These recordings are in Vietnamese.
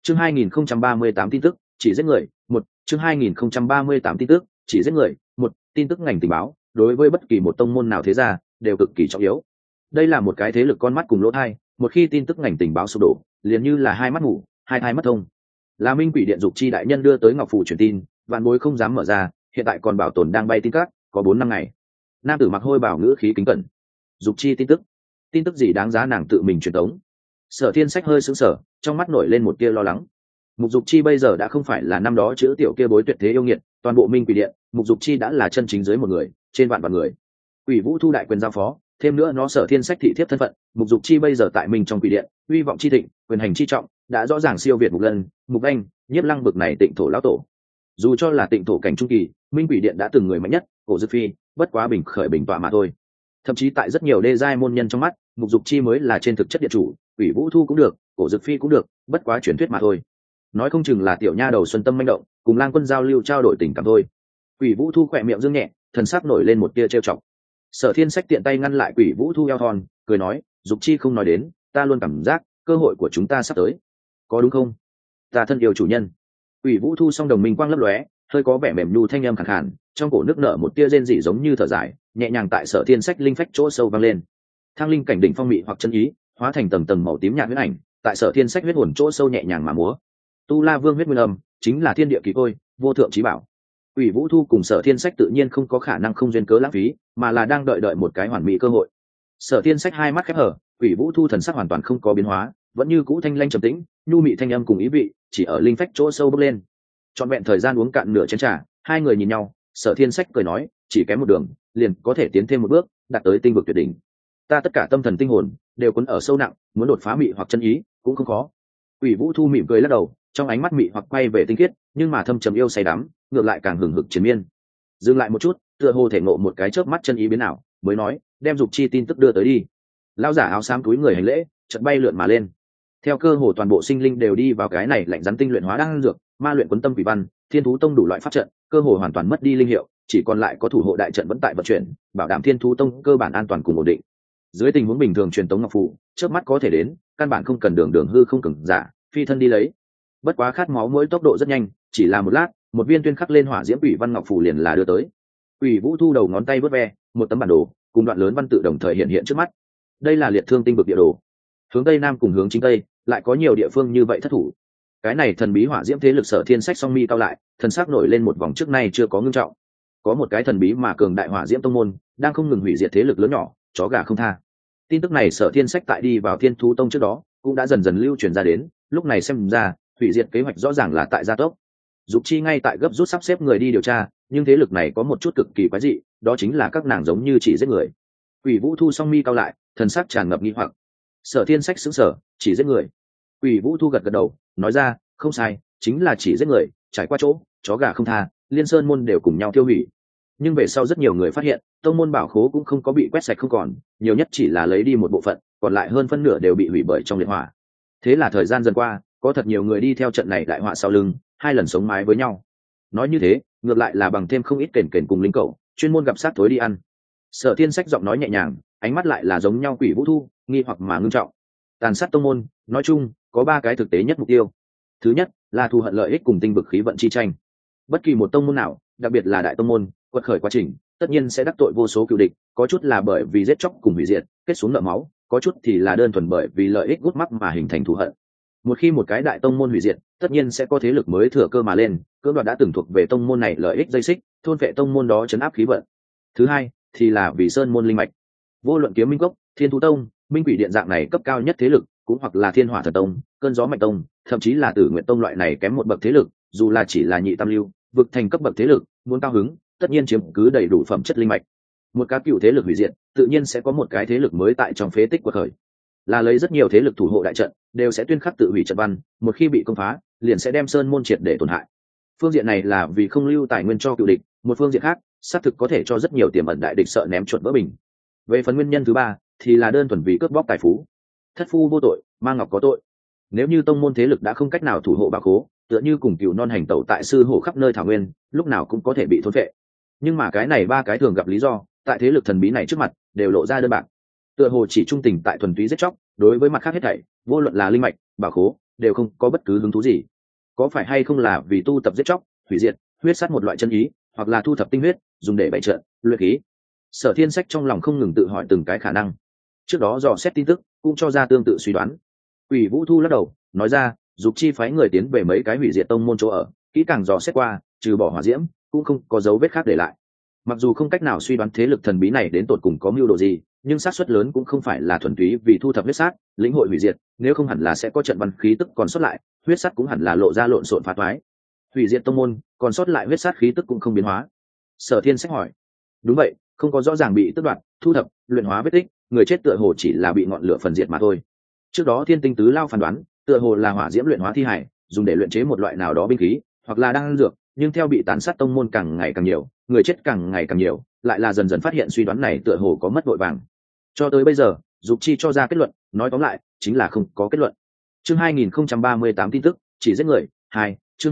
Chương 2038 tin tức, chỉ giết người, một chương 2038 tin tức, chỉ giết người, một tin tức ngành tình báo, đối với bất kỳ một tông môn nào thế gia đều cực kỳ trọng yếu. Đây là một cái thế lực con mắt cùng lỗ tai, một khi tin tức ngành tình báo sụp đổ, liền như là hai mắt ngủ, hai thai mất thông. Là Minh Quỷ Điện Dục Chi đại nhân đưa tới ngọc phù truyền tin, vạn bối không dám mở ra, hiện tại còn bảo tồn đang bay tin các, có 4-5 ngày. Nam tử mặc hôi bảo ngữ khí kính cẩn. Dục Chi tin tức gì đáng giá nàng tự mình truyền tống? Sở Thiên Sách hơi sững sờ, trong mắt nổi lên một tia lo lắng. Mục Dục Chi bây giờ đã không phải là năm đó chữ tiểu kia bối tuyệt thế yêu nghiệt, toàn bộ Minh Quỷ Điện, Mục Dục Chi đã là chân chính dưới một người, trên vạn người. Quỷ Vũ thu đại quyền giao phó, thêm nữa nó Sở Thiên Sách thị thiếp thân phận, Mục Dục Chi bây giờ tại Minh trong Quỷ Điện, uy vọng chi thịnh, quyền hành chi trọng, đã rõ ràng siêu việt Mục Lân, Mục Anh, Nhiếp Lăng bực này Tịnh thổ lão tổ. Dù cho là Tịnh thổ cảnh trung kỳ, Minh Quỷ Điện đã từng người mạnh nhất, Cổ Dực Phi, bất quá bình khởi bình tọa mà thôi. Thậm chí tại rất nhiều đê giai môn nhân trong mắt, Mục Dục Chi mới là trên thực chất điện chủ, Quỷ Vũ thu cũng được, Cổ Dực Phi cũng được, bất quá truyền thuyết mà thôi. Nói không chừng là tiểu nha đầu xuân tâm manh động, cùng Lang Quân giao lưu trao đổi tình cảm thôi. Quỷ Vũ thu khỏe miệng dương nhẹ, thần sắc nổi lên một tia trêu chọc. Sở Thiên Sách tiện tay ngăn lại Quỷ Vũ thu eo thon, cười nói, Dục Chi không nói đến, ta luôn cảm giác cơ hội của chúng ta sắp tới, có đúng không? Ta thân yêu chủ nhân. Quỷ Vũ thu song đồng minh quang lấp lóe, hơi có vẻ mềm nhu thanh âm khàn khàn, trong cổ nước nở một tia rên rỉ giống như thở dài, nhẹ nhàng tại Sở Thiên Sách linh phách chỗ sâu vang lên. Thang linh cảnh đỉnh phong mị hoặc chân ý, hóa thành tầng tầng màu tím nhạt huyết ảnh, tại Sở Thiên Sách huyết hồn chỗ sâu nhẹ nhàng mà múa. Tu La Vương huyết nguyên âm, chính là thiên địa kỳ côi, vô thượng chí bảo. Quỷ Vũ thu cùng Sở Thiên Sách tự nhiên không có khả năng không duyên cớ lãng phí, mà là đang đợi một cái hoàn mỹ cơ hội. Sở Thiên Sách hai mắt khép hở, Quỷ Vũ thu thần sắc hoàn toàn không có biến hóa, vẫn như cũ thanh lanh trầm tĩnh, nhu mị thanh âm cùng ý vị, chỉ ở linh phách chỗ sâu bốc lên. Trọn vẹn thời gian uống cạn nửa chén trà, hai người nhìn nhau, Sở Thiên Sách cười nói, chỉ kém một đường, liền có thể tiến thêm một bước, đạt tới tinh vực tuyệt đỉnh. Ta tất cả tâm thần tinh hồn đều cuốn ở sâu nặng, muốn đột phá mị hoặc chân ý cũng không khó. Quỷ Vũ thu mỉm cười lắc đầu, trong ánh mắt mị hoặc quay về tinh khiết, nhưng mà thâm trầm yêu say đắm, ngược lại càng hừng hực chiến miên. Dừng lại một chút, tựa hồ thể ngộ một cái chớp mắt chân ý biến ảo, mới nói, đem Dục Chi tin tức đưa tới đi. Lão giả áo xám túi người hành lễ, chợt bay lượn mà lên. Theo cơ hồ toàn bộ sinh linh đều đi vào cái này lạnh rắn tinh luyện hóa đan dược, ma luyện quấn tâm quỷ văn, thiên thú tông đủ loại pháp trận, cơ hồ hoàn toàn mất đi linh hiệu, chỉ còn lại có thủ hộ đại trận vẫn tại vận chuyển, bảo đảm thiên thú tông cơ bản an toàn cùng ổn định. Dưới tình huống bình thường truyền tống ngọc phù, chớp mắt có thể đến, căn bản không cần đường hư không cường giả, phi thân đi lấy. Bất quá khát máu mỗi tốc độ rất nhanh, chỉ là một lát, một viên tuyên khắc lên hỏa diễm quỷ văn ngọc phù liền là đưa tới. Quỷ Vũ thu đầu ngón tay vớt ve, một tấm bản đồ, cùng đoạn lớn văn tự đồng thời hiện trước mắt. Đây là liệt thương tinh vực địa đồ. Hướng tây nam cùng hướng chính tây, lại có nhiều địa phương như vậy thất thủ. Cái này thần bí hỏa diễm thế lực Sở Thiên Sách song mi cao lại, thần sắc nổi lên một vòng trước nay chưa có ngưng trọng. Có một cái thần bí mà cường đại hỏa diễm tông môn, đang không ngừng hủy diệt thế lực lớn nhỏ, chó gà không tha. Tin tức này Sở Thiên Sách tại đi vào Thiên Thú Tông trước đó, cũng đã dần dần lưu truyền ra đến, lúc này xem ra, hủy diệt kế hoạch rõ ràng là tại gia tốc. Dục Chi ngay tại gấp rút sắp xếp người đi điều tra, nhưng thế lực này có một chút cực kỳ quái dị, đó chính là các nàng giống như chỉ giết người. Quỷ Vũ thu song mi cao lại, thần sắc tràn ngập nghi hoặc. Sở Thiên Sách sững sờ, chỉ giết người. Quỷ Vũ thu gật gật đầu, nói ra, không sai, chính là chỉ giết người, trải qua chỗ, chó gà không tha, liên sơn môn đều cùng nhau tiêu hủy. Nhưng về sau rất nhiều người phát hiện, tông môn bảo khố cũng không có bị quét sạch không còn, nhiều nhất chỉ là lấy đi một bộ phận, còn lại hơn phân nửa đều bị hủy bởi trong liệt hỏa. Thế là thời gian dần qua, có thật nhiều người đi theo trận này đại họa sau lưng, hai lần sống mái với nhau. Nói như thế, ngược lại là bằng thêm không ít kền kền cùng lính cậu, chuyên môn gặp sát thối đi ăn. Sở Thiên Sách giọng nói nhẹ nhàng, ánh mắt lại là giống nhau. Quỷ Vũ thu nghi hoặc mà ngưng trọng. Tàn sát tông môn, nói chung có ba cái thực tế nhất mục tiêu. Thứ nhất là thù hận lợi ích cùng tinh vực khí vận chi tranh. Bất kỳ một tông môn nào, đặc biệt là đại tông môn, quật khởi quá trình tất nhiên sẽ đắc tội vô số cựu địch, có chút là bởi vì giết chóc cùng hủy diệt kết xuống nợ máu, có chút thì là đơn thuần bởi vì lợi ích gút mắc mà hình thành thù hận. Một khi một cái đại tông môn hủy diệt, tất nhiên sẽ có thế lực mới thừa cơ mà lên, cưỡng đoạt đã từng thuộc về tông môn này lợi ích dây xích, thôn phệ tông môn đó chấn áp khí vận. Thứ hai thì là vì sơn môn linh mạch. Vô luận Kiếm Minh Cốc, Thiên Thú Tông, Minh Quỷ Điện dạng này cấp cao nhất thế lực, cũng hoặc là Thiên Hỏa Thần Tông, Cơn Gió Mạnh Tông, thậm chí là Tử Nguyện Tông loại này kém một bậc thế lực, dù là chỉ là nhị tam lưu, vực thành cấp bậc thế lực, muốn cao hứng, tất nhiên chiếm cứ đầy đủ phẩm chất linh mạch. Một cái cựu thế lực hủy diệt, tự nhiên sẽ có một cái thế lực mới tại trong phế tích quật khởi. Là lấy rất nhiều thế lực thủ hộ đại trận, đều sẽ tuyên khắc tự hủy trận văn, một khi bị công phá, liền sẽ đem sơn môn triệt để tổn hại. Phương diện này là vì không lưu tài nguyên cho cựu địch, một phương diện khác, xác thực có thể cho rất nhiều tiềm ẩn đại địch sợ ném chuột vỡ bình. Về phần nguyên nhân thứ ba, thì là đơn thuần vì cướp bóc tài phú. Thất phu vô tội, mang ngọc có tội. Nếu như tông môn thế lực đã không cách nào thủ hộ bảo khố, tựa như cùng cựu non hành tẩu tại sư hổ khắp nơi thảo nguyên, lúc nào cũng có thể bị thôn phệ. Nhưng mà cái này ba cái thường gặp lý do, tại thế lực thần bí này trước mặt, đều lộ ra đơn bạc. Tựa hồ chỉ trung tình tại thuần túy giết chóc, đối với mặt khác hết thảy, vô luận là linh mạch, bảo khố, đều không có bất cứ hứng thú gì. Có phải hay không là vì tu tập giết chóc, hủy diệt, huyết sát một loại chân ý, hoặc là thu thập tinh huyết dùng để bày trận luyện khí? Sở Thiên Sách trong lòng không ngừng tự hỏi từng cái khả năng. Trước đó dò xét tin tức cũng cho ra tương tự suy đoán. Quỷ Vũ Thu lắc đầu nói ra, dục chi phái người tiến về mấy cái hủy diệt tông môn chỗ ở, kỹ càng dò xét qua, trừ bỏ hỏa diễm cũng không có dấu vết khác để lại. Mặc dù không cách nào suy đoán thế lực thần bí này đến tột cùng có mưu đồ gì, nhưng xác suất lớn cũng không phải là thuần túy vì thu thập huyết sát lĩnh hội hủy diệt, nếu không hẳn là sẽ có trận văn khí tức còn sót lại, huyết sát cũng hẳn là lộ ra lộn xộn phá toái. Hủy diệt tông môn còn sót lại huyết sát khí tức cũng không biến hóa. Sở Thiên Sách hỏi. Đúng vậy, không có rõ ràng bị tước đoạt, thu thập, luyện hóa vết tích, người chết tựa hồ chỉ là bị ngọn lửa phần diệt mà thôi. Trước đó Thiên Tinh Tứ Lao phán đoán, tựa hồ là hỏa diễm luyện hóa thi hải, dùng để luyện chế một loại nào đó binh khí, hoặc là đan dược, nhưng theo bị tàn sát tông môn càng ngày càng nhiều, người chết càng ngày càng nhiều, lại là dần dần phát hiện suy đoán này tựa hồ có mất vội vàng. Cho tới bây giờ, Dục Chi cho ra kết luận, nói tóm lại, chính là không có kết luận. Chương 2038 tin tức, chỉ giết người, 2, chương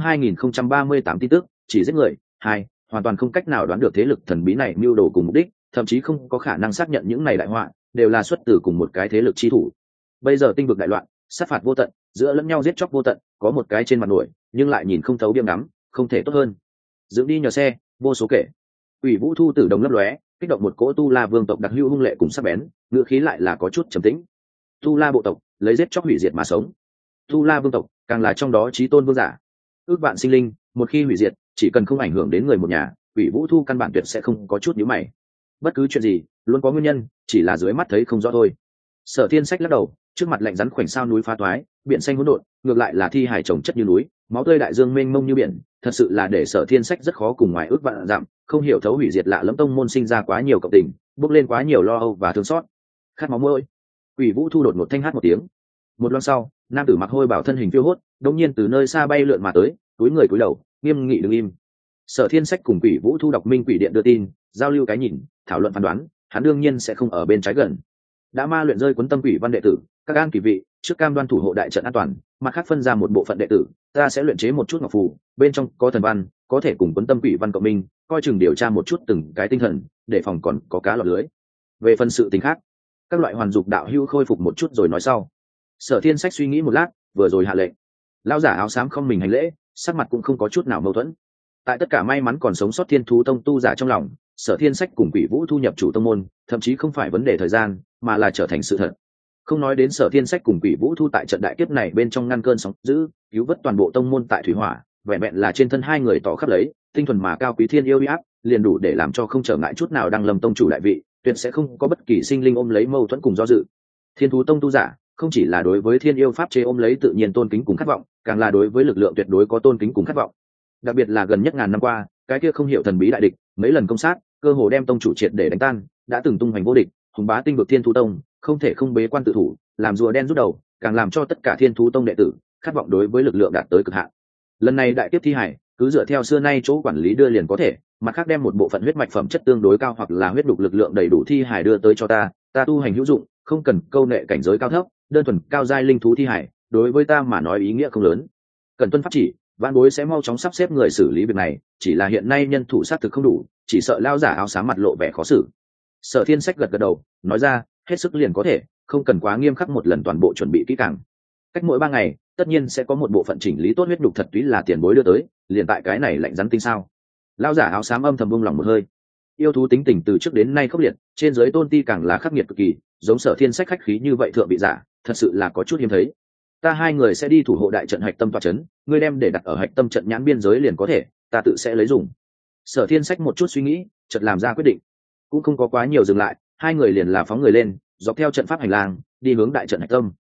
2038 tin tức, chỉ giết người, 2, hoàn toàn không cách nào đoán được thế lực thần bí này mưu đồ cùng mục đích, thậm chí không có khả năng xác nhận những này đại họa đều là xuất từ cùng một cái thế lực chi thủ. Bây giờ tinh vực đại loạn, sát phạt vô tận, giữa lẫn nhau giết chóc vô tận, có một cái trên mặt nổi, nhưng lại nhìn không thấu biếng ngắm, không thể tốt hơn. Dưỡng đi nhờ xe, vô số kể. Quỷ Vũ Thu tử đồng lấp lóe, kích động một cỗ tu la vương tộc đặc hữu hung lệ cùng sắc bén, ngữ khí lại là có chút trầm tĩnh. Tu la bộ tộc lấy giết chóc hủy diệt mà sống, tu la vương tộc càng là trong đó chí tôn vương giả. Ước vạn sinh linh, một khi hủy diệt, chỉ cần không ảnh hưởng đến người một nhà, Quỷ Vũ Thu căn bản tuyệt sẽ không có chút nhíu mày. Bất cứ chuyện gì luôn có nguyên nhân, chỉ là dưới mắt thấy không rõ thôi. Sở Thiên Sách lắc đầu, trước mặt lạnh rắn khoảnh sao núi phá toái, biển xanh hỗn độn, ngược lại là thi hải chồng chất như núi, máu tươi đại dương mênh mông như biển, thật sự là để Sở Thiên Sách rất khó cùng ngoài ước vạn dặm, không hiểu thấu hủy diệt lạ lẫm tông môn sinh ra quá nhiều cộng tình, bốc lên quá nhiều lo âu và thương xót. Khát máu môi. Quỷ Vũ Thu đột ngột thanh hát một tiếng. Một loang sau, nam tử mặc hôi bảo thân hình phiêu hốt, đột nhiên từ nơi xa bay lượn mà tới, túi người cúi đầu, nghiêm nghị đứng im. Sở Thiên Sách cùng Quỷ Vũ Thu đọc Minh Quỷ Điện đưa tin, giao lưu cái nhìn, thảo luận phán đoán, hắn đương nhiên sẽ không ở bên trái gần. Đã ma luyện rơi cuốn tâm quỷ văn đệ tử, các an kỳ vị trước cam đoan thủ hộ đại trận an toàn, mặt khác phân ra một bộ phận đệ tử, ta sẽ luyện chế một chút ngọc phù, bên trong có thần văn, có thể cùng cuốn tâm quỷ văn cộng minh, coi chừng điều tra một chút từng cái tinh thần, để phòng còn có cá lọt lưới. Về phần sự tình khác, các loại hoàn dục đạo hưu khôi phục một chút rồi nói sau. Sở Thiên Sách suy nghĩ một lát, vừa rồi hạ lệnh. Lão giả áo xám không mình hành lễ, sắc mặt cũng không có chút nào mâu thuẫn. Tại tất cả may mắn còn sống sót Thiên Thú Tông tu giả trong lòng, Sở Thiên Sách cùng Quỷ Vũ Thu nhập chủ tông môn, thậm chí không phải vấn đề thời gian, mà là trở thành sự thật. Không nói đến Sở Thiên Sách cùng Quỷ Vũ Thu tại trận đại kiếp này bên trong ngăn cơn sóng dữ, cứu vớt toàn bộ tông môn tại thủy hỏa, vẹn vẹn là trên thân hai người tỏ khắp lấy tinh thuần mà cao quý thiên yêu uy áp, liền đủ để làm cho không trở ngại chút nào đang lầm tông chủ đại vị, tuyệt sẽ không có bất kỳ sinh linh ôm lấy mâu thuẫn cùng do dự. Thiên Thú Tông tu giả không chỉ là đối với thiên yêu pháp chế ôm lấy tự nhiên tôn kính cùng khát vọng, càng là đối với lực lượng tuyệt đối có tôn kính cùng khát vọng. Đặc biệt là gần nhất ngàn năm qua, cái kia không hiểu thần bí đại địch, mấy lần công sát, cơ hồ đem tông chủ triệt để đánh tan, đã từng tung hoành vô địch, hùng bá tinh vực Thiên Thú Tông, không thể không bế quan tự thủ, làm rùa đen rút đầu, càng làm cho tất cả Thiên Thú Tông đệ tử khát vọng đối với lực lượng đạt tới cực hạn. Lần này đại tiếp thi hải, cứ dựa theo xưa nay chỗ quản lý đưa liền có thể, mặt khác đem một bộ phận huyết mạch phẩm chất tương đối cao hoặc là huyết đục lực lượng đầy đủ thi hải đưa tới cho ta, ta tu hành hữu dụng, không cần câu nệ cảnh giới cao thấp, đơn thuần cao giai linh thú thi hải, đối với ta mà nói ý nghĩa không lớn. Cần tuân pháp chỉ, vạn bối sẽ mau chóng sắp xếp người xử lý việc này, chỉ là hiện nay nhân thủ xác thực không đủ, chỉ sợ lao giả áo xám mặt lộ vẻ khó xử. Sở Thiên Sách gật gật đầu, nói ra, hết sức liền có thể, không cần quá nghiêm khắc, một lần toàn bộ chuẩn bị kỹ càng. Cách mỗi 3 ngày, tất nhiên sẽ có một bộ phận chỉnh lý tốt huyết đục thật túy là tiền bối đưa tới, liền tại cái này lạnh rắn tinh sao? Lao giả áo xám âm thầm buông lòng một hơi. Yêu thú tính tình từ trước đến nay khốc liệt, trên giới tôn ti càng là khắc nghiệt cực kỳ, giống Sở Thiên Sách khách khí như vậy thượng vị giả, thật sự là có chút hiếm thấy. Ta hai người sẽ đi thủ hộ đại trận hạch tâm tọa trấn, ngươi đem để đặt ở hạch tâm trận nhãn biên giới liền có thể, ta tự sẽ lấy dùng. Sở Thiên Sách một chút suy nghĩ, chợt làm ra quyết định, cũng không có quá nhiều dừng lại, hai người liền là phóng người lên, dọc theo trận pháp hành lang, đi hướng đại trận hạch tâm.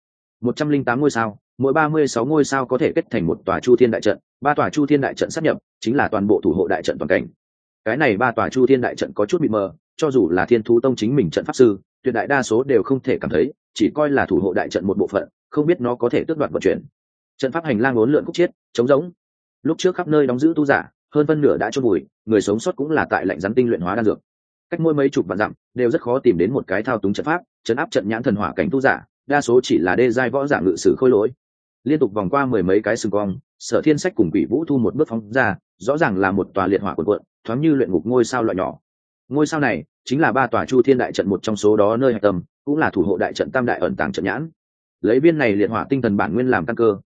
108 ngôi sao, mỗi 36 ngôi sao có thể kết thành một tòa Chu Thiên đại trận, 3 tòa Chu Thiên đại trận sáp nhập, chính là toàn bộ thủ hộ đại trận toàn cảnh. Cái này 3 tòa Chu Thiên đại trận có chút bị mờ, cho dù là Thiên Thú Tông chính mình trận pháp sư, tuyệt đại đa số đều không thể cảm thấy, chỉ coi là thủ hộ đại trận một bộ phận, không biết nó có thể tước đoạt vận chuyển. Trận pháp hành lang uốn lượn khúc chiết, trống rỗng. Lúc trước khắp nơi đóng giữ tu giả, hơn phân nửa đã chôn vùi, người sống sót cũng là tại lạnh rắn tinh luyện hóa đan dược. Cách mỗi mấy chục vạn dặm, đều rất khó tìm đến một cái thao túng trận pháp, trấn áp trận nhãn thần hỏa cảnh tu giả, đa số chỉ là đê giai võ giả ngự sử khôi lỗi. Liên tục vòng qua mười mấy cái sừng cong, Sở Thiên Sách cùng Quỷ Vũ Thu một bước phóng ra, rõ ràng là một tòa liệt hỏa cuồn cuộn, thoáng như luyện ngục ngôi sao loại nhỏ. Ngôi sao này chính là 3 tòa Chu Thiên đại trận một trong số đó, nơi hạch tâm cũng là thủ hộ đại trận tam đại ẩn tàng trận nhãn. Lấy viên này liệt hỏa tinh thần bản nguyên làm căn cơ,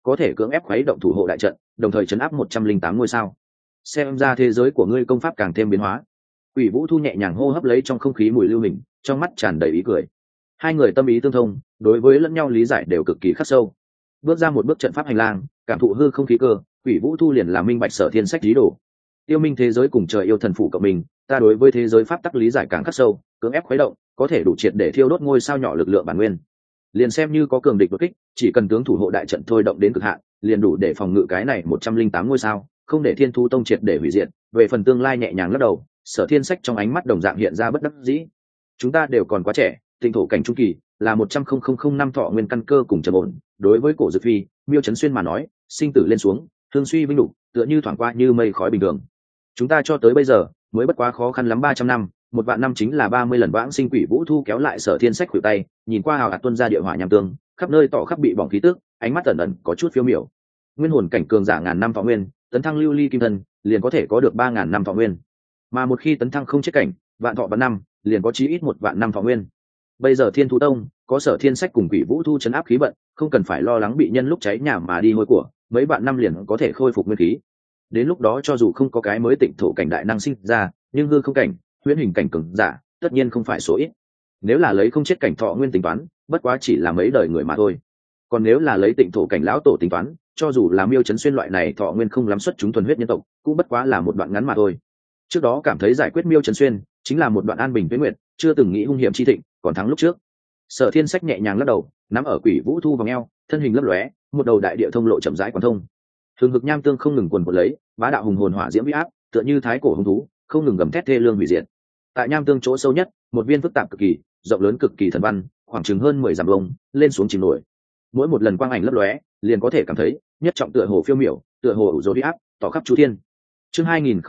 có thể cưỡng ép khuấy động thủ hộ đại trận, đồng thời chấn áp 108 ngôi sao. Xem ra thế giới của ngươi công pháp càng thêm biến hóa. Quỷ Vũ Thu nhẹ nhàng hô hấp lấy trong không khí mùi lưu hình, trong mắt tràn đầy ý cười. Hai người tâm ý tương thông, đối với lẫn nhau lý giải đều cực kỳ khắc sâu. Bước ra một bước trận pháp hành lang, cảm thụ hư không khí cơ, Quỷ Vũ Thu liền là minh bạch Sở Thiên Sách lý đồ. Tiêu minh thế giới cùng trời yêu thần phụ cộng mình, ta đối với thế giới pháp tắc lý giải càng khắc sâu, cưỡng ép khuấy động, có thể đủ triệt để thiêu đốt ngôi sao nhỏ lực lượng bản nguyên. Liền xem như có cường địch đột kích, chỉ cần tướng thủ hộ đại trận thôi động đến cực hạn, liền đủ để phòng ngự cái này 108 ngôi sao, không để Thiên Thu Tông triệt để hủy diệt. Về phần tương lai nhẹ nhàng lắc đầu, Sở Thiên Sách trong ánh mắt đồng dạng hiện ra bất đắc dĩ. Chúng ta đều còn quá trẻ, tinh thổ cảnh trung kỳ là 100,000 năm thọ nguyên căn cơ cùng trầm ổn. Đối với cổ Dực Phi, Miêu Chấn Xuyên mà nói, sinh tử lên xuống, thương suy vinh đủ, tựa như thoảng qua như mây khói bình thường. Chúng ta cho tới bây giờ mới bất quá khó khăn lắm 300 năm, 1 vạn năm chính là 30 lần vãng sinh. Quỷ Vũ Thu kéo lại Sở Thiên Sách khuỷu tay, nhìn qua hào hạt tuân ra địa hỏa nham tương, khắp nơi tỏ khắp bị bỏng khí tức, ánh mắt ẩn ẩn có chút phiêu miểu. Nguyên hồn cảnh cường giả ngàn năm thọ nguyên, tấn thăng lưu ly kim thân, liền có thể có được 3000 năm thọ nguyên. Mà một khi tấn thăng không chết cảnh, vạn thọ 3 năm, liền có chí ít 1 vạn năm thọ nguyên. Bây giờ Thiên Thu Tông có Sở Thiên Sách cùng Quỷ Vũ Thu chấn áp khí vận, không cần phải lo lắng bị nhân lúc cháy nhà mà đi hôi của, mấy vạn năm liền có thể khôi phục nguyên khí. Đến lúc đó cho dù không có cái mới tịnh thổ cảnh đại năng sinh ra, nhưng hư không cảnh, huyễn hình cảnh cường giả tất nhiên không phải số ít. Nếu là lấy không chết cảnh thọ nguyên tính toán, bất quá chỉ là mấy đời người mà thôi. Còn nếu là lấy tịnh thổ cảnh lão tổ tính toán, cho dù là Miêu Chấn Xuyên loại này thọ nguyên không lắm xuất chúng thuần huyết nhân tộc, cũng bất quá là một đoạn ngắn mà thôi. Trước đó cảm thấy giải quyết Miêu Chấn Xuyên chính là một đoạn an bình tuyết nguyệt, chưa từng nghĩ hung hiểm chi thịnh, còn thắng lúc trước. Sở Thiên Sách nhẹ nhàng lắc đầu, nắm ở Quỷ Vũ Thu vòng eo, thân hình lấp lóe, một đầu đại địa thông lộ chậm rãi quán thông. Hừng hực nham tương không ngừng quần quật lấy, bá đạo hùng hồn hỏa diễm uy áp, tựa như thái cổ hung thú, không ngừng gầm thét thê lương hủy diệt. Tại nham tương chỗ sâu nhất, một viên phức tạp cực kỳ, rộng lớn cực kỳ thần văn, khoảng chừng hơn 10 dặm vuông, lên xuống chìm nổi. Mỗi một lần quang ảnh lấp lóe, liền có thể cảm thấy, nhất trọng tựa hồ phiêu miểu, tựa hồ ủ dối uy áp, tỏ khắp chú thiên. Chương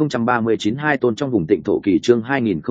2039 hai tôn trong vùng Tịnh Thổ Kỳ, chương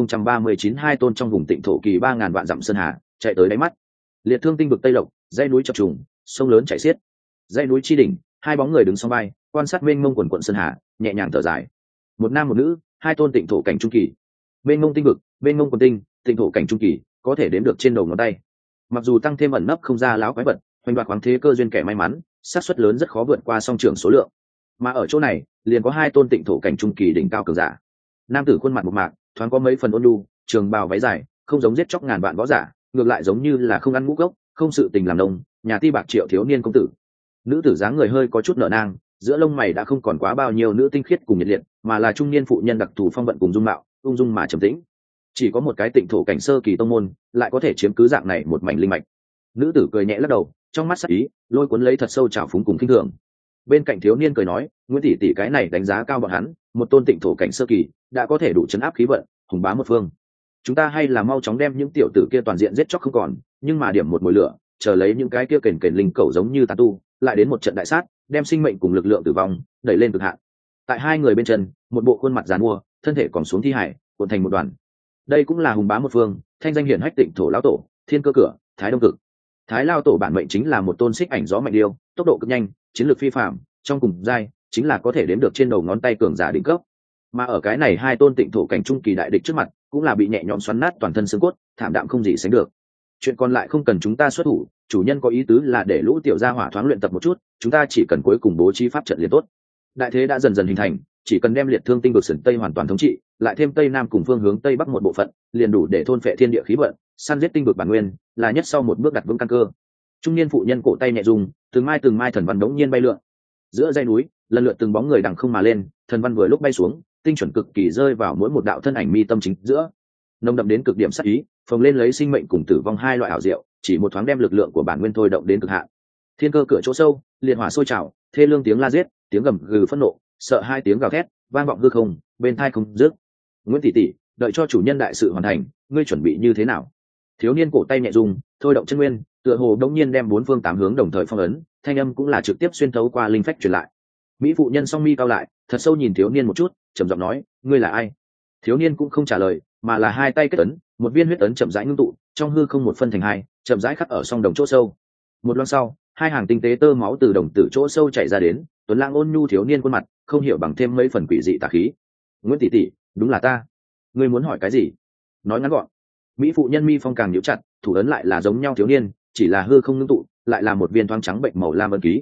2039 hai tôn trong vùng Tịnh Thổ Kỳ, 3000 vạn dặm sơn hà, chạy tới đáy mắt. Liệt Thương Tinh vực Tây Lộc, dãy núi chập trùng, sông lớn chảy xiết. Dãy núi chi đỉnh, hai bóng người đứng song vai, quan sát mênh mông quần quận sơn hà, nhẹ nhàng thở dài. Một nam một nữ, hai tôn Tịnh Thổ cảnh trung kỳ. Mênh mông tinh vực, mênh mông quần tinh, Tịnh Thổ cảnh trung kỳ, có thể đếm được trên đầu ngón tay. Mặc dù tăng thêm ẩn nấp không ra láo quái vật, hoành đoạt khoáng thế cơ duyên kẻ may mắn, xác suất lớn rất khó vượt qua song trưởng số lượng. Mà ở chỗ này, liền có hai tôn Tịnh Thổ cảnh trung kỳ đỉnh cao cường giả. Nam tử khuôn mặt mộc mạc, thoáng có mấy phần ôn nhu, trường bào váy dài, không giống giết chóc ngàn vạn võ giả, ngược lại giống như là không ăn ngũ cốc, không sự tình làm nông, nhà ti bạc triệu thiếu niên công tử. Nữ tử dáng người hơi có chút nở nang, giữa lông mày đã không còn quá bao nhiêu nữ tinh khiết cùng nhiệt liệt, mà là trung niên phụ nhân đặc thù phong vận cùng dung mạo, ung dung mà trầm tĩnh. Chỉ có một cái Tịnh Thổ cảnh sơ kỳ tông môn, lại có thể chiếm cứ dạng này một mảnh linh mạch. Nữ tử cười nhẹ lắc đầu, trong mắt sắc ý lôi cuốn lấy thật sâu trào phúng cùng khinh thường. Bên cạnh thiếu niên cười nói, Nguyễn tỷ tỷ cái này đánh giá cao bọn hắn, một tôn Tịnh Thổ cảnh sơ kỳ đã có thể đủ chấn áp khí vận, hùng bá một phương. Chúng ta hay là mau chóng đem những tiểu tử kia toàn diện giết chóc không còn, nhưng mà điểm một mùi lửa, chờ lấy những cái kia kền kền linh cầu giống như tà tu, lại đến một trận đại sát, đem sinh mệnh cùng lực lượng tử vong đẩy lên cực hạn. Tại hai người bên chân, một bộ khuôn mặt giàn mua, thân thể còn xuống thi hải, cuộn thành một đoàn. Đây cũng là hùng bá một phương, thanh danh hiển hách Tịnh Thổ lão tổ, Thiên Cơ Cửa, Thái Đông Cực. Thái lao tổ bản mệnh chính là một tôn xích ảnh gió mạnh điêu, tốc độ cực nhanh, chiến lược phi phàm, trong cùng giai chính là có thể đếm được trên đầu ngón tay cường giả đỉnh cấp. Mà ở cái này hai tôn Tịnh Thổ cảnh trung kỳ đại địch trước mặt, cũng là bị nhẹ nhõm xoắn nát toàn thân xương cốt, thảm đạm không gì sánh được. Chuyện còn lại không cần chúng ta xuất thủ, chủ nhân có ý tứ là để lũ tiểu gia hỏa thoáng luyện tập một chút, chúng ta chỉ cần cuối cùng bố trí pháp trận liền tốt. Đại thế đã dần dần hình thành, chỉ cần đem Liệt Thương Tinh vực sườn tây hoàn toàn thống trị, lại thêm tây nam cùng phương hướng tây bắc một bộ phận, liền đủ để thôn phệ thiên địa khí vận, săn giết tinh vực bản nguyên, là nhất sau một bước đặt vững căn cơ. Trung niên phụ nhân cổ tay nhẹ rung, từng mai thần văn đống nhiên bay lượn. Giữa dãy núi, lần lượt từng bóng người đằng không mà lên, thần văn vừa lúc bay xuống, tinh chuẩn cực kỳ rơi vào mỗi một đạo thân ảnh mi tâm chính giữa. Nồng đậm đến cực điểm sát ý, phồng lên lấy sinh mệnh cùng tử vong hai loại ảo diệu, chỉ một thoáng đem lực lượng của bản nguyên thôi động đến cực hạn. Thiên Cơ Cửa chỗ sâu, liệt hỏa sôi trào, thê lương tiếng la giết, tiếng gầm gừ phẫn nộ, sợ hai tiếng gào thét, vang vọng hư không, bên tai không dứt. Nguyễn tỷ tỷ, đợi cho chủ nhân đại sự hoàn thành, ngươi chuẩn bị như thế nào? Thiếu niên cổ tay nhẹ rung, thôi động chân nguyên, tựa hồ đống nhiên đem bốn phương tám hướng đồng thời phong ấn, thanh âm cũng là trực tiếp xuyên thấu qua linh phách truyền lại. Mỹ phụ nhân song mi cao lại, thật sâu nhìn thiếu niên một chút, trầm giọng nói, ngươi là ai? Thiếu niên cũng không trả lời, mà là hai tay kết ấn, một viên huyết ấn chậm rãi ngưng tụ, trong hư không một phân thành hai, chậm rãi khắc ở song đồng chỗ sâu. Một loang sau, hai hàng tinh tế tơ máu từ đồng tử chỗ sâu chảy ra đến, tuấn lãng ôn nhu thiếu niên khuôn mặt, không hiểu bằng thêm mấy phần quỷ dị tà khí. Nguyễn tỷ tỷ, đúng là ta. Ngươi muốn hỏi cái gì? Nói ngắn gọn. Mỹ phụ nhân mi phong càng nhíu chặt, thủ ấn lại là giống nhau thiếu niên, chỉ là hư không ngưng tụ, lại là một viên thoáng trắng bệnh màu lam ấn ký.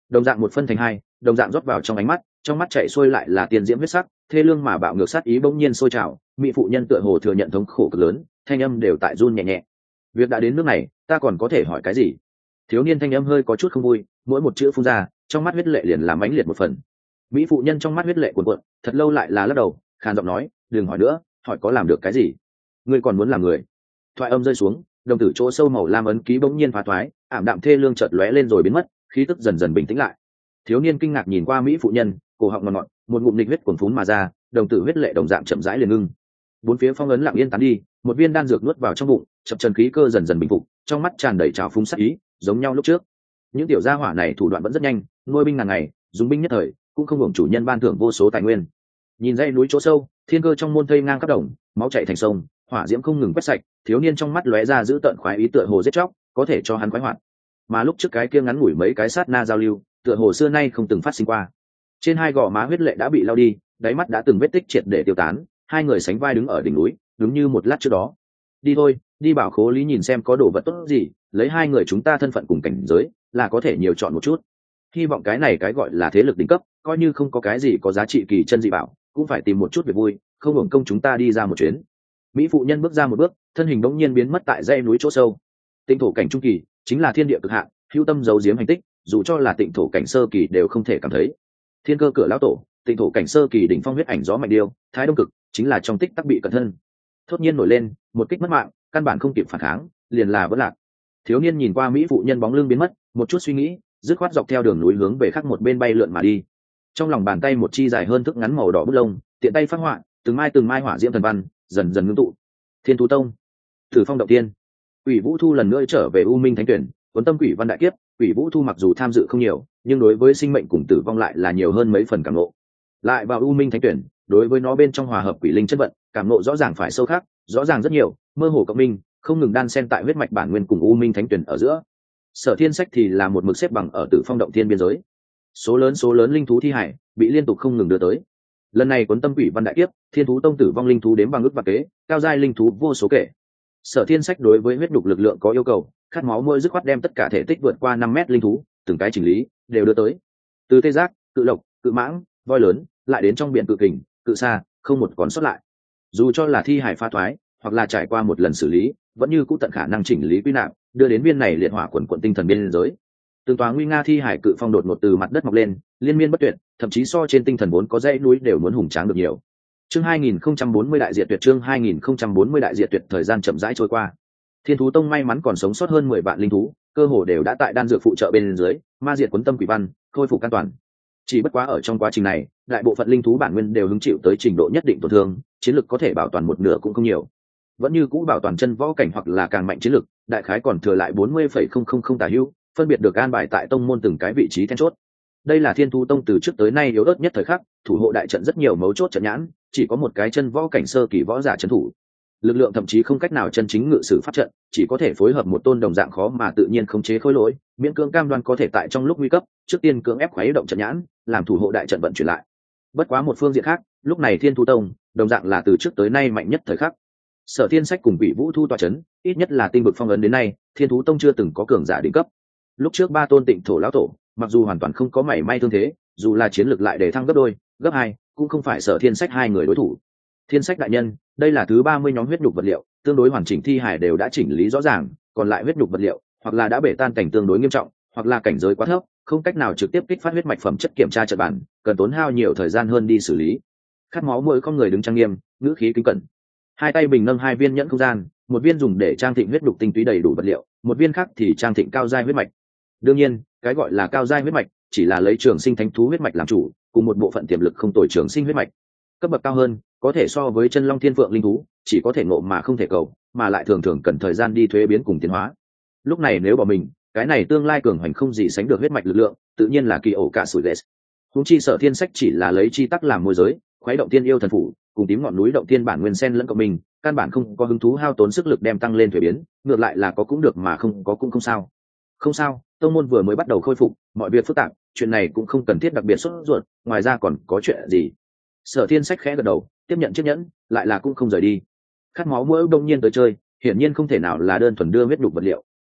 đồng dạng một phân thành hai, đồng dạng rót vào trong ánh mắt, trong mắt chạy xuôi lại là tiền diễm huyết sắc, thê lương mà bạo ngược sát ý bỗng nhiên sôi trào, mỹ phụ nhân tựa hồ thừa nhận thống khổ cực lớn, thanh âm đều tại run nhẹ nhẹ. Việc đã đến nước này, ta còn có thể hỏi cái gì? Thiếu niên thanh âm hơi có chút không vui, mỗi một chữ phun ra, trong mắt huyết lệ liền làm mãnh liệt một phần. Mỹ phụ nhân trong mắt huyết lệ cuồn cuộn, thật lâu lại là lắc đầu, khàn giọng nói, đừng hỏi nữa, hỏi có làm được cái gì? Ngươi còn muốn làm người? Thoại âm rơi xuống, đồng tử chỗ sâu màu lam ấn ký bỗng nhiên phá thoái, ảm đạm thê lương chợt lóe lên rồi biến mất, khí tức dần dần bình tĩnh lại. Thiếu niên kinh ngạc nhìn qua mỹ phụ nhân, cổ họng ngọt ngọt, một ngụm nghịch huyết cuồn phún mà ra, đồng tử huyết lệ đồng dạng chậm rãi liền ngưng. Bốn phía phong ấn lặng yên tán đi, một viên đan dược nuốt vào trong bụng, chập chân khí cơ dần dần bình phục, trong mắt tràn đầy trào phúng sắc ý, giống nhau lúc trước. Những tiểu gia hỏa này thủ đoạn vẫn rất nhanh, nuôi binh ngàn ngày, dùng binh nhất thời, cũng không hưởng chủ nhân ban thưởng vô số tài nguyên. Nhìn dãy núi chỗ sâu, thiên cơ trong môn thây ngang khắp đồng, máu chảy thành sông, hỏa diễm không ngừng quét sạch, thiếu niên trong mắt lóe ra giữ tợn khoái ý tựa hồ giết chóc, có thể cho hắn khoái hoạt. Mà lúc trước cái kia ngắn ngủi mấy cái sát na giao lưu, tựa hồ xưa nay không từng phát sinh qua. Trên hai gò má huyết lệ đã bị lau đi, đáy mắt đã từng vết tích triệt để tiêu tán, hai người sánh vai đứng ở đỉnh núi, đúng như một lát trước đó. Đi thôi, đi bảo khố lý nhìn xem có đồ vật tốt gì, lấy hai người chúng ta thân phận cùng cảnh giới, là có thể nhiều chọn một chút. Hy vọng cái này cái gọi là thế lực đỉnh cấp, coi như không có cái gì có giá trị kỳ chân dị bảo, cũng phải tìm một chút việc vui, không hưởng công chúng ta đi ra một chuyến. Mỹ phụ nhân bước ra một bước, thân hình bỗng nhiên biến mất tại dãy núi chỗ sâu. Tịnh thổ cảnh trung kỳ chính là thiên địa cực hạn, hữu tâm giấu giếm hành tích, dù cho là tịnh thổ cảnh sơ kỳ đều không thể cảm thấy. Thiên cơ cửa lão tổ, tịnh thổ cảnh sơ kỳ đỉnh phong huyết ảnh gió mạnh điêu, thái đông cực chính là trong tích tắc bị cẩn thân. Thốt nhiên nổi lên, một kích mất mạng, căn bản không kịp phản kháng, liền là vỡ lạc. Thiếu niên nhìn qua mỹ phụ nhân bóng lưng biến mất, một chút suy nghĩ, dứt khoát dọc theo đường núi hướng về khác một bên bay lượn mà đi. Trong lòng bàn tay một chi dài hơn thước ngắn màu đỏ bút lông, tiện tay phát họa, từng mai hỏa diễm thần văn dần dần ngưng tụ. Thiên thú tông, Thử Phong động tiên. Quỷ Vũ Thu lần nữa trở về U Minh Thánh Tuyển, cuốn tâm quỷ văn đại kiếp. Quỷ Vũ Thu mặc dù tham dự không nhiều, nhưng đối với sinh mệnh cùng tử vong lại là nhiều hơn mấy phần cảm ngộ. Lại vào U Minh Thánh Tuyển, đối với nó bên trong hòa hợp quỷ linh chất vận, cảm ngộ rõ ràng phải sâu khác, rõ ràng rất nhiều, mơ hồ cộng minh, không ngừng đan xen tại huyết mạch bản nguyên cùng U Minh Thánh Tuyển ở giữa. Sở Thiên Sách thì là một mực xếp bằng ở Tử Phong động thiên biên giới. Số lớn linh thú thi hải bị liên tục không ngừng đưa tới. Lần này cuốn tâm quỷ văn đại kiếp, Thiên thú tông tử vong linh thú đến bằng ước và kế, cao giai linh thú vô số kể. Sở Thiên Sách đối với huyết đục lực lượng có yêu cầu, khát máu mỗi dứt khoát đem tất cả thể tích vượt qua 5 mét linh thú, từng cái chỉnh lý, đều đưa tới. Từ tê giác, cự lộc, cự mãng, voi lớn, lại đến trong biển cự kình, cự xa, không một còn sót lại. Dù cho là thi hải pha thoái, hoặc là trải qua một lần xử lý, vẫn như cũ tận khả năng chỉnh lý quy nạp, đưa đến viên này liệt hỏa quần quận tinh thần biên giới. Từng tòa nguy nga thi hải cự phong đột ngột từ mặt đất mọc lên, liên miên bất tuyệt, thậm chí so trên tinh thần vốn có dãy núi đều muốn hùng tráng được nhiều. Chương 2040 đại diệt tuyệt, chương 2040 đại diệt tuyệt. Thời gian chậm rãi trôi qua. Thiên thú tông may mắn còn sống sót hơn 10 vạn linh thú, cơ hồ đều đã tại đan dược phụ trợ bên dưới, ma diệt cuốn tâm quỷ văn, khôi phục an toàn. Chỉ bất quá ở trong quá trình này, đại bộ phận linh thú bản nguyên đều hứng chịu tới trình độ nhất định tổn thương, chiến lực có thể bảo toàn một nửa cũng không nhiều. Vẫn như cũ bảo toàn chân võ cảnh hoặc là càng mạnh chiến lực, đại khái còn thừa lại 40,000 tà hữu, phân biệt được an bài tại tông môn từng cái vị trí then chốt. Đây là Thiên thú tông từ trước tới nay yếu ớt nhất thời khắc, thủ hộ đại trận rất nhiều mấu chốt trận nhãn, chỉ có một cái chân võ cảnh sơ kỳ võ giả trấn thủ. Lực lượng thậm chí không cách nào chân chính ngự sử pháp trận, chỉ có thể phối hợp một tôn đồng dạng khó mà tự nhiên khống chế khối lỗi, miễn cưỡng cam đoan có thể tại trong lúc nguy cấp, trước tiên cưỡng ép khuấy động trận nhãn, làm thủ hộ đại trận vận chuyển lại. Bất quá một phương diện khác, lúc này Thiên thú tông đồng dạng là từ trước tới nay mạnh nhất thời khắc. Sở Thiên Sách cùng Quỷ Vũ Thu tọa chấn, ít nhất là tinh vực phong ấn đến nay, Thiên thú tông chưa từng có cường giả đỉnh cấp. Lúc trước ba tôn Tịnh thổ lão tổ, mặc dù hoàn toàn không có mảy may thương thế, dù là chiến lược lại để thăng gấp đôi, gấp hai, cũng không phải Sở Thiên Sách hai người đối thủ. Thiên Sách đại nhân, đây là thứ 30 nhóm huyết nhục vật liệu, tương đối hoàn chỉnh thi hải đều đã chỉnh lý rõ ràng, còn lại huyết nhục vật liệu, hoặc là đã bể tan cảnh tương đối nghiêm trọng, hoặc là cảnh giới quá thấp, không cách nào trực tiếp kích phát huyết mạch phẩm chất kiểm tra trận bản, cần tốn hao nhiều thời gian hơn đi xử lý. Khát máu mỗi con người đứng trang nghiêm, ngữ khí kính cẩn. Hai tay bình nâng hai viên nhẫn không gian, một viên dùng để trang thịnh huyết nhục tinh túy đầy đủ vật liệu, một viên khác thì trang thịnh cao giai huyết mạch. Đương nhiên, cái gọi là cao giai huyết mạch chỉ là lấy trường sinh thánh thú huyết mạch làm chủ, cùng một bộ phận tiềm lực không tồi trường sinh huyết mạch. Cấp bậc cao hơn, có thể so với chân long thiên phượng linh thú, chỉ có thể ngộ mà không thể cầu, mà lại thường thường cần thời gian đi thuế biến cùng tiến hóa. Lúc này nếu bỏ mình, cái này tương lai cường hành không gì sánh được huyết mạch lực lượng, tự nhiên là kỳ ổ cả sủi lệ. Huống chi Sở Thiên Sách chỉ là lấy chi tắc làm môi giới, khuấy động tiên yêu thần phủ, cùng tím ngọn núi động tiên bản nguyên sen lẫn cộng mình, căn bản không có hứng thú hao tốn sức lực đem tăng lên thuế biến, ngược lại là có cũng được mà không có cũng không sao. Không sao, tông môn vừa mới bắt đầu khôi phục, mọi việc phức tạp, chuyện này cũng không cần thiết đặc biệt sốt ruột, ngoài ra còn có chuyện gì. Sở Thiên Sách khẽ gật đầu, tiếp nhận chiếc nhẫn, lại là cũng không rời đi. Khát máu mỗi đông nhiên tới chơi, hiển nhiên không thể nào là đơn thuần đưa huyết nhục vật liệu.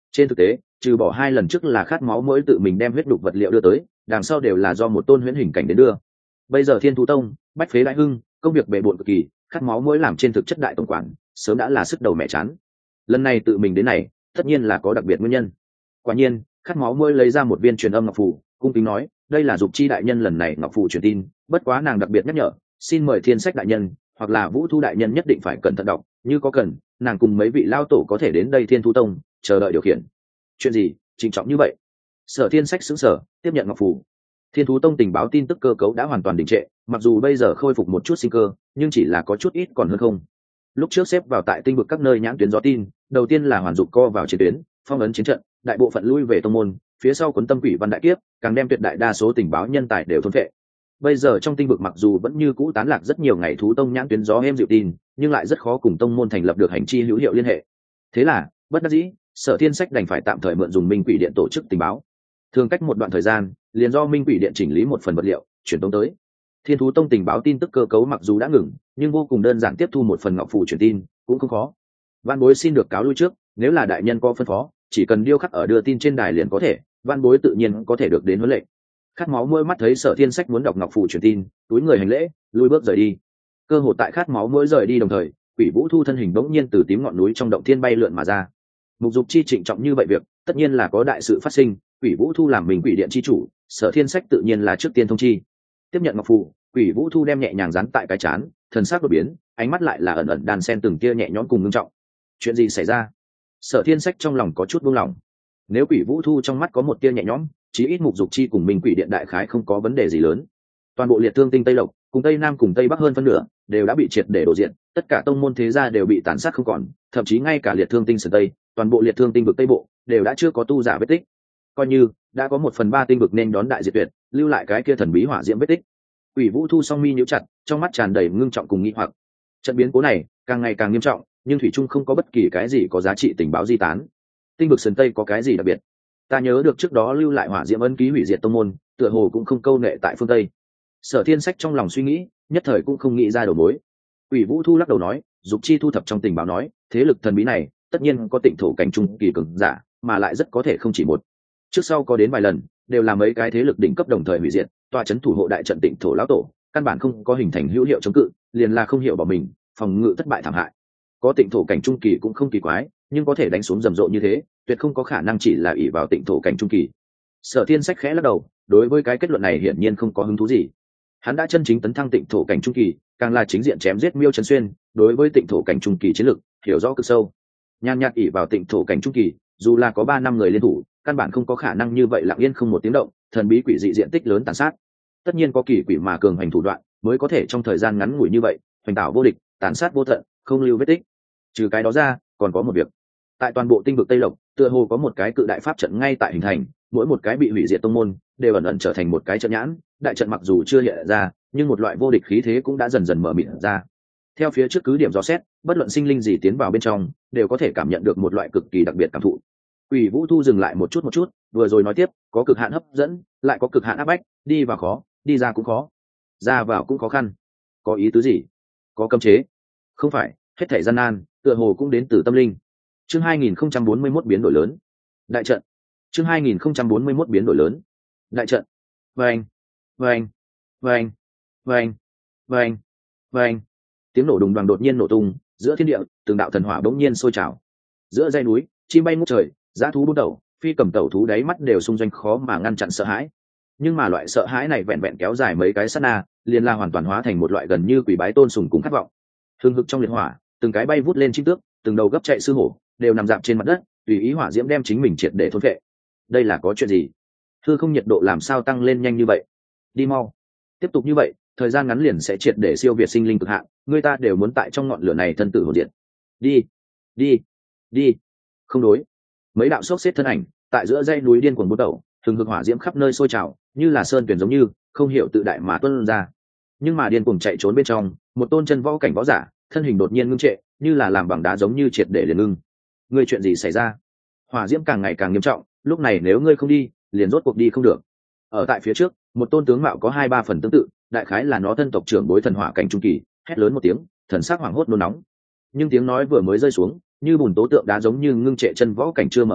Trên thực tế, trừ bỏ 2 lần trước là khát máu mỗi tự mình đem huyết đục vật liệu đưa tới, đằng sau đều là do một tôn huyễn hình cảnh đến đưa. Bây giờ Thiên Thú Tông, bách phế đại hưng, công việc bề bộn cực kỳ, khát máu mỗi làm trên thực chất đại tổng quản, sớm đã là sức đầu mẹ chán. Lần này tự mình đến này, tất nhiên là có đặc biệt nguyên nhân. Quả nhiên, khát máu mỗi lấy ra một viên truyền âm ngọc phù, cung kính nói, đây là Dục Chi đại nhân lần này ngọc phù truyền tin, bất quá nàng đặc biệt nhắc nhở, xin mời Thiên Sách đại nhân hoặc là Vũ Thu đại nhân nhất định phải cẩn thận đọc, như có cần, nàng cùng mấy vị lao tổ có thể đến đây Thiên Thú Tông, chờ đợi điều khiển. Chuyện gì trịnh trọng như vậy? Sở Thiên Sách sững sờ, tiếp nhận ngọc phù. Thiên Thú Tông tình báo tin tức cơ cấu đã hoàn toàn đình trệ, mặc dù bây giờ khôi phục một chút sinh cơ, nhưng chỉ là có chút ít còn hơn không. Lúc trước xếp vào tại tinh vực các nơi nhãn tuyến gió tin, đầu tiên là Hoàn Dục co vào chiến tuyến, phong ấn chiến trận, đại bộ phận lui về tông môn, phía sau cuốn Tâm Quỷ Văn đại kiếp, càng đem tuyệt đại đa số tình báo nhân tài đều thôn phệ. Bây giờ trong tinh vực mặc dù vẫn như cũ tán lạc rất nhiều ngày Thú Tông nhãn tuyến gió êm dịu tin, nhưng lại rất khó cùng tông môn thành lập được hành chi hữu hiệu liên hệ. Thế là, bất đắc dĩ, Sở Thiên Sách đành phải tạm thời mượn dùng Minh Quỷ Điện tổ chức tình báo. Thường cách một đoạn thời gian, liền do Minh Quỷ Điện chỉnh lý một phần vật liệu, chuyển tống tới. Thiên Thú Tông tình báo tin tức cơ cấu mặc dù đã ngừng, nhưng vô cùng đơn giản tiếp thu một phần ngọc phù truyền tin, cũng không khó. Văn bối xin được cáo lui trước, nếu là đại nhân có phân phó, chỉ cần điêu khắc ở đưa tin trên đài liền có thể, văn bối tự nhiên có thể được đến huấn lệnh. Khát máu mỗi mắt thấy Sở Thiên Sách muốn đọc ngọc phù truyền tin, túi người hành lễ, lui bước rời đi. Cơ hội tại khát máu mỗi rời đi đồng thời, Quỷ Vũ Thu thân hình bỗng nhiên từ tím ngọn núi trong động thiên bay lượn mà ra. Mục Dục Chi trịnh trọng như vậy việc, tất nhiên là có đại sự phát sinh, Quỷ Vũ Thu làm mình Quỷ Điện chi chủ, Sở Thiên Sách tự nhiên là trước tiên thông chi. Tiếp nhận ngọc phù, Quỷ Vũ Thu đem nhẹ nhàng dán tại cái chán, thần sắc đột biến, ánh mắt lại là ẩn ẩn đan xen từng tia nhẹ nhõm cùng ngưng trọng. Chuyện gì xảy ra? Sở Thiên Sách trong lòng có chút buông lỏng. Nếu Quỷ Vũ Thu trong mắt có một tia nhẹ nhõm, chí ít Mục Dục Chi cùng mình Quỷ Điện đại khái không có vấn đề gì lớn. Toàn bộ Liệt Thương Tinh Tây Lộc, cùng Tây Nam cùng Tây Bắc hơn phân nửa, đều đã bị triệt để đổ diện, tất cả tông môn thế gia đều bị tàn sát không còn, thậm chí ngay cả Liệt Thương Tinh Sơn Tây, toàn bộ Liệt Thương Tinh vực Tây Bộ, đều đã chưa có tu giả vết tích. Coi như đã có 1/3 tinh vực nên đón đại diệt tuyệt, lưu lại cái kia thần bí hỏa diễm vết tích. Quỷ Vũ Thu song mi nhíu chặt, trong mắt tràn đầy ngưng trọng cùng nghi hoặc. Trận biến cố này càng ngày càng nghiêm trọng, nhưng thủy trung không có bất kỳ cái gì có giá trị tình báo di tán. Tinh vực Sơn Tây có cái gì đặc biệt? Ta nhớ được trước đó lưu lại hỏa diễm ấn ký hủy diệt tông môn, tựa hồ cũng không câu nệ tại phương Tây. Sở Thiên Sách trong lòng suy nghĩ, nhất thời cũng không nghĩ ra đầu mối. Quỷ Vũ Thu lắc đầu nói, Dục Chi thu thập trong tình báo nói, thế lực thần bí này tất nhiên có tịnh thổ cảnh trung kỳ cường giả, mà lại rất có thể không chỉ một. Trước sau có đến vài lần, đều là mấy cái thế lực đỉnh cấp đồng thời hủy diệt, tọa trấn thủ hộ đại trận tịnh thổ lão tổ, căn bản không có hình thành hữu hiệu chống cự, liền là không hiểu bỏ mình, phòng ngự thất bại thảm hại. Có tịnh thổ cảnh trung kỳ cũng không kỳ quái, nhưng có thể đánh xuống rầm rộ như thế, tuyệt không có khả năng chỉ là ỷ vào tịnh thổ cảnh trung kỳ. Sở Thiên Sách khẽ lắc đầu, đối với cái kết luận này hiển nhiên không có hứng thú gì. Hắn đã chân chính tấn thăng tịnh thổ cảnh trung kỳ, càng là chính diện chém giết Miêu Trấn Xuyên, đối với tịnh thổ cảnh trung kỳ chiến lực hiểu rõ cực sâu. Nhan nhạt ỷ vào tịnh thổ cảnh trung kỳ, dù là có 3 năm người liên thủ, căn bản không có khả năng như vậy lặng yên không một tiếng động, thần bí quỷ dị diện tích lớn tàn sát. Tất nhiên có kỳ quỷ mà cường hành thủ đoạn, mới có thể trong thời gian ngắn ngủi như vậy, hoành tạo vô địch, tàn sát vô tận, không lưu vết tích. Trừ cái đó ra, còn có một việc. Tại toàn bộ tinh vực Tây Lộc, tựa hồ có một cái cự đại pháp trận ngay tại hình thành, mỗi một cái bị hủy diệt tông môn đều ẩn ẩn trở thành một cái trận nhãn, đại trận mặc dù chưa hiện ra, nhưng một loại vô địch khí thế cũng đã dần dần mở mịt ra. Theo phía trước cứ điểm dò xét, bất luận sinh linh gì tiến vào bên trong, đều có thể cảm nhận được một loại cực kỳ đặc biệt cảm thụ. Quỷ Vũ Thu dừng lại một chút, vừa rồi nói tiếp, có cực hạn hấp dẫn, lại có cực hạn áp bách, đi vào khó, đi ra cũng khó, ra vào cũng khó khăn. Có ý tứ gì? Có cấm chế? Không phải, hết thảy gian nan, tựa hồ cũng đến từ tâm linh. Chương 2041 biến đổi lớn. Đại trận. Chương 2041 biến đổi lớn. Đại trận. Vâng, vâng, vâng, vâng, vâng, vâng. Tiếng nổ đùng đoàng đột nhiên nổ tung, giữa thiên địa, từng đạo thần hỏa bỗng nhiên sôi trào. Giữa dãy núi, chim bay ngút trời, dã thú bút đầu, phi cầm tẩu thú đáy mắt đều xung doanh khó mà ngăn chặn sợ hãi. Nhưng mà loại sợ hãi này vẹn vẹn kéo dài mấy cái sát na, liền la hoàn toàn hóa thành một loại gần như quỷ bái tôn sùng cùng khát vọng. Hương hực trong liệt hỏa, từng cái bay vút lên chim tước, từng đầu gấp chạy sư hổ, đều nằm dạp trên mặt đất, tùy ý hỏa diễm đem chính mình triệt để thôn phệ. Đây là có chuyện gì? Hư không nhiệt độ làm sao tăng lên nhanh như vậy? Đi mau. Tiếp tục như vậy, thời gian ngắn liền sẽ triệt để siêu việt sinh linh cực hạn, người ta đều muốn tại trong ngọn lửa này thân tử hồn diệt. Đi, đi, đi. Không đối. Mấy đạo xốc xếp thân ảnh, tại giữa dãy núi điên cuồng bút đầu, thường hực hỏa diễm khắp nơi sôi trào, như là sơn tuyển giống như, không hiểu tự đại mà tuôn ra. Nhưng mà điên cuồng chạy trốn bên trong, một tôn chân võ cảnh võ giả, thân hình đột nhiên ngưng trệ, như là làm bằng đá giống như triệt để liền ngưng. Ngươi chuyện gì xảy ra? Hỏa diễm càng ngày càng nghiêm trọng, lúc này nếu ngươi không đi, liền rốt cuộc đi không được. Ở tại phía trước, một tôn tướng mạo có 2-3 phần tương tự, đại khái là nó thân tộc trưởng bối thần hỏa cảnh trung kỳ, hét lớn một tiếng, thần sắc hoảng hốt nôn nóng. Nhưng tiếng nói vừa mới rơi xuống, như bùn tố tượng đá giống như ngưng trệ chân võ cảnh chưa mở miệng,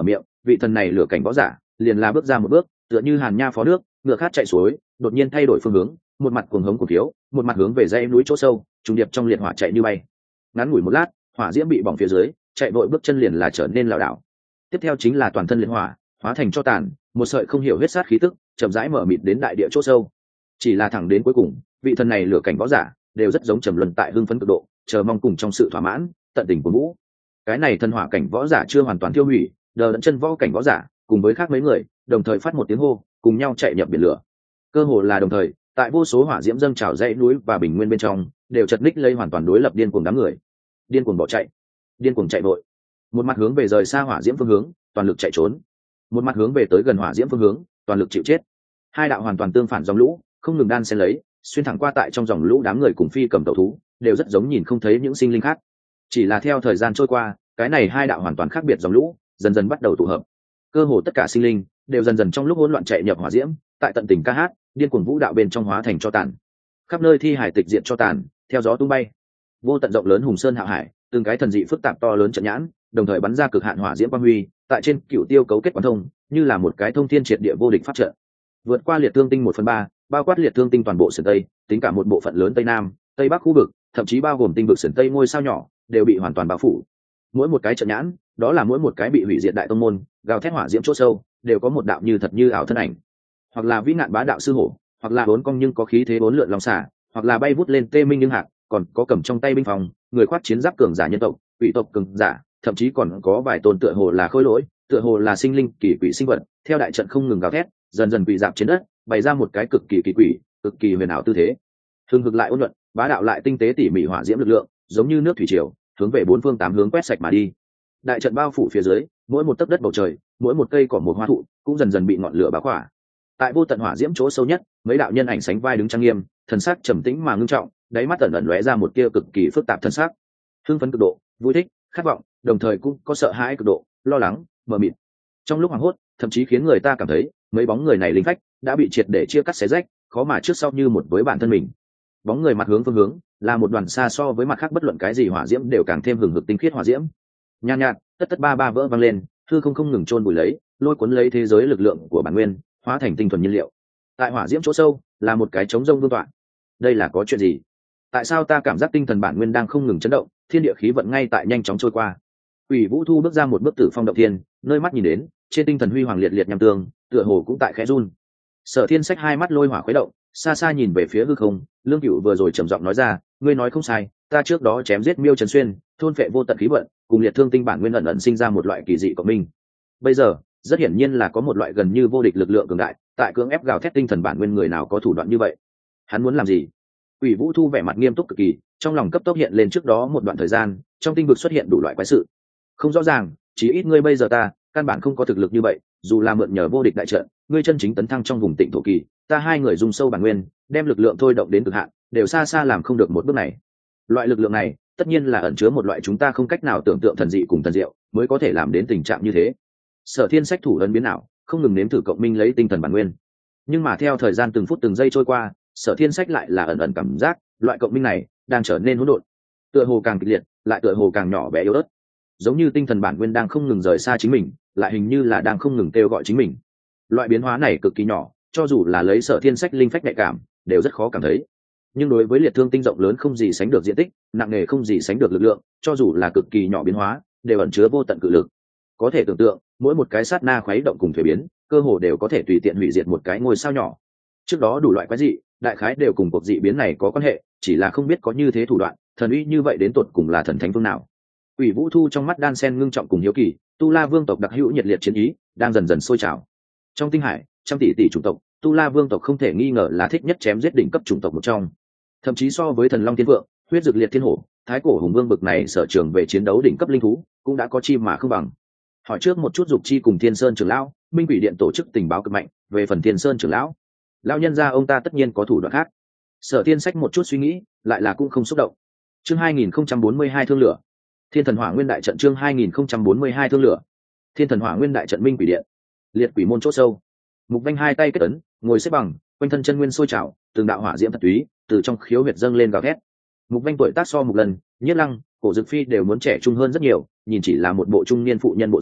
vị thần này lửa cảnh võ giả liền là bước ra một bước, tựa như hàn nha phó nước, ngựa khát chạy suối, đột nhiên thay đổi phương hướng, một mặt cuồng hống cuồng thiếu, một mặt hướng về dãy núi chỗ sâu, trùng điệp trong liệt hỏa chạy như bay. Ngắn ngủi một lát, hỏa diễm bị bỏng phía dưới, chạy vội bước chân liền là trở nên lảo đảo. Tiếp theo chính là toàn thân liệt hỏa, hóa thành cho tàn, một sợi không hiểu huyết sát khí tức, chậm rãi mở mịt đến đại địa chỗ sâu. Chỉ là thẳng đến cuối cùng, vị thần này lửa cảnh võ giả đều rất giống trầm luân tại hưng phấn cực độ, chờ mong cùng trong sự thỏa mãn, tận tình của vũ. Cái này thần hỏa cảnh võ giả chưa hoàn toàn tiêu hủy, đờ đẫn chân võ cảnh võ giả cùng với khác mấy người đồng thời phát một tiếng hô, cùng nhau chạy nhập biển lửa. Cơ hồ là đồng thời, tại vô số hỏa diễm dâng trào dãy núi và bình nguyên bên trong, đều chật ních lấy hoàn toàn đối lập điên cuồng đám người. Điên cuồng bỏ chạy, điên cuồng chạy vội. Một mặt hướng về rời xa hỏa diễm phương hướng, toàn lực chạy trốn. Một mặt hướng về tới gần hỏa diễm phương hướng, toàn lực chịu chết. Hai đạo hoàn toàn tương phản dòng lũ, không ngừng đan xen lấy, xuyên thẳng qua tại trong dòng lũ đám người cùng phi cầm tẩu thú, đều rất giống nhìn không thấy những sinh linh khác. Chỉ là theo thời gian trôi qua, cái này hai đạo hoàn toàn khác biệt dòng lũ dần dần bắt đầu tụ hợp. Cơ hồ tất cả sinh linh đều dần dần trong lúc hỗn loạn chạy nhập hỏa diễm, tại tận tình ca hát, điên cuồng vũ đạo bên trong hóa thành cho tàn. Khắp nơi thi hải tịch diện cho tàn, theo gió tung bay. Vô tận rộng lớn hùng sơn hạo hải, từng cái thần dị phức tạp to lớn trận nhãn, đồng thời bắn ra cực hạn hỏa diễm quang huy, tại trên cựu tiêu cấu kết quán thông, như là một cái thông thiên triệt địa vô địch pháp trận. Vượt qua liệt thương tinh 1/3, bao quát liệt thương tinh toàn bộ sườn tây, tính cả một bộ phận lớn tây nam, tây bắc khu vực, thậm chí bao gồm tinh vực sườn tây ngôi sao nhỏ, đều bị hoàn toàn bao phủ. Mỗi một cái trận nhãn, đó là mỗi một cái bị hủy diệt đại tông môn, gào thét hỏa diễm chỗ sâu, đều có một đạo như thật như ảo thân ảnh, hoặc là vĩ nạn bá đạo sư hổ, hoặc là bốn cong nhưng có khí thế bốn lượn long xả, hoặc là bay vút lên tê minh nhưng hạc, còn có cầm trong tay binh phòng, người khoác chiến giáp cường giả nhân tộc, quỷ tộc cường giả, thậm chí còn có vài tôn tựa hồ là khôi lỗi, tựa hồ là sinh linh kỳ quỷ sinh vật, theo đại trận không ngừng gào thét, dần dần quỷ dạp trên đất, bày ra một cái cực kỳ kỳ quỷ, cực kỳ huyền ảo tư thế. Hưng hực lại ôn nhuận, bá đạo lại tinh tế tỉ mỉ hỏa diễm lực lượng, giống như nước thủy triều, hướng về bốn phương tám hướng quét sạch mà đi. Đại trận bao phủ phía dưới, mỗi một tấc đất bầu trời, mỗi một cây cỏ một hoa thụ, cũng dần dần bị ngọn lửa bao khỏa. Tại vô tận hỏa diễm chỗ sâu nhất, mấy đạo nhân ảnh sánh vai đứng trang nghiêm, thần sắc trầm tĩnh mà ngưng trọng, đáy mắt ẩn ẩn lóe ra một tia cực kỳ phức tạp thân sắc. Hưng phấn cực độ, vui thích, khát vọng, đồng thời cũng có sợ hãi cực độ, lo lắng, mờ mịt. Trong lúc hoảng hốt, thậm chí khiến người ta cảm thấy, mấy bóng người này linh phách đã bị triệt để chia cắt xé rách, khó mà trước sau như một với bản thân mình. Bóng người mặt hướng phương hướng, là một đoàn xa so với mặt khác bất luận cái gì hỏa diễm đều càng thêm hừng hực tinh khiết hỏa diễm. Nhàn nhạt, tất tất ba ba vỡ vang lên, hư không ngừng chôn bụi lấy, lôi cuốn lấy thế giới lực lượng của bản nguyên, hóa thành tinh thuần nhiên liệu. Tại hỏa diễm chỗ sâu, là một cái trống rông vương tọa. Đây là có chuyện gì? Tại sao ta cảm giác tinh thần bản nguyên đang không ngừng chấn động, thiên địa khí vận ngay tại nhanh chóng trôi qua? Quỷ Vũ Thu bước ra một bước tử phong động thiên, nơi mắt nhìn đến, trên tinh thần huy hoàng liệt liệt nham tương, tựa hồ cũng tại khẽ run. Sở Thiên Sách hai mắt lôi hỏa khuấy động, xa xa nhìn về phía hư không, Lương Cửu vừa rồi trầm giọng nói ra, ngươi nói không sai, ta trước đó chém giết Miêu Trần Xuyên, thôn phệ vô tận khí vận, cùng liệt thương tinh bản nguyên ẩn ẩn sinh ra một loại kỳ dị của mình. Bây giờ, rất hiển nhiên là có một loại gần như vô địch lực lượng cường đại, tại cưỡng ép gào thét tinh thần bản nguyên, người nào có thủ đoạn như vậy? Hắn muốn làm gì? Quỷ Vũ Thu vẻ mặt nghiêm túc cực kỳ, trong lòng cấp tốc hiện lên trước đó một đoạn thời gian, trong tinh vực xuất hiện đủ loại quái sự. Không rõ ràng, chỉ ít ngươi bây giờ ta, căn bản không có thực lực như vậy, dù là mượn nhờ vô địch đại trận, ngươi chân chính tấn thăng trong vùng Tịnh Thổ kỳ, ta hai người dùng sâu bản nguyên, đem lực lượng thôi động đến cực hạn, đều xa xa làm không được một bước này. Loại lực lượng này, tất nhiên là ẩn chứa một loại chúng ta không cách nào tưởng tượng thần dị cùng thần diệu, mới có thể làm đến tình trạng như thế. Sở Thiên Sách thủ ấn biến ảo, không ngừng nếm thử cộng minh lấy tinh thần bản nguyên. Nhưng mà theo thời gian từng phút từng giây trôi qua, Sở Thiên Sách lại là ẩn ẩn cảm giác, loại cộng minh này đang trở nên hỗn độn, tựa hồ càng kịch liệt, lại tựa hồ càng nhỏ bé yếu ớt. Giống như tinh thần bản nguyên đang không ngừng rời xa chính mình, lại hình như là đang không ngừng kêu gọi chính mình. Loại biến hóa này cực kỳ nhỏ, cho dù là lấy Sở Thiên Sách linh phách nhạy cảm, đều rất khó cảm thấy. Nhưng đối với liệt thương tinh rộng lớn không gì sánh được diện tích, nặng nề không gì sánh được lực lượng, cho dù là cực kỳ nhỏ biến hóa, đều ẩn chứa vô tận cự lực. Có thể tưởng tượng, mỗi một cái sát na khuấy động cùng thuế biến, cơ hồ đều có thể tùy tiện hủy diệt một cái ngôi sao nhỏ. Trước đó đủ loại quái dị, đại khái đều cùng cuộc dị biến này có quan hệ, chỉ là không biết có như thế thủ đoạn, thần uy như vậy đến tột cùng là thần thánh phương nào. Quỷ Vũ Thu trong mắt đan sen ngưng trọng cùng hiếu kỳ, Tu La Vương tộc đặc hữu nhiệt liệt chiến ý đang dần dần sôi trào. Trong tinh hải, trăm tỷ tỷ chủng tộc, Tu La Vương tộc không thể nghi ngờ là thích nhất chém giết đỉnh cấp chủng tộc một trong. Thậm chí so với Thần Long Thiên Vượng, Huyết Dực Liệt Thiên Hổ, Thái Cổ Hùng Vương bực này sở trường về chiến đấu đỉnh cấp linh thú, cũng đã có chi mà không bằng. Hỏi trước một chút Dục Chi cùng Thiên Sơn trưởng lão, Minh Quỷ Điện tổ chức tình báo cực mạnh, về phần Thiên Sơn trưởng lão, lão nhân gia ông ta tất nhiên có thủ đoạn khác. Sở Thiên Sách một chút suy nghĩ, lại là cũng không xúc động. Chương 2042 thương lửa. Thiên Thần Hỏa Nguyên đại trận chương 2042 thương lửa. Thiên Thần Hỏa Nguyên đại trận Minh Quỷ Điện. Liệt quỷ môn chỗ sâu. Mục Vanh hai tay kết ấn, ngồi xếp bằng, quanh thân chân nguyên sôi trào, từng đạo hỏa diễm thật túy từ trong khiếu huyệt dâng lên gào thét. Mục Vanh tuổi tác so Mục Lần, Nhiếp Lăng, Cổ Dực Phi đều muốn trẻ trung hơn rất nhiều, nhìn chỉ là một bộ trung niên phụ nhân bộ dáng,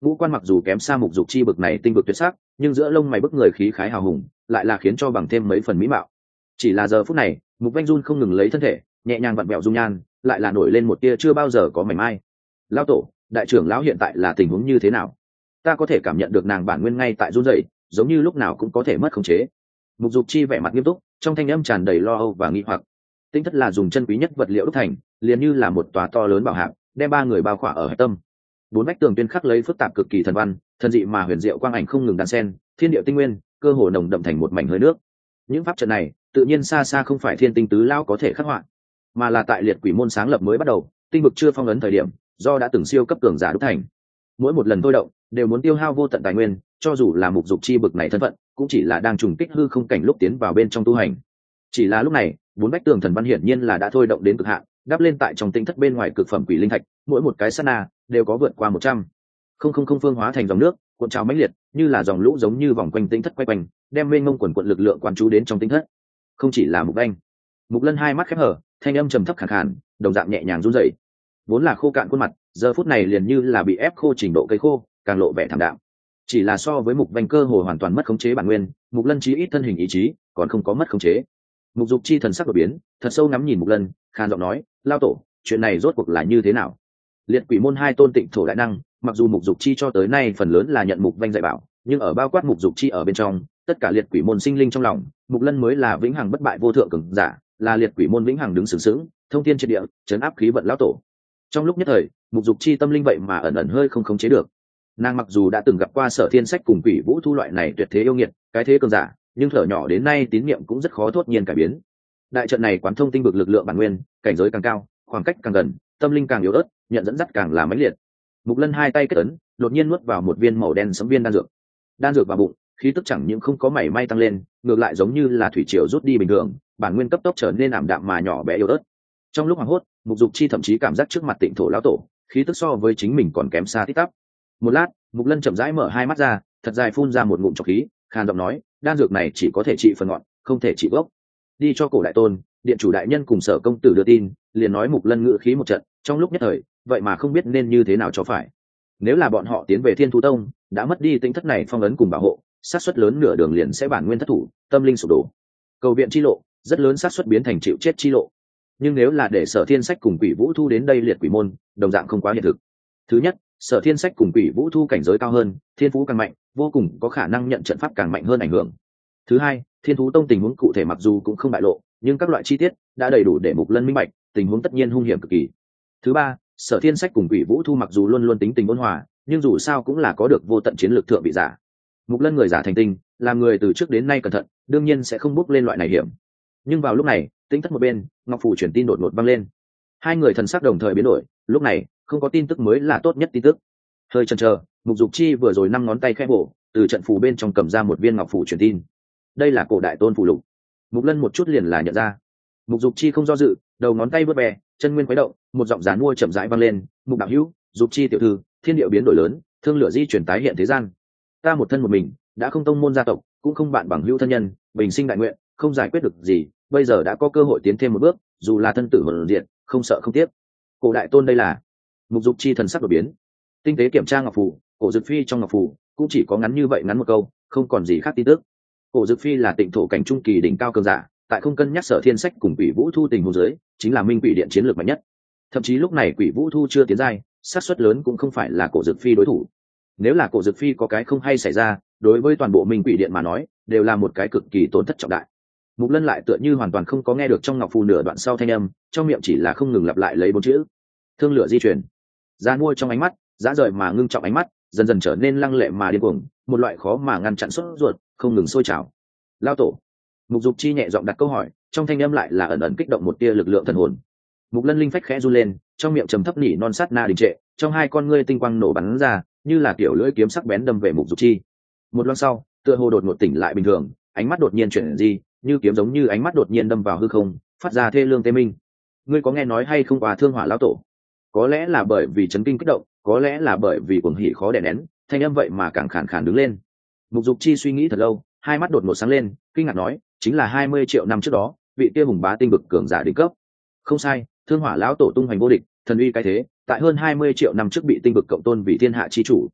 ngũ quan mặc dù kém xa mục dục chi bực này tinh vực tuyệt sắc, nhưng giữa lông mày bức người khí khái hào hùng lại là khiến cho bằng thêm mấy phần mỹ mạo. Chỉ là giờ phút này mục vanh run không ngừng lấy thân thể nhẹ nhàng vặn vẹo dung nhan, lại là nổi lên một tia chưa bao giờ có mảy may. Lão tổ, đại trưởng lão hiện tại là tình huống như thế nào? Ta có thể cảm nhận được nàng bản nguyên ngay tại run rẩy, giống như lúc nào cũng có thể mất khống chế. Mục dục chi vẻ mặt nghiêm túc, trong thanh âm tràn đầy lo âu và nghi hoặc. Tinh thất là dùng chân quý nhất vật liệu đúc thành, liền như là một tòa to lớn bảo hạp, đem ba người bao khỏa ở hạch tâm. Bốn vách tường tuyên khắc lấy phức tạp cực kỳ thần văn, thần dị mà huyền diệu quang ảnh không ngừng đan xen, thiên địa tinh nguyên, cơ hồ nồng đậm thành một mảnh hơi nước. Những pháp trận này, tự nhiên xa xa không phải thiên tinh tứ lao có thể khắc họa, mà là tại liệt quỷ môn sáng lập mới bắt đầu, tinh vực chưa phong ấn thời điểm, do đã từng siêu cấp cường giả đúc thành. Mỗi một lần thôi động, đều muốn tiêu hao vô tận tài nguyên, cho dù là mục dục chi bực này thân phận, cũng chỉ là đang trùng kích hư không cảnh lúc tiến vào bên trong tu hành. Chỉ là lúc này, bốn vách tường thần văn hiển nhiên là đã thôi động đến cực hạn, đắp lên tại trong tinh thất bên ngoài cực phẩm quỷ linh thạch, mỗi một cái sát na đều có vượt qua 100,000 phương hóa thành dòng nước, cuộn trào mãnh liệt, như là dòng lũ giống như vòng quanh tinh thất quay quanh, đem mênh mông quần quận lực lượng quán chú đến trong tinh thất. Không chỉ là Mục Anh, Mục Lân hai mắt khép hở, thanh âm trầm thấp khàn khàn, đồng dạng nhẹ nhàng run rẩy. Vốn là khô cạn khuôn mặt, giờ phút này liền như là bị ép khô trình độ cây khô, càng lộ vẻ thảm đạm. Chỉ là so với Mục Vành cơ hồ hoàn toàn mất khống chế bản nguyên, Mục Lân chí ít thân hình ý chí còn không có mất khống chế. Mục Dục chi thần sắc đột biến, thật sâu ngắm nhìn Mục Lân, khàn giọng nói: "Lao tổ, chuyện này rốt cuộc là như thế nào?" Liệt quỷ môn hai tôn tịnh thổ đại năng, mặc dù Mục Dục chi cho tới nay phần lớn là nhận Mục Vành dạy bảo, nhưng ở bao quát Mục Dục chi ở bên trong, tất cả liệt quỷ môn sinh linh trong lòng, Mục Lân mới là vĩnh hằng bất bại vô thượng cường giả, là liệt quỷ môn vĩnh hằng đứng sừng sững, thông thiên triệt địa, trấn áp khí vận lão tổ. Trong lúc nhất thời, Mục Dục chi tâm linh vậy mà ẩn ẩn hơi không khống chế được. Nàng mặc dù đã từng gặp qua Sở Thiên Sách cùng Quỷ Vũ Thu loại này tuyệt thế yêu nghiệt, cái thế cường giả, nhưng thở nhỏ đến nay tín niệm cũng rất khó thốt nhiên cải biến. Đại trận này quán thông tinh vực lực lượng bản nguyên, cảnh giới càng cao, khoảng cách càng gần, tâm linh càng yếu ớt, nhận dẫn dắt càng là mãnh liệt. Mục Lân hai tay kết ấn, đột nhiên nuốt vào một viên màu đen sẫm viên đan dược. Đan dược vào bụng, khí tức chẳng những không có mảy may tăng lên, ngược lại giống như là thủy triều rút đi bình thường, bản nguyên cấp tốc trở nên ảm đạm mà nhỏ bé yếu ớt. Trong lúc hoảng hốt, Mục Dục chi thậm chí cảm giác trước mặt Tịnh thổ lão tổ, khí tức so với chính mình còn kém xa tít tắp. Một lát, Mục Lân chậm rãi mở hai mắt ra, thật dài phun ra một ngụm trọc khí, khàn giọng nói: "Đan dược này chỉ có thể trị phần ngọn, không thể trị gốc. Đi cho Cổ đại tôn, điện chủ đại nhân cùng Sở công tử đưa tin." Liền nói Mục Lân ngự khí một trận, trong lúc nhất thời, vậy mà không biết nên như thế nào cho phải. Nếu là bọn họ tiến về Thiên Thú Tông, đã mất đi tính thất này phong ấn cùng bảo hộ, xác suất lớn nửa đường liền sẽ bản nguyên thất thủ, tâm linh sụp đổ. Cầu viện chi lộ, rất lớn xác suất biến thành chịu chết chi lộ. Nhưng nếu là để Sở Thiên Sách cùng Quỷ Vũ Thu đến đây liệt quỷ môn, đồng dạng không quá hiện thực. Thứ nhất, Sở Thiên Sách cùng Quỷ Vũ Thu cảnh giới cao hơn, thiên phú càng mạnh, vô cùng có khả năng nhận trận pháp càng mạnh hơn ảnh hưởng. Thứ hai, Thiên Thú Tông tình huống cụ thể mặc dù cũng không bại lộ, nhưng các loại chi tiết đã đầy đủ để Mục Lân minh bạch, tình huống tất nhiên hung hiểm cực kỳ. Thứ ba, Sở Thiên Sách cùng Quỷ Vũ Thu mặc dù luôn luôn tính tình ôn hòa, nhưng dù sao cũng là có được vô tận chiến lược thượng vị giả. Mục Lân người giả thành tinh, làm người từ trước đến nay cẩn thận, đương nhiên sẽ không bước lên loại này hiểm. Nhưng vào lúc này, tính thất một bên, Ngọc Phù truyền tin đột ngột vang lên. Hai người thần sắc đồng thời biến đổi, lúc này, không có tin tức mới là tốt nhất tin tức. Hơi chần chờ, Mục Dục chi vừa rồi 5 ngón tay khẽ bổ, từ trận phù bên trong cầm ra một viên ngọc phù truyền tin. Đây là Cổ đại tôn phù lục. Mục Lân một chút liền là nhận ra. Mục Dục chi không do dự, đầu ngón tay vớt bè, chân nguyên khuấy động, một giọng giàn mua chậm rãi vang lên: "Mục đạo hữu, Dục chi tiểu thư, thiên địa biến đổi lớn, thương lửa di chuyển tái hiện thế gian. Ta một thân một mình, đã không tông môn gia tộc, cũng không bạn bằng hữu thân nhân, bình sinh đại nguyện, không giải quyết được gì, bây giờ đã có cơ hội tiến thêm một bước, dù là thân tử hồn diệt, không sợ không tiếc." Cổ đại tôn đây là? Mục Dục chi thần sắc đổi biến, tinh tế kiểm tra ngọc phù, Cổ Dực Phi trong ngọc phù cũng chỉ có ngắn như vậy ngắn một câu, không còn gì khác tin tức. Cổ Dực Phi là Tịnh thổ cảnh trung kỳ đỉnh cao cường giả, tại không cân nhắc Sở Thiên Sách cùng Quỷ Vũ Thu tình huống dưới, chính là Minh Quỷ Điện chiến lược mạnh nhất. Thậm chí lúc này Quỷ Vũ Thu chưa tiến giai, xác suất lớn cũng không phải là Cổ Dực Phi đối thủ. Nếu là Cổ Dực Phi có cái không hay xảy ra, đối với toàn bộ Minh Quỷ Điện mà nói, đều là một cái cực kỳ tổn thất trọng đại. Mục Lân lại tựa như hoàn toàn không có nghe được trong ngọc phù nửa đoạn sau thanh âm, trong miệng chỉ là không ngừng lặp lại lấy 4 chữ: thương lửa di chuyển. Gian mua trong ánh mắt, dã rời mà ngưng trọng ánh mắt, dần dần trở nên lăng lệ mà điên cuồng, một loại khó mà ngăn chặn sốt ruột, không ngừng sôi trào. Lao tổ. Mục Dục chi nhẹ giọng đặt câu hỏi, trong thanh âm lại là ẩn ẩn kích động một tia lực lượng thần hồn. Mục Lân linh phách khẽ run lên, trong miệng trầm thấp nỉ non sát na đình trệ, trong hai con ngươi tinh quang nổ bắn ra, như là kiểu lưỡi kiếm sắc bén đâm về Mục Dục chi. Một lát sau, tựa hồ đột ngột tỉnh lại bình thường, ánh mắt đột nhiên chuyển gì, như kiếm giống như ánh mắt đột nhiên đâm vào hư không, phát ra thê lương tê minh. Ngươi có nghe nói hay không qua Thương Hỏa lão tổ? Có lẽ là bởi vì chấn kinh kích động, có lẽ là bởi vì cuồng hỉ khó đè nén, thanh âm vậy mà càng khàn khàn đứng lên. Mục Dục chi suy nghĩ thật lâu, hai mắt đột ngột sáng lên, kinh ngạc nói: chính là 20 triệu năm trước đó, vị kia hùng bá tinh vực cường giả đỉnh cấp. Không sai, Thương Hỏa lão tổ tung hoành vô địch, thần uy cái thế, tại hơn 20 triệu năm trước bị tinh vực cộng tôn vì thiên hạ chi chủ.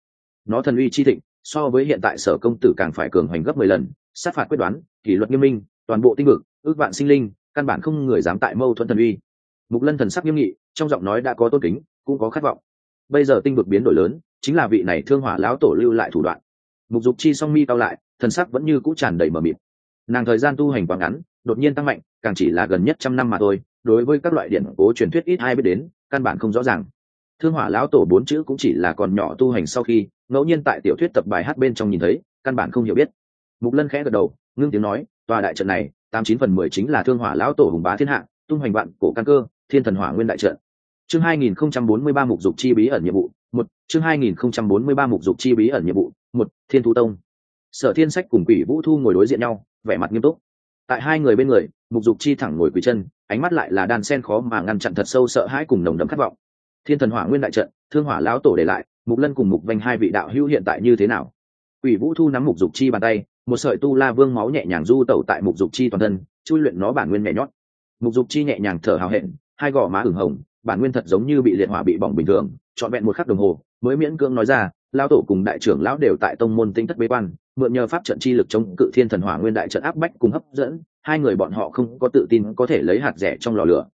nó thần uy chi thịnh, so với hiện tại Sở công tử càng phải cường hoành gấp 10 lần, sát phạt quyết đoán, kỷ luật nghiêm minh, toàn bộ tinh vực, ước vạn sinh linh, căn bản không người dám tại mâu thuẫn thần uy. Mục Lân thần sắc nghiêm nghị, trong giọng nói đã có tôn kính, cũng có khát vọng. Bây giờ tinh vực biến đổi lớn, chính là vị này Thương Hỏa lão tổ lưu lại thủ đoạn. Mục Dục Chi song mi cao lại, thần sắc vẫn như cũ tràn đầy mờ mịt. Nàng thời gian tu hành quá ngắn, đột nhiên tăng mạnh, càng chỉ là gần nhất trăm năm mà thôi, đối với các loại điển cố truyền thuyết ít ai biết đến, căn bản không rõ ràng. Thương Hỏa lão tổ 4 chữ cũng chỉ là còn nhỏ tu hành sau khi ngẫu nhiên tại tiểu thuyết tập bài hát bên trong nhìn thấy, căn bản không hiểu biết. Mục Lân khẽ gật đầu, ngưng tiếng nói, tòa đại trận này, 89/10 chính là Thương Hỏa lão tổ hùng bá thiên hạ, tung hoành vạn cổ căn cơ, Thiên Thần Hỏa Nguyên đại trận. Chương 2043 Mục Dục Chi bí ẩn nhiệm vụ 1, chương 2043 Mục Dục Chi bí ẩn nhiệm vụ 1, Thiên Thú Tông. Sở Thiên Sách cùng Quỷ Vũ Thu ngồi đối diện nhau, vẻ mặt nghiêm túc. Tại hai người bên người, Mục Dục Chi thẳng ngồi quỳ chân, ánh mắt lại là đan sen khó mà ngăn chặn thật sâu sợ hãi cùng nồng đậm khát vọng. Thiên Thần Hỏa Nguyên đại trận, Thương Hỏa lão tổ để lại, Mục Lân cùng Mục Vành hai vị đạo hữu hiện tại như thế nào? Quỷ Vũ Thu nắm Mục Dục Chi bàn tay, một sợi tu la vương máu nhẹ nhàng du tẩu tại Mục Dục Chi toàn thân, chui luyện nó bản nguyên nhẹ nhõm. Mục Dục Chi nhẹ nhàng thở hào hẹn, hai gò má ửng hồng, bản nguyên thật giống như bị liệt hỏa bị bỏng bình thường, trọn vẹn một khắc đồng hồ mới miễn cưỡng nói ra, lão tổ cùng đại trưởng lão đều tại tông môn tinh thất bế quan, mượn nhờ pháp trận chi lực chống cự Thiên Thần Hỏa Nguyên đại trận áp bách cùng hấp dẫn, hai người bọn họ không có tự tin có thể lấy hạt rẻ trong lò lửa,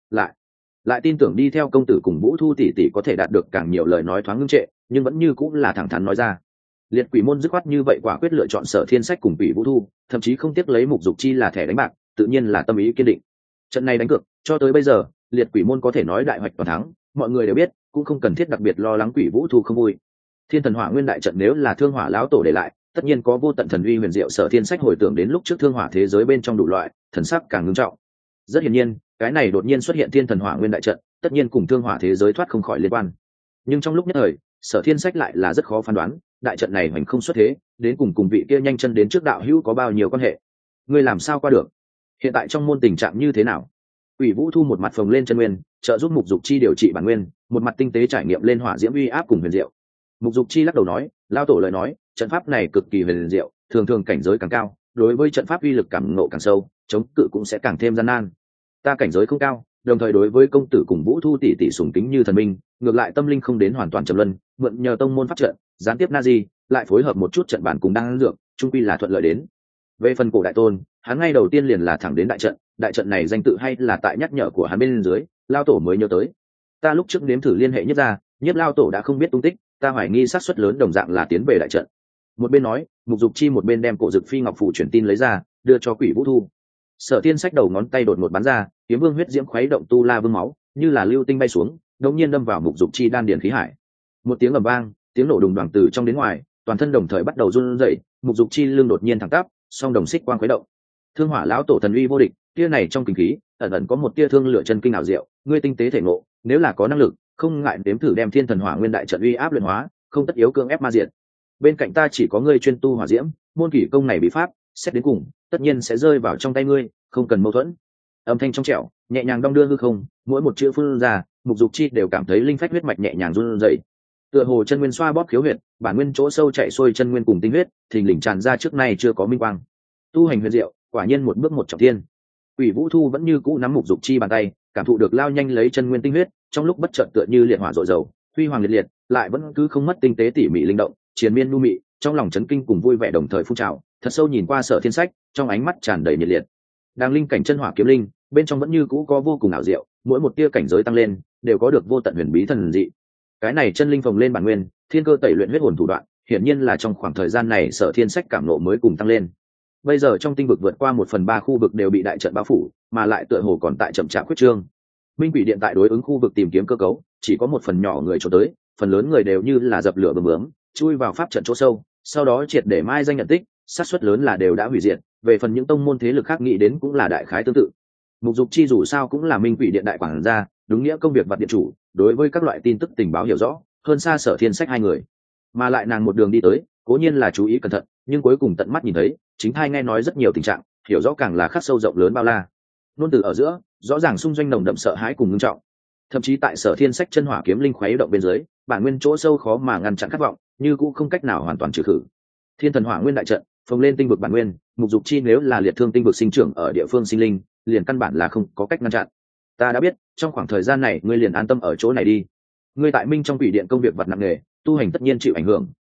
lại tin tưởng đi theo công tử cùng Vũ Thu tỷ tỷ có thể đạt được càng nhiều lời nói thoáng ngưng trệ, nhưng vẫn như cũng là thẳng thắn nói ra. Liệt Quỷ môn dứt khoát như vậy quả quyết lựa chọn Sở Thiên Sách cùng Quỷ Vũ Thu, thậm chí không tiếc lấy Mục Dục Chi là thẻ đánh bạc, tự nhiên là tâm ý kiên định. Trận này đánh cược, cho tới bây giờ, Liệt Quỷ môn có thể nói đại hoạch toàn thắng, mọi người đều biết, cũng không cần thiết đặc biệt lo lắng Quỷ Vũ Thu không vui. Thiên Thần Hỏa Nguyên đại trận nếu là Thương Hỏa lão tổ để lại, tất nhiên có vô tận thần uy huyền diệu. Sở Thiên Sách hồi tưởng đến lúc trước Thương Hỏa thế giới bên trong đủ loại, thần sắc càng ngưng trọng. Rất hiển nhiên, cái này đột nhiên xuất hiện Thiên Thần Hỏa Nguyên đại trận, tất nhiên cùng Thương Hỏa thế giới thoát không khỏi liên quan. Nhưng trong lúc nhất thời, Sở Thiên Sách lại là rất khó phán đoán, đại trận này hoành không xuất thế, đến cùng vị kia nhanh chân đến trước đạo hữu có bao nhiêu quan hệ. Ngươi làm sao qua được? Hiện tại trong môn tình trạng như thế nào? Quỷ Vũ Thu một mặt phồng lên chân nguyên, trợ giúp Mục Dục Chi điều trị bản nguyên, một mặt tinh tế trải nghiệm lên hỏa diễm uy áp cùng huyền diệu. Mục Dục Chi lắc đầu nói, lao tổ lời nói, trận pháp này cực kỳ huyền diệu, thường thường cảnh giới càng cao, đối với trận pháp uy lực cảm ngộ càng sâu, chống cự cũng sẽ càng thêm gian nan. Ta cảnh giới không cao, đồng thời đối với công tử cùng Vũ Thu tỷ tỷ sùng kính như thần minh, ngược lại tâm linh không đến hoàn toàn trầm luân, mượn nhờ tông môn pháp trận, gián tiếp Nazi, lại phối hợp một chút trận bản cùng đang dược, trung quy là thuận lợi đến. Về phần cổ đại tôn, hắn ngay đầu tiên liền là thẳng đến đại trận này danh tự hay là tại nhắc nhở của hắn bên dưới, lao tổ mới nhớ tới. Ta lúc trước nếm thử liên hệ nhất ra, nhất lao tổ đã không biết tung tích, ta hoài nghi xác suất lớn đồng dạng là tiến về đại trận. Một bên nói, Mục Dục Chi một bên đem cổ dực phi ngọc phủ truyền tin lấy ra, đưa cho Quỷ Vũ Thu. Sở Thiên Sách đầu ngón tay đột ngột bắn ra, kiếm vương huyết diễm khuấy động tu la vương máu, như là lưu tinh bay xuống, đột nhiên đâm vào Mục Dục Chi đan điền khí hải. Một tiếng ầm vang, tiếng nổ đùng đoàng từ trong đến ngoài, toàn thân đồng thời bắt đầu run rẩy, Mục Dục Chi lưng đột nhiên thẳng tắp, song đồng xích quang khuấy động. Thương Hỏa lão tổ thần uy vô địch, tia này trong kinh khí, ẩn ẩn có một tia thương lửa chân kinh ảo diệu, ngươi tinh tế thể ngộ, nếu là có năng lực, không ngại đếm thử đem Thiên Thần Hỏa Nguyên đại trận uy áp luyện hóa, không tất yếu cưỡng ép ma diệt. Bên cạnh ta chỉ có ngươi chuyên tu hỏa diễm, môn kỷ công này bí pháp, xét đến cùng, tất nhiên sẽ rơi vào trong tay ngươi, không cần mâu thuẫn. Âm thanh trong trẻo, nhẹ nhàng đong đưa hư không, mỗi một chữ phun ra, Mục Dục Chi đều cảm thấy linh phách huyết mạch nhẹ nhàng run rẩy. Tựa hồ chân nguyên xoa bóp khiếu huyệt, bản nguyên chỗ sâu chạy xuôi chân nguyên cùng tinh huyết, thình lình tràn ra trước nay chưa có minh quang. Tu hành huyền diệu, quả nhiên một bước một trọng thiên. Quỷ Vũ Thu vẫn như cũ nắm Mục Dục Chi bàn tay, cảm thụ được lao nhanh lấy chân nguyên tinh huyết, trong lúc bất chợt tựa như liệt hỏa rọi dầu, huy hoàng liệt liệt, lại vẫn cứ không mất tinh tế tỉ mỉ linh động, triền miên nu mị, trong lòng chấn kinh cùng vui vẻ đồng thời phun trào, thật sâu nhìn qua Sở Thiên Sách, trong ánh mắt tràn đầy nhiệt liệt. Đang linh cảnh chân hỏa kiếm linh, bên trong vẫn như cũ có vô cùng ảo diệu, mỗi một tia cảnh giới tăng lên, đều có được vô tận huyền bí thần dị. Cái này chân linh phồng lên bản nguyên, thiên cơ tẩy luyện huyết hồn thủ đoạn, hiển nhiên là trong khoảng thời gian này Sở Thiên Sách cảm ngộ mới cùng tăng lên. Bây giờ trong tinh vực vượt qua 1/3 khu vực đều bị đại trận bao phủ, mà lại tựa hồ còn tại chậm chạp quyết trương. Minh Quỷ Điện tại đối ứng khu vực tìm kiếm cơ cấu, chỉ có một phần nhỏ người trốn tới, phần lớn người đều như là dập lửa bướm bướm, chui vào pháp trận chỗ sâu, sau đó triệt để mai danh nhận tích, xác suất lớn là đều đã hủy diệt. Về phần những tông môn thế lực khác nghĩ đến cũng là đại khái tương tự. Mục Dục Chi dù sao cũng là Minh Quỷ Điện đại quản gia, đúng nghĩa công việc vật điện chủ, đối với các loại tin tức tình báo hiểu rõ hơn xa Sở Thiên Sách hai người. Mà lại nàng một đường đi tới, cố nhiên là chú ý cẩn thận, nhưng cuối cùng tận mắt nhìn thấy, chính thai nghe nói rất nhiều tình trạng, hiểu rõ càng là khắc sâu rộng lớn bao la. Nôn từ ở giữa, rõ ràng xung doanh nồng đậm sợ hãi cùng ngưng trọng. Thậm chí tại Sở Thiên Sách chân hỏa kiếm linh khuấy động bên dưới, bản nguyên chỗ sâu khó mà ngăn chặn khát vọng, như cũng không cách nào hoàn toàn trừ khử. Thiên Thần Hỏa Nguyên đại trận, phồng lên tinh vực bản nguyên, Mục Dục Chi nếu là liệt thương tinh vực sinh trưởng ở địa phương sinh linh, liền căn bản là không có cách ngăn chặn. Ta đã biết, trong khoảng thời gian này ngươi liền an tâm ở chỗ này đi. Ngươi tại Minh trong Quỷ Điện công việc vật nặng nề, tu hành tất nhiên chịu ảnh hưởng,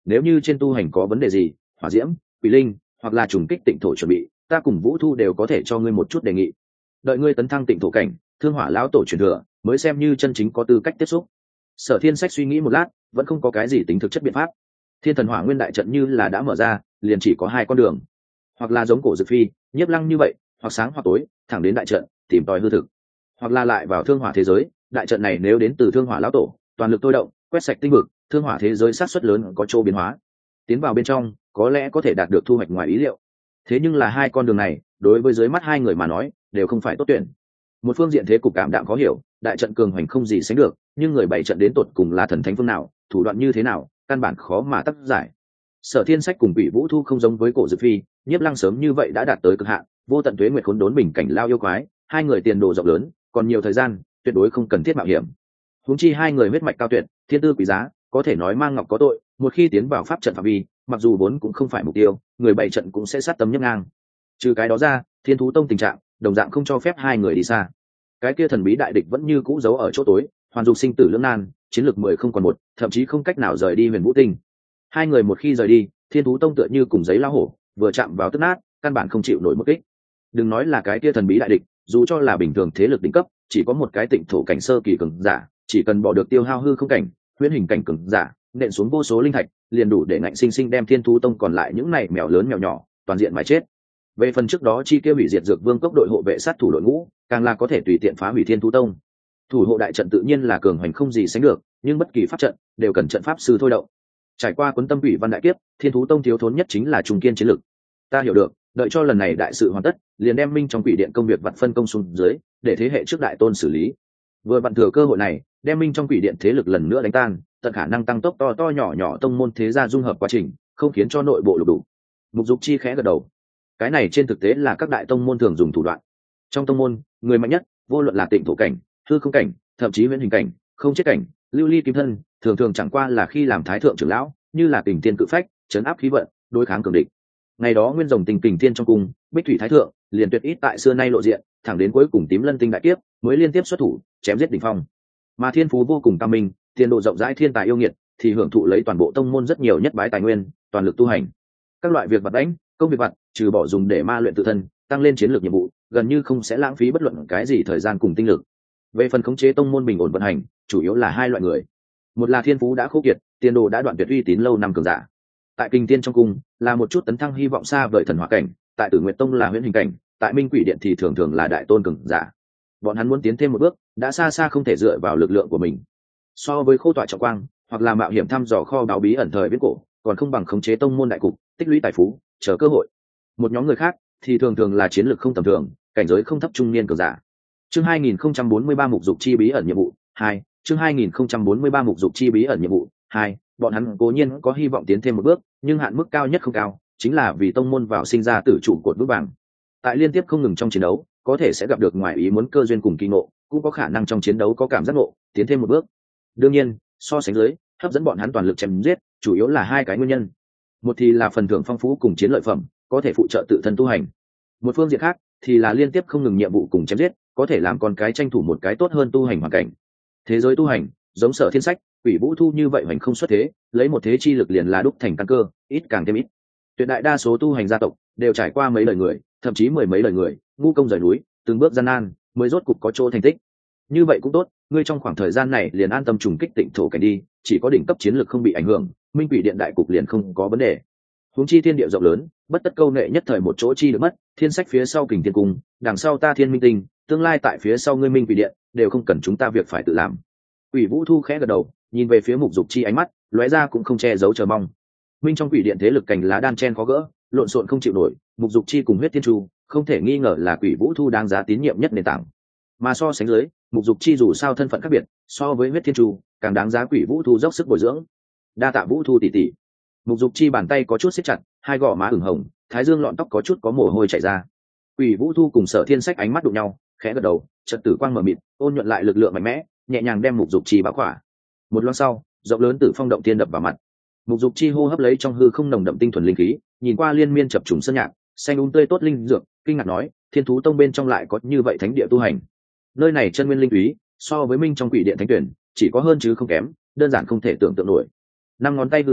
nếu như trên tu hành có vấn đề gì, hỏa diễm, quỷ linh hoặc là trùng kích tịnh thổ chuẩn bị, ta cùng Vũ Thu đều có thể cho ngươi một chút đề nghị. Đợi ngươi tấn thăng tịnh thổ cảnh, Thương Hỏa lão tổ truyền thừa mới xem như chân chính có tư cách tiếp xúc. Sở Thiên Sách suy nghĩ một lát, vẫn không có cái gì tính thực chất biện pháp. Thiên Thần Hỏa Nguyên đại trận như là đã mở ra, liền chỉ có hai con đường, hoặc là giống Cổ Dực Phi, Nhiếp Lăng như vậy, hoặc sáng hoặc tối, thẳng đến đại trận, tìm tòi hư thực, hoặc là lại vào Thương Hỏa thế giới. Đại trận này nếu đến từ Thương Hỏa lão tổ, toàn lực thôi động, quét sạch tinh vực, Thương Hỏa thế giới sát suất lớn có chỗ biến hóa. Tiến vào bên trong, có lẽ có thể đạt được thu hoạch ngoài ý liệu. Thế nhưng là hai con đường này, đối với dưới mắt hai người mà nói, đều không phải tốt tuyển. Một phương diện thế cục cảm đạm khó hiểu, đại trận cường hoành không gì sánh được, nhưng người bày trận đến tột cùng là thần thánh phương nào, thủ đoạn như thế nào, căn bản khó mà tác giải. Sở Thiên Sách cùng Quỷ Vũ Thu không giống với Cổ Dực Phi, Nhiếp Lăng sớm như vậy đã đạt tới cực hạn, vô tận tuế nguyệt khốn đốn bình cảnh lao yêu quái, hai người tiền đồ rộng lớn, còn nhiều thời gian, tuyệt đối không cần thiết mạo hiểm. Huống chi hai người huyết mạch cao tuyệt, thiên tư quý giá, có thể nói mang ngọc có tội, một khi tiến vào pháp trận phạm vi, mặc dù vốn cũng không phải mục tiêu, người bày trận cũng sẽ sát tâm nhấc ngang. Trừ cái đó ra, Thiên Thú Tông tình trạng đồng dạng không cho phép hai người đi xa. Cái kia thần bí đại địch vẫn như cũ giấu ở chỗ tối, hoàn dục sinh tử lưỡng nan, chiến lược 10 không còn một, thậm chí không cách nào rời đi Huyền Vũ Tinh. Hai người một khi rời đi, Thiên Thú Tông tựa như cùng giấy lao hổ, vừa chạm vào tức nát, căn bản không chịu nổi một kích. Đừng nói là cái kia thần bí đại địch, dù cho là bình thường thế lực đỉnh cấp, chỉ có một cái tịnh thổ cảnh sơ kỳ cường giả, chỉ cần bỏ được tiêu hao hư không cảnh, huyễn hình cảnh cường giả, nện xuống vô số linh thạch, liền đủ để ngạnh sinh sinh đem Thiên Thú Tông còn lại những này mèo lớn mèo nhỏ, toàn diện mà chết. Về phần trước đó chi kia hủy diệt dược vương cốc đội hộ vệ sát thủ đội ngũ, càng là có thể tùy tiện phá hủy Thiên Thú Tông. Thủ hộ đại trận tự nhiên là cường hoành không gì sánh được, nhưng bất kỳ pháp trận đều cần trận pháp sư thôi động. Trải qua cuốn tâm ủy văn đại kiếp, Thiên Thú Tông thiếu thốn nhất chính là trung kiên chiến lực. Ta hiểu được, đợi cho lần này đại sự hoàn tất, liền đem minh trong quỷ điện công việc vặt phân công xuống dưới, để thế hệ trước đại tôn xử lý. Vừa vặn thừa cơ hội này, đem minh trong quỷ điện thế lực lần nữa đánh tan, tận khả năng tăng tốc to to nhỏ nhỏ tông môn thế gia dung hợp quá trình, không khiến cho nội bộ lục đục. Mục Dục Chi khẽ gật đầu. Cái này trên thực tế là các đại tông môn thường dùng thủ đoạn. Trong tông môn, người mạnh nhất, vô luận là tịnh thổ cảnh, hư không cảnh, thậm chí viễn hình cảnh, không chết cảnh, lưu ly kim thân, thường thường chẳng qua là khi làm thái thượng trưởng lão, như là kình thiên cự phách, chấn áp khí vận, đối kháng cường địch. Ngày đó nguyên rồng tình kình thiên trong cung, bích thủy thái thượng liền tuyệt ít tại xưa nay lộ diện, thẳng đến cuối cùng tím lân tinh đại kiếp mới liên tiếp xuất thủ, chém giết đỉnh phong. Mà thiên phú vô cùng cao minh, tiền độ rộng rãi thiên tài yêu nghiệt, thì hưởng thụ lấy toàn bộ tông môn rất nhiều nhất bái tài nguyên, toàn lực tu hành. Các loại việc vặt đánh, công việc vặt, trừ bỏ dùng để ma luyện tự thân, tăng lên chiến lược nhiệm vụ, gần như không sẽ lãng phí bất luận cái gì thời gian cùng tinh lực. Về phần khống chế tông môn bình ổn vận hành, chủ yếu là hai loại người. Một là thiên phú đã khô kiệt, tiền đồ đã đoạn tuyệt uy tín lâu năm cường giả. Tại kinh tiên trong cung là một chút tấn thăng hy vọng xa vời thần hỏa cảnh, tại Tử Nguyệt Tông là huyễn hình cảnh, tại Minh Quỷ Điện thì thường thường là đại tôn cường giả. Bọn hắn muốn tiến thêm một bước, đã xa xa không thể dựa vào lực lượng của mình. So với khô tọa trọng quang, hoặc là mạo hiểm thăm dò kho báu bí ẩn thời viễn cổ, còn không bằng khống chế tông môn đại cục, tích lũy tài phú, chờ cơ hội. Một nhóm người khác thì thường thường là chiến lược không tầm thường, cảnh giới không thấp trung niên cường giả. Chương 2043 mục dục chi bí ẩn nhiệm vụ 2, chương 2043 mục dục chi bí ẩn nhiệm vụ 2, bọn hắn cố nhiên có hy vọng tiến thêm một bước, nhưng hạn mức cao nhất không cao, chính là vì tông môn vào sinh ra tử trụ cột vững vàng. Tại liên tiếp không ngừng trong chiến đấu, có thể sẽ gặp được ngoài ý muốn cơ duyên cùng kỳ ngộ, cũng có khả năng trong chiến đấu có cảm giác ngộ, tiến thêm một bước. Đương nhiên, so sánh dưới, hấp dẫn bọn hắn toàn lực chém giết, chủ yếu là hai cái nguyên nhân. Một thì là phần thưởng phong phú cùng chiến lợi phẩm, có thể phụ trợ tự thân tu hành. Một phương diện khác thì là liên tiếp không ngừng nhiệm vụ cùng chém giết, có thể làm con cái tranh thủ một cái tốt hơn tu hành hoàn cảnh. Thế giới tu hành, giống Sở Thiên Sách, Quỷ Vũ Thu như vậy hành không xuất thế, lấy một thế chi lực liền là đúc thành căn cơ, ít càng thêm ít. Tuyệt đại đa số tu hành gia tộc đều trải qua mấy đời người, thậm chí mười mấy đời người, ngu công rời núi, từng bước gian nan, mới rốt cục có chỗ thành tích. Như vậy cũng tốt, ngươi trong khoảng thời gian này liền an tâm trùng kích tịnh thổ cảnh đi, chỉ có đỉnh cấp chiến lực không bị ảnh hưởng, Minh Quỷ Điện đại cục liền không có vấn đề. Huống chi thiên địa rộng lớn, bất tất câu nệ nhất thời một chỗ chi được mất, Thiên Sách phía sau Kình Thiên Cung, đằng sau ta Thiên Minh Tinh, tương lai tại phía sau ngươi Minh Quỷ Điện, đều không cần chúng ta việc phải tự làm. Quỷ Vũ Thu khẽ gật đầu, nhìn về phía Mục Dục Chi ánh mắt lóe ra cũng không che giấu chờ mong. Minh trong Quỷ Điện thế lực cành lá đan chen khó gỡ, lộn xộn không chịu nổi, Mục Dục Chi cùng Huyết Thiên Chu, không thể nghi ngờ là Quỷ Vũ Thu đáng giá tín nhiệm nhất nền tảng. Mà so sánh dưới, Mục Dục Chi dù sao thân phận khác biệt, so với Huyết Thiên Chu, càng đáng giá Quỷ Vũ Thu dốc sức bồi dưỡng. Đa tạ Vũ Thu tỷ tỷ. Mục Dục Chi bàn tay có chút siết chặt, hai gò má ửng hồng, thái dương lọn tóc có chút có mồ hôi chảy ra. Quỷ Vũ Thu cùng Sở Thiên Sách ánh mắt đụng nhau, khẽ gật đầu, trận tử quang mở mịt, ôn nhuận lại lực lượng mạnh mẽ, nhẹ nhàng đem Mục Dục Chi bao khỏa. Một loan sau, rộng lớn tử phong động tiên đập vào mặt. Mục Dục Chi hô hấp lấy trong hư không nồng đậm tinh thuần linh khí, nhìn qua liên miên chập trùng sơn nhạc, xanh tươi tốt linh dược, kinh ngạc nói, Thiên Thú Tông bên trong lại có như vậy thánh địa tu hành. Nơi này chân nguyên linh túy, so với Minh trong Quỷ Điện thánh tuyển, chỉ có hơn chứ không kém, đơn giản không thể tưởng tượng nổi. Năm ngón tay hư nắm,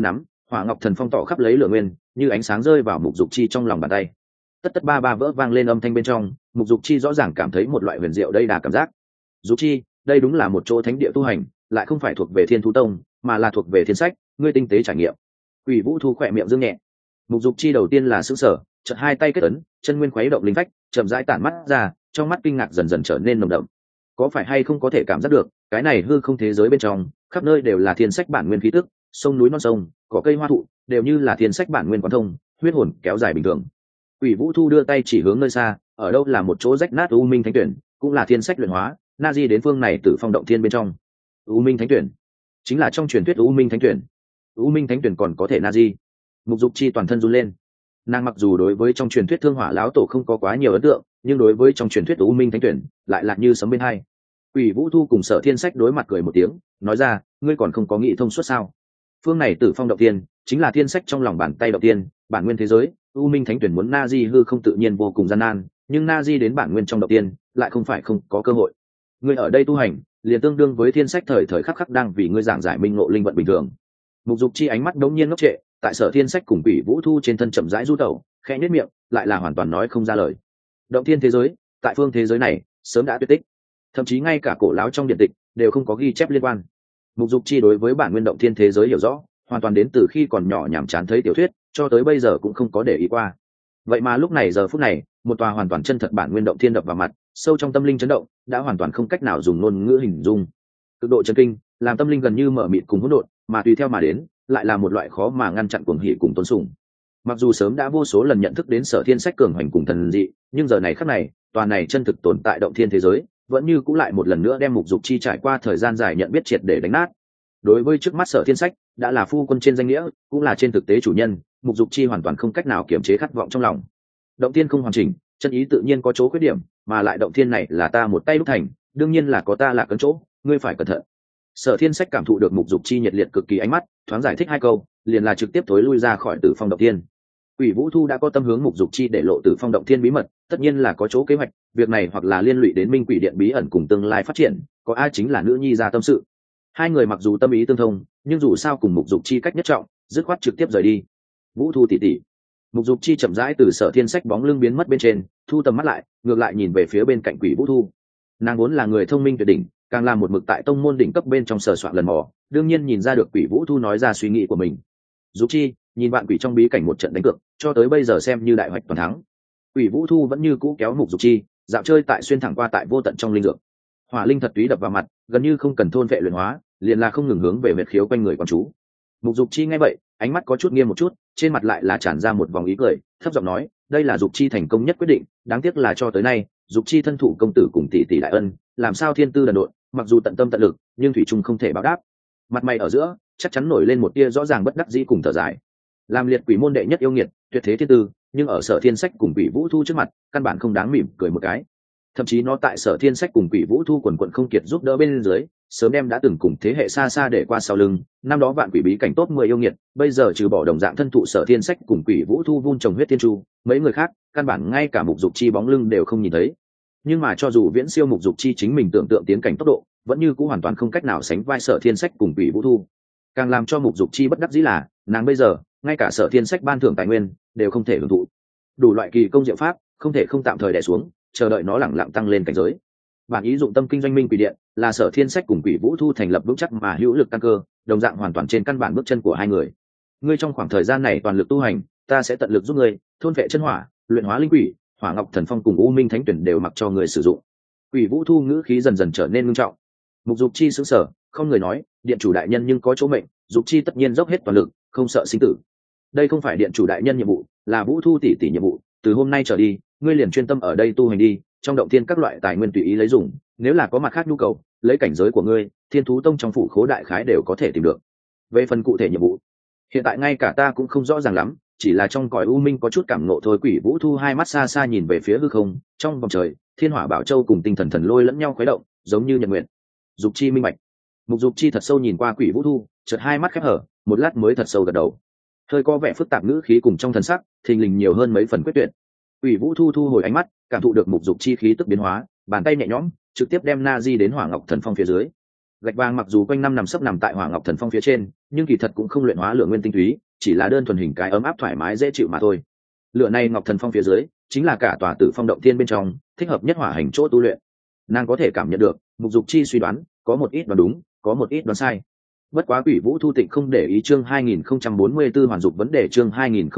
Hỏa ngọc thần phong tỏ khắp lấy lửa nguyên, như ánh sáng rơi vào Mục Dục Chi trong lòng bàn tay. Tất tất ba ba vỡ vang lên âm thanh bên trong, Mục Dục Chi rõ ràng cảm thấy một loại huyền diệu đây đà cảm giác. Dục Chi, đây đúng là một chỗ thánh địa tu hành, lại không phải thuộc về Thiên Thú Tông, mà là thuộc về Thiên Sách, ngươi tinh tế trải nghiệm. Quỷ Vũ Thu khỏe miệng dương nhẹ. Mục Dục Chi đầu tiên là sửng sở, chợt hai tay kết ấn, chân nguyên khuấy động linh phách, chậm rãi tản mắt ra, trong mắt kinh ngạc dần dần trở nên nồng đậm. Có phải hay không có thể cảm giác được, cái này hư không thế giới bên trong, khắp nơi đều là Thiên Sách bản nguyên khí tức, sông núi non sông, cỏ cây hoa thụ, đều như là Thiên Sách bản nguyên quán thông, huyết hồn kéo dài bình thường. Quỷ Vũ Thu đưa tay chỉ hướng nơi xa, ở đâu là một chỗ rách nát u minh thánh tuyển, cũng là Thiên Sách luyện hóa, na di đến phương này Tử Phong động thiên bên trong. U minh thánh tuyển, chính là trong truyền thuyết u minh thánh tuyển. U minh thánh tuyển còn có thể na di. Mục Dục Chi toàn thân run lên. Nàng mặc dù đối với trong truyền thuyết Thương Hỏa lão tổ không có quá nhiều ấn tượng, nhưng đối với trong truyền thuyết u minh thánh tuyển lại là như sấm bên hai. Quỷ Vũ Thu cùng Sở Thiên Sách đối mặt cười một tiếng, nói ra, ngươi còn không có nghĩ thông suốt sao? Phương này Tử Phong động tiên chính là Thiên Sách trong lòng bàn tay động tiên, bản nguyên thế giới, u minh thánh tuyển muốn na di hư không tự nhiên vô cùng gian nan, nhưng na di đến bản nguyên trong động tiên lại không phải không có cơ hội. Ngươi ở đây tu hành, liền tương đương với Thiên Sách thời thời khắc khắc đang vì ngươi giảng giải minh ngộ linh vận bình thường. Mục Dục Chi ánh mắt đống nhiên ngốc trệ, tại Sở Thiên Sách cùng Quỷ Vũ Thu trên thân chậm rãi du tẩu, khẽ nhếch miệng, lại là hoàn toàn nói không ra lời. Động thiên thế giới, tại phương thế giới này sớm đã tuyệt tích, thậm chí ngay cả cổ lão trong điện tịch đều không có ghi chép liên quan. Mục Dục Chi đối với bản nguyên động thiên thế giới hiểu rõ, hoàn toàn đến từ khi còn nhỏ nhàm chán thấy tiểu thuyết, cho tới bây giờ cũng không có để ý qua. Vậy mà lúc này giờ phút này, một tòa hoàn toàn chân thật bản nguyên động thiên đập vào mặt, sâu trong tâm linh chấn động, đã hoàn toàn không cách nào dùng ngôn ngữ hình dung. Cực độ chấn kinh, làm tâm linh gần như mở mịt cùng hỗn độn, mà tùy theo mà đến, lại là một loại khó mà ngăn chặn cuồng hỉ cùng tôn sùng. Mặc dù sớm đã vô số lần nhận thức đến Sở Thiên Sách cường hành cùng thần dị, nhưng giờ này khắc này, tòa này chân thực tồn tại động thiên thế giới, vẫn như cũng lại một lần nữa đem Mục Dục Chi trải qua thời gian dài nhận biết triệt để đánh nát. Đối với trước mắt Sở Thiên Sách, đã là phu quân trên danh nghĩa, cũng là trên thực tế chủ nhân, Mục Dục Chi hoàn toàn không cách nào kiềm chế khát vọng trong lòng. Động thiên không hoàn chỉnh, chân ý tự nhiên có chỗ khuyết điểm, mà lại động thiên này là ta một tay đúc thành, đương nhiên là có ta là cấn chỗ, ngươi phải cẩn thận. Sở Thiên Sách cảm thụ được Mục Dục Chi nhiệt liệt cực kỳ ánh mắt, thoáng giải thích hai câu, liền là trực tiếp tối lui ra khỏi Tử Phong động thiên. Quỷ Vũ Thu đã có tâm hướng Mục Dục Chi để lộ Tử Phong động thiên bí mật, tất nhiên là có chỗ kế hoạch, việc này hoặc là liên lụy đến Minh Quỷ Điện bí ẩn cùng tương lai phát triển, có ai chính là nữ nhi ra tâm sự. Hai người mặc dù tâm ý tương thông, nhưng dù sao cùng Mục Dục Chi cách nhất trọng, dứt khoát trực tiếp rời đi. Vũ Thu tỷ tỷ. Mục Dục Chi chậm rãi từ Sở Thiên Sách bóng lưng biến mất bên trên, thu tầm mắt lại, ngược lại nhìn về phía bên cạnh Quỷ Vũ Thu. Nàng vốn là người thông minh tuyệt đỉnh, càng làm một mực tại tông môn đỉnh cấp bên trong sờ soạn lần mò, đương nhiên nhìn ra được Quỷ Vũ Thu nói ra suy nghĩ của mình. Dục Chi, nhìn bạn quỷ trong bí cảnh một trận đánh cược, cho tới bây giờ xem như đại hoạch toàn thắng. Quỷ Vũ Thu vẫn như cũ kéo Mục Dục Chi, dạo chơi tại xuyên thẳng qua tại vô tận trong linh dược. Hỏa linh thật túy đập vào mặt, gần như không cần thôn vệ luyện hóa, liền là không ngừng hướng về huyệt khiếu quanh người quán chú. Mục Dục Chi nghe vậy, ánh mắt có chút nghiêm một chút, trên mặt lại là tràn ra một vòng ý cười, thấp giọng nói, đây là Dục Chi thành công nhất quyết định, đáng tiếc là cho tới nay, Dục Chi thân thụ công tử cùng tỷ tỷ đại ân, làm sao thiên tư đần độn, mặc dù tận tâm tận lực, nhưng thủy chung không thể báo đáp. Mặt mày ở giữa, chắc chắn nổi lên một tia rõ ràng bất đắc dĩ cùng thở dài. Làm liệt quỷ môn đệ nhất yêu nghiệt, tuyệt thế thiên tư, nhưng ở Sở Thiên Sách cùng Quỷ Vũ Thu trước mặt, căn bản không đáng mỉm cười một cái. Thậm chí nó tại Sở Thiên Sách cùng Quỷ Vũ Thu quần quần không kiệt giúp đỡ bên dưới, sớm đem đã từng cùng thế hệ xa xa để qua sau lưng, năm đó vạn quỷ bí cảnh top 10 yêu nghiệt, bây giờ trừ bỏ đồng dạng thân thụ Sở Thiên Sách cùng Quỷ Vũ Thu vun trồng huyết tiên chu, mấy người khác, căn bản ngay cả Mục Dục Chi bóng lưng đều không nhìn thấy. Nhưng mà cho dù viễn siêu Mục Dục Chi chính mình tưởng tượng tiến cảnh tốc độ, vẫn như cũng hoàn toàn không cách nào sánh vai Sở Thiên Sách cùng Quỷ Vũ Thu. Càng làm cho Mục Dục Chi bất đắc dĩ là, nàng bây giờ, ngay cả Sở Thiên Sách ban thưởng tài nguyên đều không thể hưởng thụ. Đủ loại kỳ công diệu pháp, không thể không tạm thời đè xuống, chờ đợi nó lẳng lặng tăng lên cảnh giới. Bản ý dụng tâm kinh doanh Minh Quỷ Điện, là Sở Thiên Sách cùng Quỷ Vũ Thu thành lập vững chắc mà hữu lực căn cơ, đồng dạng hoàn toàn trên căn bản bước chân của hai người. Ngươi trong khoảng thời gian này toàn lực tu hành, ta sẽ tận lực giúp ngươi thôn vệ chân hỏa, luyện hóa linh quỷ, Hỏa Ngọc Thần Phong cùng U Minh Thánh Tuyển đều mặc cho người sử dụng. Quỷ Vũ Thu ngữ khí dần dần trở nên nghiêm trọng. Mục Dục Chi sững sờ, không người nói, điện chủ đại nhân nhưng có chỗ mệnh, Dục Chi tất nhiên dốc hết toàn lực, không sợ sinh tử. Đây không phải điện chủ đại nhân nhiệm vụ, là Vũ Thu tỷ tỷ nhiệm vụ, từ hôm nay trở đi, ngươi liền chuyên tâm ở đây tu hành đi, trong động thiên các loại tài nguyên tùy ý lấy dùng, nếu là có mặt khác nhu cầu, lấy cảnh giới của ngươi, Thiên Thú Tông trong phủ khố đại khái đều có thể tìm được. Về phần cụ thể nhiệm vụ, hiện tại ngay cả ta cũng không rõ ràng lắm, chỉ là trong cõi u minh có chút cảm ngộ thôi. Quỷ Vũ Thu hai mắt xa xa nhìn về phía hư không, trong vòng trời, Thiên Hỏa Bảo Châu cùng Tinh Thần Thần Lôi lẫn nhau khuấy động, giống như nhật nguyện. Dục Chi minh bạch. Mục Dục Chi thật sâu nhìn qua Quỷ Vũ Thu, chợt hai mắt khép hở, một lát mới thật sâu gật đầu. Hơi có vẻ phức tạp ngữ khí cùng trong thần sắc, thình lình nhiều hơn mấy phần quyết tuyệt. Quỷ Vũ Thu thu hồi ánh mắt, cảm thụ được Mục Dục Chi khí tức biến hóa, bàn tay nhẹ nhõm, trực tiếp đem Na Di đến Hỏa Ngọc Thần Phong phía dưới. Gạch vàng mặc dù quanh năm nằm sấp nằm tại Hỏa Ngọc Thần Phong phía trên, nhưng kỳ thật cũng không luyện hóa lượng nguyên tinh túy, chỉ là đơn thuần hình cái ấm áp thoải mái dễ chịu mà thôi. Lửa này ngọc thần phong phía dưới chính là cả tòa Tử Phong động thiên bên trong thích hợp nhất hỏa hành chỗ tu luyện. Nàng có thể cảm nhận được Mục Dục Chi suy đoán có một ít đoán đúng, có một ít đoán sai. Bất quá Quỷ Vũ Thu Tịnh không để ý chương 2044 hoàn dục vấn đề chương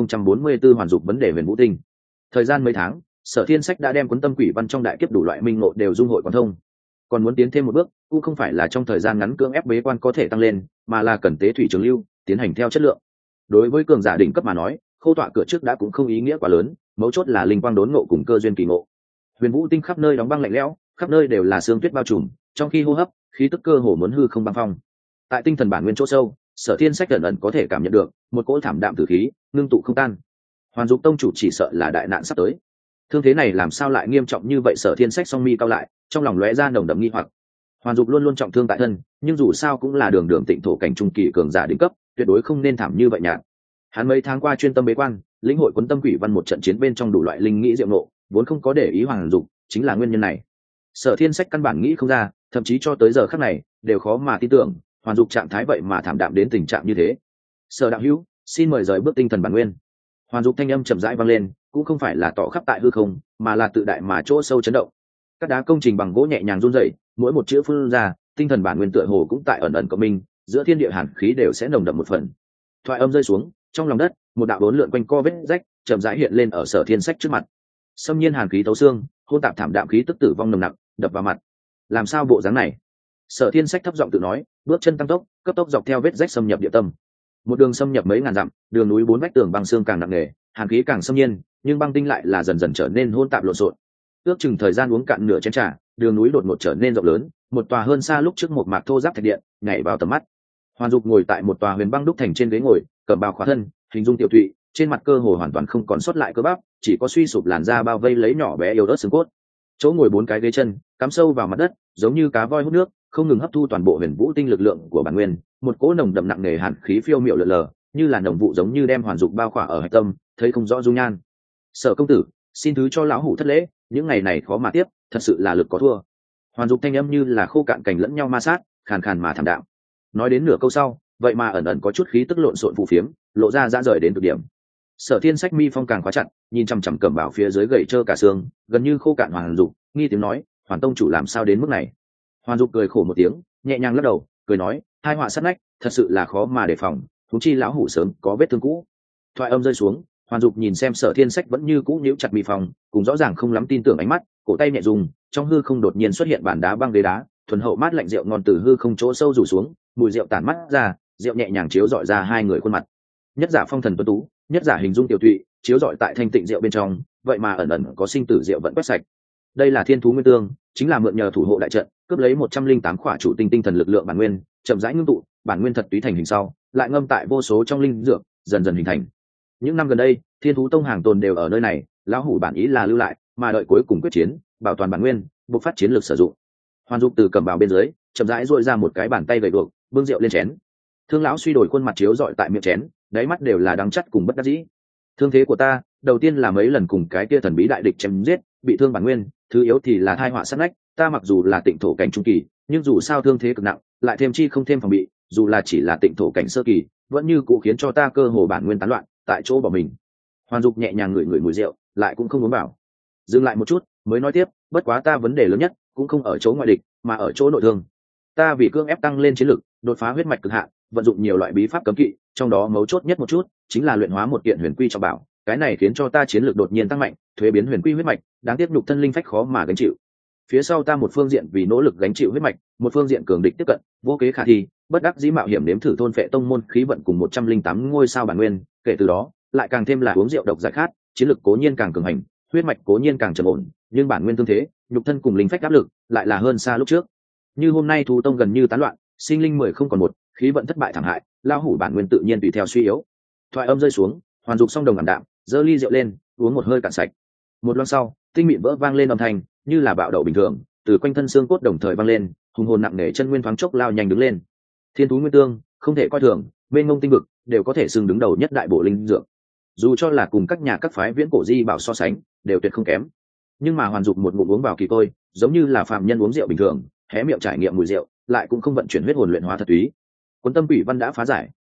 2044 hoàn dục vấn đề Huyền Vũ Tinh. Thời gian mấy tháng, Sở Thiên Sách đã đem cuốn tâm quỷ văn trong đại kiếp đủ loại minh ngộ đều dung hội quán thông. Còn muốn tiến thêm một bước, cũng không phải là trong thời gian ngắn cưỡng ép bế quan có thể tăng lên, mà là cần tế thủy trường lưu, tiến hành theo chất lượng. Đối với cường giả đỉnh cấp mà nói, khâu tọa cửa trước đã cũng không ý nghĩa quá lớn, mấu chốt là linh quang đốn ngộ cùng cơ duyên kỳ ngộ. Huyền Vũ Tinh khắp nơi đóng băng lạnh lẽo, khắp nơi đều là sương tuyết bao trùm, trong khi hô hấp, khí tức cơ hồ muốn hư không băng phong. Tại tinh thần bản nguyên chỗ sâu, Sở Thiên Sách ẩn ẩn có thể cảm nhận được một cỗ thảm đạm tử khí, ngưng tụ không tan. Hoàn Dục tông chủ chỉ sợ là đại nạn sắp tới. Thương thế này làm sao lại nghiêm trọng như vậy? Sở Thiên Sách song mi cao lại, trong lòng lóe ra nồng đậm nghi hoặc. Hoàn Dục luôn luôn trọng thương tại thân, nhưng dù sao cũng là đường đường tịnh thổ cảnh trung kỳ cường giả đỉnh cấp, tuyệt đối không nên thảm như vậy nhạt. Hắn mấy tháng qua chuyên tâm bế quan, lĩnh hội cuốn tâm quỷ văn một trận chiến bên trong đủ loại linh nghĩ diệu nộ, vốn không có để ý Hoàn Dục, chính là nguyên nhân này. Sở Thiên Sách căn bản nghĩ không ra, thậm chí cho tới giờ khắc này đều khó mà tin tưởng, Hoàn Dục trạng thái vậy mà thảm đạm đến tình trạng như thế. Sở đạo hữu, xin mời rời bước tinh thần bản nguyên. Hoàn Dục thanh âm chậm rãi vang lên, cũng không phải là tỏ khắp tại hư không, mà là tự đại mà chỗ sâu chấn động. Các đá công trình bằng gỗ nhẹ nhàng run rẩy, mỗi một chữ phun ra, tinh thần bản nguyên tựa hồ cũng tại ẩn ẩn của mình, giữa thiên địa hàn khí đều sẽ nồng đậm một phần. Thoại âm rơi xuống, trong lòng đất, một đạo đốn lượn quanh co vết rách, chậm rãi hiện lên ở Sở Thiên Sách trước mặt. Xâm nhiên hàn khí thấu xương, hôn tạp thảm đạm khí tức tử vong nồng nặc, đập vào mặt. Làm sao bộ dáng này? Sở Thiên Sách thấp giọng tự nói, bước chân tăng tốc, cấp tốc dọc theo vết rách xâm nhập địa tâm. Một đường xâm nhập mấy ngàn dặm, đường núi bốn vách tường băng xương càng nặng nề, hàn khí càng xâm nhiên, nhưng băng tinh lại là dần dần trở nên hỗn tạp lộn xộn. Ước chừng thời gian uống cạn nửa chén trà, đường núi đột ngột trở nên rộng lớn, một tòa hơn xa lúc trước một mạc thô giáp thạch điện nhảy vào tầm mắt. Hoàn Dục ngồi tại một tòa huyền băng đúc thành trên ghế ngồi, cầm bao khóa thân, hình dung tiểu thụy, trên mặt cơ hồ hoàn toàn không còn sót lại cơ bắp, chỉ có suy sụp làn da bao vây lấy nhỏ bé yếu ớt xương cốt. Chỗ ngồi bốn cái ghế chân cắm sâu vào mặt đất, giống như cá voi hút nước, không ngừng hấp thu toàn bộ Huyền Vũ Tinh lực lượng của bản nguyên, một cỗ nồng đậm nặng nề hàn khí phiêu miệu lờ lờ, như là nồng vụ giống như đem Hoàn Dục bao khỏa ở hạch tâm, thấy không rõ dung nhan. Sở công tử, xin thứ cho lão hủ thất lễ, những ngày này khó mà tiếp, thật sự là lực có thua. Hoàn Dục thanh âm như là khô cạn cành lẫn nhau ma sát, khàn khàn mà thảm đạm. Nói đến nửa câu sau, vậy mà ẩn ẩn có chút khí tức lộn xộn phù phiếm, lộ ra dã rời đến cực điểm. Sở Thiên Sách mi phong càng khóa chặt, nhìn chằm chằm Cẩm Bảo phía dưới gầy trơ cả xương, gần như khô cạn Hoàn Dục, nghi tiếng nói, Hoàn tông chủ làm sao đến mức này? Hoàn Dục cười khổ một tiếng, nhẹ nhàng lắc đầu, cười nói, hai họa sát nách, thật sự là khó mà đề phòng, huống chi lão hủ sớm có vết thương cũ. Thoại âm rơi xuống, Hoàn Dục nhìn xem Sở Thiên Sách vẫn như cũ nhíu chặt mi phong, cùng rõ ràng không lắm tin tưởng ánh mắt, cổ tay nhẹ dùng, trong hư không đột nhiên xuất hiện bản đá băng ghế đá, thuần hậu mát lạnh rượu ngon từ hư không chỗ sâu rủ xuống, mùi rượu tản mắt ra, rượu nhẹ nhàng chiếu rọi ra hai người khuôn mặt. Nhất giả phong thần tuấn tú, nhất giả hình dung tiểu thụy, chiếu rọi tại thanh tịnh rượu bên trong, vậy mà ẩn ẩn có sinh tử rượu vẫn quét sạch. Đây là thiên thú nguyên tương, chính là mượn nhờ thủ hộ đại trận, cướp lấy 108 khỏa chủ tinh tinh thần lực lượng bản nguyên, chậm rãi ngưng tụ, bản nguyên thật túy thành hình sau, lại ngâm tại vô số trong linh dược, dần dần hình thành. Những năm gần đây, thiên thú tông hàng tồn đều ở nơi này, lão hủ bản ý là lưu lại, mà đợi cuối cùng quyết chiến, bảo toàn bản nguyên, buộc phát chiến lược sử dụng. Hoàn Dục từ cầm bào bên dưới, chậm rãi duỗi ra một cái bàn tay gầy guộc, bưng rượu lên chén. Thương lão suy đổi khuôn mặt chiếu rọi tại miệng chén, đáy mắt đều là đắng chắt cùng bất đắc dĩ. Thương thế của ta, đầu tiên là mấy lần cùng cái kia thần bí đại địch chém giết, bị thương bản nguyên, thứ yếu thì là thai họa sát nách, ta mặc dù là tịnh thổ cảnh trung kỳ, nhưng dù sao thương thế cực nặng, lại thêm chi không thêm phòng bị, dù là chỉ là tịnh thổ cảnh sơ kỳ, vẫn như cũ khiến cho ta cơ hồ bản nguyên tán loạn, tại chỗ bỏ mình. Hoàn Dục nhẹ nhàng ngửi ngửi mùi rượu, lại cũng không uống bảo. Dừng lại một chút, mới nói tiếp, bất quá ta vấn đề lớn nhất cũng không ở chỗ ngoại địch, mà ở chỗ nội thương. Ta vì cưỡng ép tăng lên chiến lực, đột phá huyết mạch cực hạn, vận dụng nhiều loại bí pháp cấm kỵ, trong đó mấu chốt nhất một chút chính là luyện hóa một kiện huyền quy trọng bảo, cái này khiến cho ta chiến lược đột nhiên tăng mạnh, thuế biến huyền quy huyết mạch, đáng tiếc nhục thân linh phách khó mà gánh chịu. Phía sau ta một phương diện vì nỗ lực gánh chịu huyết mạch, một phương diện cường địch tiếp cận, vô kế khả thi, bất đắc dĩ mạo hiểm nếm thử thôn phệ tông môn khí vận cùng 108 ngôi sao bản nguyên, kể từ đó, lại càng thêm là uống rượu độc giải khát, chiến lược cố nhiên càng cường hành, huyết mạch cố nhiên càng trầm ổn, nhưng bản nguyên tương thế, nhục thân cùng linh phách áp lực lại là hơn xa lúc trước. Như hôm nay thú tông gần như tán loạn, sinh linh 10 không còn một, khí vận thất bại thảm hại, lao hủ bản nguyên tự nhiên tùy theo suy yếu. Thoại âm rơi xuống, Hoàn Dục song đồng ảm đạm, giơ ly rượu lên, uống một hơi cạn sạch. Một loang sau, tinh mịn vỡ vang lên âm thanh, như là bạo đậu bình thường, từ quanh thân xương cốt đồng thời vang lên, hùng hồn nặng nề chân nguyên thoáng chốc lao nhanh đứng lên. Thiên thú nguyên tương, không thể coi thường, bên ngông tinh vực đều có thể xưng đứng đầu nhất đại bộ linh dược. Dù cho là cùng các nhà các phái viễn cổ di bảo so sánh, đều tuyệt không kém. Nhưng mà Hoàn Dục một ngụm uống vào kỳ tôi, giống như là phàm nhân uống rượu bình thường, hé miệng trải nghiệm mùi rượu, lại cũng không vận chuyển huyết hồn luyện hóa thật túy. Cuốn tâm quỷ văn đã phá giải,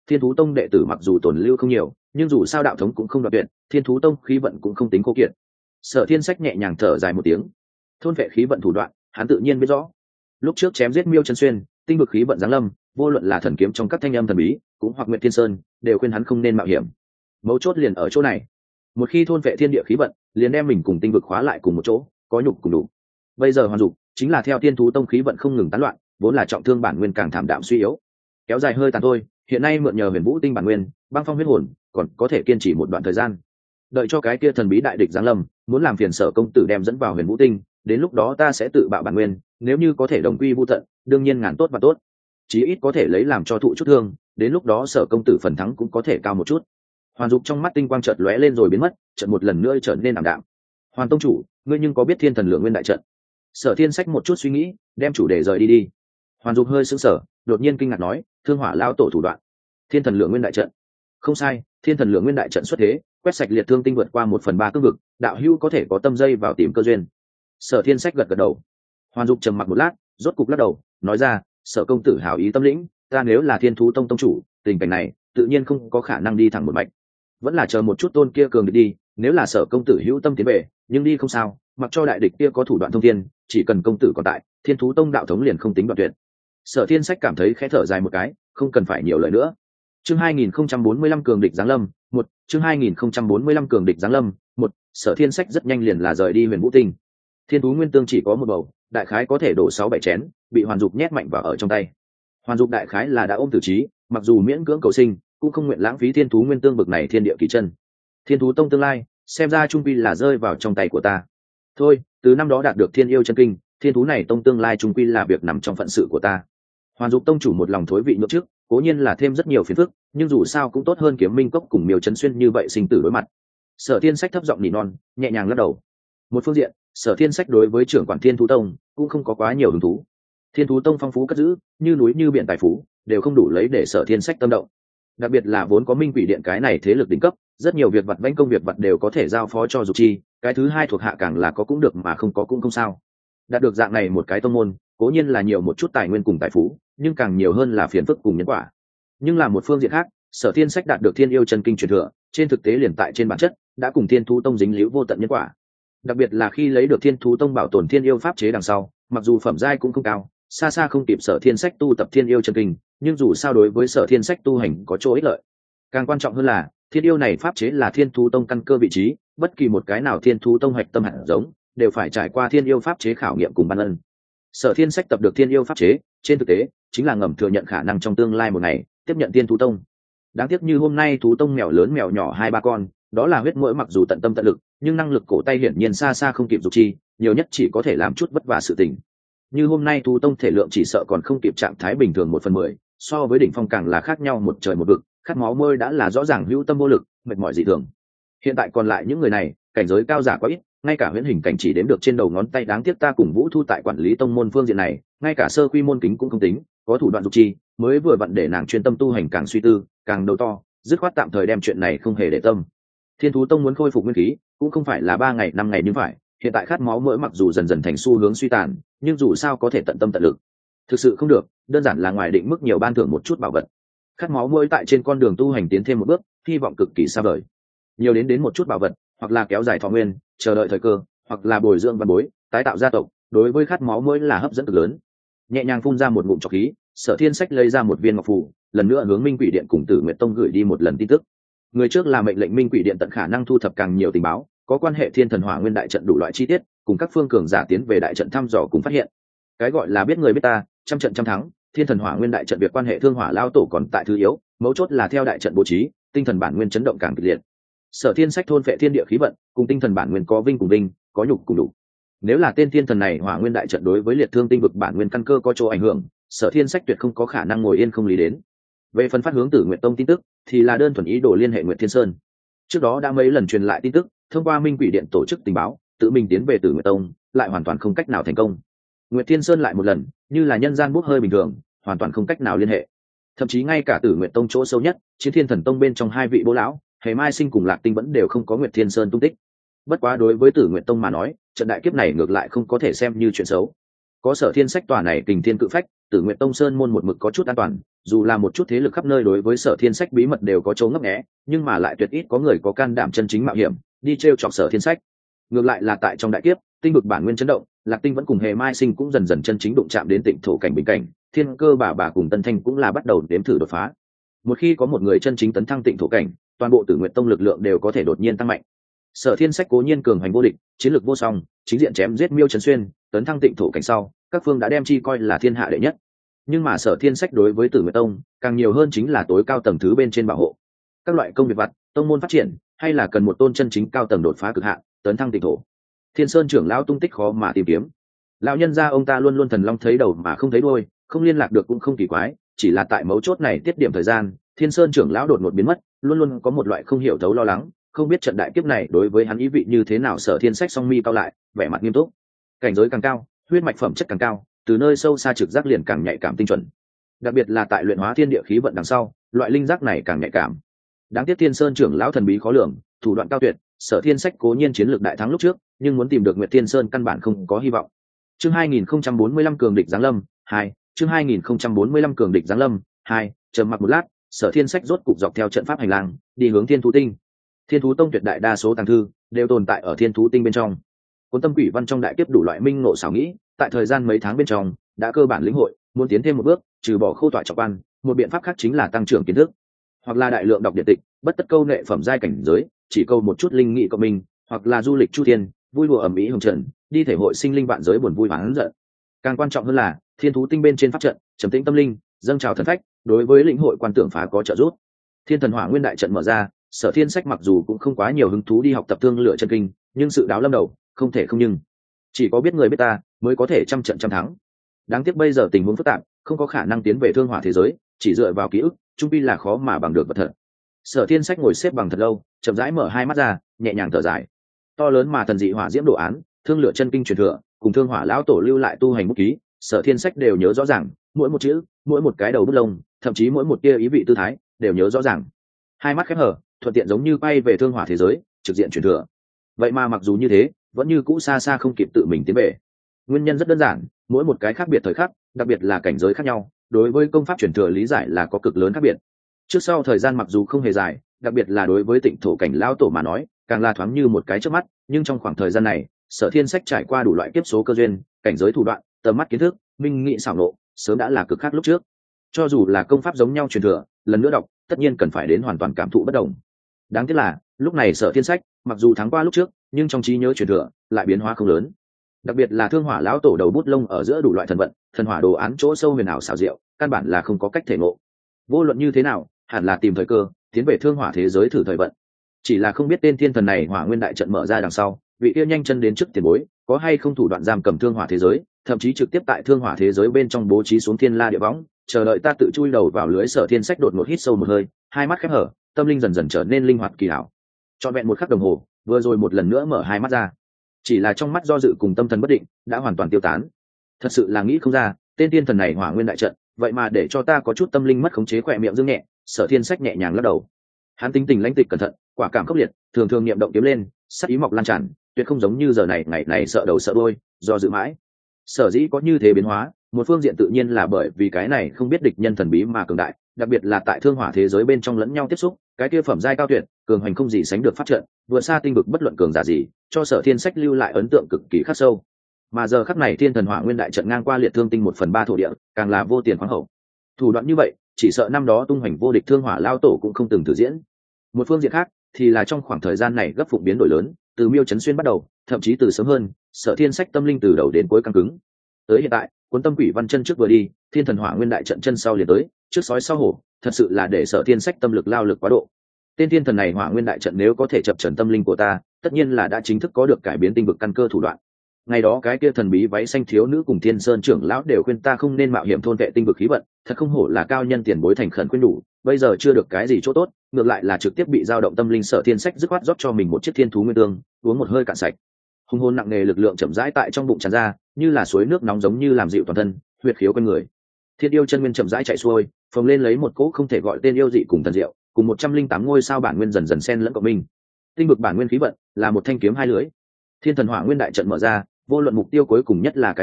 Thiên thú tông đệ tử mặc dù tổn lưu không nhiều, nhưng dù sao đạo thống cũng không đoạt tuyệt, thiên thú tông khí vận cũng không tính khô kiệt. Sở Thiên Sách nhẹ nhàng thở dài một tiếng. Thôn vệ khí vận thủ đoạn, hắn tự nhiên biết rõ. Lúc trước chém giết Miêu Chân Xuyên, tinh vực khí vận giáng lâm, vô luận là thần kiếm trong các thanh âm thần bí, cũng hoặc Nguyệt Thiên Sơn, đều khuyên hắn không nên mạo hiểm. Mấu chốt liền ở chỗ này. Một khi thôn vệ thiên địa khí vận, liền đem mình cùng tinh vực khóa lại cùng một chỗ, có nhục cùng đủ. Bây giờ Hoàn Dục chính là theo Thiên thú tông khí vận không ngừng tán loạn, vốn là trọng thương bản nguyên càng thảm đạm suy yếu. Kéo dài hơi tàn thôi, hiện nay mượn nhờ Huyền Vũ tinh bản nguyên, băng phong huyết hồn, còn có thể kiên trì một đoạn thời gian. Đợi cho cái kia thần bí đại địch giáng lâm, muốn làm phiền Sở công tử đem dẫn vào Huyền Vũ tinh, đến lúc đó ta sẽ tự bạo bản nguyên, nếu như có thể đồng quy vu tận, đương nhiên ngàn tốt và tốt. Chí ít có thể lấy làm cho thụ chút thương, đến lúc đó Sở công tử phần thắng cũng có thể cao một chút. Hoàn Dục trong mắt tinh quang chợt lóe lên rồi biến mất, chợt một lần nữa trở nên ảm đạm. Hoàn tông chủ, ngươi nhưng có biết Thiên Thần Lượng Nguyên đại trận? Sở Thiên Sách một chút suy nghĩ, đem chủ đề rời đi. Hoàn Dục hơi sững sờ, đột nhiên kinh ngạc nói, Thương Hỏa lao tổ thủ đoạn. Thiên Thần Lượng Nguyên đại trận? Không sai, Thiên Thần Lượng Nguyên đại trận xuất thế, quét sạch liệt thương tinh vượt qua 1/3 cương vực, đạo hữu có thể có tâm dây vào tìm cơ duyên. Sở Thiên Sách gật gật đầu. Hoàn Dục trầm mặc một lát, rốt cục lắc đầu, nói ra, Sở công tử hảo ý tâm lĩnh, ta nếu là Thiên thú tông tông chủ, tình cảnh này tự nhiên không có khả năng đi thẳng một mạch, vẫn là chờ một chút tôn kia cường địch đi. Nếu là Sở công tử hữu tâm tiến về, nhưng đi không sao, mặc cho đại địch kia có thủ đoạn thông thiên, chỉ cần công tử còn tại, Thiên thú tông đạo thống liền không tính đoạn tuyệt. Sở Thiên Sách cảm thấy khẽ thở dài một cái, không cần phải nhiều lời nữa. Chương 2045 cường địch giáng lâm, chương 2045 cường địch giáng lâm, Sở Thiên Sách rất nhanh liền là rời đi Huyền Vũ tinh. Thiên thú nguyên tương chỉ có một bầu, đại khái có thể đổ 6-7 chén, bị Hoàn Dục nhét mạnh vào ở trong tay. Hoàn Dục đại khái là đã ôm tử trí, mặc dù miễn cưỡng cầu sinh, cũng không nguyện lãng phí thiên thú nguyên tương bực này thiên địa kỳ chân. Thiên thú tông tương lai, xem ra trung quy là rơi vào trong tay của ta. Thôi, từ năm đó đạt được Thiên Yêu chân kinh, thiên thú này tông tương lai trung quy là việc nằm trong phận sự của ta. Hoàn Dục tông chủ một lòng thối vị nhượng trước, cố nhiên là thêm rất nhiều phiền phức, nhưng dù sao cũng tốt hơn Kiếm Minh cốc cùng Miêu Chấn Xuyên như vậy sinh tử đối mặt. Sở Thiên Sách thấp giọng nỉ non, nhẹ nhàng lắc đầu. Một phương diện, Sở Thiên Sách đối với trưởng quản Thiên thú tông cũng không có quá nhiều hứng thú. Thiên thú tông phong phú cất giữ, như núi như biển tài phú, đều không đủ lấy để Sở Thiên Sách tâm động. Đặc biệt là vốn có Minh Quỷ Điện cái này thế lực đỉnh cấp, rất nhiều việc vặt vãnh công việc vặt đều có thể giao phó cho Dục Chi, cái thứ hai thuộc hạ càng là có cũng được mà không có cũng không sao. Đạt được dạng này một cái tông môn, cố nhiên là nhiều một chút tài nguyên cùng tài phú, nhưng càng nhiều hơn là phiền phức cùng nhân quả. Nhưng là một phương diện khác, Sở Thiên Sách đạt được Thiên Yêu chân kinh truyền thừa, trên thực tế liền tại trên bản chất đã cùng Thiên thú tông dính líu vô tận nhân quả. Đặc biệt là khi lấy được Thiên thú tông bảo tồn Thiên Yêu pháp chế đằng sau, mặc dù phẩm giai cũng không cao, xa xa không kịp Sở Thiên Sách tu tập Thiên Yêu chân kinh, nhưng dù sao đối với Sở Thiên Sách tu hành có chỗ ích lợi. Càng quan trọng hơn là, Thiên Yêu này pháp chế là Thiên thú tông căn cơ vị trí, bất kỳ một cái nào Thiên thú tông hoạch tâm hạt giống, đều phải trải qua Thiên Yêu pháp chế khảo nghiệm cùng ban ân. Sở Thiên Sách tập được Thiên Yêu pháp chế, trên thực tế chính là ngầm thừa nhận khả năng trong tương lai một ngày tiếp nhận Thiên thú tông. Đáng tiếc như hôm nay thú tông mèo lớn mèo nhỏ 2-3 con, đó là huyết mũi mặc dù tận tâm tận lực, nhưng năng lực cổ tay hiển nhiên xa xa không kịp Dục Chi, nhiều nhất chỉ có thể làm chút vất vả sự tình. Như hôm nay thú tông thể lượng chỉ sợ còn không kịp trạng thái bình thường 1/10, so với đỉnh phong càng là khác nhau một trời một vực, khát máu môi đã là rõ ràng hữu tâm vô lực, mệt mỏi dị thường. Hiện tại còn lại những người này, cảnh giới cao giả quá ít, ngay cả huyễn hình cảnh chỉ đếm được trên đầu ngón tay, đáng tiếc ta cùng Vũ Thu tại quản lý tông môn phương diện này, ngay cả sơ quy môn kính cũng không tính, có thủ đoạn Dục Chi, mới vừa vặn để nàng chuyên tâm tu hành, càng suy tư, càng đầu to, dứt khoát tạm thời đem chuyện này không hề để tâm. Thiên thú tông muốn khôi phục nguyên khí, cũng không phải là 3 ngày 5 ngày như phải, hiện tại khát máu mỡ mặc dù dần dần thành xu hướng suy tàn, nhưng dù sao có thể tận tâm tận lực. Thực sự không được, đơn giản là ngoài định mức nhiều ban thưởng một chút bảo vật. Khát máu mỡ tại trên con đường tu hành tiến thêm một bước, hy vọng cực kỳ xa vời. Nhiều đến một chút bảo vật, hoặc là kéo dài thọ nguyên, chờ đợi thời cơ, hoặc là bồi dưỡng văn bối, tái tạo gia tộc, đối với khát máu mỡ là hấp dẫn cực lớn. Nhẹ nhàng phun ra một ngụm trọc khí, Sở Thiên Sách lấy ra một viên ngọc phù, lần nữa hướng Minh Quỷ Điện cùng Tử Nguyệt Tông gửi đi một lần tin tức. Người trước là mệnh lệnh Minh Quỷ Điện tận khả năng thu thập càng nhiều tình báo, có quan hệ Thiên Thần Hỏa Nguyên đại trận đủ loại chi tiết, cùng các phương cường giả tiến về đại trận thăm dò cùng phát hiện. Cái gọi là biết người biết ta, trăm trận trăm thắng, Thiên Thần Hỏa Nguyên đại trận việc quan hệ Thương Hỏa lao tổ còn tại thứ yếu, mấu chốt là theo đại trận bố trí, tinh thần bản nguyên chấn động càng kịch liệt. Sở Thiên Sách thôn phệ thiên địa khí vận, cùng tinh thần bản nguyên có vinh cùng vinh, có nhục cùng đủ. Nếu là tên thiên thần này Hỏa Nguyên đại trận đối với liệt thương tinh vực bản nguyên căn cơ có chỗ ảnh hưởng, Sở Thiên Sách tuyệt không có khả năng ngồi yên không lý đến. Về phần phát hướng Tử Nguyệt Tông tin tức, thì là đơn thuần ý đồ liên hệ Nguyệt Thiên Sơn. Trước đó đã mấy lần truyền lại tin tức, thông qua Minh Quỷ Điện tổ chức tình báo, tự mình tiến về Tử Nguyệt Tông, lại hoàn toàn không cách nào thành công. Nguyệt Thiên Sơn lại một lần, như là nhân gian bốc hơi bình thường, hoàn toàn không cách nào liên hệ. Thậm chí ngay cả Tử Nguyệt Tông chỗ sâu nhất, Chiến Thiên Thần Tông bên trong 2 vị bố lão, Hề Mai Sinh cùng Lạc Tinh vẫn đều không có Nguyệt Thiên Sơn tung tích. Bất quá đối với Tử Nguyệt Tông mà nói, trận đại kiếp này ngược lại không có thể xem như chuyện xấu. có Sở Thiên Sách tòa này Kình Thiên Cự Phách, Tử Nguyện Tông sơn môn một mực có chút an toàn, dù là một chút thế lực khắp nơi đối với Sở Thiên Sách bí mật đều có chỗ ngấp nghé, nhưng mà lại tuyệt ít có người có can đảm chân chính mạo hiểm đi trêu chọc Sở Thiên Sách. Ngược lại là tại trong đại kiếp, tinh vực bản nguyên chấn động, Lạc Tinh vẫn cùng Hề Mai Sinh cũng dần dần chân chính đụng chạm đến Tịnh thổ cảnh bình cảnh, Thiên Cơ bà cùng Tân Thanh cũng là bắt đầu đếm thử đột phá. Một khi có một người chân chính tấn thăng Tịnh thổ cảnh, toàn bộ Tử Nguyện Tông lực lượng đều có thể đột nhiên tăng mạnh. Sở Thiên Sách cố nhiên cường hành vô địch, chiến lược vô song, chính diện chém giết Miêu Trấn Xuyên, tấn thăng Tịnh thổ cảnh sau, các phương đã đem chi coi là thiên hạ đệ nhất. Nhưng mà Sở Thiên Sách đối với Tử Nguyện Tông, càng nhiều hơn chính là tối cao tầng thứ bên trên bảo hộ. Các loại công việc vặt, tông môn phát triển, hay là cần một tôn chân chính cao tầng đột phá cực hạn, tấn thăng Tịnh thổ. Thiên Sơn trưởng lão tung tích khó mà tìm kiếm. Lão nhân gia ông ta luôn luôn thần long thấy đầu mà không thấy đuôi, không liên lạc được cũng không kỳ quái, chỉ là tại mấu chốt này tiết điểm thời gian, Thiên Sơn trưởng lão đột ngột biến mất, luôn luôn có một loại không hiểu thấu lo lắng, không biết trận đại kiếp này đối với hắn ý vị như thế nào. Sở Thiên Sách song mi cao lại, vẻ mặt nghiêm túc. Cảnh giới càng cao, huyết mạch phẩm chất càng cao, từ nơi sâu xa trực giác liền càng nhạy cảm tinh chuẩn. Đặc biệt là tại luyện hóa thiên địa khí vận đằng sau, loại linh giác này càng nhạy cảm. Đáng tiếc Thiên Sơn trưởng lão thần bí khó lường, thủ đoạn cao tuyệt, Sở Thiên Sách cố nhiên chiến lược đại thắng lúc trước, nhưng muốn tìm được Nguyệt Thiên Sơn căn bản không có hy vọng. Chương 2045 cường địch giáng lâm 2, chương 2045 cường địch giáng lâm 2, trầm mặc một lát, Sở Thiên Sách rốt cục dọc theo trận pháp hành lang, đi hướng Thiên Thú Tinh. Thiên Thú Tông tuyệt đại đa số tàng thư đều tồn tại ở Thiên Thú Tinh bên trong. Cuốn Tâm Quỷ Văn trong đại kiếp đủ loại minh ngộ xảo nghĩ, tại thời gian mấy tháng bên trong, đã cơ bản lĩnh hội, muốn tiến thêm một bước, trừ bỏ khâu tọa trọng quan, một biện pháp khác chính là tăng trưởng kiến thức. Hoặc là đại lượng đọc điện tịch, bất tất câu nệ phẩm giai cảnh giới, chỉ câu một chút linh nghị của mình, hoặc là du lịch chu thiên, vui đùa ẩm ý hồng trần, đi thể hội sinh linh vạn giới buồn vui hoảng giận. Càng quan trọng hơn là Thiên Thú Tinh bên trên pháp trận, trầm tĩnh tâm linh, dâng trào thần phách, đối với lĩnh hội quan tưởng phá có trợ giúp. Thiên Thần Hỏa Nguyên đại trận mở ra, Sở Thiên Sách mặc dù cũng không quá nhiều hứng thú đi học tập thương lựa chân kinh, nhưng sự đáo lâm đầu, không thể không nhưng. Chỉ có biết người biết ta, mới có thể trăm trận trăm thắng. Đáng tiếc bây giờ tình huống phức tạp, không có khả năng tiến về thương hỏa thế giới, chỉ dựa vào ký ức, trung pi là khó mà bằng được vật thật. Sở Thiên Sách ngồi xếp bằng thật lâu, chậm rãi mở hai mắt ra, nhẹ nhàng thở dài. To lớn mà thần dị hỏa diễm đồ án, thương lựa chân kinh truyền thừa, cùng thương hỏa lão tổ lưu lại tu hành bút ký, Sở Thiên Sách đều nhớ rõ ràng, mỗi một chữ, mỗi một cái đầu bút lông, thậm chí mỗi một tia ý vị tư thái, đều nhớ rõ ràng. Hai mắt khép hở, thuận tiện giống như bay về thương hỏa thế giới, trực diện truyền thừa. Vậy mà mặc dù như thế, vẫn như cũ xa xa không kịp tự mình tiến về. Nguyên nhân rất đơn giản, mỗi một cái khác biệt thời khắc, đặc biệt là cảnh giới khác nhau, đối với công pháp truyền thừa lý giải là có cực lớn khác biệt. Trước sau thời gian mặc dù không hề dài, đặc biệt là đối với Tịnh thổ cảnh lão tổ mà nói, càng là thoáng như một cái chớp mắt, nhưng trong khoảng thời gian này, Sở Thiên Sách trải qua đủ loại kiếp số cơ duyên, cảnh giới thủ đoạn, tầm mắt kiến thức, minh nghị xảo nộ, sớm đã là cực khác lúc trước. Cho dù là công pháp giống nhau truyền thừa, lần nữa đọc, tất nhiên cần phải đến hoàn toàn cảm thụ bất đồng. Đáng tiếc là, lúc này Sở Thiên Sách, mặc dù thắng qua lúc trước, nhưng trong trí nhớ truyền thừa lại biến hóa không lớn. Đặc biệt là thương hỏa lão tổ đầu bút lông ở giữa đủ loại thần vận, thần hỏa đồ án chỗ sâu huyền ảo xảo diệu, căn bản là không có cách thể ngộ. Vô luận như thế nào, hẳn là tìm thời cơ, tiến về thương hỏa thế giới thử thời vận. Chỉ là không biết tên thiên thần này hỏa nguyên đại trận mở ra đằng sau, vị kia nhanh chân đến trước tiền bối, có hay không thủ đoạn giam cầm thương hỏa thế giới, thậm chí trực tiếp tại thương hỏa thế giới bên trong bố trí xuống thiên la địa võng, chờ đợi ta tự chui đầu vào lưới. Sở Thiên Sách đột ngột hít sâu một hơi, hai mắt khép hở, tâm linh dần dần trở nên linh hoạt kỳ hảo. Trọn vẹn một khắc đồng hồ, vừa rồi một lần nữa mở hai mắt ra, chỉ là trong mắt do dự cùng tâm thần bất định đã hoàn toàn tiêu tán. Thật sự là nghĩ không ra, tên thiên thần này hỏa nguyên đại trận, vậy mà để cho ta có chút tâm linh mất khống chế. Khỏe miệng dương nhẹ, Sở Thiên Sách nhẹ nhàng lắc đầu. Hắn tính tình lãnh tịch cẩn thận, quả cảm khốc liệt, thường thường niệm động kiếm lên, sắc ý mọc lan tràn, tuyệt không giống như giờ này ngày này sợ đầu sợ đuôi, do dự mãi. Sở dĩ có như thế biến hóa, một phương diện tự nhiên là bởi vì cái này không biết địch nhân thần bí mà cường đại, đặc biệt là tại thương hỏa thế giới bên trong lẫn nhau tiếp xúc, cái kia phẩm giai cao tuyệt, cường hành không gì sánh được phát trận, vượt xa tinh vực bất luận cường giả gì, cho Sở Thiên Sách lưu lại ấn tượng cực kỳ khắc sâu. Mà giờ khắc này thiên thần hỏa nguyên đại trận ngang qua liệt thương tinh 1/3 thổ địa, càng là vô tiền khoáng hậu. Thủ đoạn như vậy, chỉ sợ năm đó tung hoành vô địch thương hỏa lao tổ cũng không từng thử diễn. Một phương diện khác thì là trong khoảng thời gian này gấp phụng biến đổi lớn, từ Miêu Trấn Xuyên bắt đầu, thậm chí từ sớm hơn, Sở Thiên Sách tâm linh từ đầu đến cuối căng cứng. Tới hiện tại, Cuốn Tâm Quỷ Văn chân trước vừa đi, thiên thần hỏa nguyên đại trận chân sau liền tới, trước sói sau hổ, thật sự là để Sở Thiên Sách tâm lực lao lực quá độ. Tên thiên thần này hỏa nguyên đại trận nếu có thể chập chờn tâm linh của ta, tất nhiên là đã chính thức có được cải biến tinh vực căn cơ thủ đoạn. Ngày đó cái kia thần bí váy xanh thiếu nữ cùng Thiên Sơn trưởng lão đều khuyên ta không nên mạo hiểm thôn vệ tinh vực khí vận, thật không hổ là cao nhân tiền bối thành khẩn khuyên đủ, bây giờ chưa được cái gì chỗ tốt, ngược lại là trực tiếp bị dao động tâm linh. Sở Thiên Sách dứt khoát rót cho mình một chiếc thiên thú nguyên tương, uống một hơi cạn sạch. Hùng hồn nặng nề lực lượng chậm rãi tại trong bụng tràn ra, như là suối nước nóng giống như làm dịu toàn thân, huyết khiếu quanh người. Thiên yêu chân nguyên chậm rãi chạy xuôi, phồng lên lấy một cỗ không thể gọi tên yêu dị cùng thần diệu, cùng 108 ngôi sao bản nguyên dần dần xen lẫn cộng minh. Tinh vực bản nguyên khí vận là một thanh kiếm hai lưỡi. Thiên thần hỏa nguyên đại trận mở ra, vô luận mục tiêu cuối cùng nhất là cái gì,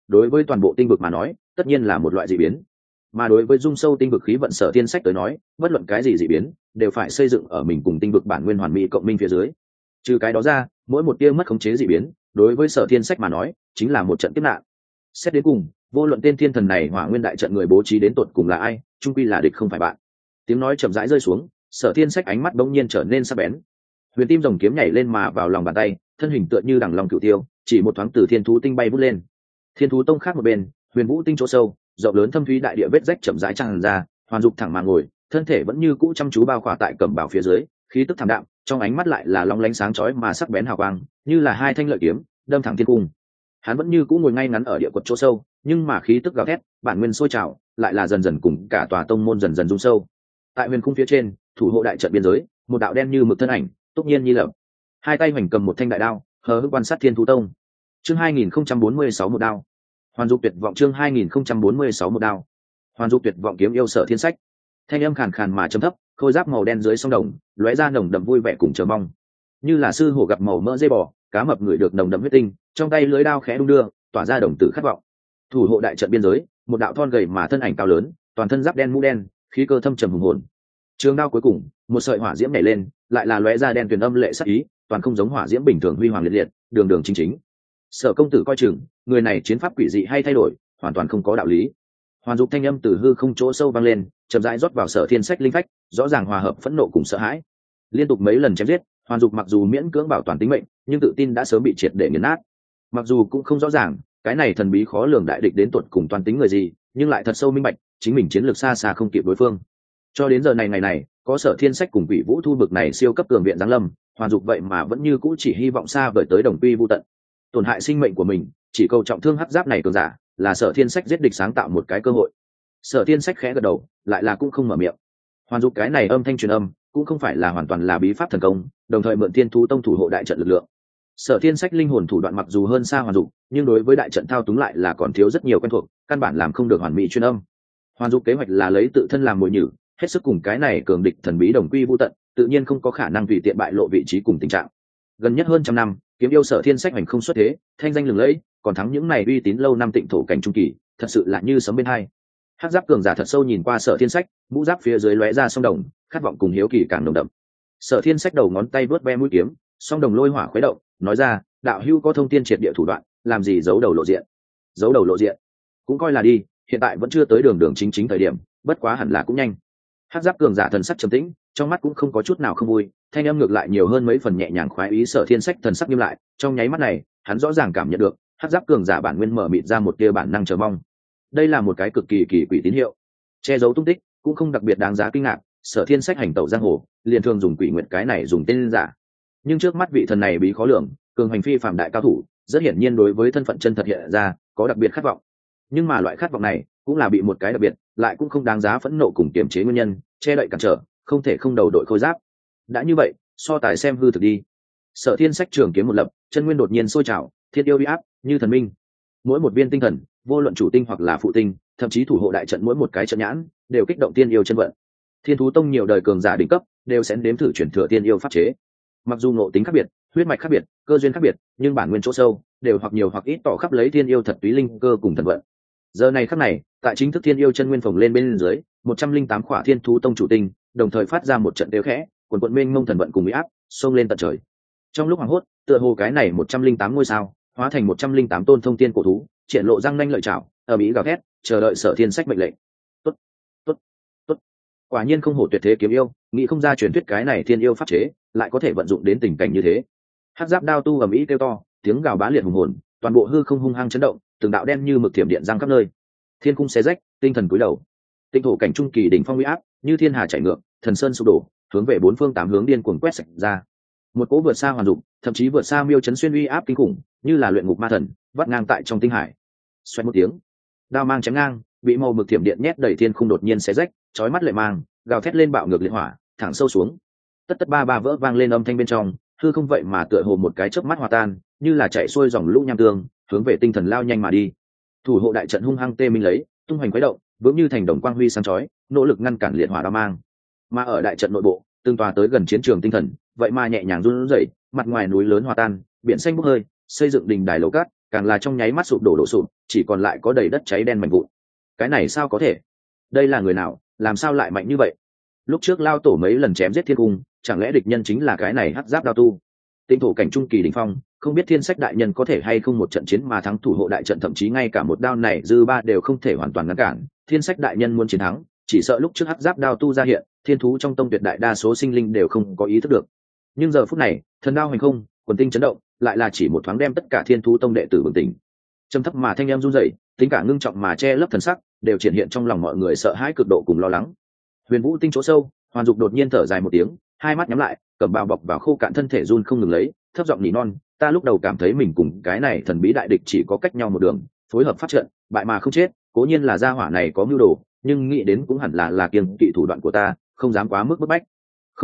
đối với toàn bộ tinh vực mà nói tất nhiên là một loại dị biến, mà đối với dung sâu tinh vực khí vận Sở Thiên Sách tới nói bất luận cái gì dị biến đều phải xây dựng ở mình cùng tinh vực bản nguyên hoàn mỹ cộng minh phía dưới. Trừ cái đó ra, mỗi một tia mất khống chế dị biến đối với Sở Thiên Sách mà nói chính là một trận kiếp nạn. Xét đến cùng, vô luận tên thiên thần này hỏa nguyên đại trận người bố trí đến tột cùng là ai, chung quy là địch không phải bạn. Tiếng nói chậm rãi rơi xuống, Sở Thiên Sách ánh mắt bỗng nhiên trở nên sắc bén. Huyền tim rồng kiếm nhảy lên mà vào lòng bàn tay, thân hình tựa như đằng long cửu tiêu, chỉ một thoáng từ thiên thú tinh bay vút lên. Thiên thú tông khác một bên, huyền vũ tinh chỗ sâu, rộng lớn thâm thúy đại địa vết rách chậm rãi tràn ra, Hoàn Dục thẳng mà ngồi, thân thể vẫn như cũ chăm chú bao khỏa tại cẩm bảo phía dưới, khí tức thảm đạm, trong ánh mắt lại là long lánh sáng chói mà sắc bén hào quang, như là hai thanh lợi kiếm, đâm thẳng thiên cung. Hắn vẫn như cũ ngồi ngay ngắn ở địa quật chỗ sâu, nhưng mà khí tức gào thét, bản nguyên sôi trào, lại là dần dần cùng cả tòa tông môn dần dần rung sâu. Tại huyền cung phía trên, thủ hộ đại trận biên giới, một đạo đen như mực thân ảnh, túc nhiên nhi lập, hai tay hoành cầm một thanh đại đao, hờ hững quan sát thiên thú tông. Chương 2046 một đao. Hoàn Dục tuyệt vọng. Chương 2046 một đao. Hoàn Dục tuyệt vọng kiếm yêu Sở Thiên Sách. Thanh âm khàn khàn mà trầm thấp, khôi giáp màu đen dưới sông đồng, lóe ra nồng đậm vui vẻ cùng chờ mong. Như là sư hổ gặp màu mỡ dây bò, cá mập ngửi được nồng đậm huyết tinh, trong tay lưới đao khẽ đung đưa, tỏa ra đồng tử khát vọng. Thủ hộ đại trận biên giới, một đạo thon gầy mà thân ảnh cao lớn, toàn thân giáp đen mũ đen, khí cơ thâm trầm hùng hồn. Trường đao cuối cùng, một sợi hỏa diễm nhảy lên, lại là lóe ra đen tuyền âm lệ sắc ý, toàn không giống hỏa diễm bình thường huy hoàng liệt liệt, đường đường chính chính. Sở công tử coi chừng, người này chiến pháp quỷ dị hay thay đổi, hoàn toàn không có đạo lý. Hoàn Dục thanh âm từ hư không chỗ sâu vang lên, chậm rãi rót vào Sở Thiên Sách linh phách, rõ ràng hòa hợp phẫn nộ cùng sợ hãi. Liên tục mấy lần chém giết, Hoàn Dục mặc dù miễn cưỡng bảo toàn tính mệnh, nhưng tự tin đã sớm bị triệt để nghiền nát. Mặc dù cũng không rõ ràng, cái này thần bí khó lường đại địch đến tuột cùng toàn tính người gì, nhưng lại thật sâu minh bạch, chính mình chiến lược xa xa không kịp đối phương. Cho đến giờ này ngày này, có Sở Thiên Sách cùng Quỷ Vũ Thu bực này siêu cấp cường viện giáng lâm, Hoàn Dục vậy mà vẫn như cũ chỉ hy vọng xa vời tới đồng quy vu tận. Tổn hại sinh mệnh của mình, chỉ cầu trọng thương hắc giáp này cường giả, là Sở Thiên Sách giết địch sáng tạo một cái cơ hội. Sở Thiên Sách khẽ gật đầu, lại là cũng không mở miệng. Hoàn Dục cái này âm thanh truyền âm, cũng không phải là hoàn toàn là bí pháp thần công, đồng thời mượn Thiên Thú Tông thủ hộ đại trận lực lượng. Sở Thiên Sách linh hồn thủ đoạn mặc dù hơn xa Hoàn Dục, nhưng đối với đại trận thao túng lại là còn thiếu rất nhiều quen thuộc, căn bản làm không được hoàn mỹ truyền âm. Hoàn Dục kế hoạch là lấy tự thân làm mồi nhử, hết sức cùng cái này cường địch thần bí đồng quy vu tận, tự nhiên không có khả năng tùy tiện bại lộ vị trí cùng tình trạng. Gần nhất hơn trăm năm, kiếm yêu Sở Thiên Sách hành không xuất thế, thanh danh lừng lẫy, còn thắng những này uy tín lâu năm tịnh thổ cảnh trung kỳ, thật sự là như sấm bên hai. Hắc giáp cường giả thật sâu nhìn qua Sở Thiên Sách, mũ giáp phía dưới lóe ra song đồng, khát vọng cùng hiếu kỳ càng nồng đậm. Sở Thiên Sách đầu ngón tay vớt ve mũi kiếm, song đồng lôi hỏa khuấy động, nói ra, đạo hữu có thông thiên triệt địa thủ đoạn, làm gì giấu đầu lộ diện? Giấu đầu lộ diện, cũng coi là đi, hiện tại vẫn chưa tới đường đường chính chính thời điểm, bất quá hẳn là cũng nhanh. Hắc giáp cường giả thần sắc trầm tĩnh, trong mắt cũng không có chút nào không vui, thanh âm ngược lại nhiều hơn mấy phần nhẹ nhàng khoái ý. Sở Thiên Sách thần sắc nghiêm lại, trong nháy mắt này, hắn rõ ràng cảm nhận được, hắc giáp cường giả bản nguyên mở mịt ra một tia bản năng chờ mong. Đây là một cái cực kỳ kỳ quỷ tín hiệu, che giấu tung tích cũng không đặc biệt đáng giá kinh ngạc. Sở Thiên Sách hành tẩu giang hồ, liền thường dùng quỷ nguyệt cái này dùng tên giả, nhưng trước mắt vị thần này bí khó lường, cường hành phi phàm đại cao thủ, rất hiển nhiên đối với thân phận chân thật hiện ra có đặc biệt khát vọng. Nhưng mà loại khát vọng này cũng là bị một cái đặc biệt, lại cũng không đáng giá phẫn nộ cùng kiềm chế nguyên nhân che đậy cản trở, không thể không đầu đội khôi giáp. Đã như vậy, so tài xem hư thực đi. Sở Thiên Sách trường kiếm một lập, chân nguyên đột nhiên sôi trào, thiên yêu uy áp như thần minh. Mỗi một viên tinh thần, vô luận chủ tinh hoặc là phụ tinh, thậm chí thủ hộ đại trận mỗi một cái trận nhãn, đều kích động tiên yêu chân vận. Thiên Thú Tông nhiều đời cường giả đỉnh cấp, đều sẽ nếm thử chuyển thừa tiên yêu pháp chế. Mặc dù ngộ tính khác biệt, huyết mạch khác biệt, cơ duyên khác biệt, nhưng bản nguyên chỗ sâu đều hoặc nhiều hoặc ít tỏ khắp lấy thiên yêu thật túy linh cơ cùng thần vận. Giờ này khắc này, tại chính thức thiên yêu chân nguyên phồng lên bên dưới, 108 khỏa Thiên Thú Tông chủ tinh, đồng thời phát ra một trận đếu khẽ, quần quần mênh mông thần vận cùng uy áp, xông lên tận trời. Trong lúc hoảng hốt, tựa hồ cái này 108 ngôi sao, hóa thành 108 tôn thông tiên cổ thú, triển lộ răng nanh lợi chảo, ở mỹ gào thét, chờ đợi Sở Thiên Sách mệnh lệnh. Tốt, tốt, tốt. Quả nhiên không hổ tuyệt thế kiếm yêu, nghĩ không ra truyền thuyết cái này thiên yêu pháp chế, lại có thể vận dụng đến tình cảnh như thế. Hắc giáp đao tu ầm ĩ kêu to, tiếng gào bá liệt hùng hồn, toàn bộ hư không hung hăng chấn động, từng đạo đen như mực thiểm điện giăng khắp nơi. Thiên cung xé rách, tinh thần cúi đầu. Tinh thổ cảnh trung kỳ đỉnh phong uy áp, như thiên hà chảy ngược, thần sơn sụp đổ, hướng về bốn phương tám hướng điên cuồng quét sạch ra. Một cỗ vượt xa Hoàn Dục, thậm chí vượt xa Miêu Chấn Xuyên uy áp kinh khủng, như là luyện ngục ma thần, vắt ngang tại trong tinh hải. Xoẹt một tiếng, đao mang chém ngang, bị màu mực thiểm điện nhét đầy thiên khung đột nhiên xé rách, chói mắt lệ mang, gào thét lên bạo ngược liệt hỏa, thẳng sâu xuống. Tất tất ba ba vỡ vang lên âm thanh bên trong, hư không vậy mà tựa hồ một cái chớp mắt hòa tan, như là chạy xuôi dòng lũ nham tương, hướng về tinh thần lao nhanh mà đi. Thủ hộ đại trận hung hăng tê minh lấy, tung hoành khuấy động, vững như thành đồng quang huy sáng chói, nỗ lực ngăn cản liệt hỏa đao mang. Mà ở đại trận nội bộ, tương tòa tới gần chiến trường tinh thần, vậy mà nhẹ nhàng run rẩy, mặt ngoài núi lớn hòa tan, biển xanh bốc hơi, xây dựng đình đài lầu cát, càng là trong nháy mắt sụp đổ sụp, chỉ còn lại có đầy đất cháy đen mảnh vụn. Cái này sao có thể? Đây là người nào, làm sao lại mạnh như vậy? Lúc trước lao tổ mấy lần chém giết thiên cung, chẳng lẽ địch nhân chính là cái này hắc giáp đao tu? Tinh thủ cảnh trung kỳ đỉnh phong, không biết thiên sách đại nhân có thể hay không một trận chiến mà thắng thủ hộ đại trận, thậm chí ngay cả một đao này dư ba đều không thể hoàn toàn ngăn cản. Thiên sách đại nhân muốn chiến thắng, chỉ sợ lúc trước hắc giáp đao tu ra hiện, thiên thú trong tông tuyệt đại đa số sinh linh đều không có ý thức được. Nhưng giờ phút này, thần đao hành không, quần tinh chấn động, lại là chỉ một thoáng đem tất cả thiên thú tông đệ tử bừng tỉnh. Trầm thấp mà thanh em run rẩy, tính cả ngưng trọng mà che lấp thần sắc, đều triển hiện trong lòng mọi người sợ hãi cực độ cùng lo lắng. Huyền Vũ tinh chỗ sâu, Hoàn Dục đột nhiên thở dài một tiếng, hai mắt nhắm lại, cầm bao bọc vào khô cạn thân thể run không ngừng lấy, thấp giọng nỉ non, ta lúc đầu cảm thấy mình cùng cái này thần bí đại địch chỉ có cách nhau một đường, phối hợp phát trận, bại mà không chết, cố nhiên là gia hỏa này có mưu đồ, nhưng nghĩ đến cũng hẳn là kiêng kỵ thủ đoạn của ta, không dám quá mức bức bách.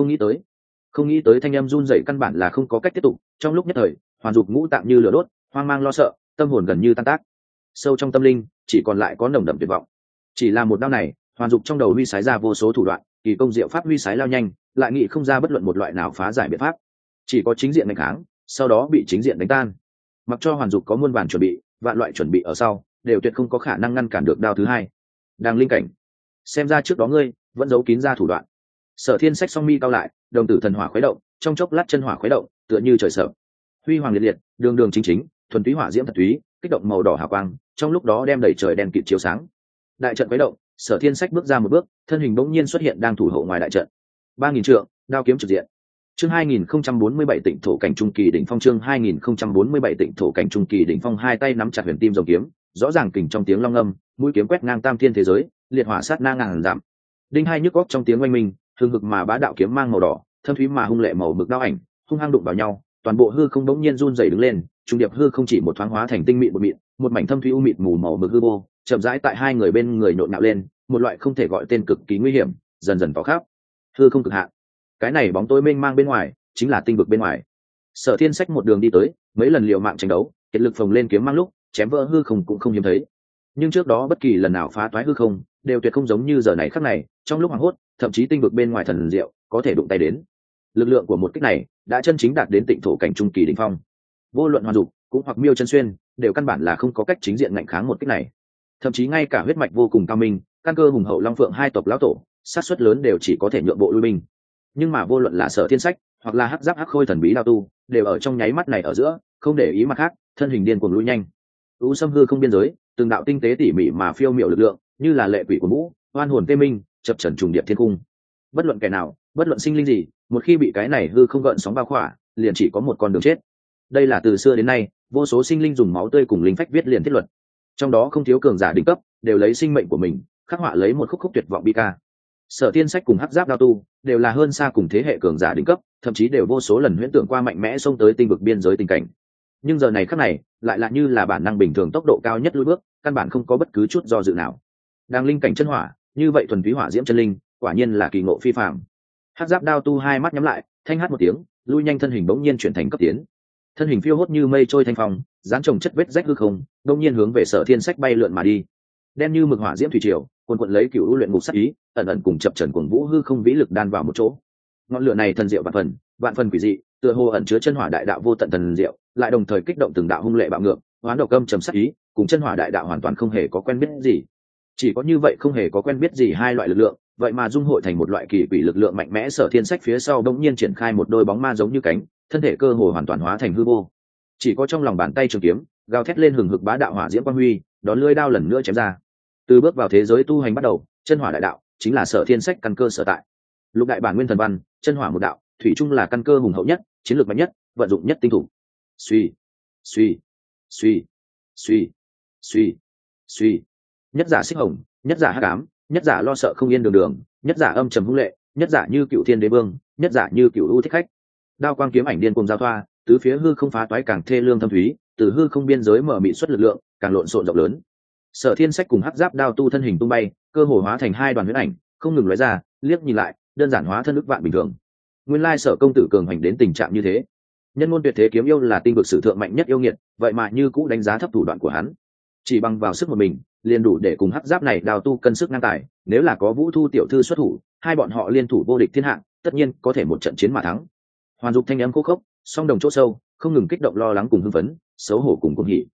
Không nghĩ tới thanh em run rẩy căn bản là không có cách tiếp tục, trong lúc nhất thời, Hoàn Dục ngũ tạng như lửa đốt, hoang mang lo sợ, tâm hồn gần như tan tác. Sâu trong tâm linh, chỉ còn lại có nồng đậm tuyệt vọng. Chỉ là một đao này, Hoàn Dục trong đầu huy sái ra vô số thủ đoạn, kỳ công diệu pháp huy sái lao nhanh, lại nghĩ không ra bất luận một loại nào phá giải biện pháp, chỉ có chính diện đánh kháng, sau đó bị chính diện đánh tan. Mặc cho Hoàn Dục có muôn vàn chuẩn bị, vạn loại chuẩn bị ở sau, đều tuyệt không có khả năng ngăn cản được đao thứ hai. Đang linh cảnh, xem ra trước đó ngươi vẫn giấu kín ra thủ đoạn. Sở Thiên Sách song mi cao lại, đồng tử thần hỏa khuấy động, trong chốc lát chân hỏa khuấy động, tựa như trời sở. Huy hoàng liệt liệt, đường đường chính chính, thuần túy hỏa diễm thật túy, kích động màu đỏ hào quang, trong lúc đó đem đầy trời đen kịt chiếu sáng. Đại trận khuấy động, Sở Thiên Sách bước ra một bước, thân hình bỗng nhiên xuất hiện đang thủ hộ ngoài đại trận. 3000 trượng, đao kiếm trực diện. Chương 2047 Tịnh thổ cảnh trung kỳ đỉnh phong, chương 2047 Tịnh thổ cảnh trung kỳ đỉnh phong, hai tay nắm chặt huyền tim rồng kiếm, rõ ràng kình trong tiếng long ngâm, mũi kiếm quét ngang tam thiên thế giới, liệt hỏa sát na ngàn dặm. Đinh hai nhức óc trong tiếng oanh minh, hừng hực mà bá đạo kiếm mang màu đỏ, thâm thúy mà hung lệ màu mực đao ảnh, hung hăng đụng vào nhau, toàn bộ hư không bỗng nhiên run rẩy đứng lên, trung điệp hư không chỉ một thoáng hóa thành tinh mịn một mảnh thâm thúy u mịt mù màu mực hư vô, chậm rãi tại hai người bên người nhộn nhạo lên, một loại không thể gọi tên cực kỳ nguy hiểm, dần dần tỏ khắp. Hư không cực hạn. Cái này bóng tối mênh mang bên ngoài, chính là tinh vực bên ngoài. Sở Thiên Sách một đường đi tới, mấy lần liều mạng tranh đấu, kiệt lực phồng lên kiếm mang lúc, chém vỡ hư không cũng không hiếm thấy. Nhưng trước đó bất kỳ lần nào phá toái hư không, đều tuyệt không giống như giờ này khắc này, trong lúc hoảng hốt, thậm chí tinh vực bên ngoài thần diệu có thể đụng tay đến. Lực lượng của một kích này đã chân chính đạt đến Tịnh thổ cảnh trung kỳ đỉnh phong. Vô luận Hoàn Dục cũng hoặc Miêu Chân Xuyên, đều căn bản là không có cách chính diện ngạnh kháng một kích này. Thậm chí ngay cả huyết mạch vô cùng cao minh, căn cơ hùng hậu Long Phượng hai tộc lão tổ, sát suất lớn đều chỉ có thể nhượng bộ lui binh. Nhưng mà vô luận là Sở Thiên Sách hoặc là hắc giáp hắc khôi thần bí đao tu, đều ở trong nháy mắt này ở giữa, không để ý mặt khác, thân hình điên cuồng lui nhanh. U xâm hư không biên giới, từng đạo tinh tế tỉ mỉ mà phiêu miểu lực lượng, như là lệ quỷ của vũ, oan hồn tê minh, chập trần trùng điệp thiên cung. Bất luận kẻ nào, bất luận sinh linh gì, một khi bị cái này hư không gợn sóng bao khỏa, liền chỉ có một con đường chết. Đây là từ xưa đến nay, vô số sinh linh dùng máu tươi cùng linh phách viết liền thiết luật. Trong đó không thiếu cường giả đỉnh cấp, đều lấy sinh mệnh của mình khắc họa lấy một khúc tuyệt vọng bi ca. Sở Thiên Sách cùng hắc giáp đao tu đều là hơn xa cùng thế hệ cường giả đỉnh cấp, thậm chí đều vô số lần huyễn tưởng qua mạnh mẽ xông tới tinh vực biên giới tình cảnh. Nhưng giờ này khắc này, lại là như là bản năng bình thường tốc độ cao nhất lùi bước, căn bản không có bất cứ chút do dự nào. Đang linh cảnh chân hỏa, như vậy thuần túy hỏa diễm chân linh, quả nhiên là kỳ ngộ phi phàm. Hắc giáp đao tu hai mắt nhắm lại, thanh hát một tiếng, lui nhanh thân hình bỗng nhiên chuyển thành cấp tiến. Thân hình phiêu hốt như mây trôi thanh phong, dán trồng chất vết rách hư không, bỗng nhiên hướng về Sở Thiên Sách bay lượn mà đi. Đen như mực hỏa diễm thủy triều, cuồn cuộn lấy cửu luyện ngục sát ý, ẩn ẩn cùng chập trần cuồng vũ hư không vĩ lực đan vào một chỗ. Ngọn lửa này thần diệu vạn phần quỷ dị, tựa hồ ẩn chứa chân hỏa đại đạo vô tận thần diệu, lại đồng thời kích động từng đạo hung lệ bạo ngược, hoán độc câm trầm sát ý, cùng chân hỏa đại đạo hoàn toàn không hề có quen biết gì. Chỉ có như vậy không hề có quen biết gì hai loại lực lượng, vậy mà dung hội thành một loại kỳ quỷ lực lượng mạnh mẽ. Sở Thiên Sách phía sau bỗng nhiên triển khai một đôi bóng ma giống như cánh, thân thể cơ hồ hoàn toàn hóa thành hư vô. Chỉ có trong lòng bàn tay trường kiếm, gào thét lên hừng hực bá đạo hỏa diễm quang huy, đón lưỡi đao lần nữa chém ra. Từ bước vào thế giới tu hành bắt đầu, chân hỏa đại đạo chính là Sở Thiên Sách căn cơ sở tại. Lục đại bản nguyên thần văn, chân hỏa một đạo, thủy chung là căn cơ hùng hậu nhất, chiến lược mạnh nhất, vận dụng nhất tinh thủ. Suy, suy, suy, suy, suy, suy. Nhất giả xích hồng, nhất giả hắc ám, nhất giả lo sợ không yên đường đường, nhất giả âm trầm hung lệ, nhất giả như cựu thiên đế vương, nhất giả như cựu u thích khách. Đao quang kiếm ảnh điên cùng giao thoa, tứ phía hư không phá toái càng thê lương thâm thúy, từ hư không biên giới mở mịt xuất lực lượng, càng lộn xộn rộng lớn. Sở Thiên Sách cùng hắc giáp đao tu thân hình tung bay, cơ hồ hóa thành hai đoàn huyễn ảnh, không ngừng lóe ra, liếc nhìn lại, đơn giản hóa thân ức vạn bình thường. Nguyên lai Sở công tử cường hành đến tình trạng như thế. Nhân môn tuyệt thế kiếm yêu là tinh vực sử thượng mạnh nhất yêu nghiệt, vậy mà như cũ đánh giá thấp thủ đoạn của hắn. Chỉ bằng vào sức một mình, liền đủ để cùng hắc giáp này đào tu cân sức ngang tài. Nếu là có Vũ Thu tiểu thư xuất thủ, hai bọn họ liên thủ vô địch thiên hạ, tất nhiên có thể một trận chiến mà thắng. Hoàn Dục thanh âm khô khốc, song đồng chỗ sâu, không ngừng kích động lo lắng cùng hưng phấn, xấu hổ cùng cuồng hỉ.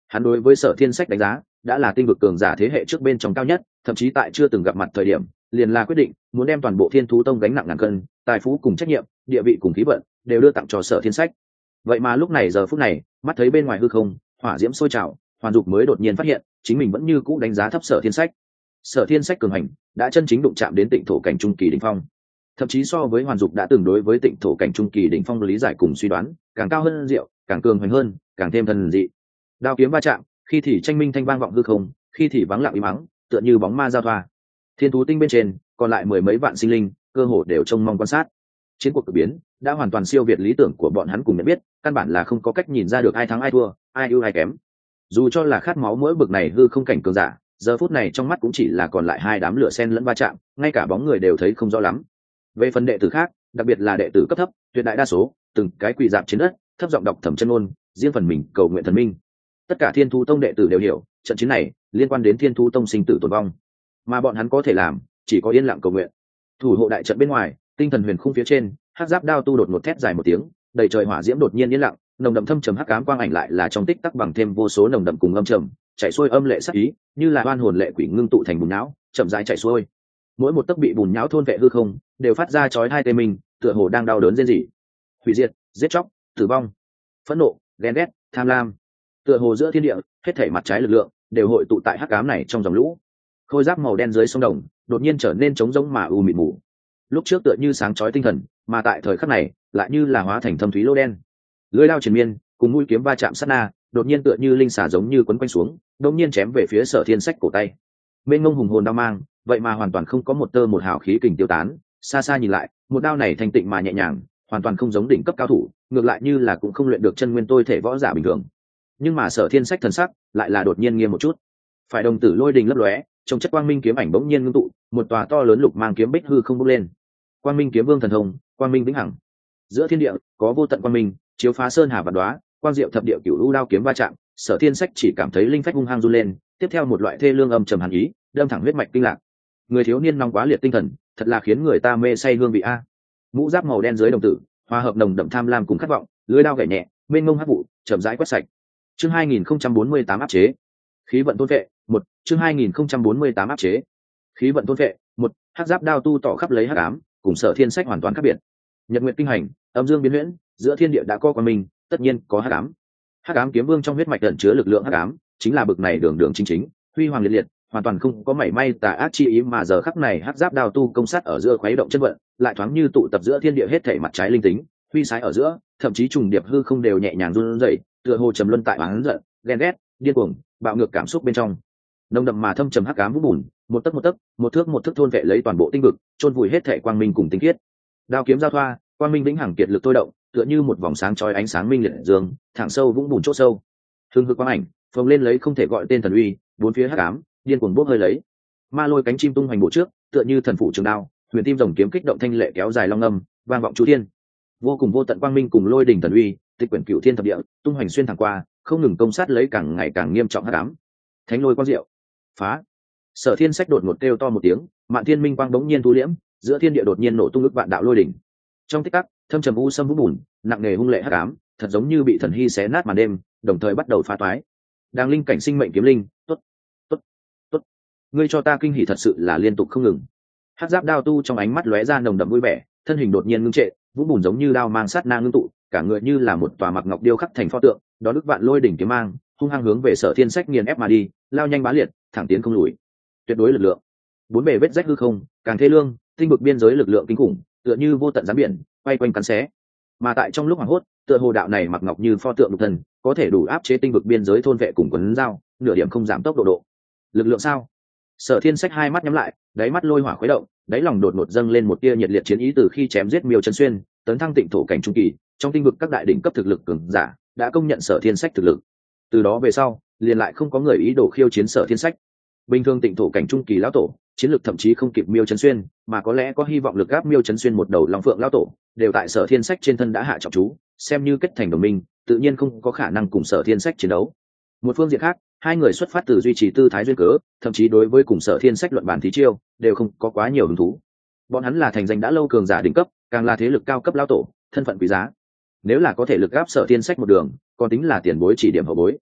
Hắn đối với Sở Thiên Sách đánh giá đã là tinh vực cường giả thế hệ trước bên trong cao nhất, thậm chí tại chưa từng gặp mặt thời điểm liền là quyết định muốn đem toàn bộ Thiên Thú Tông gánh nặng ngàn cân, tài phú cùng trách nhiệm, địa vị cùng khí vận đều đưa tặng cho Sở Thiên Sách. Vậy mà lúc này giờ phút này, mắt thấy bên ngoài hư không hỏa diễm sôi trào, Hoàn Dục mới đột nhiên phát hiện chính mình vẫn như cũ đánh giá thấp Sở Thiên Sách. Sở Thiên Sách cường hành đã chân chính đụng chạm đến Tịnh Thổ cảnh trung kỳ đỉnh phong, thậm chí so với Hoàn Dục đã từng đối với Tịnh Thổ cảnh trung kỳ đỉnh phong lý giải cùng suy đoán càng cao hơn diệu, càng cường hoành hơn, càng thêm thần dị. Đao kiếm va chạm, khi thì tranh minh thanh vang vọng hư không, khi thì vắng lặng im mắng, tựa như bóng ma giao thoa. Thiên Thú Tinh bên trên còn lại mười mấy vạn sinh linh, cơ hồ đều trông mong quan sát. Chiến cuộc cử biến đã hoàn toàn siêu việt lý tưởng của bọn hắn cùng nhận biết, căn bản là không có cách nhìn ra được ai thắng ai thua, ai ưu ai kém. Dù cho là khát máu mỗi bực này hư không cảnh cường giả, giờ phút này trong mắt cũng chỉ là còn lại hai đám lửa sen lẫn va chạm, ngay cả bóng người đều thấy không rõ lắm. Về phần đệ tử khác, đặc biệt là đệ tử cấp thấp, tuyệt đại đa số từng cái quỳ dạp trên đất, thấp giọng đọc thầm chân ngôn, riêng phần mình cầu nguyện thần minh. Tất cả Thiên Thú Tông đệ tử đều hiểu, trận chiến này liên quan đến Thiên Thú Tông sinh tử tồn vong, mà bọn hắn có thể làm chỉ có yên lặng cầu nguyện. Thủ hộ đại trận bên ngoài, tinh thần huyền khung phía trên, hắc giáp đao tu đột ngột thét dài một tiếng, đầy trời hỏa diễm đột nhiên yên lặng, nồng đậm thâm trầm hắc ám quang ảnh lại là trong tích tắc bằng thêm vô số nồng đậm cùng âm trầm, chảy xuôi âm lệ sắc ý, như là oan hồn lệ quỷ ngưng tụ thành bùn nhão, chậm rãi chảy xuôi. Mỗi một tấc bị bùn nhão thôn vệ hư không, đều phát ra chói tai tê mình, tựa hồ đang đau đớn rên rỉ. Hủy diệt, giết chóc, tử vong, phẫn nộ, ghen ghét, tham lam, tựa hồ giữa thiên địa, hết thảy mặt trái lực lượng đều hội tụ tại hắc ám này trong dòng lũ. Khôi giáp màu đen dưới sông đồng, đột nhiên trở nên trống rỗng mà u mịt mù. Lúc trước tựa như sáng chói tinh thần, mà tại thời khắc này, lại như là hóa thành thâm thúy lỗ đen. Lưỡi đao triền miên, cùng mũi kiếm va chạm sát na, đột nhiên tựa như linh xà giống như quấn quanh xuống, đột nhiên chém về phía Sở Thiên Sách cổ tay. Mênh mông hùng hồn đao mang, vậy mà hoàn toàn không có một tơ một hào khí kình tiêu tán, xa xa nhìn lại, một đao này thanh tịnh mà nhẹ nhàng, hoàn toàn không giống đỉnh cấp cao thủ, ngược lại như là cũng không luyện được chân nguyên tôi thể võ giả bình thường. Nhưng mà Sở Thiên Sách thần sắc lại là đột nhiên nghiêm một chút. Phải đồng tử lôi đình lấp lóe, trong chất quang minh kiếm ảnh bỗng nhiên ngưng tụ, một tòa to lớn lục mang kiếm bích hư không bốc lên. Quang minh kiếm vương thần thông, quang minh vĩnh hằng. Giữa thiên địa có vô tận quang minh chiếu phá sơn hà và đoá, quang diệu thập địa cửu u đao kiếm va chạm, Sở Thiên Sách chỉ cảm thấy linh phách hung hăng run lên, tiếp theo một loại thê lương âm trầm hàn ý đâm thẳng huyết mạch kinh lạc. Người thiếu niên nóng quá liệt tinh thần, thật là khiến người ta mê say hương vị a. Mũ giáp màu đen dưới đồng tử, hòa hợp nồng đậm tham lam cùng khát vọng, lưỡi đao gảy nhẹ, mênh mông hắc vụ chậm rãi quét sạch. Chương 2048 áp chế. Khí vận tôn vệ, một. Chương 2048 áp chế. Khí vận tôn vệ, một. Hắc giáp đao tu tỏ khắp lấy hắc ám, cùng Sở Thiên Sách hoàn toàn khác biệt. Nhật nguyệt kinh hành, âm dương biến huyễn, giữa thiên địa đã có quang minh, tất nhiên có hắc ám. Hắc ám kiếm vương trong huyết mạch ẩn chứa lực lượng hắc ám, chính là bực này đường đường chính chính, huy hoàng liệt liệt, hoàn toàn không có mảy may tà ác chi ý, mà giờ khắc này hắc giáp đao tu công sát ở giữa khuấy động chân vận, lại thoáng như tụ tập giữa thiên địa hết thảy mặt trái linh tính, huy sái ở giữa, thậm chí trùng điệp hư không đều nhẹ nhàng run rẩy, tựa hồ trầm luân tại oán giận, ghen ghét, điên cuồng, bạo ngược cảm xúc bên trong. Nồng đậm mà thâm trầm hắc ám vũng bùn, một tấc, một thước thôn vệ lấy toàn bộ tinh vực, chôn vùi hết thảy quang minh cùng tinh khiết. Đao kiếm giao thoa, quang minh vĩnh hằng kiệt lực tôi động, tựa như một vòng sáng chói ánh sáng minh liệt dương, thẳng sâu vũng bùn chỗ sâu. Hương hực quang ảnh, phồng lên lấy không thể gọi tên thần uy, bốn phía hắc ám, điên cuồng bốc hơi lấy. Ma lôi cánh chim tung hoành bộ trước, tựa như thần phụ trường đao, huyền tim rồng kiếm kích động thanh lệ kéo dài long âm, vang vọng chú thiên. Vô cùng vô tận quang minh cùng lôi đỉnh thần uy, tịch quyển cửu thiên thập địa, tung hoành xuyên thẳng qua, không ngừng công sát lấy càng ngày càng nghiêm trọng hắc ám. Thánh lôi quang diệu, phá. Sở Thiên Sách đột ngột kêu to một tiếng, mạn thiên minh quang bỗng nhiên thu liễm, giữa thiên địa đột nhiên nổ tung ức vạn đạo lôi đỉnh. Trong tích tắc, thâm trầm u sâm vũng bùn, nặng nề hung lệ hắc ám, thật giống như bị thần hy xé nát màn đêm, đồng thời bắt đầu phá toái. Đang linh cảnh sinh mệnh kiếm linh, tốt, tốt, tốt. Ngươi cho ta kinh hỉ thật sự là liên tục không ngừng. Hắc giáp đao tu trong ánh mắt lóe ra nồng đậm vui vẻ, thân hình đột nhiên ngưng trệ, vũng bùn giống như đao mang sát na ngưng tụ, cả người như là một tòa mặc ngọc điêu khắc thành pho tượng, đó đức vạn lôi đỉnh kiếm mang, hung hăng hướng về Sở Thiên Sách nghiền ép mà đi, lao nhanh bá liệt, thẳng tiến không lùi. Tuyệt đối lực lượng. Bốn bề vết rách hư không, càng thê lương, tinh vực biên giới lực lượng kinh khủng, tựa như vô tận gián biển, quay quanh cắn xé. Mà tại trong lúc hoảng hốt, tựa hồ đạo này mặc ngọc như pho tượng lục thần, có thể đủ áp chế tinh vực biên giới thôn vệ cùng quấn dao, nửa điểm không giảm tốc độ. Lực lượng sao? Sở Thiên Sách hai mắt nhắm lại, đáy mắt lôi hỏa khuấy động, đáy lòng đột ngột dâng lên một tia nhiệt liệt chiến ý từ khi chém giết Miêu Trấn Xuyên, tấn thăng Tịnh Thổ cảnh trung kỳ, trong tinh vực các đại đỉnh cấp thực lực cường giả đã công nhận Sở Thiên Sách thực lực. Từ đó về sau, liền lại không có người ý đồ khiêu chiến Sở Thiên Sách. Bình thường Tịnh Thổ cảnh trung kỳ lão tổ, chiến lược thậm chí không kịp Miêu Trấn Xuyên, mà có lẽ có hy vọng lực gáp Miêu Trấn Xuyên một đầu Long Phượng lão tổ, đều tại Sở Thiên Sách trên thân đã hạ trọng chú, xem như kết thành đồng minh, tự nhiên không có khả năng cùng Sở Thiên Sách chiến đấu. Một phương diện khác, hai người xuất phát từ duy trì tư thái duyên cớ, thậm chí đối với cùng Sở Thiên Sách luận bàn thí chiêu, đều không có quá nhiều hứng thú. Bọn hắn là thành danh đã lâu cường giả đỉnh cấp, càng là thế lực cao cấp lão tổ, thân phận quý giá. Nếu là có thể lực gáp Sở Thiên Sách một đường, còn tính là tiền bối chỉ điểm hậu bối.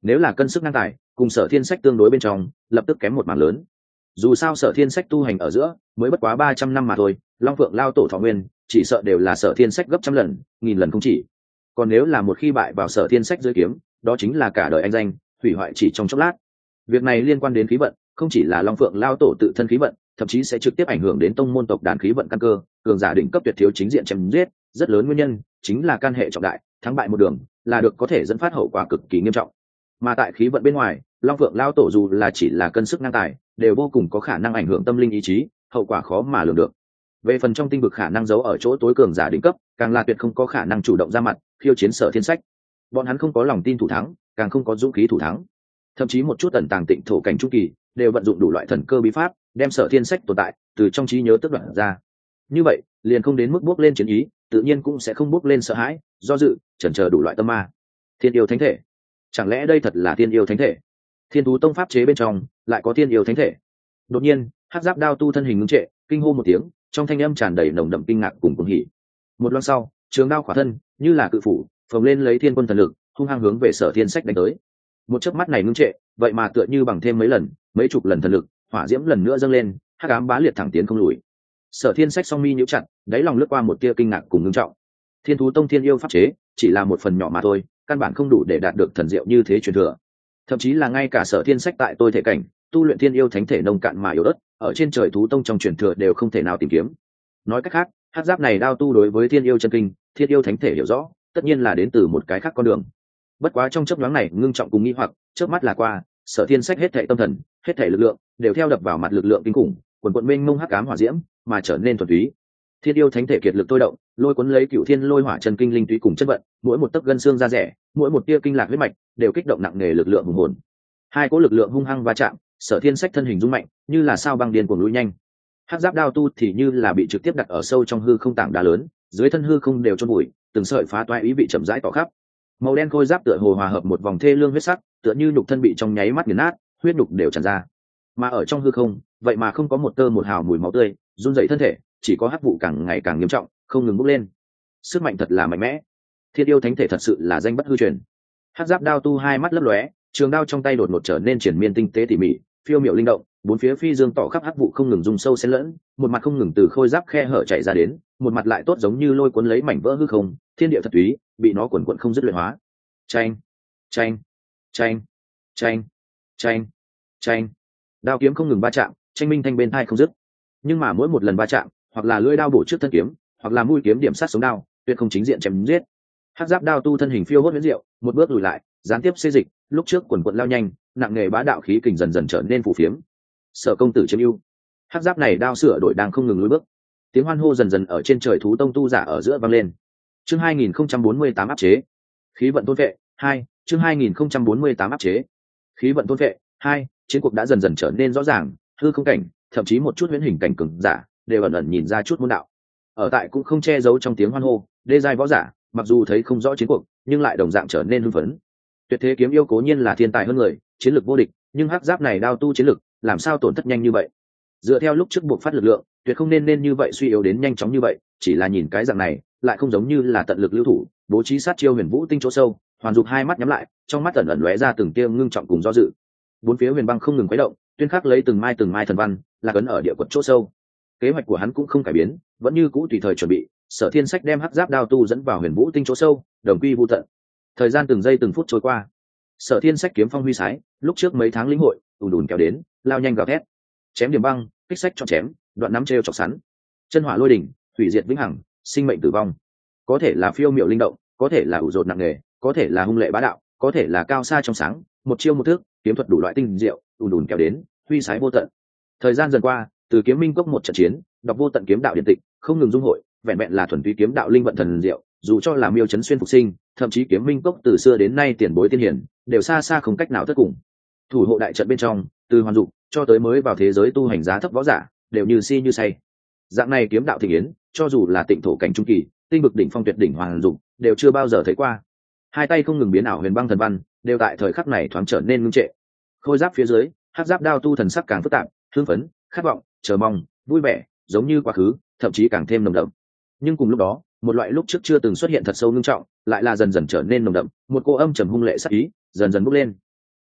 Nếu là cân sức ngang tài, cùng Sở Thiên Sách tương đối bên trong, lập tức kém một mảng lớn. Dù sao Sở Thiên Sách tu hành ở giữa mới bất quá 300 năm mà thôi, Long Phượng lao tổ thọ nguyên chỉ sợ đều là Sở Thiên Sách gấp trăm lần, nghìn lần không chỉ. Còn nếu là một khi bại vào Sở Thiên Sách dưới kiếm, đó chính là cả đời anh danh hủy hoại chỉ trong chốc lát. Việc này liên quan đến khí vận, không chỉ là Long Phượng lao tổ tự thân khí vận, thậm chí sẽ trực tiếp ảnh hưởng đến tông môn tộc đàn khí vận căn cơ, cường giả đỉnh cấp tuyệt thiếu chính diện chém giết, rất lớn nguyên nhân chính là can hệ trọng đại, thắng bại một đường, là được có thể dẫn phát hậu quả cực kỳ nghiêm trọng. Mà tại khí vận bên ngoài, Long Phượng lao tổ dù là chỉ là cân sức ngang tài, đều vô cùng có khả năng ảnh hưởng tâm linh ý chí, hậu quả khó mà lường được. Về phần trong tinh vực khả năng giấu ở chỗ tối cường giả đỉnh cấp, càng là tuyệt không có khả năng chủ động ra mặt khiêu chiến Sở Thiên Sách. Bọn hắn không có lòng tin thủ thắng, càng không có dũng khí thủ thắng. Thậm chí một chút ẩn tàng tịnh thổ cảnh trung kỳ, đều vận dụng đủ loại thần cơ bí pháp, đem Sở Thiên Sách tồn tại từ trong trí nhớ tức đoạt ra. Như vậy, liền không đến mức bước lên chiến ý, tự nhiên cũng sẽ không bước lên sợ hãi, do dự, chần chờ đủ loại tâm ma. Thiên yêu thánh thể, chẳng lẽ đây thật là thiên yêu thánh thể? Thiên thú tông pháp chế bên trong lại có thiên yêu thánh thể. Đột nhiên, hắc giáp đao tu thân hình ngưng trệ, kinh hô một tiếng, trong thanh âm tràn đầy nồng đậm kinh ngạc cùng cuồng hỉ. Một loan sau, trường đao khỏa thân như là cự phủ phồng lên lấy thiên quân thần lực, hung hăng hướng về Sở Thiên Sách đánh tới. Một chớp mắt này ngưng trệ, vậy mà tựa như bằng thêm mấy lần, mấy chục lần thần lực, hỏa diễm lần nữa dâng lên, hắc ám bá liệt thẳng tiến không lùi. Sở Thiên Sách song mi nhíu chặt, đáy lòng lướt qua một tia kinh ngạc cùng ngưng trọng. Thiên thú tông thiên yêu pháp chế chỉ là một phần nhỏ mà thôi, căn bản không đủ để đạt được thần diệu như thế truyền thừa. Thậm chí là ngay cả Sở Thiên Sách tại tôi thể cảnh tu luyện thiên yêu thánh thể nông cạn mà yếu ớt, ở trên trời thú tông trong truyền thừa đều không thể nào tìm kiếm. Nói cách khác, hắc giáp này đao tu đối với thiên yêu chân kinh, thiên yêu thánh thể hiểu rõ, tất nhiên là đến từ một cái khác con đường. Bất quá trong chớp nhoáng này ngưng trọng cùng nghi hoặc, chớp mắt là qua, Sở Thiên Sách hết thảy tâm thần, hết thảy lực lượng đều theo đập vào mặt lực lượng kinh khủng, quần quần mênh mông hắc ám hỏa diễm, mà trở nên thuần túy. Thiên yêu thánh thể kiệt lực tôi động, lôi cuốn lấy cựu thiên lôi hỏa chân kinh linh túy cùng chất vận, mỗi một tấc gân xương da rẻ, mỗi một tia kinh lạc huyết mạch đều kích động nặng nề lực lượng hùng hồn. Hai cỗ lực lượng hung hăng va chạm, Sở Thiên Sách thân hình rung mạnh, như là sao băng điên cuồng lùi nhanh. Hắc giáp đao tu thì như là bị trực tiếp đặt ở sâu trong hư không tảng đá lớn, dưới thân hư không đều chôn bụi, từng sợi phá toái ý bị chậm rãi tỏ khắp. Màu đen khôi giáp tựa hồ hòa hợp một vòng thê lương huyết sắc, tựa như nhục thân bị trong nháy mắt nghiền nát, huyết nhục đều tràn ra. Mà ở trong hư không, vậy mà không có một tơ một hào mùi máu tươi, run rẩy thân thể, chỉ có hắc vụ càng ngày càng nghiêm trọng, không ngừng bốc lên. Sức mạnh thật là mạnh mẽ. Thiên yêu thánh thể thật sự là danh bất hư truyền. Hắc giáp đao tu hai mắt lấp lóe, trường đao trong tay đột ngột trở nên triển miên tinh tế tỉ mỉ, phiêu miểu linh động, bốn phía phi dương tỏ khắp hắc vụ không ngừng rung sâu xen lẫn, một mặt không ngừng từ khôi giáp khe hở chảy ra đến, một mặt lại tốt giống như lôi cuốn lấy mảnh vỡ hư không, thiên địa thật túy, bị nó quần quật không dứt luyện hóa. Chanh, chanh, chanh, chanh, chanh, chanh. Đao kiếm không ngừng va chạm, tranh minh thanh bên tai không dứt. Nhưng mà mỗi một lần va chạm, hoặc là lưỡi đao bổ trước thân kiếm, hoặc là mũi kiếm điểm sát sống đao, tuyệt không chính diện chém giết. Hắc giáp đao tu thân hình phiêu hốt miễn diệu, một bước lùi lại, gián tiếp xê dịch, lúc trước quần quận lao nhanh, nặng nghề bá đạo khí kình dần dần trở nên phù phiếm. Sở công tử chiếm ưu. Hắc giáp này đao sửa đổi đang không ngừng lùi bước. Tiếng hoan hô dần dần ở trên trời thú tông tu giả ở giữa vang lên. Chương 2048 áp chế. Khí vận tôn vệ 2, chương 2048 áp chế. Khí vận tôn vệ 2, chiến cuộc đã dần dần trở nên rõ ràng, hư không cảnh, thậm chí một chút huyễn hình cảnh cường giả, đều ẩn ẩn nhìn ra chút môn đạo. Ở tại cũng không che giấu trong tiếng hoan hô, đê giai võ giả, mặc dù thấy không rõ chiến cuộc, nhưng lại đồng dạng trở nên hưng phấn. Tuyệt thế kiếm yêu cố nhiên là thiên tài hơn người, chiến lược vô địch, nhưng hắc giáp này đao tu chiến lược, làm sao tổn thất nhanh như vậy? Dựa theo lúc trước buộc phát lực lượng, tuyệt không nên như vậy suy yếu đến nhanh chóng như vậy, chỉ là nhìn cái dạng này, lại không giống như là tận lực lưu thủ, bố trí sát chiêu huyền vũ tinh chỗ sâu, hoàn dục hai mắt nhắm lại, trong mắt ẩn ẩn lóe ra từng tia ngưng trọng cùng do dự. Bốn phía huyền băng không ngừng khuấy động, tuyên khắc lấy từng mai thần văn, là ấn ở địa quật chỗ sâu. Kế hoạch của hắn cũng không cải biến, vẫn như cũ tùy thời chuẩn bị. Sở Thiên Sách đem hắc giáp đao tu dẫn vào huyền vũ tinh chỗ sâu, đồng quy vu tận. Thời gian từng giây từng phút trôi qua. Sở Thiên Sách kiếm phong huy sái, lúc trước mấy tháng lĩnh hội, ùn ùn kéo đến, lao nhanh gào thét. Chém điểm băng, kích sách cho chém, đoạn nắm treo chọc sắn. Chân hỏa lôi đỉnh, hủy diệt vĩnh hằng, sinh mệnh tử vong. Có thể là phiêu miệu linh động, có thể là ủ rột nặng nề, có thể là hung lệ bá đạo, có thể là cao xa trong sáng, một chiêu một thước, kiếm thuật đủ loại tinh diệu, ùn ùn kéo đến, huy sái vô tận. Thời gian dần qua, từ kiếm minh cốc một trận chiến, đọc vô tận kiếm đạo điện tịch, không ngừng dung hội, vẹn vẹn là thuần túy kiếm đạo linh vận thần diệu, dù cho là miêu chấn xuyên phục sinh, thậm chí kiếm minh cốc từ xưa đến nay tiền bối tiên hiển, đều xa xa không cách nào thất cùng. Thủ hộ đại trận bên trong, từ hoàn dục cho tới mới vào thế giới tu hành giá thấp võ giả, đều như si như say. Dạng này kiếm đạo thịnh yến, cho dù là tịnh thổ cảnh trung kỳ, tinh vực đỉnh phong tuyệt đỉnh hoàn dục, đều chưa bao giờ thấy qua. Hai tay không ngừng biến ảo huyền băng thần văn, đều tại thời khắc này thoáng trở nên ngưng trệ. Khôi giáp phía dưới, hắc giáp đao tu thần sắc càng phức tạp, hưng phấn, khát vọng, chờ mong, vui vẻ, giống như quá khứ, thậm chí càng thêm nồng đậm. Nhưng cùng lúc đó, một loại lúc trước chưa từng xuất hiện thật sâu ngưng trọng, lại là dần dần trở nên nồng đậm, một cô âm trầm hung lệ sắc ý dần dần bốc lên.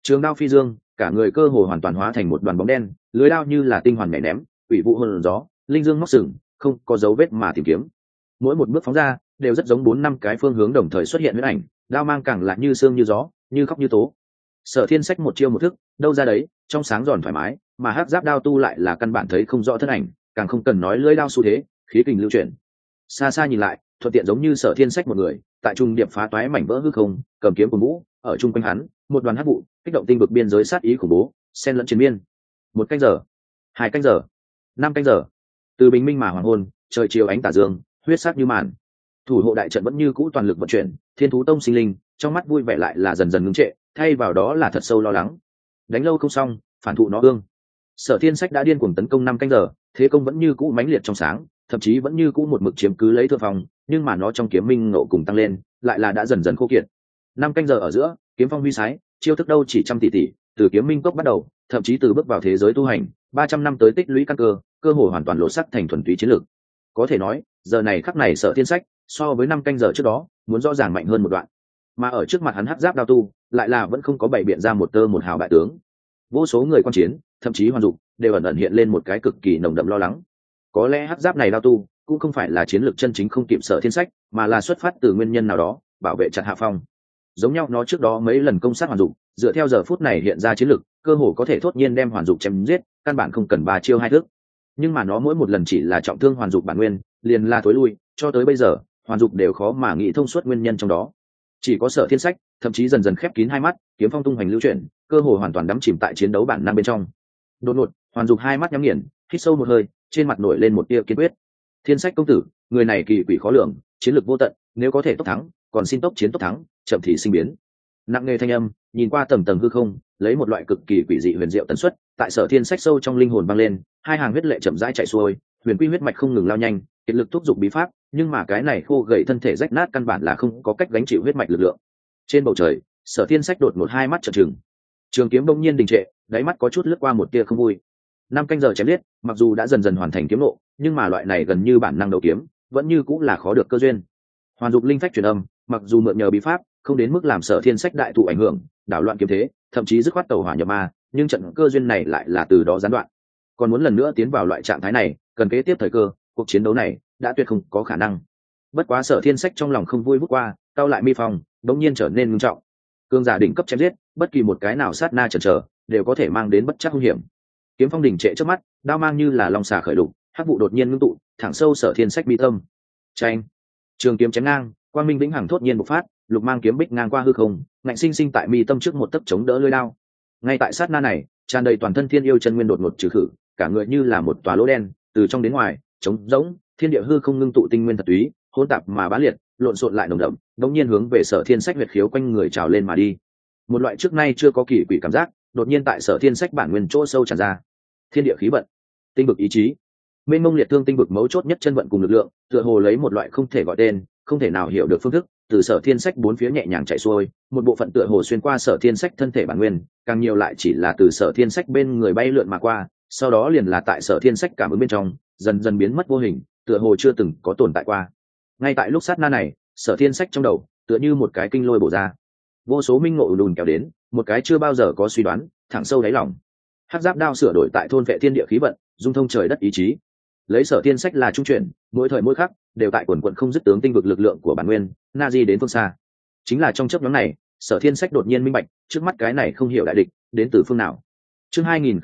Trường đao phi dương, cả người cơ hồ hoàn toàn hóa thành một đoàn bóng đen, lưới đao như là tinh hoàn nhảy ném, quỷ vụ hồn gió, linh dương móc sừng, không có dấu vết mà tìm kiếm. Mỗi một bước phóng ra đều rất giống 4-5 cái phương hướng đồng thời xuất hiện huyết ảnh, đao mang càng lại như sương như gió, như khóc như tố. Sở Thiên Sách một chiêu một thức, đâu ra đấy, trong sáng giòn thoải mái, mà hắc giáp đao tu lại là căn bản thấy không rõ thân ảnh, càng không cần nói lưỡi đao xu thế, khí kình lưu chuyển. Xa xa nhìn lại, thuận tiện giống như Sở Thiên Sách một người, tại trung điệp phá toái mảnh vỡ hư không, cầm kiếm của vũ, ở trung quanh hắn, một đoàn hắc vụ, kích động tinh vực biên giới sát ý khủng bố, xen lẫn chiến miên. 1 canh giờ, 2 canh giờ, 5 canh giờ. Từ bình minh mà hoàng hôn, trời chiều ánh tà dương, huyết sắc như màn. Thủ hộ đại trận vẫn như cũ toàn lực vận chuyển, Thiên thú tông sinh linh, trong mắt vui vẻ lại là dần dần ngưng trệ, thay vào đó là thật sâu lo lắng. Đánh lâu không xong, phản thụ nó ương. Sở Thiên Sách đã điên cuồng tấn công 5 canh giờ, thế công vẫn như cũ mãnh liệt trong sáng, thậm chí vẫn như cũ một mực chiếm cứ lấy thượng phòng, nhưng mà nó trong kiếm minh ngộ cùng tăng lên, lại là đã dần dần khô kiệt. 5 canh giờ ở giữa, kiếm phong huy sái, chiêu thức đâu chỉ trăm tỷ tỷ, từ kiếm minh cốc bắt đầu, thậm chí từ bước vào thế giới tu hành, 300 năm tới tích lũy căn cơ hội hoàn toàn lộ sắc thành thuần túy chiến lược. Có thể nói, giờ này khắc này Sở Thiên Sách, so với 5 canh giờ trước đó, muốn rõ ràng mạnh hơn một đoạn. Mà ở trước mặt hắn hắc giáp đao tu, lại là vẫn không có bày biện ra một tơ một hào bại tướng. Vô số người quan chiến, thậm chí hoàn dục, đều ẩn ẩn hiện lên một cái cực kỳ nồng đậm lo lắng. Có lẽ hắc giáp này đao tu cũng không phải là chiến lược chân chính không kịp Sở Thiên Sách, mà là xuất phát từ nguyên nhân nào đó, bảo vệ chặt hạ phong. Giống nhau nó trước đó mấy lần công sát hoàn dục, dựa theo giờ phút này hiện ra chiến lược, cơ hồ có thể thốt nhiên đem hoàn dục chém giết, căn bản không cần 3 chiêu 2 thức. Nhưng mà nó mỗi một lần chỉ là trọng thương hoàn dục bản nguyên, liền là thối lui, cho tới bây giờ, hoàn dục đều khó mà nghĩ thông suốt nguyên nhân trong đó. Chỉ có Sở Thiên Sách, thậm chí dần dần khép kín hai mắt, kiếm phong tung hoành lưu chuyển, cơ hồ hoàn toàn đắm chìm tại chiến đấu bản năng bên trong. Đột ngột, hoàn dục hai mắt nhắm nghiền, hít sâu một hơi, trên mặt nổi lên một tia kiên quyết. Thiên Sách công tử, người này kỳ quỷ khó lường, chiến lược vô tận, nếu có thể tốc thắng, còn xin tốc chiến tốc thắng, chậm thì sinh biến. Nặng nề thanh âm, nhìn qua tầng tầng hư không, lấy một loại cực kỳ quỷ dị huyền diệu tần suất, tại Sở Thiên Sách sâu trong linh hồn vang lên, hai hàng huyết lệ chậm rãi chảy xuôi, huyền quy huyết mạch không ngừng lao nhanh, kiệt lực thúc giục bí pháp, nhưng mà cái này khô gầy thân thể rách nát căn bản là không có cách gánh chịu huyết mạch lực lượng. Trên bầu trời, Sở Thiên Sách đột một hai mắt trợn trừng, trường kiếm đông nhiên đình trệ, đáy mắt có chút lướt qua một tia không vui. 5 canh giờ chém liết, mặc dù đã dần dần hoàn thành kiếm nộ, nhưng mà loại này gần như bản năng đầu kiếm, vẫn như cũng là khó được cơ duyên. Hoàn dục linh phách truyền âm, mặc dù mượn nhờ bí pháp, không đến mức làm Sở Thiên Sách đại thụ ảnh hưởng, đảo loạn kiếm thế, thậm chí dứt khoát tẩu hỏa nhập ma, nhưng trận cơ duyên này lại là từ đó gián đoạn. Còn muốn lần nữa tiến vào loại trạng thái này, cần kế tiếp thời cơ, cuộc chiến đấu này đã tuyệt không có khả năng. Bất quá Sở Thiên Sách trong lòng không vui bước qua, cau lại mi phong, đống nhiên trở nên nghiêm trọng. Cương giả đỉnh cấp chém giết, bất kỳ một cái nào sát na chần chờ, đều có thể mang đến bất trắc hung hiểm. Kiếm phong đỉnh trệ trước mắt, đao mang như là long xà khởi lục, hắc vụ đột nhiên ngưng tụ, thẳng sâu Sở Thiên Sách mi tâm. Chanh, trường kiếm chém ngang, quang minh vĩnh hằng thốt nhiên bộc phát, lục mang kiếm bích ngang qua hư không, ngạnh sinh sinh tại mi tâm trước một tấc chống đỡ lưỡi đao. Ngay tại sát na này, tràn đầy toàn thân thiên yêu chân nguyên đột ngột trừ khử, cả người như là một tòa lỗ đen, từ trong đến ngoài, trống rỗng, thiên địa hư không ngưng tụ tinh nguyên thật túy, hỗn tạp mà bá liệt, lộn xộn lại nồng đậm, đống nhiên hướng về Sở Thiên Sách huyệt khiếu quanh người trào lên mà đi. Một loại trước nay chưa có kỳ quỷ cảm giác, đột nhiên tại Sở Thiên Sách bản nguyên chỗ sâu tràn ra. Thiên địa khí vận, tinh vực ý chí, mênh mông liệt thương tinh vực mấu chốt nhất chân vận cùng lực lượng, tựa hồ lấy một loại không thể gọi tên, không thể nào hiểu được phương thức, từ Sở Thiên Sách bốn phía nhẹ nhàng chạy xuôi, một bộ phận tựa hồ xuyên qua Sở Thiên Sách thân thể bản nguyên, càng nhiều lại chỉ là từ Sở Thiên Sách bên người bay lượn mà qua, sau đó liền là tại Sở Thiên Sách cảm ứng bên trong, dần dần biến mất vô hình, tựa hồ chưa từng có tồn tại qua. Ngay tại lúc sát na này, Sở Thiên Sách trong đầu tựa như một cái kinh lôi bổ ra, vô số minh ngộ đùn kéo đến, một cái chưa bao giờ có suy đoán, thẳng sâu đáy lòng. Hắc giáp đao sửa đổi tại thôn vệ thiên địa khí vận, dung thông trời đất ý chí, lấy Sở Thiên Sách là trung chuyển, mỗi thời mỗi khắc đều tại quần quận không dứt tướng tinh vực lực lượng của bản nguyên, na di đến phương xa. Chính là trong chớp nhoáng này, Sở Thiên Sách đột nhiên minh bạch, trước mắt cái này không hiểu đại địch đến từ phương nào. Chương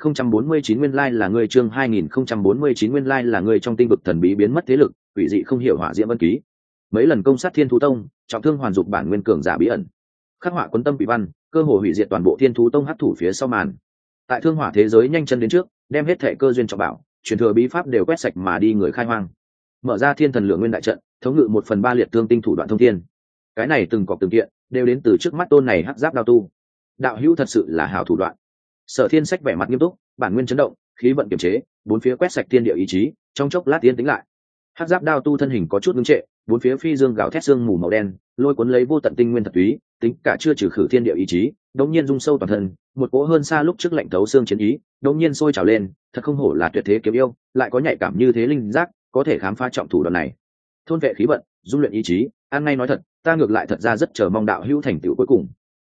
2049 nguyên lai là người, chương 2049 nguyên lai là người, trong tinh vực thần bí biến mất thế lực, quỷ dị không hiểu hỏa diễm vân ký. Mấy lần công sát Thiên thú tông, trọng thương hoàn dục bản nguyên cường giả bí ẩn. Khắc họa cuốn tâm bị văn, cơ hồ hủy diệt toàn bộ Thiên thú tông hấp thủ phía sau màn. Tại thương hỏa thế giới nhanh chân đến trước, đem hết thể cơ duyên trọng bảo, truyền thừa bí pháp đều quét sạch mà đi người khai hoang. Mở ra thiên thần lượng nguyên đại trận, thống ngự 1/3 liệt tương tinh thủ đoạn thông thiên. Cái này từng cọc từng kiện đều đến từ trước mắt tôn này hắc giáp đao tu. Đạo hữu thật sự là hảo thủ đoạn. Sở Thiên Sách vẻ mặt nghiêm túc, bản nguyên chấn động, khí vận kiềm chế, bốn phía quét sạch thiên địa ý chí, trong chốc lát tiến tĩnh lại. Hắc giáp đao tu thân hình có chút ngưng trệ, bốn phía phi dương gào thét sương mù màu đen, lôi cuốn lấy vô tận tinh nguyên thật túy, tính cả chưa trừ khử thiên địa ý chí, đột nhiên rung sâu toàn thân, một cỗ hơn xa lúc trước lạnh thấu xương chiến ý, đột nhiên sôi trào lên, thật không hổ là tuyệt thế kiếm yêu, lại có nhạy cảm như thế linh giác, có thể khám phá trọng thủ đoạn này. Thôn vệ khí vận, dung luyện ý chí, ăn ngay nói thật, ta ngược lại thật ra rất chờ mong đạo hữu thành tựu cuối cùng.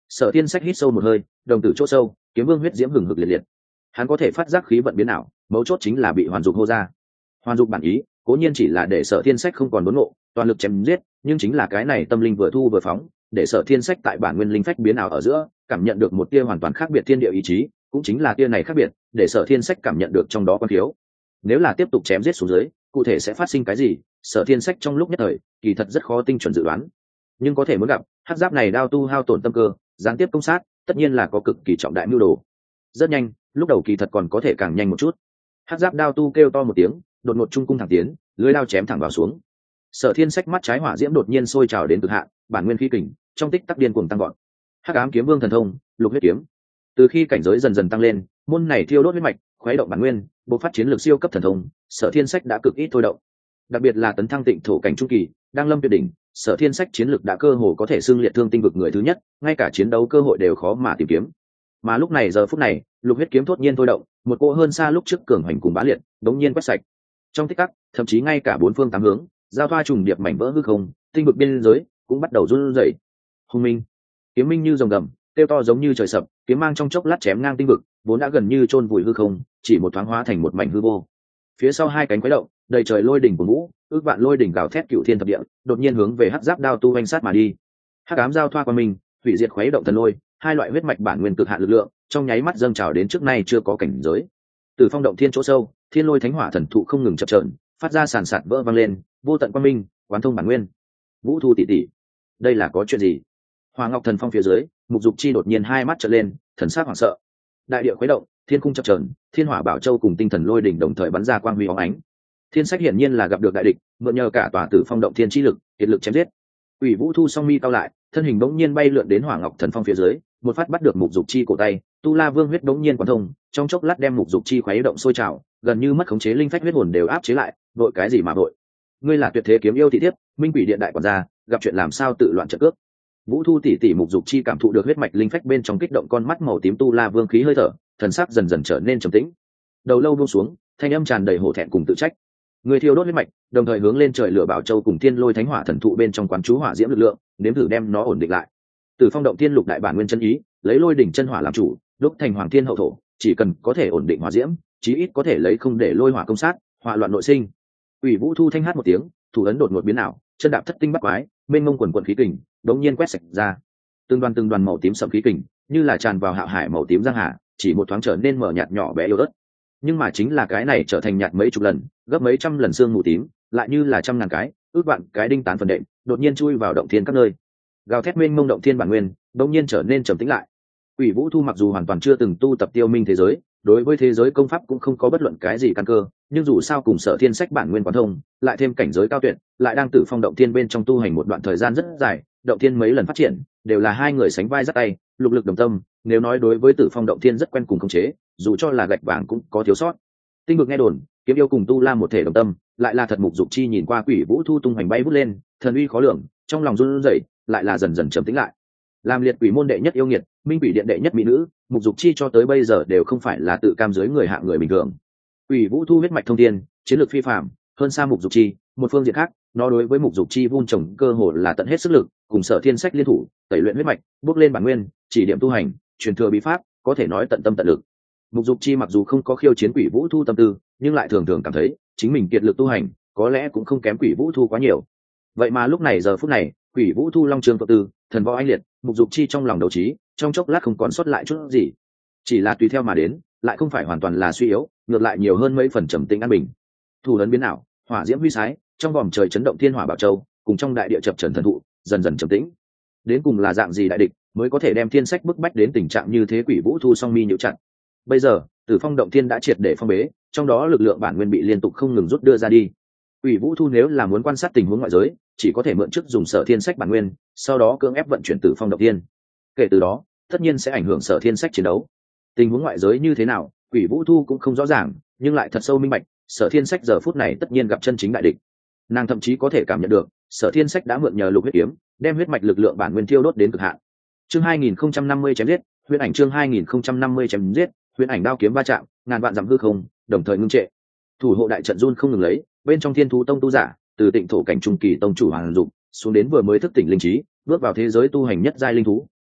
Sở Thiên Sách hít sâu một hơi, đồng tử chỗ sâu, kiếm vương huyết diễm hừng hực liệt liệt. Hắn có thể phát giác khí vận biến ảo, mấu chốt chính là bị hoàn dục hô ra. Hoàn dục bản ý, cố nhiên chỉ là để Sở Thiên Sách không còn đốn ngộ, toàn lực chém giết, nhưng chính là cái này tâm linh vừa thu vừa phóng, để Sở Thiên Sách tại bản nguyên linh phách biến ảo ở giữa, cảm nhận được một tia hoàn toàn khác biệt thiên địa ý chí, cũng chính là tia này khác biệt, để Sở Thiên Sách cảm nhận được trong đó quan thiếu. Nếu là tiếp tục chém giết xuống dưới, cụ thể sẽ phát sinh cái gì, Sở Thiên Sách trong lúc nhất thời, kỳ thật rất khó tinh chuẩn dự đoán. Nhưng có thể muốn gặp, hắc giáp này đao tu hao tổn tâm cơ, gián tiếp công sát, tất nhiên là có cực kỳ trọng đại mưu đồ. Rất nhanh, lúc đầu kỳ thật còn có thể càng nhanh một chút. Hắc giáp đao tu kêu to một tiếng, đột ngột trung cung thẳng tiến, lưỡi đao chém thẳng vào xuống. Sở Thiên Sách mắt trái hỏa diễm đột nhiên sôi trào đến cực hạn, bản nguyên khí kình trong tích tắc điên cuồng tăng vọt. Hắc ám kiếm vương thần thông, lục huyết kiếm. Từ khi cảnh giới dần dần tăng lên, môn này thiêu đốt huyết mạch, khuấy động bản nguyên, bộc phát chiến lược siêu cấp thần thông, Sở Thiên Sách đã cực ít thôi động. Đặc biệt là tấn thăng tịnh thổ cảnh trung kỳ, đang lâm tuyệt đỉnh, Sở Thiên Sách chiến lược đã cơ hồ có thể xưng liệt thương tinh vực người thứ nhất, ngay cả chiến đấu cơ hội đều khó mà tìm kiếm. Mà lúc này giờ phút này, lục huyết kiếm thốt nhiên thôi động, một cỗ hơn xa lúc trước cường hành cùng bá liệt, đống nhiên quét sạch. Trong tích tắc, thậm chí ngay cả bốn phương tám hướng, giao thoa trùng điệp mảnh vỡ hư không, tinh vực biên giới cũng bắt đầu run rẩy. Hùng minh, kiếm minh như rồng gầm, kêu to giống như trời sập, kiếm mang trong chốc lát chém ngang tinh vực, vốn đã gần như chôn vùi hư không, chỉ một thoáng hóa thành một mảnh hư vô. Phía sau hai cánh quái động, đầy trời lôi đỉnh của vũ, ước vạn lôi đỉnh gào thét cựu thiên thập địa, đột nhiên hướng về hắc giáp đao tu oanh sát mà đi. Hắc ám giao thoa qua mình, hủy diệt khuấy động thần lôi, hai loại huyết mạch bản nguyên cực hạn lực lượng, trong nháy mắt dâng trào đến trước nay chưa có cảnh giới. Từ phong động thiên chỗ sâu, thiên lôi thánh hỏa thần thụ không ngừng chập chờn, phát ra sàn sạt vỡ vang lên, vô tận quang minh, quán thông bản nguyên. Vũ Thu tỷ tỷ, đây là có chuyện gì? Hỏa Ngọc Thần Phong phía dưới, Mục Dục Chi đột nhiên hai mắt trợn lên, thần sắc hoảng sợ. Đại địa khuấy động, thiên cung chập chờn, Thiên Hỏa Bảo Châu cùng Tinh Thần Lôi đỉnh đồng thời bắn ra quang huy óng ánh. Thiên Sách hiển nhiên là gặp được đại địch, mượn nhờ cả tòa Tử Phong động thiên chi lực, kiệt lực chém giết. Ủy Vũ Thu song mi cao lại, thân hình bỗng nhiên bay lượn đến Hỏa Ngọc Thần Phong phía dưới, một phát bắt được Mục Dục Chi cổ tay, Tu La Vương huyết bỗng nhiên quán thông, trong chốc lát đem Mục Dục Chi khuấy động sôi trào, gần như mất khống chế linh phách huyết hồn đều áp chế lại, vội cái gì mà vội? Ngươi là tuyệt thế kiếm yêu thị thiếp, Minh Quỷ Điện đại quản gia, gặp chuyện làm sao tự loạn trận cước. Vũ Thu tỷ tỷ Mục Dục Chi cảm thụ được huyết mạch linh phách bên trong kích động con mắt màu tím Tu La Vương khí hơi thở, thần sắc dần dần trở nên trầm tĩnh. Đầu lâu buông xuống, thanh âm tràn đầy hổ thẹn cùng tự trách. Người thiêu đốt huyết mạch, đồng thời hướng lên trời lửa Bảo Châu cùng Thiên Lôi Thánh Hỏa thần thụ bên trong quán chú hỏa diễm lực lượng, nếm thử đem nó ổn định lại. Từ phong động thiên lục đại bản nguyên chân ý, lấy lôi đỉnh chân hỏa làm chủ, đúc thành hoàng thiên hậu thổ, chỉ cần có thể ổn định hỏa diễm, chí ít có thể lấy không để lôi hỏa công sát, hỏa loạn nội sinh. Ủy Vũ Thu thanh hát một tiếng, thủ ấn đột ngột biến ảo, chân đạp thất tinh bắt quái, mênh mông quần quần khí kình, đống nhiên quét sạch ra. Từng đoàn màu tím sẫm khí kình, như là tràn vào hạo hải màu tím giang hà, chỉ một thoáng trở nên mở nhạt nhỏ bé yếu ớt. Nhưng mà chính là cái này trở thành nhạt mấy chục lần, gấp mấy trăm lần xương mù tím, lại như là trăm ngàn cái, ước vạn cái đinh tán phần đệm, đột nhiên chui vào động thiên các nơi. Gào thét mênh mông động thiên bản nguyên, đống nhiên trở nên trầm tĩnh lại. Ủy Vũ Thu mặc dù hoàn toàn chưa từng tu tập tiêu minh thế giới, đối với thế giới công pháp cũng không có bất luận cái gì căn cơ, nhưng dù sao cùng Sở Thiên Sách bản nguyên quán thông, lại thêm cảnh giới cao tuyệt, lại đang Tử Phong động thiên bên trong tu hành một đoạn thời gian rất dài, động thiên mấy lần phát triển, đều là hai người sánh vai dắt tay, lục lực đồng tâm, nếu nói đối với Tử Phong động thiên rất quen cùng khống chế, dù cho là gạch vàng cũng có thiếu sót. Tinh vực nghe đồn, kiếm yêu cùng Tu La một thể đồng tâm, lại là thật. Mục Dục Chi nhìn qua Quỷ Vũ Thu tung hoành bay vút lên, thần uy khó lường, trong lòng run rẩy, lại là dần dần trầm tĩnh lại. Làm liệt quỷ môn đệ nhất yêu nghiệt, Minh Quỷ Điện đệ nhất mỹ nữ, Mục Dục Chi cho tới bây giờ đều không phải là tự cam dưới người hạng người bình thường. Quỷ Vũ Thu huyết mạch thông thiên, chiến lược phi phàm, hơn xa Mục Dục Chi, một phương diện khác, nó đối với Mục Dục Chi vun trồng cơ hồ là tận hết sức lực, cùng Sở Thiên Sách liên thủ, tẩy luyện huyết mạch, bước lên bản nguyên, chỉ điểm tu hành, truyền thừa bí pháp, có thể nói tận tâm tận lực. Mục Dục Chi mặc dù không có khiêu chiến Quỷ Vũ Thu tâm tư, nhưng lại thường thường cảm thấy chính mình kiệt lực tu hành, có lẽ cũng không kém Quỷ Vũ Thu quá nhiều. Vậy mà lúc này giờ phút này, Quỷ Vũ Thu long trường phượng tư, thần võ anh liệt, Mục Dục Chi trong lòng đấu trí, trong chốc lát không còn sót lại chút gì, chỉ là tùy theo mà đến, lại không phải hoàn toàn là suy yếu, ngược lại nhiều hơn mấy phần trầm tĩnh an bình. Thủ ấn biến ảo, hỏa diễm huy sái, trong vòm trời chấn động Thiên Hỏa Bảo Châu, cùng trong đại địa chập trần thần thụ, dần dần trầm tĩnh. Đến cùng là dạng gì đại địch mới có thể đem Thiên Sách bức bách đến tình trạng như thế? Quỷ Vũ Thu song mi nhíu chặt. Bây giờ, Tử Phong động thiên đã triệt để phong bế, trong đó lực lượng bản nguyên bị liên tục không ngừng rút đưa ra đi. Quỷ Vũ Thu nếu là muốn quan sát tình huống ngoại giới, chỉ có thể mượn chức dùng Sở Thiên Sách bản nguyên, sau đó cưỡng ép vận chuyển Tử Phong động thiên. Kể từ đó, tất nhiên sẽ ảnh hưởng Sở Thiên Sách chiến đấu. Tình huống ngoại giới như thế nào, Quỷ Vũ Thu cũng không rõ ràng, nhưng lại thật sâu minh bạch, Sở Thiên Sách giờ phút này tất nhiên gặp chân chính đại địch. Nàng thậm chí có thể cảm nhận được, Sở Thiên Sách đã mượn nhờ lục huyết kiếm, đem huyết mạch lực lượng bản nguyên thiêu đốt đến cực hạn. Chương 2050 chém giết, huyễn ảnh chương 2050 chém giết, huyễn ảnh đao kiếm va chạm, ngàn vạn dặm hư không, đồng thời ngưng trệ. Thủ hộ đại trận run không ngừng lấy, bên trong Thiên Thú Tông tu giả, từ Tịnh thổ cảnh trung kỳ tông chủ Hoàng Dục, xuống đến vừa mới thức tỉnh linh trí, bước vào thế giới tu hành nhất giai linh thú,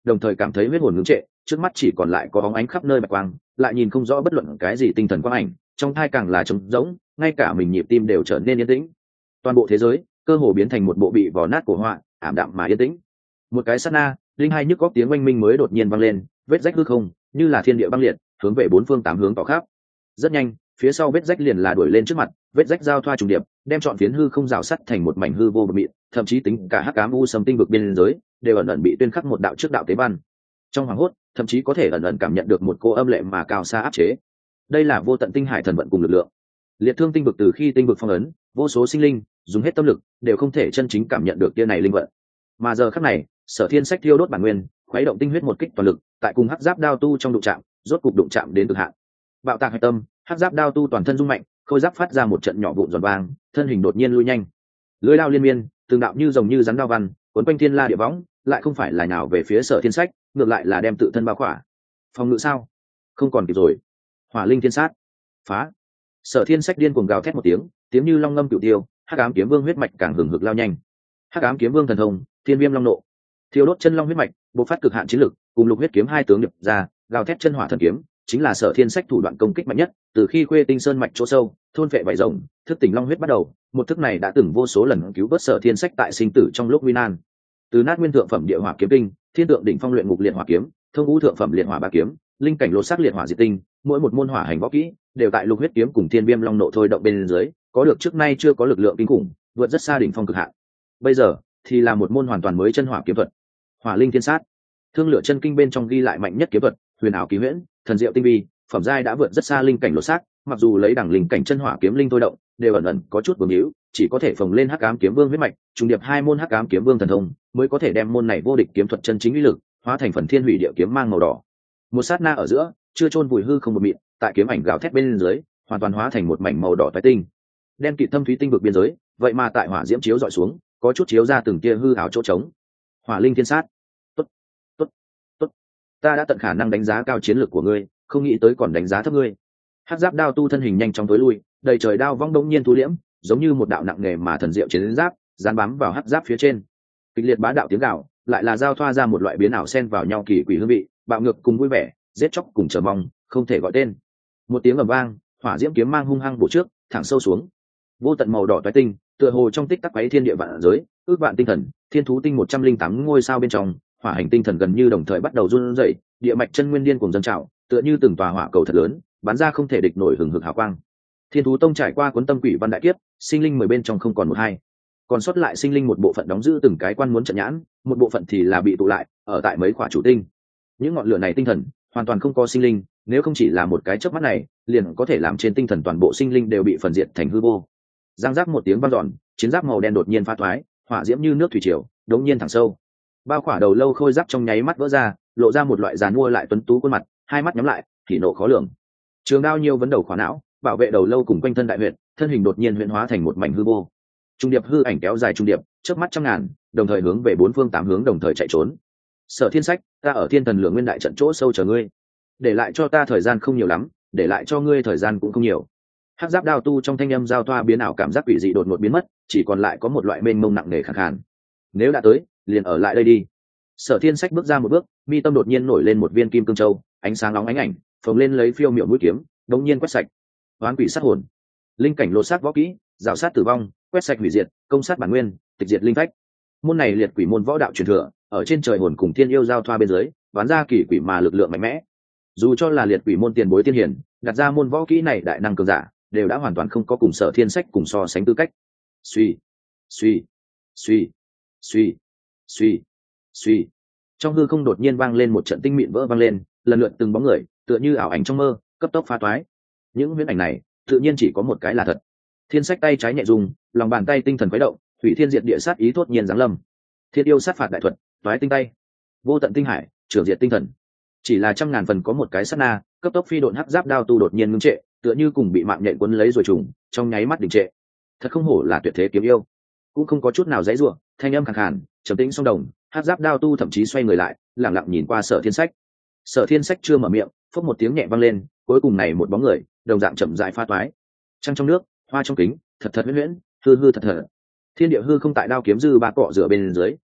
đồng thời cảm thấy huyết hồn ngưng trệ, trước mắt chỉ còn lại có bóng ánh khắp nơi bạch quang, lại nhìn không rõ bất luận cái gì tinh thần quang ảnh, trong thai càng là trống rỗng, ngay cả mình nhịp tim đều trở nên yên tĩnh. Toàn bộ thế giới cơ hồ biến thành một bộ bị vò nát cổ họa, ảm đạm mà yên tĩnh. Một cái sát na, linh hai nhức góc tiếng oanh minh mới đột nhiên vang lên, vết rách hư không như là thiên địa băng liệt, hướng về bốn phương tám hướng tỏ khắp. Rất nhanh, phía sau vết rách liền là đuổi lên trước mặt, vết rách giao thoa trùng điệp, đem trọn phiến hư không rào sắt thành một mảnh hư vô bờ mịn, thậm chí tính cả hắc ám u sâm tinh vực biên giới đều ẩn ẩn bị tuyên khắc một đạo trước đạo tế văn. Trong hoàng hốt, thậm chí có thể ẩn ẩn cảm nhận được một cô âm lệ mà cao xa áp chế. Đây là vô tận tinh hải thần vận cùng lực lượng. Liệt thương tinh vực từ khi tinh vực phong ấn, vô số sinh linh dùng hết tâm lực đều không thể chân chính cảm nhận được tia này linh vận. Mà giờ khắc này, Sở Thiên Sách thiêu đốt bản nguyên, khuấy động tinh huyết một kích toàn lực, tại cùng hắc giáp đao tu trong đụng chạm, rốt cục đụng chạm đến cực hạn. Bạo tạc hạch tâm, hắc giáp đao tu toàn thân rung mạnh, khôi giáp phát ra một trận nhỏ vụn giòn vang, thân hình đột nhiên lui nhanh. Lưỡi đao liên miên, từng đạo như rồng như rắn đao văn, cuốn quanh thiên la địa võng, lại không phải là nhào về phía Sở Thiên Sách, ngược lại là đem tự thân bao khỏa. Phòng ngự sao? Không còn kịp rồi. Hỏa linh thiên sát, phá. Sở Thiên Sách điên cuồng gào thét một tiếng, tiếng như long ngâm cửu tiêu, hắc ám kiếm vương huyết mạch càng hừng hực lao nhanh. Hắc ám kiếm vương thần thông, thiên viêm long nộ, thiêu đốt chân long huyết mạch, bộc phát cực hạn chiến lực, cùng lục huyết kiếm hai tướng điệp ra, gào thét chân hỏa thần kiếm, chính là Sở Thiên Sách thủ đoạn công kích mạnh nhất, từ khi Khuê Tinh Sơn mạch chỗ sâu, thôn vệ vảy rồng, thức tỉnh long huyết bắt đầu, một thức này đã từng vô số lần cứu vớt Sở Thiên Sách tại sinh tử trong lúc nguy nan. Từ nát nguyên thượng phẩm địa hỏa kiếm kinh, thiên tượng đỉnh phong luyện ngục liệt hỏa kiếm, thông ngũ thượng phẩm liệt hỏa ba kiếm, linh cảnh lô sắc liệt hỏa diệt tinh, mỗi một môn hỏa hành võ kỹ đều tại lục huyết kiếm cùng thiên viêm long nộ thôi động bên dưới, có được trước nay chưa có lực lượng kinh khủng, vượt rất xa đỉnh phong cực hạn. Bây giờ thì là một môn hoàn toàn mới chân hỏa kiếm thuật, hỏa linh thiên sát. Thương lửa chân kinh bên trong ghi lại mạnh nhất kiếm thuật, huyền ảo kỳ huyễn, thần diệu tinh vi, phẩm giai đã vượt rất xa linh cảnh lô sắc, mặc dù lấy đẳng linh cảnh chân hỏa kiếm linh thôi động, đều ẩn ẩn có chút vương hữu, chỉ có thể phồng lên hắc ám kiếm vương huyết mạch, trùng điệp hai môn hắc ám kiếm vương thần thông, mới có thể đem môn này vô địch kiếm thuật chân chính uy lực hóa thành phần thiên hủy địa kiếm mang màu đỏ. Một sát na ở giữa, chưa chôn vùi hư không một mịn, tại kiếm ảnh gào thét bên dưới, hoàn toàn hóa thành một mảnh màu đỏ toái tinh. Đen kịt thâm thúy tinh vực biên giới, vậy mà tại hỏa diễm chiếu dọi xuống, có chút chiếu ra từng tia hư ảo chỗ trống. Hỏa linh thiên sát. Tốt, tốt, tốt. Ta đã tận khả năng đánh giá cao chiến lược của ngươi, không nghĩ tới còn đánh giá thấp ngươi. Hắc giáp đao tu thân hình nhanh chóng tối lui, đầy trời đao vong đông nhiên thu liễm, giống như một đạo nặng nghề mà thần diệu chiến giáp, dán bám vào hắc giáp phía trên. Kịch liệt bá đạo tiếng gào, lại là giao thoa ra một loại biến ảo xen vào nhau kỳ quỷ hương vị, bạo ngược cùng vui vẻ, giết chóc cùng chờ mong, không thể gọi tên. Một tiếng ầm vang, hỏa diễm kiếm mang hung hăng bổ trước, thẳng sâu xuống. Vô tận màu đỏ toái tinh, tựa hồ trong tích tắc quấy thiên địa vạn giới, ước vạn tinh thần, thiên thú tinh 108 ngôi sao bên trong, hỏa hành tinh thần gần như đồng thời bắt đầu run rẩy, địa mạch chân nguyên điên cuồng dâng trào, tựa như từng tòa hỏa cầu thật lớn, bắn ra không thể địch nổi hừng hực hào quang. Thiên thú tông trải qua cuốn tâm quỷ văn đại kiếp, sinh linh 10 bên trong không còn một hai, còn sót lại sinh linh một bộ phận đóng giữ từng cái quan muốn trận nhãn, một bộ phận thì là bị tụ lại ở tại mấy quả chủ tinh. Những ngọn lửa này tinh thần hoàn toàn không có sinh linh, nếu không chỉ là một cái chớp mắt này, liền có thể làm trên tinh thần toàn bộ sinh linh đều bị phần diệt thành hư vô. Giang giác một tiếng vang dọn, chiến giáp màu đen đột nhiên phá thoái, hỏa diễm như nước thủy triều, đống nhiên thẳng sâu. Bao khỏa đầu lâu khôi giáp trong nháy mắt vỡ ra, lộ ra một loại giàn mua lại tuấn tú khuôn mặt, hai mắt nhắm lại, thì nộ khó lường. Trường đao nhiều vấn đầu khỏa não, bảo vệ đầu lâu cùng quanh thân đại huyệt, thân hình đột nhiên huyễn hóa thành một mảnh hư vô. Trung điệp hư ảnh kéo dài trung điệp, chớp mắt trăm ngàn, đồng thời hướng về bốn phương tám hướng đồng thời chạy trốn. Sở Thiên Sách, ta ở Thiên Thần Lượng Nguyên đại trận chỗ sâu chờ ngươi. Để lại cho ta thời gian không nhiều lắm, để lại cho ngươi thời gian cũng không nhiều. Hắc giáp đao tu trong thanh âm giao thoa biến ảo cảm giác quỷ dị đột ngột biến mất, chỉ còn lại có một loại mênh mông nặng nề khàn khàn. Nếu đã tới, liền ở lại đây đi. Sở Thiên Sách bước ra một bước, mi tâm đột nhiên nổi lên một viên kim cương châu, ánh sáng nóng ánh ảnh, phồng lên lấy phiêu miệu mũi kiếm, đống nhiên quét sạch. Hoán quỷ sát hồn, linh cảnh lột xác võ kỹ, rào sát tử vong, quét sạch hủy diệt, công sát bản nguyên, tịch diệt linh phách. Môn này liệt quỷ môn võ đạo truyền thừa, ở trên trời hồn cùng thiên yêu giao thoa bên dưới, bán ra kỳ quỷ mà lực lượng mạnh mẽ. Dù cho là liệt quỷ môn tiền bối tiên hiển, đặt ra môn võ kỹ này đại năng cường giả, đều đã hoàn toàn không có cùng Sở Thiên Sách cùng so sánh tư cách. Suy, suy, suy, suy, suy, suy. Trong hư không đột nhiên vang lên một trận tinh mịn vỡ vang lên, lần lượt từng bóng người, tựa như ảo ảnh trong mơ, cấp tốc phá toái. Những huyễn ảnh này, tự nhiên chỉ có một cái là thật. Thiên Sách tay trái nhẹ dùng, lòng bàn tay tinh thần khuấy động, thủy thiên diệt địa sát ý thốt nhiên giáng lâm. Thiên yêu sát phạt đại thuật, toái tinh tay, vô tận tinh hải, trưởng diệt tinh thần. Chỉ là trăm ngàn phần có một cái sát na, cấp tốc phi độn hắc giáp đao tu đột nhiên ngưng trệ, tựa như cùng bị mạng nhện quấn lấy rồi trùng, trong nháy mắt đình trệ. Thật không hổ là tuyệt thế kiếm yêu, cũng không có chút nào dãy rủa, thanh âm khàn khàn, trầm tĩnh song đồng, hắc giáp đao tu thậm chí xoay người lại, lẳng lặng nhìn qua Sở Thiên Sách. Sở Thiên Sách chưa mở miệng, phốc một tiếng nhẹ vang lên, cuối cùng này một bóng người, đồng dạng chậm rãi pha toái. Trăng trong nước, hoa trong kính, thật thật huyễn huyễn, hư hư thật thật. Thiên địa hư không tại đao kiếm dư ba cọ rửa bên dưới,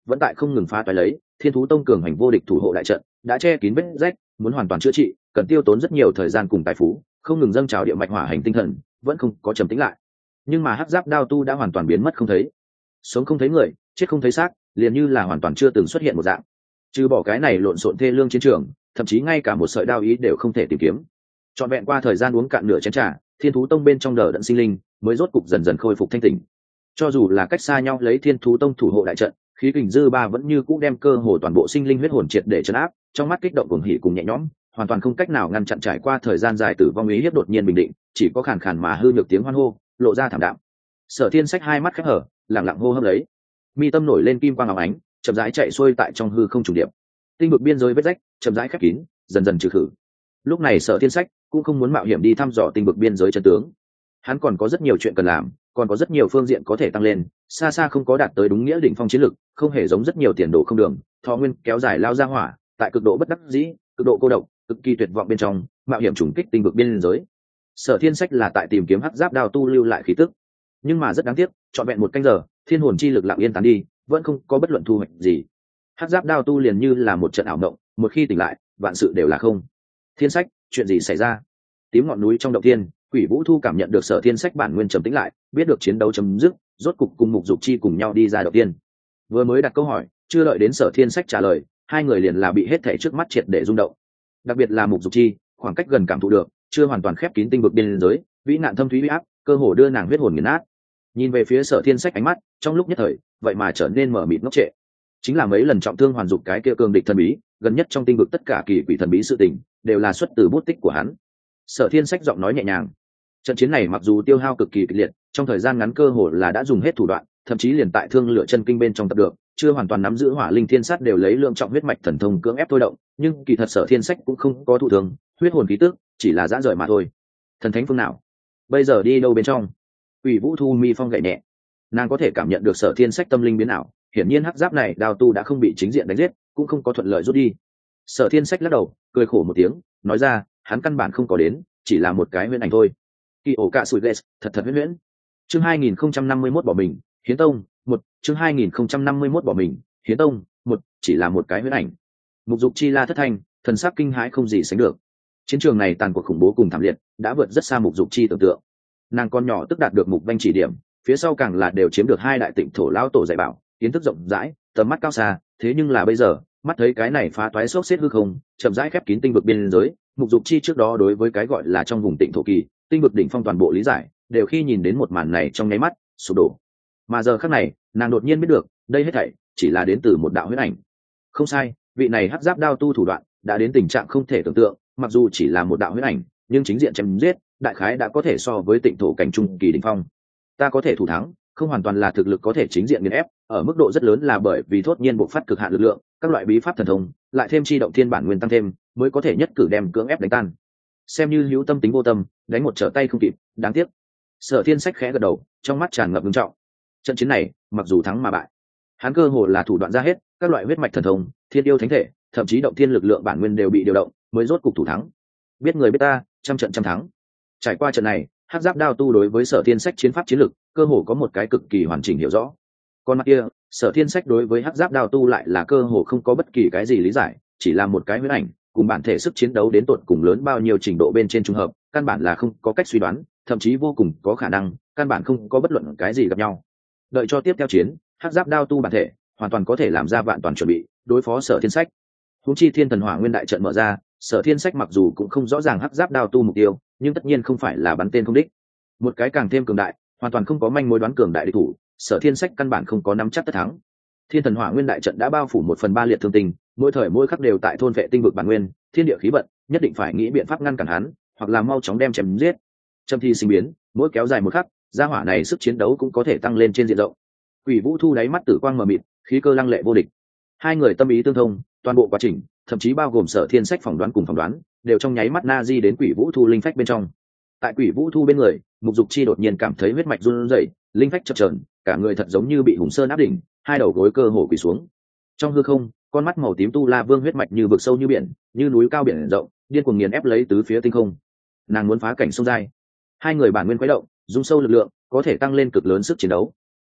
vẫn tại không ngừng phá toái lấy. Thiên thú tông cường hành vô địch thủ hộ đại trận đã che kín vết rách, muốn hoàn toàn chữa trị cần tiêu tốn rất nhiều thời gian cùng tài phú, không ngừng dâng trào địa mạch hỏa hành tinh thần vẫn không có trầm tĩnh lại. Nhưng mà hắc giáp đao tu đã hoàn toàn biến mất không thấy, sống không thấy người, chết không thấy xác, liền như là hoàn toàn chưa từng xuất hiện một dạng. Trừ bỏ cái này lộn xộn thê lương chiến trường, thậm chí ngay cả một sợi đao ý đều không thể tìm kiếm. Trọn vẹn qua thời gian uống cạn nửa chén trà, thiên thú tông bên trong đờ đẫn sinh linh mới rốt cục dần dần khôi phục thanh tỉnh. Cho dù là cách xa nhau lấy thiên thú tông thủ hộ đại trận, khí kình dư ba vẫn như cũ đem cơ hồ toàn bộ sinh linh huyết hồn triệt để trấn áp, trong mắt kích động cuồng hỉ cùng nhẹ nhõm, hoàn toàn không cách nào ngăn chặn trải qua thời gian dài tử vong ý hiếp đột nhiên bình định, chỉ có khàn khàn mà hư nhược tiếng hoan hô lộ ra thảm đạm. Sở Thiên Sách hai mắt khép hở, lặng lặng hô hấp lấy, mi tâm nổi lên kim quang óng ánh, chậm rãi chạy xuôi tại trong hư không trùng điệp. Tinh vực biên giới vết rách chậm rãi khép kín, dần dần trừ khử. Lúc này Sở Thiên Sách cũng không muốn mạo hiểm đi thăm dò tinh vực biên giới chân tướng. Hắn còn có rất nhiều chuyện cần làm, còn có rất nhiều phương diện có thể tăng lên, xa xa không có đạt tới đúng nghĩa đỉnh phong chiến lực, không hề giống rất nhiều tiền đồ không đường, thọ nguyên kéo dài lao ra hỏa, tại cực độ bất đắc dĩ, cực độ cô độc, cực kỳ tuyệt vọng bên trong, mạo hiểm trùng kích tinh vực biên giới. Sở Thiên Sách là tại tìm kiếm hắc giáp đao tu lưu lại khí tức, nhưng mà rất đáng tiếc, trọn vẹn một canh giờ, thiên hồn chi lực lặng yên tán đi, vẫn không có bất luận thu hoạch gì. Hắc giáp đao tu liền như là một trận ảo mộng, một khi tỉnh lại, vạn sự đều là không. Thiên Sách, chuyện gì xảy ra? Tím ngọn núi trong động thiên, Quỷ Vũ Thu cảm nhận được Sở Thiên Sách bản nguyên trầm tĩnh lại, biết được chiến đấu chấm dứt, rốt cục cùng Mục Dục Chi cùng nhau đi ra động thiên. Vừa mới đặt câu hỏi, chưa đợi đến Sở Thiên Sách trả lời, hai người liền là bị hết thảy trước mắt triệt để rung động. Đặc biệt là Mục Dục Chi, khoảng cách gần cảm thụ được, chưa hoàn toàn khép kín tinh vực biên giới, vĩ nạn thâm thúy uy áp, cơ hồ đưa nàng huyết hồn nghiền nát. Nhìn về phía Sở Thiên Sách ánh mắt, trong lúc nhất thời, vậy mà trở nên mở mịt ngốc trệ. Chính là mấy lần trọng thương hoàn dục cái kia cương địch thần bí, gần nhất trong tinh vực tất cả kỳ quỷ thần bí sự tình, đều là xuất từ bút tích của hắn. Sở Thiên Sách giọng nói nhẹ nhàng. Trận chiến này mặc dù tiêu hao cực kỳ kịch liệt, trong thời gian ngắn cơ hồ là đã dùng hết thủ đoạn, thậm chí liền tại thương lửa chân kinh bên trong tập được, chưa hoàn toàn nắm giữ hỏa linh thiên sát đều lấy lượng trọng huyết mạch thần thông cưỡng ép thôi động, nhưng kỳ thật Sở Thiên Sách cũng không có thụ thương, huyết hồn khí tức chỉ là giãn rời mà thôi. Thần thánh phương nào? Bây giờ đi đâu bên trong? Ủy Vũ Thu mi phong gậy nhẹ, nàng có thể cảm nhận được Sở Thiên Sách tâm linh biến ảo, hiển nhiên hắc giáp này đao tu đã không bị chính diện đánh giết, cũng không có thuận lợi rút đi. Sở Thiên Sách lắc đầu, cười khổ một tiếng, nói ra, hắn căn bản không có đến, chỉ là một cái huyễn ảnh thôi. Kỳ ổ cạ sủi ghét, thật thật huyễn huyễn. Chương 2051 bỏ mình, Hiến Tông, một chương 2051 bỏ mình, Hiến Tông, một chỉ là một cái huyễn ảnh. Mục Dục Chi la thất thanh, thần sắc kinh hãi không gì sánh được. Chiến trường này tàn cuộc khủng bố cùng thảm liệt, đã vượt rất xa Mục Dục Chi tưởng tượng. Nàng con nhỏ tức đạt được Mục Vanh chỉ điểm, phía sau càng là đều chiếm được hai đại tịnh thổ lão tổ dạy bảo, kiến thức rộng rãi, tầm mắt cao xa, thế nhưng là bây giờ, mắt thấy cái này phá toái xốc xếp hư không, chậm rãi khép kín tinh vực biên giới, Mục Dục Chi trước đó đối với cái gọi là trong vùng tịnh thổ kỳ, tinh vực đỉnh phong toàn bộ lý giải, đều khi nhìn đến một màn này trong nháy mắt sụp đổ. Mà giờ khắc này, nàng đột nhiên biết được, đây hết thảy chỉ là đến từ một đạo huyễn ảnh. Không sai, vị này hắc giáp đao tu thủ đoạn đã đến tình trạng không thể tưởng tượng, mặc dù chỉ là một đạo huyễn ảnh, nhưng chính diện chém giết, đại khái đã có thể so với tịnh thổ cảnh trung kỳ đỉnh phong. Ta có thể thủ thắng, không hoàn toàn là thực lực có thể chính diện nghiền ép, ở mức độ rất lớn là bởi vì thốt nhiên bộc phát cực hạn lực lượng, các loại bí pháp thần thông, lại thêm chi động thiên bản nguyên tăng thêm, mới có thể nhất cử đem cưỡng ép đánh tan. Xem như hữu tâm tính vô tâm, đánh một trở tay không kịp, đáng tiếc. Sở Thiên Sách khẽ gật đầu, trong mắt tràn ngập nghiêm trọng. Trận chiến này, mặc dù thắng mà bại, hắn cơ hồ là thủ đoạn ra hết, các loại huyết mạch thần thông, thiên yêu thánh thể, thậm chí động thiên lực lượng bản nguyên đều bị điều động, mới rốt cục thủ thắng. Biết người biết ta, trăm trận trăm thắng. Trải qua trận này, hắc giáp đao tu đối với Sở Thiên Sách chiến pháp chiến lực, cơ hồ có một cái cực kỳ hoàn chỉnh hiểu rõ. Còn mặt kia, Sở Thiên Sách đối với hắc giáp đao tu lại là cơ hồ không có bất kỳ cái gì lý giải, chỉ là một cái huyễn ảnh, cùng bản thể sức chiến đấu đến tột cùng lớn bao nhiêu trình độ bên trên trùng hợp, căn bản là không có cách suy đoán, thậm chí vô cùng có khả năng, căn bản không có bất luận cái gì gặp nhau. Đợi cho tiếp theo chiến, hắc giáp đao tu bản thể hoàn toàn có thể làm ra vạn toàn chuẩn bị đối phó Sở Thiên Sách. Huống chi Thiên Thần Hỏa Nguyên đại trận mở ra, Sở Thiên Sách mặc dù cũng không rõ ràng hắc giáp đao tu mục tiêu, nhưng tất nhiên không phải là bắn tên không đích. Một cái càng thêm cường đại, hoàn toàn không có manh mối đoán cường đại địch thủ, Sở Thiên Sách căn bản không có nắm chắc tất thắng. Thiên Thần Hỏa Nguyên đại trận đã bao phủ 1/3 liệt thương tình, mỗi thời mỗi khắc đều tại thôn vệ tinh vực bản nguyên, thiên địa khí vận, nhất định phải nghĩ biện pháp ngăn cản hắn, hoặc là mau chóng đem chém giết. Châm thi sinh biến, mỗi kéo dài một khắc, gia hỏa này sức chiến đấu cũng có thể tăng lên trên diện rộng. Quỷ Vũ Thu đáy mắt tử quang mờ mịt, khí cơ lăng lệ vô địch. Hai người tâm ý tương thông, toàn bộ quá trình, thậm chí bao gồm Sở Thiên Sách phỏng đoán cùng phỏng đoán, đều trong nháy mắt na di đến Quỷ Vũ Thu linh phách bên trong. Tại Quỷ Vũ Thu bên người, Mục Dục Chi đột nhiên cảm thấy huyết mạch run rẩy, linh phách chập chờn, cả người thật giống như bị hùng sơn áp đỉnh, hai đầu gối cơ hồ quỳ xuống. Trong hư không, con mắt màu tím tu la vương huyết mạch như vực sâu như biển, như núi cao biển rộng, điên cuồng nghiền ép lấy tứ phía tinh không. Nàng muốn phá cảnh sông dài. Hai người bản nguyên quấy động, dung sâu lực lượng, có thể tăng lên cực lớn sức chiến đấu.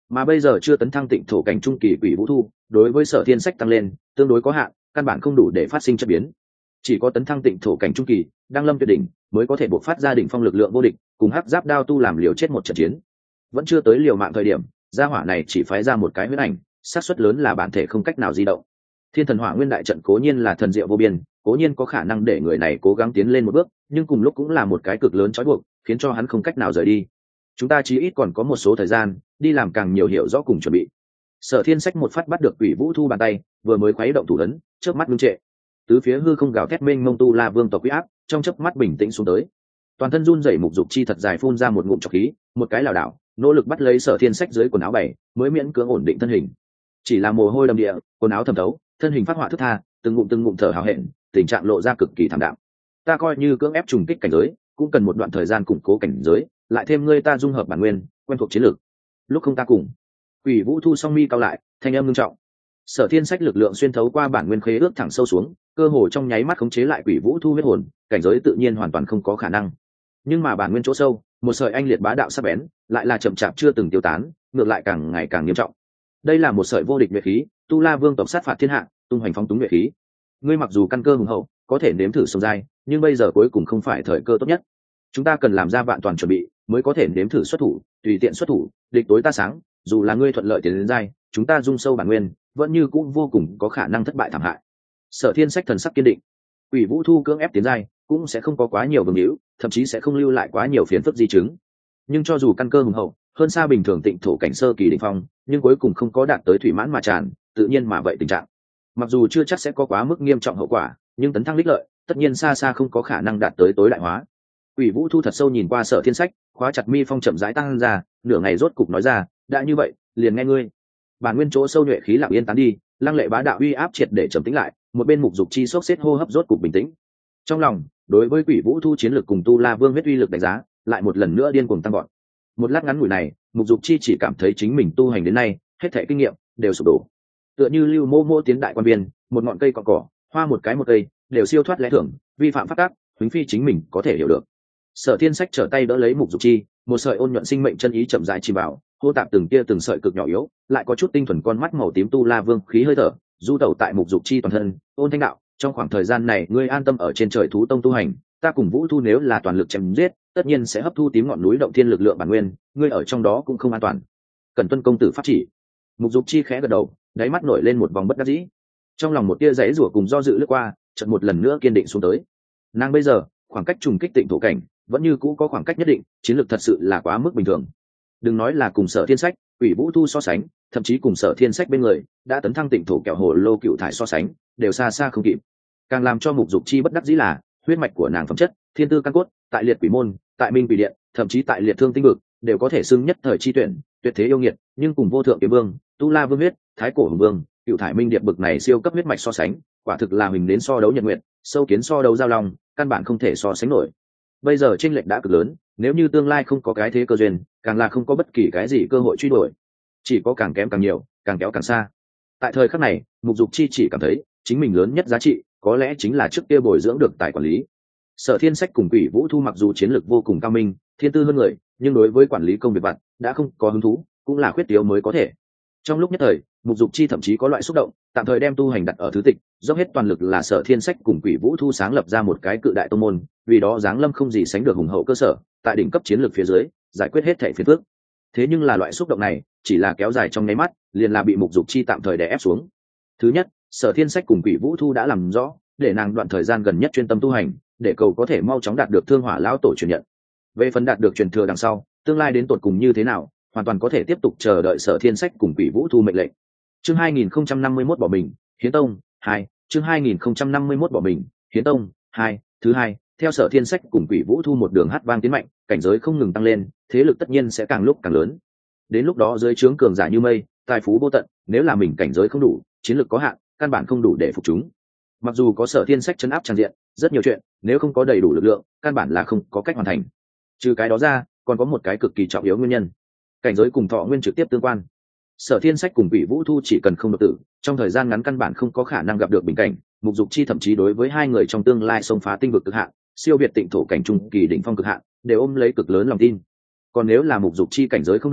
mà bây giờ chưa tấn thăng tịnh thổ cảnh trung kỳ quỷ vũ thu đối với Sở Thiên Sách tăng lên tương đối có hạn, căn bản không đủ để phát sinh chất biến. Chỉ có tấn thăng tịnh thổ cảnh trung kỳ, đăng lâm tuyệt đỉnh, mới có thể buộc phát ra đỉnh phong lực lượng vô địch, cùng hắc giáp đao tu làm liều chết một trận chiến. Vẫn chưa tới liều mạng thời điểm, gia hỏa này chỉ phái ra một cái huyết ảnh, xác suất lớn là bản thể không cách nào di động. Thiên thần hỏa nguyên đại trận cố nhiên là thần diệu vô biên, cố nhiên có khả năng để người này cố gắng tiến lên một bước, nhưng cùng lúc cũng là một cái cực lớn trói buộc, khiến cho hắn không cách nào rời đi. Chúng ta chí ít còn có một số thời gian đi làm càng nhiều hiểu rõ cùng chuẩn bị. Sở Thiên Sách một phát bắt được quỷ vũ thu bàn tay, vừa mới khuấy động thủ ấn, chớp mắt ngưng trệ. Tứ phía hư không gào thét mênh mông tu la vương tộc uy áp, trong chớp mắt bình tĩnh xuống tới. Toàn thân run rẩy mục dục chi thật dài phun ra một ngụm trọc khí, một cái lảo đảo, nỗ lực bắt lấy Sở Thiên Sách dưới quần áo bày, mới miễn cưỡng ổn định thân hình. Chỉ là mồ hôi đầm địa, quần áo thấm thấu, thân hình phát họa thức tha, từng ngụm thở hào hẹn, tình trạng lộ ra cực kỳ thảm đạm. Ta coi như cưỡng ép trùng kích cảnh giới, cũng cần một đoạn thời gian củng cố cảnh giới, lại thêm ngươi ta dung hợp bản nguyên, quen thuộc chiến lược. Lúc không ta cùng. Quỷ vũ thu song mi cao lại, thanh âm nghiêm trọng. Sở Thiên Sách lực lượng xuyên thấu qua bản nguyên khế ước thẳng sâu xuống, cơ hồ trong nháy mắt khống chế lại quỷ vũ thu huyết hồn, cảnh giới tự nhiên hoàn toàn không có khả năng. Nhưng mà bản nguyên chỗ sâu, một sợi anh liệt bá đạo sắc bén, lại là chậm chạp chưa từng tiêu tán, ngược lại càng ngày càng nghiêm trọng. Đây là một sợi vô địch nhuệ khí, tu la vương tộc sát phạt thiên hạ, tung hoành phóng túng nhuệ khí. Ngươi mặc dù căn cơ hùng hậu, có thể nếm thử sông dai, nhưng bây giờ cuối cùng không phải thời cơ tốt nhất. Chúng ta cần làm ra vạn toàn chuẩn bị, mới có thể nếm thử xuất thủ, tùy tiện xuất thủ, địch tối ta sáng, dù là ngươi thuận lợi tiến đến dai, chúng ta dung sâu bản nguyên, vẫn như cũng vô cùng có khả năng thất bại thảm hại. Sở Thiên Sách thần sắc kiên định. Quỷ vũ thu cưỡng ép tiến giai, cũng sẽ không có quá nhiều vương hữu, thậm chí sẽ không lưu lại quá nhiều phiền phức di chứng. Nhưng cho dù căn cơ hùng hậu, hơn xa bình thường tịnh thổ cảnh sơ kỳ đỉnh phong, nhưng cuối cùng không có đạt tới thủy mãn mà tràn, tự nhiên mà vậy tình trạng. Mặc dù chưa chắc sẽ có quá mức nghiêm trọng hậu quả, nhưng tấn thăng đích lợi, tất nhiên xa xa không có khả năng đạt tới tối đại hóa. Quỷ vũ thu thật sâu nhìn qua Sở Thiên Sách, khóa chặt mi phong chậm rãi tăng ra, nửa ngày rốt cục nói ra, đã như vậy, liền nghe ngươi. Bản nguyên chỗ sâu nhuệ khí lặng yên tán đi, lăng lệ bá đạo uy áp triệt để trầm tĩnh lại, một bên mục dục chi sốc xếp hô hấp rốt cục bình tĩnh. Trong lòng, đối với quỷ vũ thu chiến lược cùng tu la vương huyết uy lực đánh giá, lại một lần nữa điên cuồng tăng gọn. Một lát ngắn ngủi này, mục dục chi chỉ cảm thấy chính mình tu hành đến nay, hết thảy kinh nghiệm đều sụp đổ. Tựa như lưu mô mô tiến đại quan viên, một ngọn cây cỏ cỏ, hoa một cái một cây, đều siêu thoát lẽ thường, vi phạm pháp tắc, huống phi chính mình có thể hiểu được. Sở Thiên Sách trở tay đỡ lấy mục dục chi, một sợi ôn nhuận sinh mệnh chân ý chậm rãi chìm vào, hô tạp từng tia từng sợi cực nhỏ yếu, lại có chút tinh thuần con mắt màu tím tu la vương khí hơi thở, du tẩu tại mục dục chi toàn thân, ôn thanh đạo, trong khoảng thời gian này ngươi an tâm ở trên trời thú tông tu hành, ta cùng vũ thu nếu là toàn lực chém giết, tất nhiên sẽ hấp thu tím ngọn núi động thiên lực lượng bản nguyên, ngươi ở trong đó cũng không an toàn. Cần tuân công tử pháp chỉ. Mục dục chi khẽ gật đầu, đáy mắt nổi lên một vòng bất đắc dĩ, trong lòng một tia giãy rủa cùng do dự lướt qua, chợt một lần nữa kiên định xuống tới. Nàng bây giờ khoảng cách trùng kích tịnh thổ cảnh vẫn như cũ có khoảng cách nhất định, chiến lược thật sự là quá mức bình thường. Đừng nói là cùng Sở Thiên Sách, Quỷ Vũ Thu so sánh, thậm chí cùng Sở Thiên Sách bên người đã tấn thăng tịnh thổ kẹo hồ lô cựu thải so sánh, đều xa xa không kịp. Càng làm cho mục dục chi bất đắc dĩ là huyết mạch của nàng phẩm chất, thiên tư căn cốt, tại liệt quỷ môn, tại minh quỷ điện, thậm chí tại liệt thương tinh vực, đều có thể xưng nhất thời chi tuyển, tuyệt thế yêu nghiệt, nhưng cùng vô thượng kiếm vương, tu la vương huyết, thái cổ hùng vương, cựu thải minh điệp bực này siêu cấp huyết mạch so sánh, quả thực là mình đến so đấu nhật nguyện, sâu kiến so đấu giao long, căn bản không thể so sánh nổi. Bây giờ chênh lệch đã cực lớn, nếu như tương lai không có cái thế cơ duyên, càng là không có bất kỳ cái gì cơ hội truy đuổi, chỉ có càng kém càng nhiều, càng kéo càng xa. Tại thời khắc này, mục dục chi chỉ cảm thấy chính mình lớn nhất giá trị có lẽ chính là trước kia bồi dưỡng được tài quản lý. Sở Thiên Sách cùng Quỷ Vũ Thu mặc dù chiến lược vô cùng cao minh, thiên tư hơn người, nhưng đối với quản lý công việc vặt đã không có hứng thú, cũng là khuyết thiếu mới có thể. Trong lúc nhất thời, mục dục chi thậm chí có loại xúc động, tạm thời đem tu hành đặt ở thứ tịch, dốc hết toàn lực là Sở Thiên Sách cùng Quỷ Vũ Thu sáng lập ra một cái cự đại tông môn, vì đó giáng lâm không gì sánh được hùng hậu cơ sở, tại đỉnh cấp chiến lược phía dưới, giải quyết hết thảy phiền phức. Thế nhưng là loại xúc động này, chỉ là kéo dài trong nháy mắt, liền là bị mục dục chi tạm thời đè ép xuống. Thứ nhất, Sở Thiên Sách cùng Quỷ Vũ Thu đã làm rõ, để nàng đoạn thời gian gần nhất chuyên tâm tu hành, để cầu có thể mau chóng đạt được Thương Hỏa lão tổ truyền nhận. Về phần đạt được truyền thừa đằng sau, tương lai đến tột cùng như thế nào, hoàn toàn có thể tiếp tục chờ đợi Sở Thiên Sách cùng Quỷ Vũ Thu mệnh lệnh. Chương 2051 bỏ mình, Hiến Tông 2, chương 2051 bỏ mình, Hiến Tông 2, thứ hai, theo Sở Thiên Sách cùng Quỷ Vũ Thu một đường hát vang tiến mạnh, cảnh giới không ngừng tăng lên, thế lực tất nhiên sẽ càng lúc càng lớn. Đến lúc đó dưới trướng cường giả như mây, tài phú vô tận, nếu là mình cảnh giới không đủ, chiến lược có hạn, căn bản không đủ để phục chúng. Mặc dù có Sở Thiên Sách trấn áp tràn diện, rất nhiều chuyện, nếu không có đầy đủ lực lượng, căn bản là không có cách hoàn thành. Trừ cái đó ra, còn có một cái cực kỳ trọng yếu nguyên nhân. Cảnh giới cùng thọ nguyên trực tiếp tương quan. Sở Thiên Sách cùng Quỷ Vũ Thu chỉ cần không đột tử, trong thời gian ngắn căn bản không có khả năng gặp được bình cảnh, mục dục chi thậm chí đối với hai người trong tương lai xông phá tinh vực cực hạn, siêu việt tịnh thổ cảnh trung kỳ đỉnh phong cực hạn, đều ôm lấy cực lớn lòng tin. Còn nếu là mục dục chi cảnh giới không đủ,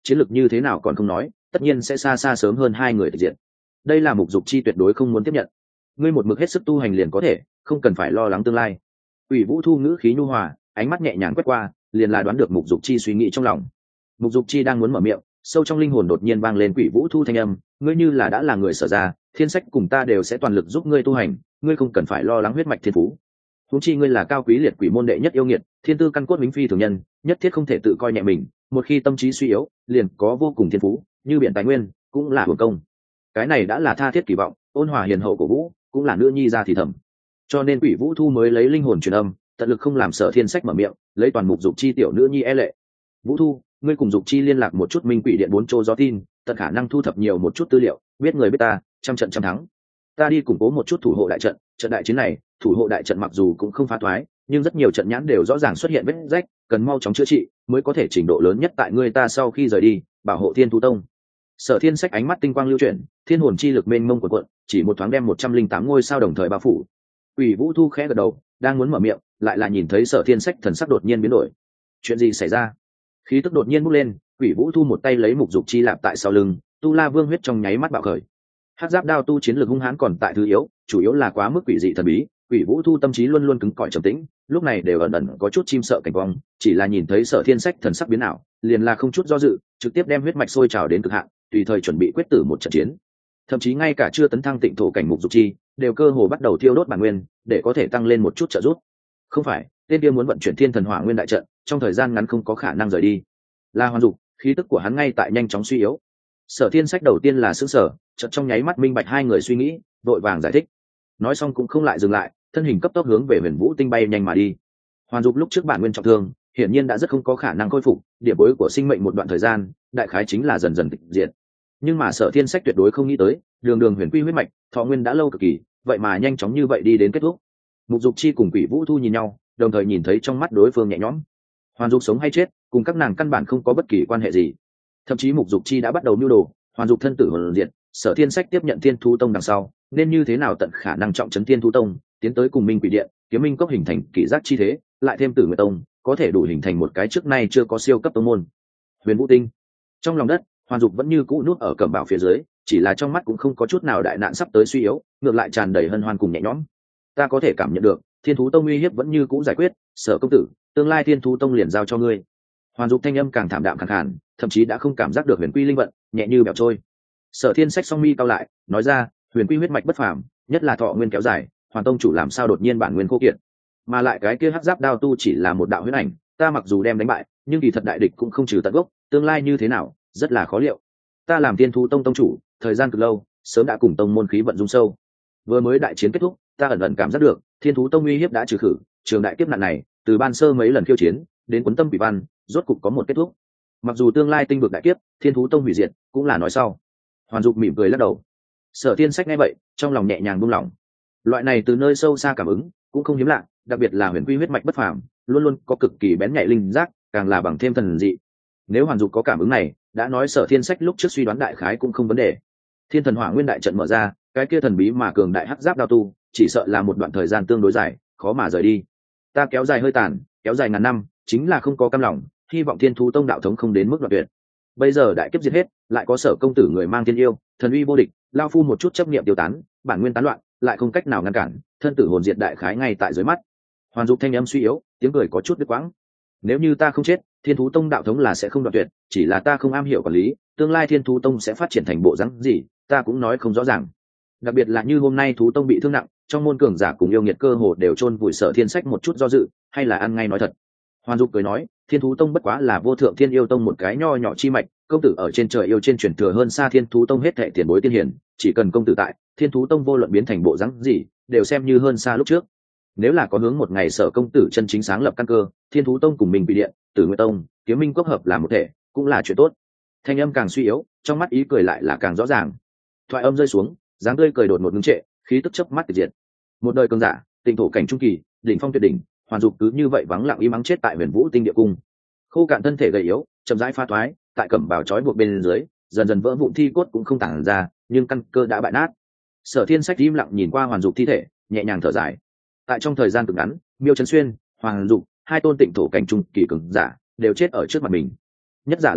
chiến lược như thế nào còn không nói, tất nhiên sẽ xa xa sớm hơn hai người tịch diện. Đây là Mục Dục Chi tuyệt đối không muốn tiếp nhận. Ngươi một mực hết sức tu hành liền có thể, không cần phải lo lắng tương lai. Ủy Vũ Thu ngữ khí nhu hòa, ánh mắt nhẹ nhàng quét qua, liền là đoán được Mục Dục Chi suy nghĩ trong lòng. Mục Dục Chi đang muốn mở miệng, sâu trong linh hồn đột nhiên vang lên Quỷ Vũ Thu thanh âm, ngươi như là đã là người Sở ra, thiên sách cùng ta đều sẽ toàn lực giúp ngươi tu hành, ngươi không cần phải lo lắng huyết mạch thiên phú. Huống chi ngươi là cao quý liệt quỷ môn đệ nhất yêu nghiệt, thiên tư căn cốt minh phi thường nhân, nhất thiết không thể tự coi nhẹ mình, một khi tâm trí suy yếu, liền có vô cùng thiên phú, như biển tài nguyên, cũng là hưởng công. Cái này đã là tha thiết kỳ vọng, ôn hòa hiền hậu của Vũ, cũng là nữ nhi ra thì thầm. Cho nên Quỷ Vũ Thu mới lấy linh hồn truyền âm, tận lực không làm Sở Thiên Sách mở miệng, lấy toàn Mục Dục Chi tiểu nữ nhi e lệ. Vũ Thu, ngươi cùng Dục Chi liên lạc một chút Minh Quỷ Điện 4 chỗ gió tin, tận khả năng thu thập nhiều một chút tư liệu, biết người biết ta, trăm trận trăm thắng. Ta đi củng cố một chút thủ hộ đại trận, trận đại chiến này, thủ hộ đại trận mặc dù cũng không phá thoái, nhưng rất nhiều trận nhãn đều rõ ràng xuất hiện vết rách, cần mau chóng chữa trị, mới có thể trình độ lớn nhất tại ngươi ta sau khi rời đi, bảo hộ Thiên Thú Tông. Sở Thiên Sách ánh mắt tinh quang lưu chuyển, thiên hồn chi lực mênh mông cuộn cuộn, chỉ một thoáng đem 108 ngôi sao đồng thời bao phủ. Quỷ Vũ Thu khẽ gật đầu, đang muốn mở miệng, lại là nhìn thấy Sở Thiên Sách thần sắc đột nhiên biến đổi. Chuyện gì xảy ra? Khí tức đột nhiên bốc lên, Quỷ Vũ Thu một tay lấy Mục Dục Chi lạp tại sau lưng, Tu La Vương huyết trong nháy mắt bạo khởi. Hắc Giáp Đao tu chiến lược hung hãn còn tại thứ yếu, chủ yếu là quá mức quỷ dị thần bí, Quỷ Vũ Thu tâm trí luôn luôn cứng cỏi trầm tĩnh, lúc này đều ẩn ẩn có chút chim sợ cảnh quang, chỉ là nhìn thấy Sở Thiên Sách thần sắc biến ảo, liền là không chút do dự, trực tiếp đem huyết mạch sôi trào đến cực hạn, tùy thời chuẩn bị quyết tử một trận chiến. Thậm chí ngay cả chưa tấn thăng tịnh thổ cảnh Mục Dục Chi, đều cơ hồ bắt đầu thiêu đốt bản nguyên, để có thể tăng lên một chút trợ giúp. Không phải, tên kia muốn vận chuyển Thiên Thần Hỏa Nguyên đại trận, trong thời gian ngắn không có khả năng rời đi. La Hoan Dục, khí tức của hắn ngay tại nhanh chóng suy yếu. Sở Thiên Sách đầu tiên là sững sờ, chợt trong nháy mắt minh bạch hai người suy nghĩ, vội vàng giải thích. Nói xong cũng không lại dừng lại, thân hình cấp tốc hướng về Huyền Vũ Tinh bay nhanh mà đi. Hoàn Dục lúc trước bản nguyên trọng thương, hiển nhiên đã rất không có khả năng khôi phục, điểm bối của sinh mệnh một đoạn thời gian, đại khái chính là dần dần tịch diệt. Nhưng mà Sở Thiên Sách tuyệt đối không nghĩ tới, đường đường huyền quy huyết mạch, thọ nguyên đã lâu cực kỳ, vậy mà nhanh chóng như vậy đi đến kết thúc. Mục Dục Chi cùng Quỷ Vũ Thu nhìn nhau, đồng thời nhìn thấy trong mắt đối phương nhẹ nhõm. Hoàn Dục sống hay chết, cùng các nàng căn bản không có bất kỳ quan hệ gì. Thậm chí Mục Dục Chi đã bắt đầu mưu đồ, Hoàn Dục thân tử hồn diệt, Sở Thiên Sách tiếp nhận Thiên Thú Tông đằng sau, nên như thế nào tận khả năng trọng trấn Thiên Thú Tông, tiến tới cùng Minh Quỷ Điện, Kiếm Minh Cốc hình thành kỷ giác chi thế, lại thêm Tử Nguyệt Tông, có thể đủ hình thành một cái trước nay chưa có siêu cấp tông môn. Huyền Vũ Tinh. Trong lòng đất, Hoàn Dục vẫn như cũ nuốt ở cẩm bảo phía dưới, chỉ là trong mắt cũng không có chút nào đại nạn sắp tới suy yếu, ngược lại tràn đầy hân hoan cùng nhẹ nhõm. Ta có thể cảm nhận được, Thiên Thú Tông uy hiếp vẫn như cũ giải quyết, Sở công tử, tương lai Thiên Thú Tông liền giao cho ngươi. Hoàn Dục thanh âm càng thảm đạm khàn khàn, thậm chí đã không cảm giác được huyền quy linh vận, nhẹ như bèo trôi. Sở Thiên Sách song mi cao lại, nói ra, huyền quy huyết mạch bất phàm, nhất là thọ nguyên kéo dài, Hoàn tông chủ làm sao đột nhiên bản nguyên khô kiệt, mà lại cái kia Hắc Giáp Đao tu chỉ là một đạo huyết ảnh, ta mặc dù đem đánh bại, nhưng kỳ thật đại địch cũng không trừ tận gốc, tương lai như thế nào, rất là khó liệu. Ta làm Thiên Thú Tông tông chủ, thời gian cực lâu, sớm đã cùng tông môn khí vận dung sâu. Vừa mới đại chiến kết thúc, ta ẩn ẩn cảm giác được, Thiên Thú Tông uy hiếp đã trừ khử, trường đại kiếp nạn này, từ ban sơ mấy lần khiêu chiến, đến cuốn tâm bị văn, rốt cục có một kết thúc. Mặc dù tương lai tinh vực đại kiếp, Thiên Thú Tông hủy diệt, cũng là nói sau. Hoàn Dục mỉm cười lắc đầu. Sở Thiên Sách nghe vậy, trong lòng nhẹ nhàng buông lỏng. Loại này từ nơi sâu xa cảm ứng, cũng không hiếm lạ, đặc biệt là huyền quy huyết mạch bất phàm, luôn luôn có cực kỳ bén nhạy linh giác, càng là bằng thêm thần dị. Nếu Hoàn Dục có cảm ứng này, đã nói Sở Thiên Sách lúc trước suy đoán đại khái cũng không vấn đề. Thiên Thần Hỏa Nguyên đại trận mở ra, cái kia thần bí mà cường đại Hắc Giáp Đao tu, chỉ sợ là một đoạn thời gian tương đối dài, khó mà rời đi. Ta kéo dài hơi tàn, kéo dài ngàn năm, chính là không có cam lòng, hy vọng Thiên Thú Tông đạo thống không đến mức đoạn tuyệt. Bây giờ đại kiếp diệt hết, lại có Sở công tử người mang thiên yêu, thần uy vô địch, lao phu một chút chấp niệm tiêu tán, bản nguyên tán loạn, lại không cách nào ngăn cản, thân tử hồn diệt đại khái ngay tại dưới mắt. Hoàn Dục thanh âm suy yếu, tiếng cười có chút đứt quãng. Nếu như ta không chết, Thiên Thú Tông đạo thống là sẽ không đoạn tuyệt, chỉ là ta không am hiểu quản lý, tương lai Thiên Thú Tông sẽ phát triển thành bộ dáng gì, ta cũng nói không rõ ràng. Đặc biệt là như hôm nay Thú Tông bị thương nặng, trong môn cường giả cùng yêu nghiệt cơ hồ đều chôn vùi Sở Thiên Sách một chút do dự, hay là ăn ngay nói thật. Hoàn Dục cười nói, Thiên Thú Tông bất quá là vô thượng thiên yêu tông một cái nho nhỏ chi mạch, công tử ở trên trời yêu trên truyền thừa hơn xa Thiên Thú Tông hết thảy tiền bối tiên hiển, chỉ cần công tử tại, Thiên Thú Tông vô luận biến thành bộ dáng gì, đều xem như hơn xa lúc trước. Nếu là có hướng một ngày Sở công tử chân chính sáng lập căn cơ, Thiên Thú Tông cùng mình bị điện, Tử Nguyệt Tông, Kiếm Minh Cốc hợp làm một thể, cũng là chuyện tốt. Thanh âm càng suy yếu, trong mắt ý cười lại là càng rõ ràng. Thoại âm rơi xuống, dáng tươi cười đột ngột ngưng trệ, khí tức chớp mắt tuyệt diệt. Một đời cường giả, tinh thổ cảnh trung kỳ, đỉnh phong tuyệt đỉnh, Hoàn Dục cứ như vậy vắng lặng im ắng chết tại Huyền Vũ Tinh địa cung. Khô cạn thân thể gầy yếu, chậm rãi pha thoái, tại cẩm bào trói buộc bên dưới, dần dần vỡ vụn thi cốt cũng không tản ra, nhưng căn cơ đã bại nát. Sở Thiên Sách im lặng nhìn qua Hoàn Dục thi thể, nhẹ nhàng thở dài. Tại trong thời gian cực ngắn, Miêu Trấn Xuyên, Hoàn Dục, hai tôn tịnh thổ cảnh trung kỳ cường giả đều chết ở trước mặt mình. Nhất giả là địch,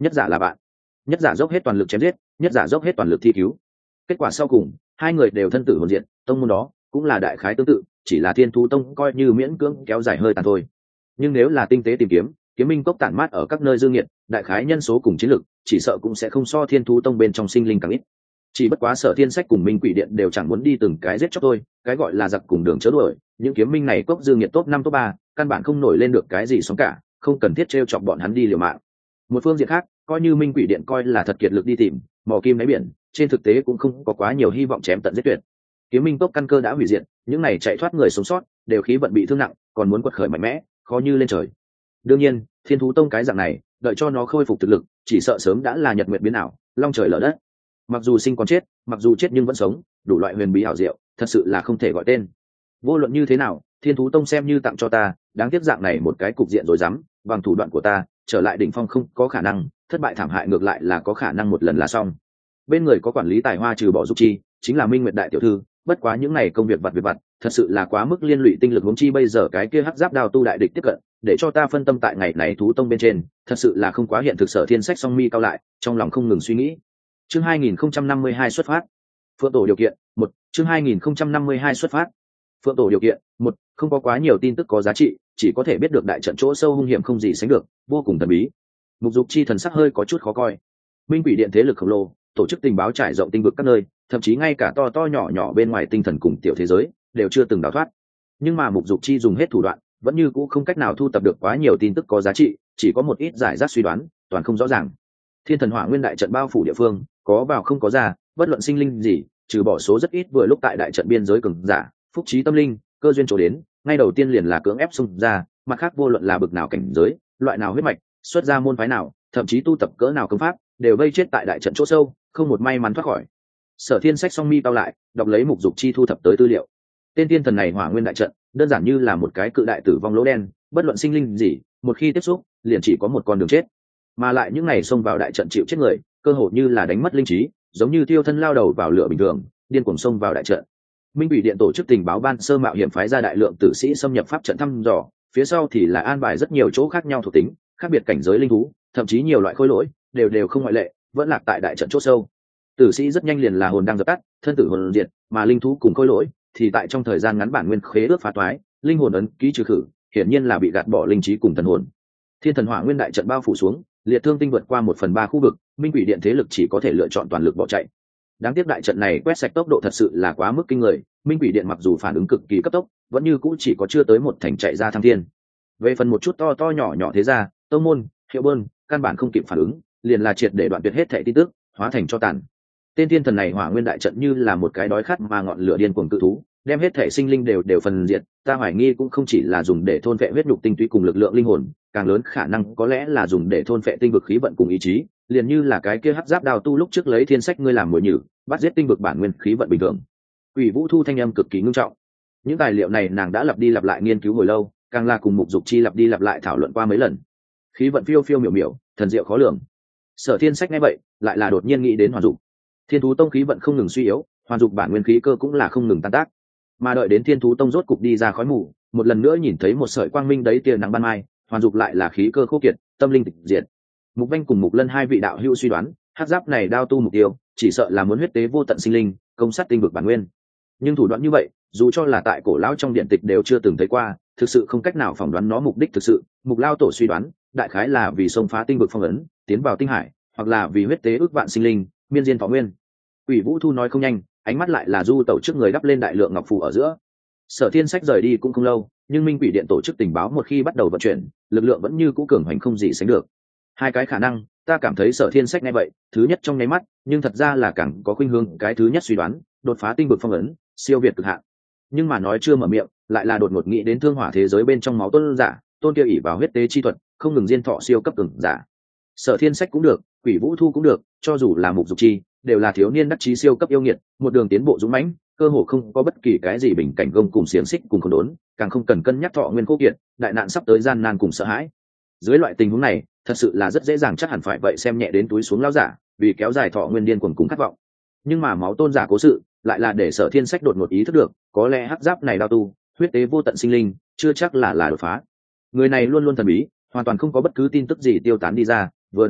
nhất giả là bạn. Nhất giả dốc hết toàn lực chém giết, nhất giả dốc hết toàn lực thi cứu. Kết quả sau cùng, hai người đều thân tử hồn diệt. Tông môn đó cũng là đại khái tương tự, chỉ là Thiên Thú Tông coi như miễn cưỡng kéo dài hơi tàn thôi. Nhưng nếu là tinh tế tìm kiếm, kiếm minh cốc tản mát ở các nơi dương nghiệt, đại khái nhân số cùng chiến lực, chỉ sợ cũng sẽ không so Thiên Thú Tông bên trong sinh linh càng ít. Chỉ bất quá Sở Thiên Sách cùng Minh Quỷ Điện đều chẳng muốn đi từng cái giết chóc thôi, cái gọi là giặc cùng đường chớ đuổi, những kiếm minh này cốc dương nghiệt top 5 top 3, căn bản không nổi lên được cái gì sóng cả, không cần thiết trêu chọc bọn hắn đi liều mạng. Một phương diện khác, coi như Minh Quỷ Điện coi là thật kiệt lực đi tìm, mò kim đáy biển, trên thực tế cũng không có quá nhiều hy vọng chém tận giết tuyệt. Kiếm minh cốc căn cơ đã hủy diệt, những này chạy thoát người sống sót đều khí vận bị thương nặng, còn muốn quật khởi mạnh mẽ, khó như lên trời. Đương nhiên, Thiên Thú Tông cái dạng này, đợi cho nó khôi phục thực lực, chỉ sợ sớm đã là nhật nguyệt biến ảo, long trời lở đất. Mặc dù sinh còn chết, mặc dù chết nhưng vẫn sống, đủ loại huyền bí ảo diệu, thật sự là không thể gọi tên. Vô luận như thế nào, Thiên Thú Tông xem như tặng cho ta, đáng tiếc dạng này một cái cục diện rồi dám, bằng thủ đoạn của ta, trở lại đỉnh phong không có khả năng, thất bại thảm hại ngược lại là có khả năng một lần là xong. Bên người có quản lý tài hoa trừ bỏ Dục Chi, chính là Minh Nguyệt đại tiểu thư, bất quá những này công việc vặt, thật sự là quá mức liên lụy tinh lực huống chi bây giờ cái kia hắc giáp đao tu đại địch tiếp cận, để cho ta phân tâm tại ngày này Thú Tông bên trên, thật sự là không quá hiện thực. Sở Thiên Sách song mi cao lại, trong lòng không ngừng suy nghĩ. Chương 2052 xuất phát. Phượng tổ điều kiện 1, chương 2052 xuất phát. Phượng tổ điều kiện 1, không có quá nhiều tin tức có giá trị, chỉ có thể biết được đại trận chỗ sâu hung hiểm không gì sánh được, vô cùng thần bí. Mục Dục Chi thần sắc hơi có chút khó coi. Minh Quỷ Điện thế lực khổng lồ, tổ chức tình báo trải rộng tinh vực các nơi, thậm chí ngay cả to to nhỏ nhỏ bên ngoài tinh thần cùng tiểu thế giới đều chưa từng đào thoát. Nhưng mà Mục Dục Chi dùng hết thủ đoạn, vẫn như cũ không cách nào thu tập được quá nhiều tin tức có giá trị, chỉ có một ít giải rác suy đoán, toàn không rõ ràng. Thiên Thần Hỏa Nguyên đại trận bao phủ địa phương, có vào không có ra, bất luận sinh linh gì, trừ bỏ số rất ít vừa lúc tại đại trận biên giới cường giả, phúc trí tâm linh, cơ duyên chỗ đến, ngay đầu tiên liền là cưỡng ép xung ra, mặt khác vô luận là bực nào cảnh giới, loại nào huyết mạch, xuất ra môn phái nào, thậm chí tu tập cỡ nào công pháp, đều vây chết tại đại trận chỗ sâu, không một may mắn thoát khỏi. Sở Thiên Sách song mi cao lại, đọc lấy Mục Dục Chi thu thập tới tư liệu. Tên Thiên Thần này Hỏa Nguyên đại trận, đơn giản như là một cái cự đại tử vong lỗ đen, bất luận sinh linh gì, một khi tiếp xúc, liền chỉ có một con đường chết. Mà lại những này xông vào đại trận chịu chết người, cơ hồ như là đánh mất linh trí, giống như thiêu thân lao đầu vào lửa bình thường, điên cuồng xông vào đại trận. Minh Quỷ Điện tổ chức tình báo ban sơ mạo hiểm phái ra đại lượng tử sĩ xâm nhập pháp trận thăm dò, phía sau thì là an bài rất nhiều chỗ khác nhau thuộc tính, khác biệt cảnh giới linh thú, thậm chí nhiều loại khối lỗi, đều không ngoại lệ, vẫn lạc tại đại trận chỗ sâu. Tử sĩ rất nhanh liền là hồn đang dập tắt, thân tử hồn diệt, mà linh thú cùng khối lỗi thì tại trong thời gian ngắn bản nguyên khế ước phá toái, linh hồn ấn ký trừ khử, hiển nhiên là bị gạt bỏ linh trí cùng thần hồn. Thiên Thần Hỏa Nguyên đại trận bao phủ xuống, liệt thương tinh vượt qua 1/3 khu vực, Minh Quỷ Điện thế lực chỉ có thể lựa chọn toàn lực bỏ chạy. Đáng tiếc đại trận này quét sạch tốc độ thật sự là quá mức kinh người, Minh Quỷ Điện mặc dù phản ứng cực kỳ cấp tốc, vẫn như cũ chỉ có chưa tới một thành chạy ra thăng thiên. Về phần một chút to to nhỏ nhỏ thế ra, tông môn, hiệu bơn, căn bản không kịp phản ứng, liền là triệt để đoạn tuyệt hết thảy tin tức, hóa thành cho tàn. Tên Thiên Thần này Hỏa Nguyên đại trận như là một cái đói khát mà ngọn lửa điên cuồng cự thú, đem hết thảy sinh linh đều phần diệt. Ta hoài nghi cũng không chỉ là dùng để thôn phệ huyết nhục tinh túy cùng lực lượng linh hồn, càng lớn khả năng có lẽ là dùng để thôn phệ tinh vực khí vận cùng ý chí, liền như là cái kia hắc giáp đao tu lúc trước lấy thiên sách ngươi làm mồi nhử, bắt giết tinh vực bản nguyên khí vận bình thường. Quỷ Vũ Thu thanh âm cực kỳ ngưng trọng. Những tài liệu này nàng đã lặp đi lặp lại nghiên cứu hồi lâu, càng là cùng Mục Dục Chi lặp đi lặp lại thảo luận qua mấy lần. Khí vận phiêu phiêu miểu miểu, thần diệu khó lường. Sở Thiên Sách nghe vậy, lại là đột nhiên nghĩ đến Hoàn Dục. Thiên Thú Tông khí vận không ngừng suy yếu, Hoàn Dục bản nguyên khí cơ cũng là không ngừng tan tác. Mà đợi đến Thiên Thú Tông rốt cục đi ra khói mù, một lần nữa nhìn thấy một sợi quang minh đấy tia nắng ban mai, Hoàn Dục lại là khí cơ khô kiệt, tâm linh tịch diệt. Mục Vanh cùng Mục Lân hai vị đạo hữu suy đoán, hắc giáp này đao tu mục tiêu, chỉ sợ là muốn huyết tế vô tận sinh linh, công sát tinh vực bản nguyên. Nhưng thủ đoạn như vậy, dù cho là tại cổ lão trong điện tịch đều chưa từng thấy qua, thực sự không cách nào phỏng đoán nó mục đích thực sự. Mục Lao tổ suy đoán, đại khái là vì xông phá tinh vực phong ấn, tiến vào tinh hải, hoặc là vì huyết tế ước vạn sinh linh, miên diên thọ nguyên. Quỷ Vũ Thu nói không nhanh, ánh mắt lại là du tẩu trước người đắp lên đại lượng ngọc phù ở giữa. Sở Thiên Sách rời đi cũng không lâu, nhưng Minh Quỷ Điện tổ chức tình báo một khi bắt đầu vận chuyển, lực lượng vẫn như cũ cường hoành không gì sánh được. Hai cái khả năng, ta cảm thấy Sở Thiên Sách nghe vậy, thứ nhất trong nháy mắt, nhưng thật ra là càng có khuynh hướng cái thứ nhất suy đoán, đột phá tinh vực phong ấn, siêu việt cực hạn. Nhưng mà nói chưa mở miệng, lại là đột ngột nghĩ đến thương hỏa thế giới bên trong máu tôn giả, tôn kia ỷ vào huyết tế chi thuật, không ngừng diên thọ siêu cấp cường giả. Sở Thiên Sách cũng được, Quỷ Vũ Thu cũng được, cho dù là Mục Dục Chi, đều là thiếu niên đắc chí siêu cấp yêu nghiệt, một đường tiến bộ dũng mãnh, cơ hồ không có bất kỳ cái gì bình cảnh gông cùng xiềng xích cùng khốn đốn, càng không cần cân nhắc thọ nguyên khô kiệt, đại nạn sắp tới gian nan cùng sợ hãi. Dưới loại tình huống này, thật sự là rất dễ dàng chắc hẳn phải vậy xem nhẹ đến túi xuống lão giả, vì kéo dài thọ nguyên điên cuồng cùng khát vọng. Nhưng mà máu tôn giả cố sự, lại là để Sở Thiên Sách đột ngột ý thức được, có lẽ hắc giáp này đao tu, huyết tế vô tận sinh linh, chưa chắc là đột phá. Người này luôn luôn thần bí, hoàn toàn không có bất cứ tin tức gì tiêu tán đi ra, vừa động thủ,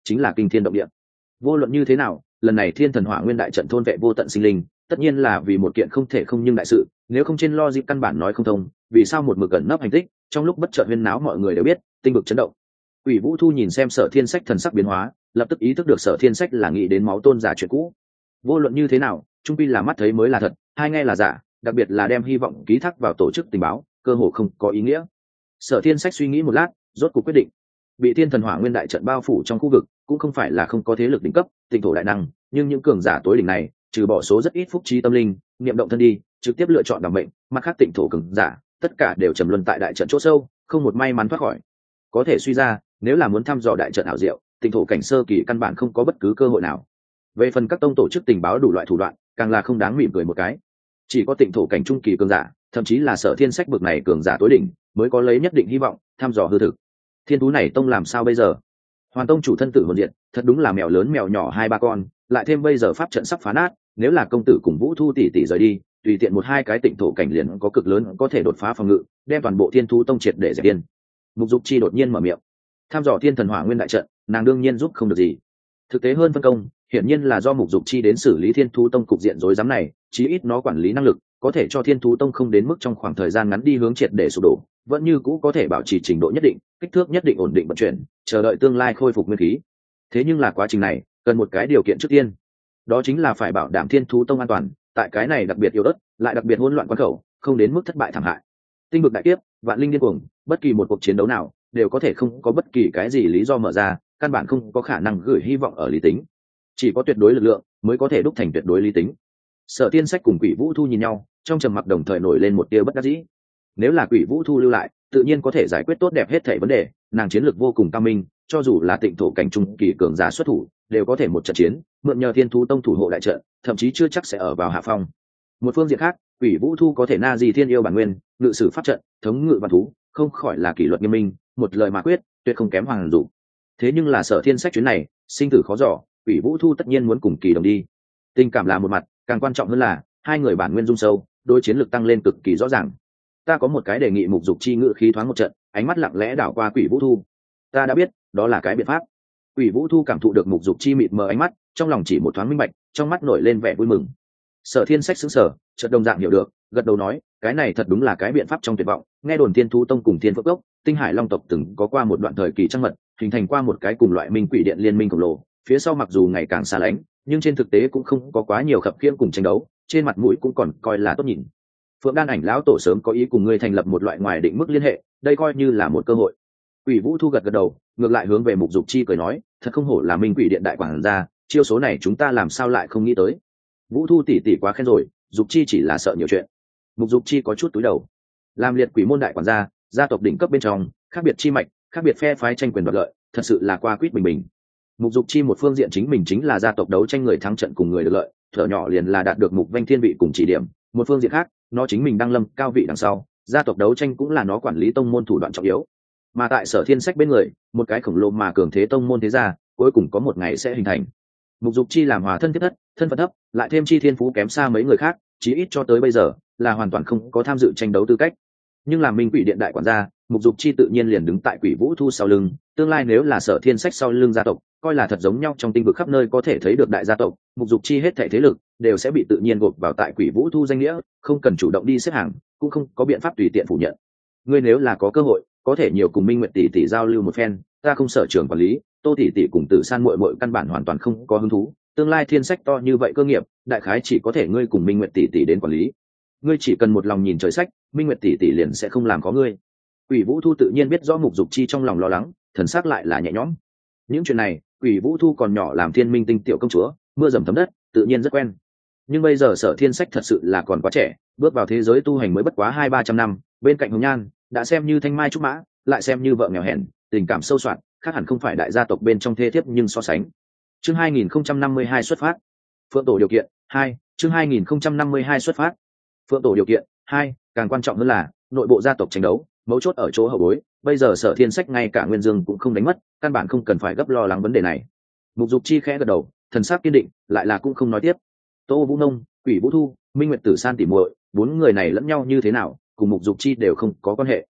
chính là kinh thiên động địa. Vô luận như thế nào, lần này Thiên Thần Hỏa Nguyên đại trận thôn vệ vô tận sinh linh, tất nhiên là vì một kiện không thể không nhưng đại sự, nếu không trên logic căn bản nói không thông, vì sao một mực gần nấp hành tích, trong lúc bất chợt huyên náo mọi người đều biết, tinh vực chấn động. Quỷ Vũ Thu nhìn xem Sở Thiên Sách thần sắc biến hóa, lập tức ý thức được Sở Thiên Sách là nghĩ đến máu tôn giả chuyện cũ. Vô luận như thế nào, trung pi là mắt thấy mới là thật, hai nghe là giả, đặc biệt là đem hy vọng ký thác vào tổ chức tình báo, cơ hồ không có ý nghĩa. Sở Thiên Sách suy nghĩ một lát, rốt cuộc quyết định. Bị Thiên Thần Hỏa Nguyên đại trận bao phủ trong khu vực, cũng không phải là không có thế lực đỉnh cấp, tinh thổ đại năng, nhưng những cường giả tối đỉnh này, trừ bỏ số rất ít phúc trí tâm linh, niệm động thân đi, trực tiếp lựa chọn đảm mệnh, mặt khác tinh thổ cường giả, tất cả đều trầm luân tại đại trận chỗ sâu, không một may mắn thoát khỏi. Có thể suy ra, nếu là muốn thăm dò đại trận ảo diệu, tinh thổ cảnh sơ kỳ căn bản không có bất cứ cơ hội nào. Về phần các tông tổ chức tình báo đủ loại thủ đoạn, càng là không đáng mỉm cười một cái. Chỉ có tinh thổ cảnh trung kỳ cường giả, thậm chí là Sở Thiên Sách bậc này cường giả tối đỉnh, mới có lấy nhất định hy vọng thăm dò hư thực. Thiên thú này tông làm sao bây giờ? Hoàn tông chủ thân tử hồn diện, thật đúng là mèo lớn mèo nhỏ hai ba con, lại thêm bây giờ pháp trận sắp phá nát, nếu là công tử cùng Vũ Thu tỷ tỷ rời đi, tùy tiện một hai cái tịnh thổ cảnh liền có cực lớn có thể đột phá phòng ngự, đem toàn bộ Thiên thú tông triệt để dẹp điên. Mục Dục Chi đột nhiên mở miệng, tham dò Thiên Thần Hỏa Nguyên đại trận, nàng đương nhiên giúp không được gì. Thực tế hơn phân công, hiển nhiên là do Mục Dục Chi đến xử lý Thiên thú tông cục diện rối rắm này, chí ít nó quản lý năng lực, có thể cho Thiên thú tông không đến mức trong khoảng thời gian ngắn đi hướng triệt để sụp đổ, vẫn như cũ có thể bảo trì trình độ nhất định, kích thước nhất định ổn định vận chuyển, chờ đợi tương lai khôi phục nguyên khí. Thế nhưng là quá trình này cần một cái điều kiện trước tiên, đó chính là phải bảo đảm Thiên thú tông an toàn, tại cái này đặc biệt yếu ớt, lại đặc biệt hỗn loạn quan khẩu, không đến mức thất bại thảm hại. Tinh vực đại kiếp, vạn linh điên cuồng, bất kỳ một cuộc chiến đấu nào đều có thể không có bất kỳ cái gì lý do mở ra, căn bản không có khả năng gửi hy vọng ở lý tính. Chỉ có tuyệt đối lực lượng mới có thể đúc thành tuyệt đối lý tính. Sở Thiên Sách cùng Quỷ Vũ Thu nhìn nhau, trong trầm mặc đồng thời nổi lên một tia bất đắc dĩ. Nếu là Quỷ Vũ Thu lưu lại, tự nhiên có thể giải quyết tốt đẹp hết thảy vấn đề, nàng chiến lược vô cùng cao minh, cho dù là tịnh thổ cảnh trung kỳ cường giả xuất thủ, đều có thể một trận chiến, mượn nhờ Thiên thú tông thủ hộ đại trận, thậm chí chưa chắc sẽ ở vào hạ phong. Một phương diện khác, Quỷ Vũ Thu có thể na di thiên yêu bản nguyên, ngự sử pháp trận, thống ngự vạn thú, không khỏi là kỷ luật nghiêm minh, một lời mà quyết, tuyệt không kém hoàng dụ. Thế nhưng là Sở Thiên Sách chuyến này, sinh tử khó dò, Quỷ Vũ Thu tất nhiên muốn cùng kỳ đồng đi. Tình cảm là một mặt, càng quan trọng hơn là hai người bản nguyên dung sâu, đôi chiến lược tăng lên cực kỳ rõ ràng. Ta có một cái đề nghị. Mục Dục Chi ngự khí thoáng một trận, ánh mắt lặng lẽ đảo qua Quỷ Vũ Thu. Ta đã biết, đó là cái biện pháp. Quỷ Vũ Thu cảm thụ được Mục Dục Chi mịt mờ ánh mắt, trong lòng chỉ một thoáng minh bạch, trong mắt nổi lên vẻ vui mừng. Sở Thiên Sách sững sờ, chợt đồng dạng hiểu được, gật đầu nói, cái này thật đúng là cái biện pháp trong tuyệt vọng. Nghe đồn Thiên Thú Tông cùng Thiên Phước Cốc, Tinh Hải Long tộc từng có qua một đoạn thời kỳ trăng mật, hình thành qua một cái cùng loại minh quỷ điện liên minh khổng lồ. Phía sau mặc dù ngày càng xa lánh, nhưng trên thực tế cũng không có quá nhiều khập khiễng cùng tranh đấu, trên mặt mũi cũng còn coi là tốt nhìn. Phượng Đan Ảnh lão tổ sớm có ý cùng ngươi thành lập một loại ngoài định mức liên hệ, đây coi như là một cơ hội. Quỷ Vũ Thu gật gật đầu, ngược lại hướng về Mục Dục Chi cười nói, thật không hổ là minh quỷ điện đại quản gia, chiêu số này chúng ta làm sao lại không nghĩ tới. Vũ Thu tỷ tỷ quá khen rồi, Dục Chi chỉ là sợ nhiều chuyện. Mục Dục Chi có chút túi đầu. Làm liệt quỷ môn đại quản gia, gia tộc đỉnh cấp bên trong, khác biệt chi mạch, khác biệt phe phái tranh quyền đoạt lợi, thật sự là qua quýt bình bình. Mục Dục Chi một phương diện chính mình chính là gia tộc đấu tranh người thắng trận cùng người được lợi, thở nhỏ liền là đạt được Mục Vanh Thiên vị cùng chỉ điểm. Một phương diện khác, nó chính mình đang lâm cao vị đằng sau, gia tộc đấu tranh cũng là nó quản lý tông môn thủ đoạn trọng yếu. Mà tại Sở Thiên Sách bên người, một cái khổng lồ mà cường thế tông môn thế gia, cuối cùng có một ngày sẽ hình thành. Mục Dục Chi làm hòa thân thiết thất, thân phận thấp, lại thêm chi thiên phú kém xa mấy người khác, chí ít cho tới bây giờ là hoàn toàn không có tham dự tranh đấu tư cách. Nhưng làm minh quỷ điện đại quản gia, Mục Dục Chi tự nhiên liền đứng tại Quỷ Vũ Thu sau lưng, tương lai nếu là Sở Thiên Sách sau lưng gia tộc, coi là thật giống nhau trong tinh vực khắp nơi có thể thấy được đại gia tộc, Mục Dục Chi hết thảy thế lực đều sẽ bị tự nhiên gộp vào tại Quỷ Vũ Thu danh nghĩa, không cần chủ động đi xếp hàng, cũng không có biện pháp tùy tiện phủ nhận. Ngươi nếu là có cơ hội, có thể nhiều cùng Minh Nguyệt tỷ tỷ giao lưu một phen, ta không sở trường quản lý, Tô tỷ tỷ cùng Tử San muội muội căn bản hoàn toàn không có hứng thú, tương lai Thiên Sách to như vậy cơ nghiệp, đại khái chỉ có thể ngươi cùng Minh Nguyệt tỷ tỷ đến quản lý. Ngươi chỉ cần một lòng nhìn trời sách, Minh Nguyệt tỷ tỷ liền sẽ không làm có ngươi. Quỷ Vũ Thu tự nhiên biết rõ Mục Dục Chi trong lòng lo lắng, thần sắc lại là nhẹ nhõm. Những chuyện này, Quỷ Vũ Thu còn nhỏ làm Thiên Minh Tinh tiểu công chúa, mưa dầm thấm đất, tự nhiên rất quen. Nhưng bây giờ Sở Thiên Sách thật sự là còn quá trẻ, bước vào thế giới tu hành mới bất quá 200-300 năm, bên cạnh Hồng Nhan, đã xem như thanh mai trúc mã, lại xem như vợ nghèo hèn, tình cảm sâu soạn, khác hẳn không phải đại gia tộc bên trong thê thiếp nhưng so sánh. Chương 2052 xuất phát. Phượng tổ điều kiện 2, chương 2052 xuất phát. Phượng tổ điều kiện 2, càng quan trọng hơn là nội bộ gia tộc tranh đấu, mấu chốt ở chỗ hậu bối, bây giờ Sở Thiên Sách ngay cả Nguyên Dương cũng không đánh mất, căn bản không cần phải gấp lo lắng vấn đề này. Mục Dục Chi khẽ gật đầu, thần sắc kiên định, lại là cũng không nói tiếp. Tô Vũ Nông, Quỷ Vũ Thu, Minh Nguyệt Tử San tỉ muội, bốn người này lẫn nhau như thế nào, cùng Mục Dục Chi đều không có quan hệ.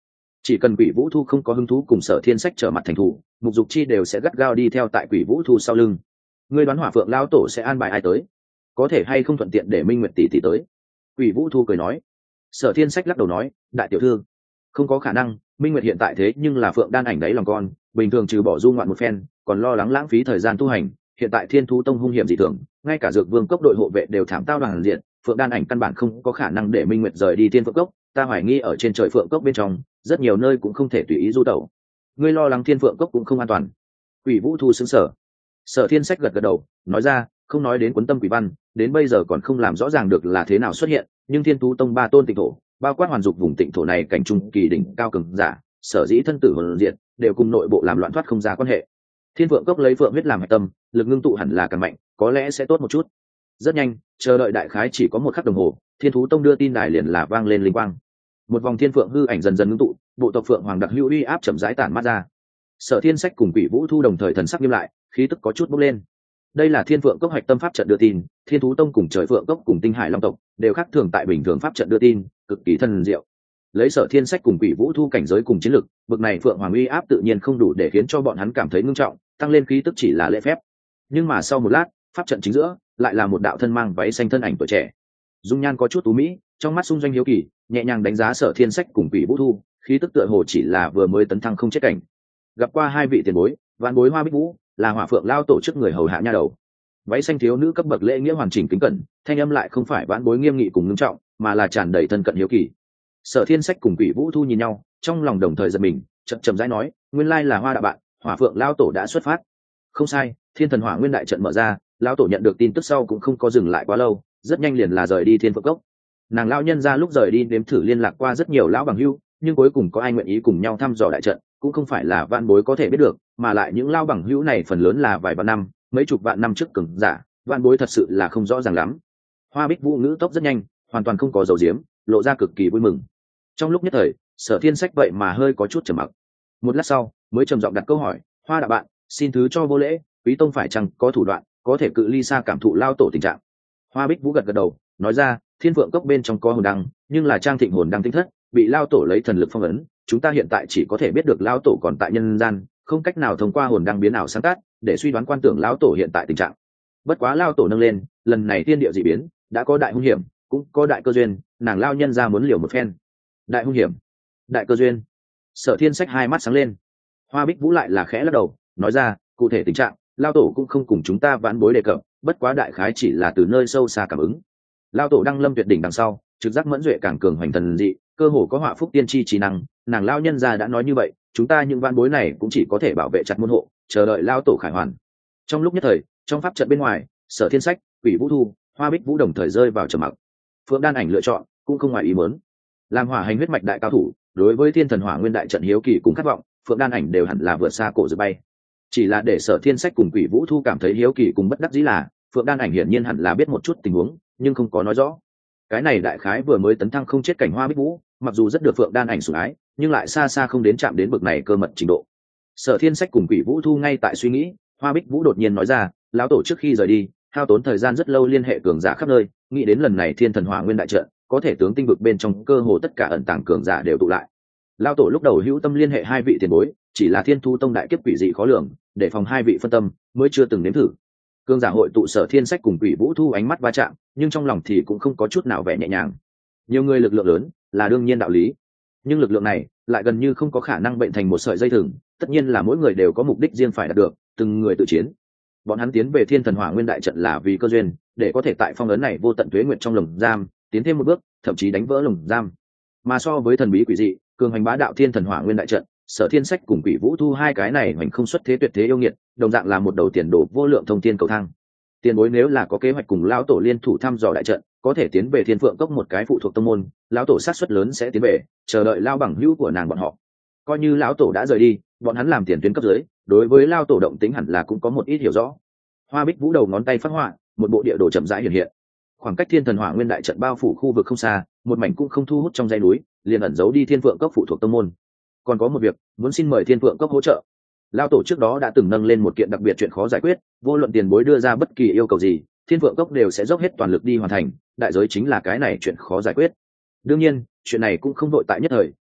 chỉ cần Quỷ Vũ Thu không có hứng thú cùng Sở Thiên Sách trở mặt thành thủ, Mục Dục Chi đều sẽ gắt gao đi theo tại Quỷ Vũ Thu sau lưng. Ngươi đoán Hỏa Phượng lão tổ sẽ an bài ai tới? Có thể hay không thuận tiện để Minh Nguyệt tỷ tỷ tới? Quỷ Vũ Thu cười nói. Sở Thiên Sách lắc đầu nói, đại tiểu thư, không có khả năng, Minh Nguyệt hiện tại thế nhưng là Phượng Đan ảnh đấy lòng con, bình thường trừ bỏ du ngoạn một phen, còn lo lắng lãng phí thời gian tu hành, hiện tại Thiên Thú Tông hung hiểm dị thường, ngay cả Dược Vương cốc đội hộ vệ đều thảm tao đoàn diện, Phượng Đan ảnh căn bản không có khả năng để Minh Nguyệt rời đi Thiên Phượng cốc, ta hoài nghi ở trên trời Phượng cốc bên trong, rất nhiều nơi cũng không thể tùy ý du tẩu. Ngươi lo lắng Thiên Phượng cốc cũng không an toàn. Quỷ Vũ Thu sững sờ. Sở Thiên Sách gật gật đầu, nói ra, không nói đến Quấn Tâm Quỷ Văn, đến bây giờ còn không làm rõ ràng được là thế nào xuất hiện, nhưng Thiên Thú Tông ba tôn tịnh thổ, bao quát hoàn dục vùng tịnh thổ này cảnh trung kỳ đỉnh cao cường giả, sở dĩ thân tử hồn diệt, đều cùng nội bộ làm loạn thoát không ra quan hệ. Thiên Phượng cốc lấy phượng huyết làm hạch tâm, lực ngưng tụ hẳn là càng mạnh, có lẽ sẽ tốt một chút. Rất nhanh, chờ đợi đại khái chỉ có một khắc đồng hồ, Thiên Thú Tông đưa tin đài liền là vang lên linh quang. Một vòng thiên phượng hư ảnh dần dần ngưng tụ, bộ tộc phượng hoàng đặc hữu uy áp chậm rãi tản mát ra. Sở Thiên Sách cùng Quỷ Vũ Thu đồng thời thần sắc nghiêm lại, khí tức có chút bốc lên. Đây là Thiên Phượng cốc hạch tâm pháp trận đưa tin, Thiên Thú Tông cùng Trời Phượng cốc cùng Tinh Hải Long tộc đều khác thường tại bình thường pháp trận đưa tin, cực kỳ thần diệu. Lấy Sở Thiên Sách cùng Quỷ Vũ Thu cảnh giới cùng chiến lực, bực này phượng hoàng uy áp tự nhiên không đủ để khiến cho bọn hắn cảm thấy ngưng trọng, tăng lên khí tức chỉ là lễ phép. Nhưng mà sau một lát, pháp trận chính giữa lại là một đạo thân mang váy xanh thân ảnh tuổi trẻ. Dung nhan có chút tú mỹ, trong mắt xung doanh hiếu kỳ, nhẹ nhàng đánh giá Sở Thiên Sách cùng Quỷ Vũ Thu, khí tức tựa hồ chỉ là vừa mới tấn thăng không chết cảnh. Gặp qua hai vị tiền bối, vạn bối Hoa Bích Vũ, là Hỏa Phượng lao tổ chức người hầu hạ nha đầu. Váy xanh thiếu nữ cấp bậc lễ nghĩa hoàn chỉnh kính cẩn, thanh âm lại không phải vãn bối nghiêm nghị cùng ngưng trọng, mà là tràn đầy thân cận hiếu kỳ. Sở Thiên Sách cùng Quỷ Vũ Thu nhìn nhau, trong lòng đồng thời giật mình, chậm rãi nói, nguyên lai là Hoa đạo bạn, Hỏa Phượng lao tổ đã xuất phát. Không sai, Thiên Thần Hỏa Nguyên đại trận mở ra, lão tổ nhận được tin tức sau cũng không có dừng lại quá lâu, rất nhanh liền là rời đi Thiên Phượng cốc. Nàng lão nhân ra lúc rời đi nếm thử liên lạc qua rất nhiều lão bằng hữu, nhưng cuối cùng có ai nguyện ý cùng nhau thăm dò đại trận, cũng không phải là vạn bối có thể biết được, mà lại những lão bằng hữu này phần lớn là vài vạn năm, mấy chục vạn năm trước cường giả, vạn bối thật sự là không rõ ràng lắm. Hoa Bích Vũ ngữ tốc rất nhanh, hoàn toàn không có dầu diếm, lộ ra cực kỳ vui mừng. Trong lúc nhất thời, Sở Thiên Sách vậy mà hơi có chút trầm mặc. Một lát sau, mới trầm giọng đặt câu hỏi, Hoa đạo bạn, xin thứ cho vô lễ, quý tông phải chăng có thủ đoạn, có thể cự ly xa cảm thụ lao tổ tình trạng. Hoa Bích Vũ gật gật đầu, nói ra, Thiên Phượng cốc bên trong có hồn đăng, nhưng là trang thịnh hồn đăng tinh thất, bị lao tổ lấy thần lực phong ấn, chúng ta hiện tại chỉ có thể biết được lao tổ còn tại nhân gian, không cách nào thông qua hồn đăng biến ảo sáng tác để suy đoán quan tưởng lao tổ hiện tại tình trạng. Bất quá lao tổ nâng lên, lần này thiên địa dị biến, đã có đại hung hiểm, cũng có đại cơ duyên, nàng lao nhân ra muốn liều một phen. Đại hung hiểm, đại cơ duyên. Sở Thiên Sách hai mắt sáng lên. Hoa Bích Vũ lại là khẽ lắc đầu, nói ra, cụ thể tình trạng, lao tổ cũng không cùng chúng ta vãn bối đề cập, bất quá đại khái chỉ là từ nơi sâu xa cảm ứng. Lao tổ đăng lâm tuyệt đỉnh đằng sau, trực giác mẫn duệ càng cường hoành thần dị, cơ hồ có họa phúc tiên tri trí năng, nàng lao nhân gia đã nói như vậy, chúng ta những vãn bối này cũng chỉ có thể bảo vệ chặt môn hộ, chờ đợi lao tổ khải hoàn. Trong lúc nhất thời, trong pháp trận bên ngoài, Sở Thiên Sách, Quỷ Vũ Thu, Hoa Bích Vũ đồng thời rơi vào trầm mặc. Phượng Đan ảnh lựa chọn cũng không ngoài ý muốn. Làm hỏa hành huyết mạch đại cao thủ, đối với Thiên Thần Hỏa Nguyên đại trận hiếu kỳ cùng khát vọng, Phượng Đan ảnh đều hẳn là vượt xa cổ dự bay. Chỉ là để Sở Thiên Sách cùng Quỷ Vũ Thu cảm thấy hiếu kỳ cùng bất đắc dĩ là, Phượng Đan ảnh hiển nhiên hẳn là biết một chút tình huống, nhưng không có nói rõ. Cái này đại khái vừa mới tấn thăng không chết cảnh Hoa Bích Vũ, mặc dù rất được Phượng Đan ảnh sủng ái, nhưng lại xa xa không đến chạm đến bậc này cơ mật trình độ. Sở Thiên Sách cùng Quỷ Vũ Thu ngay tại suy nghĩ, Hoa Bích Vũ đột nhiên nói ra, lão tổ trước khi rời đi, hao tốn thời gian rất lâu liên hệ cường giả khắp nơi, nghĩ đến lần này Thiên Thần Hỏa Nguyên đại trận, có thể tướng tinh vực bên trong cơ hồ tất cả ẩn tàng cường giả đều tụ lại. Lão tổ lúc đầu hữu tâm liên hệ hai vị tiền bối, chỉ là Thiên Thu Tông đại kiếp quỷ dị khó lường, để phòng hai vị phân tâm, mới chưa từng nếm thử. Cường giả hội tụ Sở Thiên Sách cùng Quỷ Vũ Thu ánh mắt va chạm, nhưng trong lòng thì cũng không có chút nào vẻ nhẹ nhàng. Nhiều người lực lượng lớn là đương nhiên đạo lý, nhưng lực lượng này lại gần như không có khả năng bệnh thành một sợi dây thừng, tất nhiên là mỗi người đều có mục đích riêng phải đạt được, từng người tự chiến. Bọn hắn tiến về Thiên Thần Hỏa Nguyên đại trận là vì cơ duyên, để có thể tại phong ấn này vô tận tuế nguyệt trong lồng giam, tiến thêm một bước, thậm chí đánh vỡ lồng giam. Mà so với thần bí quỷ dị, cường hành bá đạo Thiên Thần Hỏa Nguyên đại trận, Sở Thiên Sách cùng Quỷ Vũ Thu hai cái này hoành không xuất thế tuyệt thế yêu nghiệt, đồng dạng là một đầu tiền đồ vô lượng thông thiên cầu thang. Tiền bối nếu là có kế hoạch cùng lão tổ liên thủ thăm dò đại trận, có thể tiến về Thiên Phượng cốc một cái phụ thuộc tông môn, lão tổ sát suất lớn sẽ tiến về, chờ đợi lao bằng hữu của nàng bọn họ. Coi như lão tổ đã rời đi, bọn hắn làm tiền tuyến cấp dưới, đối với lao tổ động tính hẳn là cũng có một ít hiểu rõ. Hoa Bích Vũ đầu ngón tay phát họa, một bộ địa đồ chậm rãi hiện hiện. Khoảng cách Thiên Thần Hỏa Nguyên đại trận bao phủ khu vực không xa, một mảnh cũng không thu hút trong dãy núi, liền ẩn giấu đi Thiên Phượng cốc phụ thuộc tông môn. Còn có một việc, muốn xin mời Thiên Phượng cốc hỗ trợ. Lao tổ trước đó đã từng nâng lên một kiện đặc biệt chuyện khó giải quyết, vô luận tiền bối đưa ra bất kỳ yêu cầu gì, Thiên Phượng cốc đều sẽ dốc hết toàn lực đi hoàn thành, đại giới chính là cái này chuyện khó giải quyết. Đương nhiên, chuyện này cũng không đội tại nhất thời,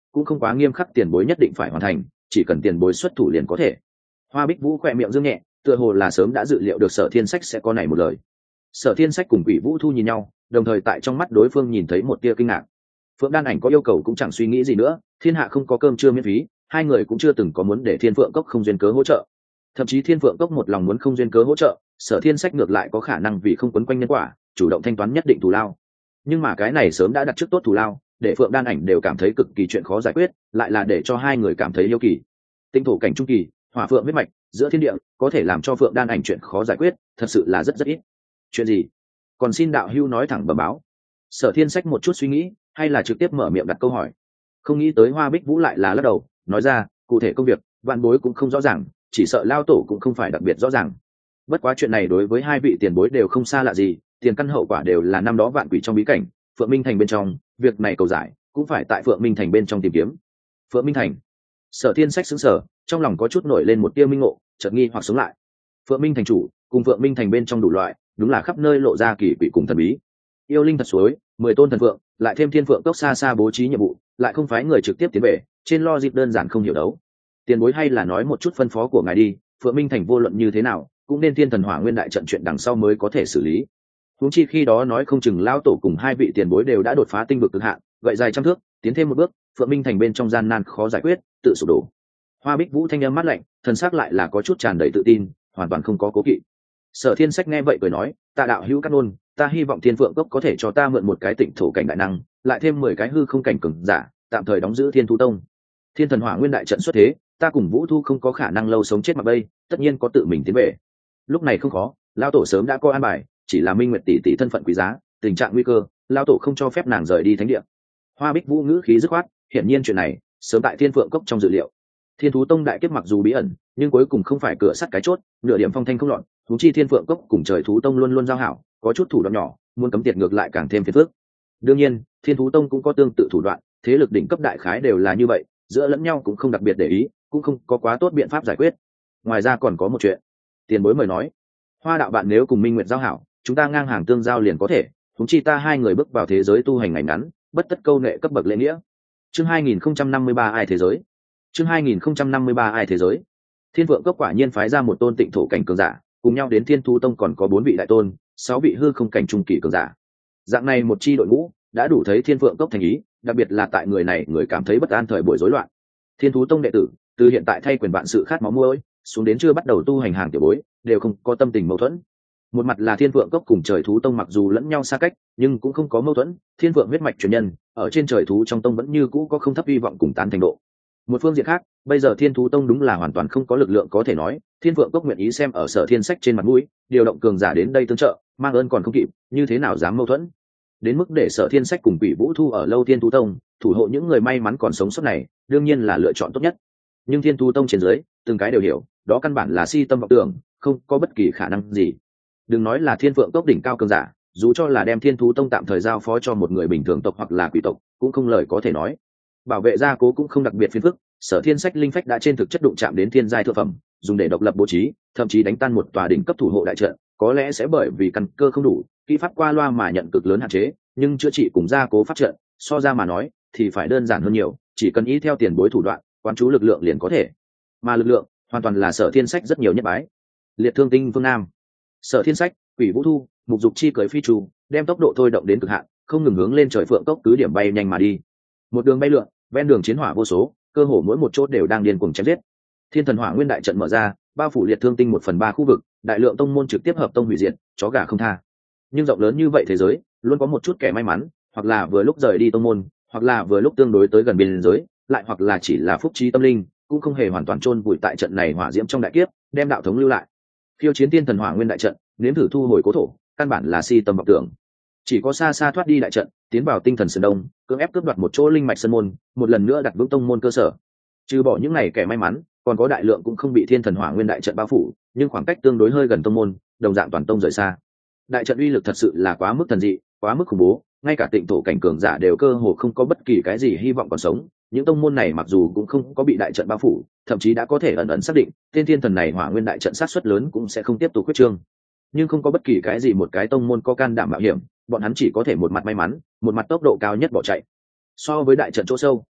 cũng không quá nghiêm khắc tiền bối nhất định phải hoàn thành, chỉ cần tiền bối xuất thủ liền có thể. Hoa Bích Vũ khỏe miệng dương nhẹ, tựa hồ là sớm đã dự liệu được Sở Thiên Sách sẽ có này một lời. Sở Thiên Sách cùng Quỷ Vũ Thu nhìn nhau, đồng thời tại trong mắt đối phương nhìn thấy một tia kinh ngạc. Phượng Đan Ảnh có yêu cầu cũng chẳng suy nghĩ gì nữa, thiên hạ không có cơm trưa miễn phí, hai người cũng chưa từng có muốn để Thiên Phượng Cốc không duyên cớ hỗ trợ. Thậm chí Thiên Phượng Cốc một lòng muốn không duyên cớ hỗ trợ, Sở Thiên Sách ngược lại có khả năng vì không quấn quanh nhân quả, chủ động thanh toán nhất định thù lao. Nhưng mà cái này sớm đã đặt trước tốt thù lao, để Phượng Đan Ảnh đều cảm thấy cực kỳ chuyện khó giải quyết, lại là để cho hai người cảm thấy yêu kỳ. Tinh thổ cảnh trung kỳ, hỏa phượng huyết mạch, giữa thiên địa, có thể làm cho Phượng Đan Ảnh chuyện khó giải quyết, thật sự là rất ít. Chuyện gì? Còn xin đạo hữu nói thẳng bẩm báo. Sở Thiên Sách một chút suy nghĩ, hay là trực tiếp mở miệng đặt câu hỏi. Không nghĩ tới Hoa Bích Vũ lại là lắc đầu, nói ra, cụ thể công việc, vạn bối cũng không rõ ràng, chỉ sợ lao tổ cũng không phải đặc biệt rõ ràng. Bất quá chuyện này đối với hai vị tiền bối đều không xa lạ gì, tiền căn hậu quả đều là năm đó vạn quỷ trong bí cảnh, Phượng Minh Thành bên trong, việc này cầu giải, cũng phải tại Phượng Minh Thành bên trong tìm kiếm. Phượng Minh Thành. Sở Thiên Sách sững sờ, trong lòng có chút nổi lên một tia minh ngộ, chợt nghi hoặc sống lại. Phượng Minh Thành chủ, cùng Phượng Minh Thành bên trong đủ loại, đúng là khắp nơi lộ ra kỳ quỷ cùng thần bí. Yêu linh thật suối, 10 tôn thần phượng, lại thêm Thiên Phượng Cốc xa xa bố trí nhiệm vụ, lại không phái người trực tiếp tiến về, trên logic đơn giản không hiểu đấu. Tiền bối hay là nói một chút phân phó của ngài đi, Phượng Minh Thành vô luận như thế nào, cũng nên Thiên Thần Hỏa Nguyên đại trận chuyện đằng sau mới có thể xử lý. Huống chi khi đó nói không chừng lão tổ cùng hai vị tiền bối đều đã đột phá tinh vực cực hạn, gậy dài trăm thước, tiến thêm một bước, Phượng Minh Thành bên trong gian nan khó giải quyết, tự sụp đổ. Hoa Bích Vũ thanh âm mát lạnh, thần sắc lại là có chút tràn đầy tự tin, hoàn toàn không có cố kỵ. Sở Thiên Sách nghe vậy cười nói, "Ta đạo hữu cát ngôn, ta hy vọng Thiên Phượng Cốc có thể cho ta mượn một cái Tịnh Thổ cảnh đại năng, lại thêm 10 cái hư không cảnh cường giả, tạm thời đóng giữ Thiên Thú Tông. Thiên Thần Hỏa Nguyên đại trận xuất thế, ta cùng Vũ Thu không có khả năng lâu sống chết mặc bây, tất nhiên có tự mình tiến về. Lúc này không khó, lão tổ sớm đã có an bài, chỉ là Minh Nguyệt tỷ tỷ thân phận quý giá, tình trạng nguy cơ, lão tổ không cho phép nàng rời đi thánh địa." Hoa Bích Vũ ngữ khí dứt khoát, hiển nhiên chuyện này sớm tại Thiên Phượng Cốc trong dự liệu. Thiên Thú Tông đại kiếp mặc dù bí ẩn, nhưng cuối cùng không phải cửa sắt cái chốt, nửa điểm phong thanh không loạn. Thú chi Thiên Phượng Cốc cùng Trời Thú Tông luôn luôn giao hảo, có chút thủ đoạn nhỏ, muốn cấm tiệt ngược lại càng thêm phiền phức. Đương nhiên, Thiên Thú Tông cũng có tương tự thủ đoạn, thế lực đỉnh cấp đại khái đều là như vậy, giữa lẫn nhau cũng không đặc biệt để ý, cũng không có quá tốt biện pháp giải quyết. Ngoài ra còn có một chuyện, tiền bối mời nói. Hoa đạo bạn nếu cùng Minh Nguyệt giao hảo, chúng ta ngang hàng tương giao liền có thể. Thú chi ta hai người bước vào thế giới tu hành ngày ngắn, bất tất câu nệ cấp bậc lễ nghĩa. Chương 2053 ai thế giới. Chương 2053 ai thế giới. Thiên Phượng Cốc quả nhiên phái ra một tôn Tịnh Thổ cảnh cường giả, cùng nhau đến Thiên Thú Tông còn có 4 vị đại tôn, 6 vị hư không cảnh trung kỳ cường giả. Dạng này một chi đội ngũ đã đủ thấy Thiên Phượng Cốc thành ý, đặc biệt là tại người này người cảm thấy bất an thời buổi rối loạn. Thiên Thú Tông đệ tử, từ hiện tại thay quyền bạn sự khát máu muối, xuống đến chưa bắt đầu tu hành hàng tiểu bối, đều không có tâm tình mâu thuẫn. Một mặt là Thiên Phượng Cốc cùng Trời Thú Tông mặc dù lẫn nhau xa cách, nhưng cũng không có mâu thuẫn, Thiên Phượng huyết mạch truyền nhân, ở trên Trời Thú trong tông vẫn như cũ có không thấp hy vọng cùng tán thành độ. Một phương diện khác, bây giờ Thiên Thú Tông đúng là hoàn toàn không có lực lượng có thể nói, Thiên Phượng Cốc nguyện ý xem ở Sở Thiên Sách trên mặt mũi, điều động cường giả đến đây tương trợ, mang ơn còn không kịp, như thế nào dám mâu thuẫn. Đến mức để Sở Thiên Sách cùng Quỷ Vũ Thu ở lâu Thiên Thú Tông, thủ hộ những người may mắn còn sống sót này, đương nhiên là lựa chọn tốt nhất. Nhưng Thiên Thú Tông trên dưới, từng cái đều hiểu, đó căn bản là si tâm vọng tưởng, không có bất kỳ khả năng gì. Đừng nói là Thiên Phượng Cốc đỉnh cao cường giả, dù cho là đem Thiên Thú Tông tạm thời giao phó cho một người bình thường tộc hoặc là quỷ tộc, cũng không lời có thể nói. Bảo vệ gia cố cũng không đặc biệt phiền phức, Sở Thiên Sách linh phách đã trên thực chất đụng chạm đến thiên giai thượng phẩm, dùng để độc lập bố trí, thậm chí đánh tan một tòa đỉnh cấp thủ hộ đại trận, có lẽ sẽ bởi vì căn cơ không đủ, kỹ pháp qua loa mà nhận cực lớn hạn chế, nhưng chữa trị cùng gia cố pháp trận, so ra mà nói thì phải đơn giản hơn nhiều, chỉ cần ý theo tiền bối thủ đoạn, quán chú lực lượng liền có thể. Mà lực lượng hoàn toàn là Sở Thiên Sách rất nhiều nhất bái. Liệt Thương Tinh Phương Nam. Sở Thiên Sách, Quỷ Vũ Thu, Mục Dục Chi cưỡi phi trù, đem tốc độ thôi động đến cực hạn, không ngừng hướng lên trời Phượng Cốc cứ điểm bay nhanh mà đi. Một đường bay lượn, ven đường chiến hỏa vô số, cơ hồ mỗi một chỗ đều đang điên cuồng chém giết. Thiên Thần Hỏa Nguyên đại trận mở ra, bao phủ Liệt Thương Tinh 1/3 khu vực, đại lượng tông môn trực tiếp hợp tông hủy diệt, chó gà không tha. Nhưng rộng lớn như vậy thế giới, luôn có một chút kẻ may mắn, hoặc là vừa lúc rời đi tông môn, hoặc là vừa lúc tương đối tới gần biên giới, lại hoặc là chỉ là phúc trí tâm linh, cũng không hề hoàn toàn chôn vùi tại trận này hỏa diễm trong đại kiếp, đem đạo thống lưu lại. Khiêu chiến Thiên Thần Hỏa Nguyên đại trận, nếm thử thu hồi cố thổ, căn bản là si tâm vọng tưởng. Chỉ có xa xa thoát đi đại trận, tiến vào tinh thần sơn đông, cưỡng ép cướp đoạt một chỗ linh mạch sơn môn, một lần nữa đặt vững tông môn cơ sở. Trừ bỏ những này kẻ may mắn, còn có đại lượng cũng không bị Thiên Thần Hỏa Nguyên đại trận bao phủ, nhưng khoảng cách tương đối hơi gần tông môn, đồng dạng toàn tông rời xa. Đại trận uy lực thật sự là quá mức thần dị, quá mức khủng bố, ngay cả Tịnh Thổ cảnh cường giả đều cơ hồ không có bất kỳ cái gì hy vọng còn sống. Những tông môn này mặc dù cũng không có bị đại trận bao phủ, thậm chí đã có thể ẩn ẩn xác định, tên thiên thần này Hỏa Nguyên đại trận sát suất lớn cũng sẽ không tiếp tục quyết trương. Nhưng không có bất kỳ cái gì một cái tông môn có can đảm mạo hiểm, bọn hắn chỉ có thể một mặt may mắn, một mặt tốc độ cao nhất bỏ chạy. So với đại trận chỗ sâu,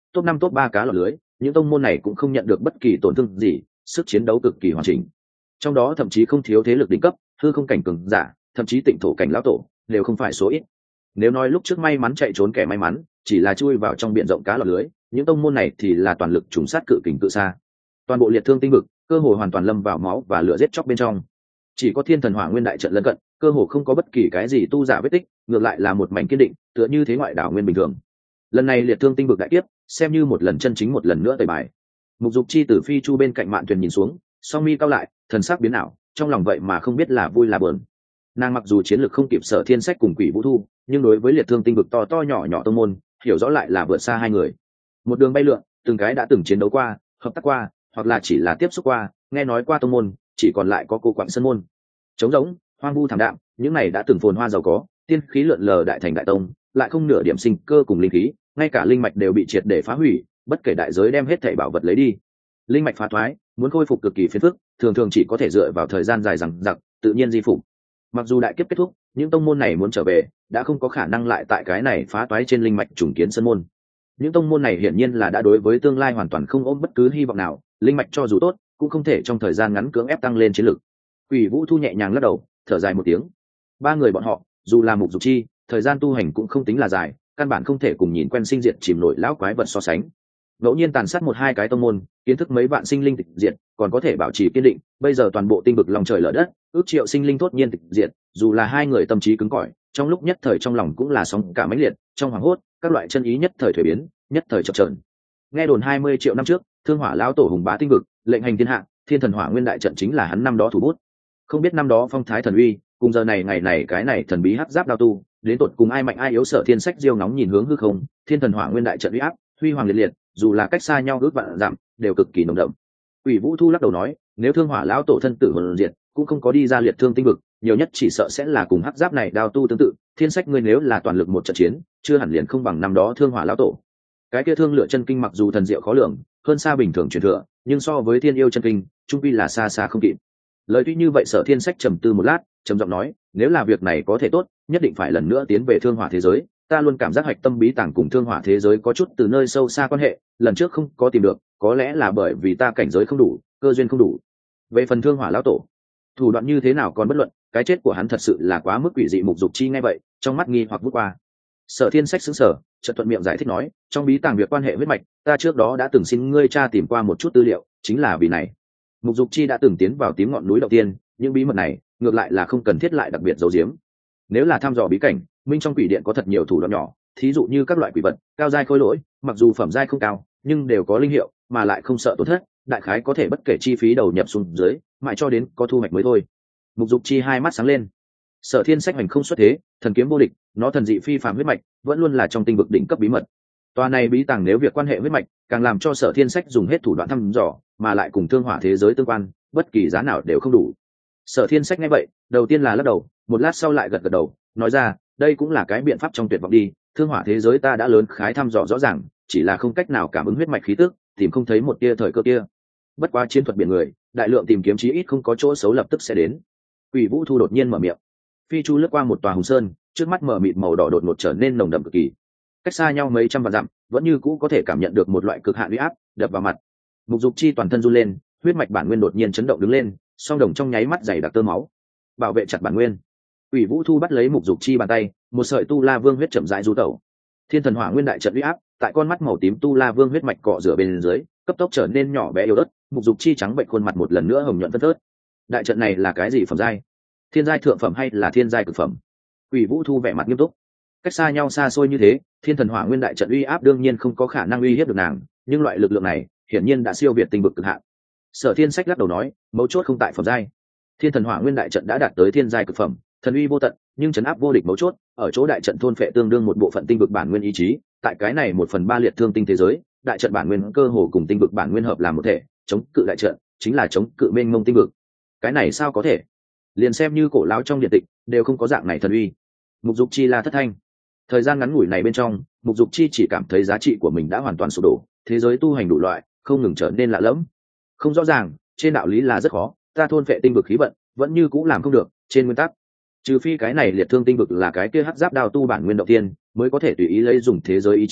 top 5 top 3 cá lọt lưới, những tông môn này cũng không nhận được bất kỳ tổn thương gì, sức chiến đấu cực kỳ hoàn chỉnh. Trong đó thậm chí không thiếu thế lực đỉnh cấp, hư không cảnh cường giả, thậm chí tịnh thổ cảnh lão tổ đều không phải số ít. Nếu nói lúc trước may mắn chạy trốn kẻ may mắn chỉ là chui vào trong biển rộng cá lọt lưới, những tông môn này thì là toàn lực trùng sát cự kình cự xa. Toàn bộ liệt thương tinh vực cơ hồ hoàn toàn lâm vào máu và lửa giết chóc bên trong. Chỉ có thiên thần hỏa nguyên đại trận lân cận, cơ hồ không có bất kỳ cái gì tu giả vết tích, ngược lại là một mảnh kiên định, tựa như thế ngoại đảo nguyên bình thường. Lần này liệt thương tinh vực đại kiếp, xem như một lần chân chính một lần nữa tẩy bài. Mục Dục Chi từ phi chu bên cạnh mạn thuyền nhìn xuống, song mi cao lại, thần sắc biến ảo, trong lòng vậy mà không biết là vui là buồn. Nàng mặc dù chiến lược không kịp Sở Thiên Sách cùng Quỷ Vũ Thu, nhưng đối với liệt thương tinh vực to to nhỏ nhỏ tông môn, hiểu rõ lại là vượt xa hai người. Một đường bay lượn, từng cái đã từng chiến đấu qua, hợp tác qua, hoặc là chỉ là tiếp xúc qua, nghe nói qua tông môn, chỉ còn lại có cô quặng sân môn. Trống rỗng, hoang vu thảm đạm, những này đã từng phồn hoa giàu có, tiên khí lượn lờ đại thành đại tông, lại không nửa điểm sinh cơ cùng linh khí, ngay cả linh mạch đều bị triệt để phá hủy, bất kể đại giới đem hết thảy bảo vật lấy đi. Linh mạch phá thoái, muốn khôi phục cực kỳ phiền phức, thường thường chỉ có thể dựa vào thời gian dài dằng dặc, tự nhiên di phục. Mặc dù đại kiếp kết thúc, những tông môn này muốn trở về, đã không có khả năng lại tại cái này phá toái trên linh mạch trùng kiến sân môn. Những tông môn này hiển nhiên là đã đối với tương lai hoàn toàn không ôm bất cứ hy vọng nào, linh mạch cho dù tốt, cũng không thể trong thời gian ngắn cưỡng ép tăng lên chiến lực. Quỷ Vũ Thu nhẹ nhàng lắc đầu, thở dài một tiếng. Ba người bọn họ, dù là Mục Dục Chi, thời gian tu hành cũng không tính là dài, căn bản không thể cùng nhìn quen sinh diệt chìm nổi lão quái vật so sánh. Ngẫu nhiên tàn sát một hai cái tông môn, kiến thức mấy vạn sinh linh tịch diệt, còn có thể bảo trì kiên định, bây giờ toàn bộ tinh vực lòng trời lở đất, ước triệu sinh linh thốt nhiên tịch diệt, dù là hai người tâm trí cứng cỏi, trong lúc nhất thời trong lòng cũng là sóng cả mãnh liệt, trong hoàng hốt, các loại chân ý nhất thời thuế biến, nhất thời chập chờn. Nghe đồn 20 triệu năm trước, Thương Hỏa lão tổ hùng bá tinh vực, lệnh hành thiên hạ, Thiên Thần Hỏa Nguyên đại trận chính là hắn năm đó thủ bút. Không biết năm đó phong thái thần uy, cùng giờ này ngày này cái này thần bí hắc giáp đao tu, đến tột cùng ai mạnh ai yếu. Sở Thiên Sách diêu ngóng nhìn hướng hư không, Thiên Thần Hỏa Nguyên đại trận uy áp, huy hoàng liệt liệt, dù là cách xa nhau ước vạn dặm, đều cực kỳ nồng đậm. Quỷ Vũ Thu lắc đầu nói, nếu Thương Hỏa lão tổ thân tử hồn diệt, cũng không có đi ra liệt thương tinh vực, nhiều nhất chỉ sợ sẽ là cùng hắc giáp này đao tu tương tự. Thiên Sách ngươi nếu là toàn lực một trận chiến, chưa hẳn liền không bằng năm đó Thương Hỏa lão tổ. Cái kia Thương Lựa chân kinh mặc dù thần diệu khó lường, hơn xa bình thường truyền thừa, nhưng so với Thiên Yêu chân kinh, trung quy là xa xa không kịp. Lời tuy như vậy, Sở Thiên Sách trầm tư một lát, trầm giọng nói, nếu là việc này có thể tốt, nhất định phải lần nữa tiến về Thương Hỏa thế giới. Ta luôn cảm giác hạch tâm bí tàng cùng Thương Hỏa thế giới có chút từ nơi sâu xa quan hệ, lần trước không có tìm được, có lẽ là bởi vì ta cảnh giới không đủ, cơ duyên không đủ. Về phần Thương Hỏa lão tổ, thủ đoạn như thế nào còn bất luận, cái chết của hắn thật sự là quá mức quỷ dị. Mục Dục Chi nghe vậy, trong mắt nghi hoặc vút qua. Sở Thiên Sách sững sờ, chợt thuận miệng giải thích nói, trong bí tàng việc quan hệ huyết mạch, ta trước đó đã từng xin ngươi tra tìm qua một chút tư liệu, chính là vì này. Mục Dục Chi đã từng tiến vào tím ngọn núi đầu tiên, những bí mật này ngược lại là không cần thiết lại đặc biệt giấu giếm. Nếu là thăm dò bí cảnh, minh trong quỷ điện có thật nhiều thủ đoạn nhỏ, thí dụ như các loại quỷ vật, cao giai khôi lỗi, mặc dù phẩm giai không cao, nhưng đều có linh hiệu, mà lại không sợ tổn thất, đại khái có thể bất kể chi phí đầu nhập xuống dưới, mãi cho đến có thu hoạch mới thôi. Mục Dục Chi hai mắt sáng lên. Sở Thiên Sách hành không xuất thế, thần kiếm vô địch, nó thần dị phi phàm huyết mạch, vẫn luôn là trong tinh vực đỉnh cấp bí mật. Tòa này bí tàng nếu việc quan hệ huyết mạch, càng làm cho Sở Thiên Sách dùng hết thủ đoạn thăm dò, mà lại cùng Thương Hỏa thế giới tương quan, bất kỳ giá nào đều không đủ. Sở Thiên Sách nghe vậy, đầu tiên là lắc đầu, một lát sau lại gật gật đầu, nói ra, đây cũng là cái biện pháp trong tuyệt vọng đi. Thương Hỏa thế giới ta đã lớn khái thăm dò rõ ràng, chỉ là không cách nào cảm ứng huyết mạch khí tức, tìm không thấy một tia thời cơ kia. Bất quá chiến thuật biển người, đại lượng tìm kiếm chí ít không có chỗ xấu lập tức sẽ đến. Quỷ Vũ Thu đột nhiên mở miệng. Phi chu lướt qua một tòa hùng sơn, trước mắt mở mịt màu đỏ đột ngột trở nên nồng đậm cực kỳ. Cách xa nhau mấy trăm vạn dặm, vẫn như cũ có thể cảm nhận được một loại cực hạn uy áp đập vào mặt. Mục Dục Chi toàn thân run lên, huyết mạch bản nguyên đột nhiên chấn động đứng lên, song đồng trong nháy mắt dày đặc tơ máu. Bảo vệ chặt bản nguyên. Quỷ Vũ Thu bắt lấy Mục Dục Chi bàn tay, một sợi tu la vương huyết chậm rãi du tẩu. Thiên Thần Hỏa Nguyên đại trận uy áp, tại con mắt màu tím tu la vương huyết mạch cọ rửa bên dưới, cấp tốc trở nên nhỏ bé yếu ớt. Mục Dục Chi trắng bệnh khuôn mặt một lần nữa hồng nhuận phất phớt. Đại trận này là cái gì phẩm giai? Thiên giai thượng phẩm hay là thiên giai cực phẩm? Quỷ Vũ Thu vẻ mặt nghiêm túc. Cách xa nhau xa xôi như thế, Thiên Thần Hỏa Nguyên đại trận uy áp đương nhiên không có khả năng uy hiếp được nàng, nhưng loại lực lượng này hiển nhiên đã siêu việt tinh vực cực hạn. Sở Thiên Sách lắc đầu nói, mấu chốt không tại phẩm giai. Thiên Thần Hỏa Nguyên đại trận đã đạt tới thiên giai cực phẩm, thần uy vô tận, nhưng chấn áp vô địch mấu chốt ở chỗ đại trận thôn phệ tương đương một bộ phận tinh vực bản nguyên ý chí. Tại cái này 1/3 liệt thương tinh thế giới, đại trận bản nguyên cơ hồ cùng tinh vực bản nguyên hợp làm một thể, chống cự đại trận chính là chống cự mênh mông tinh vực. Cái này sao có thể? Liền xem như cổ lão trong điện tịch đều không có dạng này thần uy. Mục Dục Chi là thất thanh. Thời gian ngắn ngủi này bên trong, Mục Dục Chi chỉ cảm thấy giá trị của mình đã hoàn toàn sụp đổ, thế giới tu hành đủ loại không ngừng trở nên lạ lẫm. Không rõ ràng, trên đạo lý là rất khó, ta thôn phệ tinh vực khí vận, vẫn như cũng làm không được, trên nguyên tắc. Trừ phi cái này liệt thương tinh vực là cái kia hắc giáp đao tu bản nguyên đầu tiên, mới có thể tùy ý lấy dùng thế giới ý chí,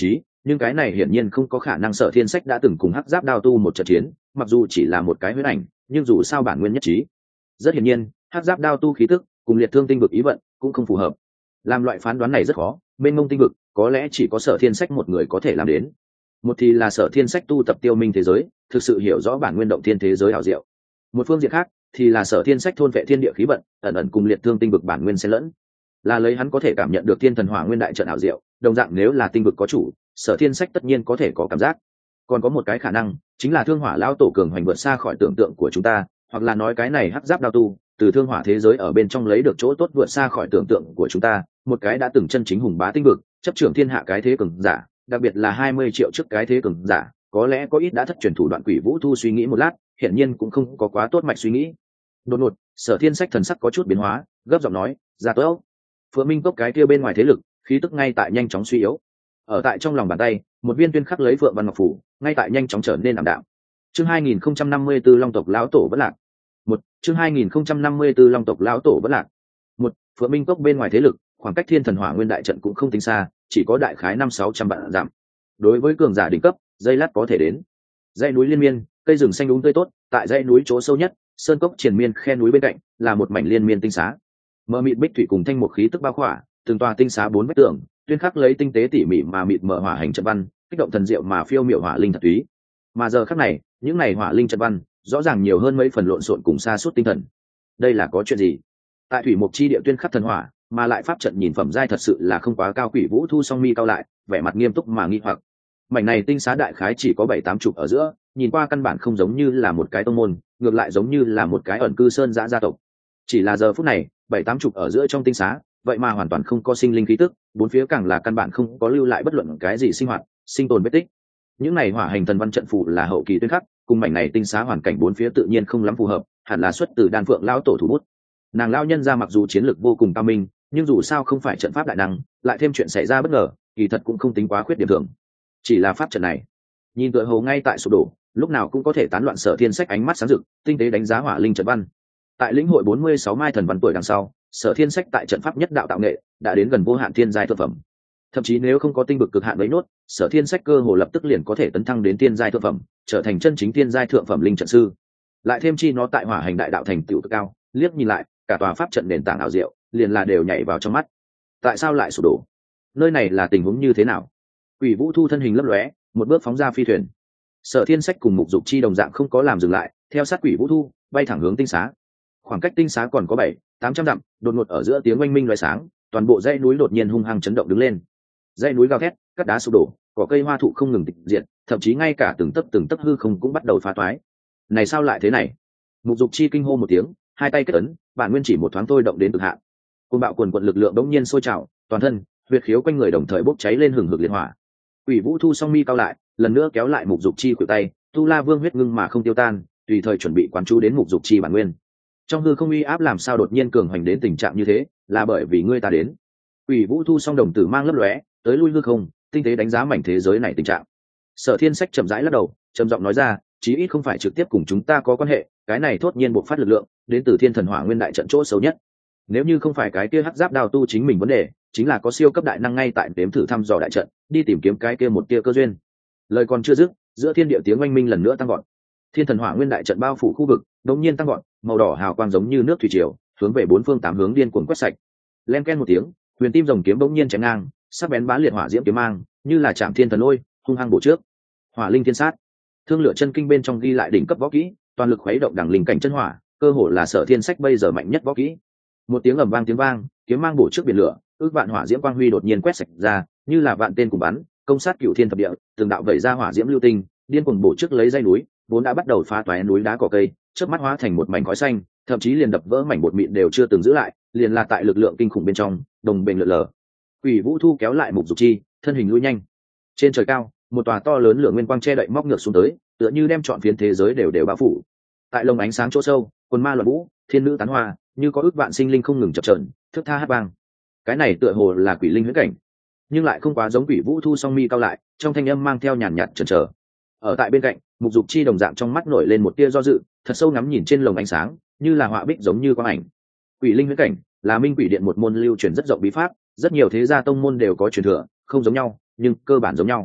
nhưng cái này hiển nhiên không có khả năng. Sở Thiên Sách đã từng cùng Hắc Giáp Đao Tu một trận chiến, mặc dù chỉ là một cái huyễn ảnh, nhưng dù sao bản nguyên nhất trí. Rất hiển nhiên, Hắc Giáp Đao Tu khí tức cùng Liệt Thương tinh vực ý vận cũng không phù hợp. Làm loại phán đoán này rất khó, bên ngông tinh vực có lẽ chỉ có Sở Thiên Sách một người có thể làm đến. Một thì là Sở Thiên Sách tu tập tiêu minh thế giới, thực sự hiểu rõ bản nguyên động thiên thế giới ảo diệu. Một phương diện khác thì là Sở Thiên Sách thôn vệ thiên địa khí vận, ẩn ẩn cùng Liệt Thương tinh vực bản nguyên xen lẫn, là lấy hắn có thể cảm nhận được thiên thần hỏa nguyên đại trận ảo diệu. Đồng dạng nếu là tinh vực có chủ, Sở Thiên Sách tất nhiên có thể có cảm giác. Còn có một cái khả năng chính là thương hỏa lão tổ cường hoành vượt xa khỏi tưởng tượng của chúng ta, hoặc là nói cái này Hắc Giáp Đao Tu từ thương hỏa thế giới ở bên trong lấy được chỗ tốt vượt xa khỏi tưởng tượng của chúng ta, một cái đã từng chân chính hùng bá tinh vực, chấp trưởng thiên hạ cái thế cường giả, đặc biệt là 20 triệu trước cái thế cường giả, có lẽ có ít đã thất truyền thủ đoạn. Quỷ Vũ Thu suy nghĩ một lát, hiển nhiên cũng không có quá tốt mạch suy nghĩ. Đột ngột, Sở Thiên Sách thần sắc có chút biến hóa, gấp giọng nói, "Ra tốt." Phượng Minh Cốc cái kia bên ngoài thế lực, khí tức ngay tại nhanh chóng suy yếu. Ở tại trong lòng bàn tay, một viên tuyên khắc lấy Phượng Văn Ngọc phủ, ngay tại nhanh chóng trở nên ảm đạm. Chương 2054 Long tộc lão tổ vẫn lạc. Một chương 2054 Long tộc lão tổ vẫn lạc. Một Phượng Minh Cốc bên ngoài thế lực, khoảng cách Thiên Thần Hỏa Nguyên đại trận cũng không tính xa, chỉ có đại khái 500-600 vạn dặm. Đối với cường giả đỉnh cấp, dây lát có thể đến. Dãy núi liên miên, cây rừng xanh đúng tươi tốt, tại dãy núi chỗ sâu nhất, sơn cốc triền miên khe núi bên cạnh, là một mảnh liên miên tinh xá. Mờ mịt bích thủy cùng thanh một khí tức bao khỏa, từng tòa tinh xá 4 vách tường, tuyên khắc lấy tinh tế tỉ mỉ mà mịt mờ hỏa hành trận văn, kích động thần diệu mà phiêu miểu hỏa linh thật túy. Mà giờ khắc này, những này hỏa linh trận văn, rõ ràng nhiều hơn mấy phần lộn xộn cùng xa suốt tinh thần. Đây là có chuyện gì? Tại thủy mục chi địa tuyên khắc thần hỏa, mà lại pháp trận nhìn phẩm giai thật sự là không quá cao. Quỷ Vũ Thu song mi cao lại, vẻ mặt nghiêm túc mà nghi hoặc. Mảnh này tinh xá đại khái chỉ có 7-8 chục ở giữa, nhìn qua căn bản không giống như là một cái tông môn, ngược lại giống như là một cái ẩn cư sơn dã gia tộc. Chỉ là giờ phút này, 7-8 chục ở giữa trong tinh xá, vậy mà hoàn toàn không có sinh linh khí tức, bốn phía càng là căn bản không có lưu lại bất luận cái gì sinh hoạt, sinh tồn vết tích. Những này hỏa hành thần văn trận phù là hậu kỳ tuyên khắc, cùng mảnh này tinh xá hoàn cảnh bốn phía tự nhiên không lắm phù hợp, hẳn là xuất từ Đan Phượng lão tổ thủ bút. Nàng lão nhân ra mặc dù chiến lược vô cùng cao minh, nhưng dù sao không phải trận pháp đại năng, lại thêm chuyện xảy ra bất ngờ, kỳ thật cũng không tính quá khuyết điểm thường. Chỉ là pháp trận này, nhìn tựa hồ ngay tại sụp đổ, lúc nào cũng có thể tán loạn. Sở Thiên Sách ánh mắt sáng rực, tinh tế đánh giá hỏa linh trận văn. Tại lĩnh hội 46 mai thần văn tuổi đằng sau, Sở Thiên Sách tại trận pháp nhất đạo tạo nghệ đã đến gần vô hạn thiên giai thượng phẩm. Thậm chí nếu không có tinh vực cực hạn lấy nốt, Sở Thiên Sách cơ hồ lập tức liền có thể tấn thăng đến thiên giai thượng phẩm, trở thành chân chính thiên giai thượng phẩm linh trận sư. Lại thêm chi nó tại hỏa hành đại đạo thành tựu cực cao, liếc nhìn lại, cả tòa pháp trận nền tảng ảo diệu, liền là đều nhảy vào trong mắt. Tại sao lại sụp đổ? Nơi này là tình huống như thế nào? Quỷ Vũ Thu thân hình lấp lóe, một bước phóng ra phi thuyền. Sở Thiên Sách cùng Mục Dục Chi đồng dạng không có làm dừng lại, theo sát Quỷ Vũ Thu, bay thẳng hướng tinh xá. Khoảng cách tinh xá còn có 700-800 dặm, đột ngột ở giữa tiếng oanh minh loé sáng, toàn bộ dãy núi đột nhiên hung hăng chấn động đứng lên. Dãy núi gào thét, cát đá sụp đổ, cỏ cây hoa thụ không ngừng tịch diệt, thậm chí ngay cả từng tấc hư không cũng bắt đầu phá toái. Này sao lại thế này? Mục Dục Chi kinh hô một tiếng, hai tay kết ấn, bản nguyên chỉ một thoáng thôi động đến cực hạn. Cơn bạo quần quần lực lượng đống nhiên sôi trào, toàn thân, huyệt khiếu quanh người đồng thời bốc cháy lên hừng hực liệt hỏa. Quỷ Vũ Thu song mi cao lại, lần nữa kéo lại Mục Dục Chi khuỷu tay, Tu La Vương huyết ngưng mà không tiêu tan, tùy thời chuẩn bị quán chú đến Mục Dục Chi bản nguyên. Trong hư không uy áp làm sao đột nhiên cường hoành đến tình trạng như thế, là bởi vì ngươi ta đến. Quỷ Vũ Thu song đồng tử mang lấp lóe, tới lui hư không, tinh tế đánh giá mảnh thế giới này tình trạng. Sở Thiên Sách chậm rãi lắc đầu, trầm giọng nói ra, chí ít không phải trực tiếp cùng chúng ta có quan hệ, cái này thốt nhiên bộc phát lực lượng, đến từ Thiên Thần Hỏa Nguyên đại trận chỗ xấu nhất. Nếu như không phải cái kia Hắc Giáp Đao Tu chính mình vấn đề, chính là có siêu cấp đại năng ngay tại đếm thử thăm dò đại trận, đi tìm kiếm cái kia một tia cơ duyên. Lời còn chưa dứt, giữa thiên địa tiếng oanh minh lần nữa tăng vọt. Thiên Thần Hỏa Nguyên đại trận bao phủ khu vực, đột nhiên tăng vọt, màu đỏ hào quang giống như nước thủy triều, hướng về bốn phương tám hướng điên cuồng quét sạch. Len ken một tiếng, huyền tim rồng kiếm bỗng nhiên chém ngang, sắc bén bá liệt hỏa diễm kiếm mang, như là chạm thiên thần lôi, hung hăng bổ trước. Hỏa linh thiên sát, thương lửa chân kinh bên trong ghi lại đỉnh cấp võ kỹ, toàn lực khuấy động đẳng linh cảnh chân hỏa, cơ hồ là Sở Thiên Sách bây giờ mạnh nhất võ kỹ. Một tiếng ầm vang tiếng vang, kiếm mang bổ trước biển lửa, ước vạn hỏa diễm quang huy đột nhiên quét sạch ra, như là vạn tên cùng bắn, công sát cửu thiên thập địa, từng đạo vẩy ra hỏa diễm lưu tinh, điên cuồng bổ trước lấy dây núi, vốn đã bắt đầu phá toái núi đá cỏ cây, chớp mắt hóa thành một mảnh khói xanh, thậm chí liền đập vỡ mảnh bột mịn đều chưa từng giữ lại, liền là tại lực lượng kinh khủng bên trong, đồng bền lượn lờ. Quỷ Vũ Thu kéo lại Mục Dục Chi, thân hình lui nhanh. Trên trời cao, một tòa to lớn lửa nguyên quang che đậy móc ngược xuống tới, tựa như đem trọn phiến thế giới đều bao phủ. Tại lồng ánh sáng chỗ sâu, quần ma loạn vũ, thiên nữ tán hoa, như có ước vạn sinh linh không ngừng chập chờn, thức tha hát vang. Cái này tựa hồ là quỷ linh huyễn cảnh, nhưng lại không quá giống Quỷ Vũ Thu song mi cao lại, trong thanh âm mang theo nhàn nhạt chần chờ. Ở tại bên cạnh, Mục Dục Chi đồng dạng trong mắt nổi lên một tia do dự, thật sâu ngắm nhìn trên lồng ánh sáng, như là họa bích giống như quang ảnh. Quỷ linh huyễn cảnh là Minh Quỷ Điện một môn lưu truyền rất rộng bí pháp, rất nhiều thế gia tông môn đều có truyền thừa, không giống nhau, nhưng cơ bản giống nhau.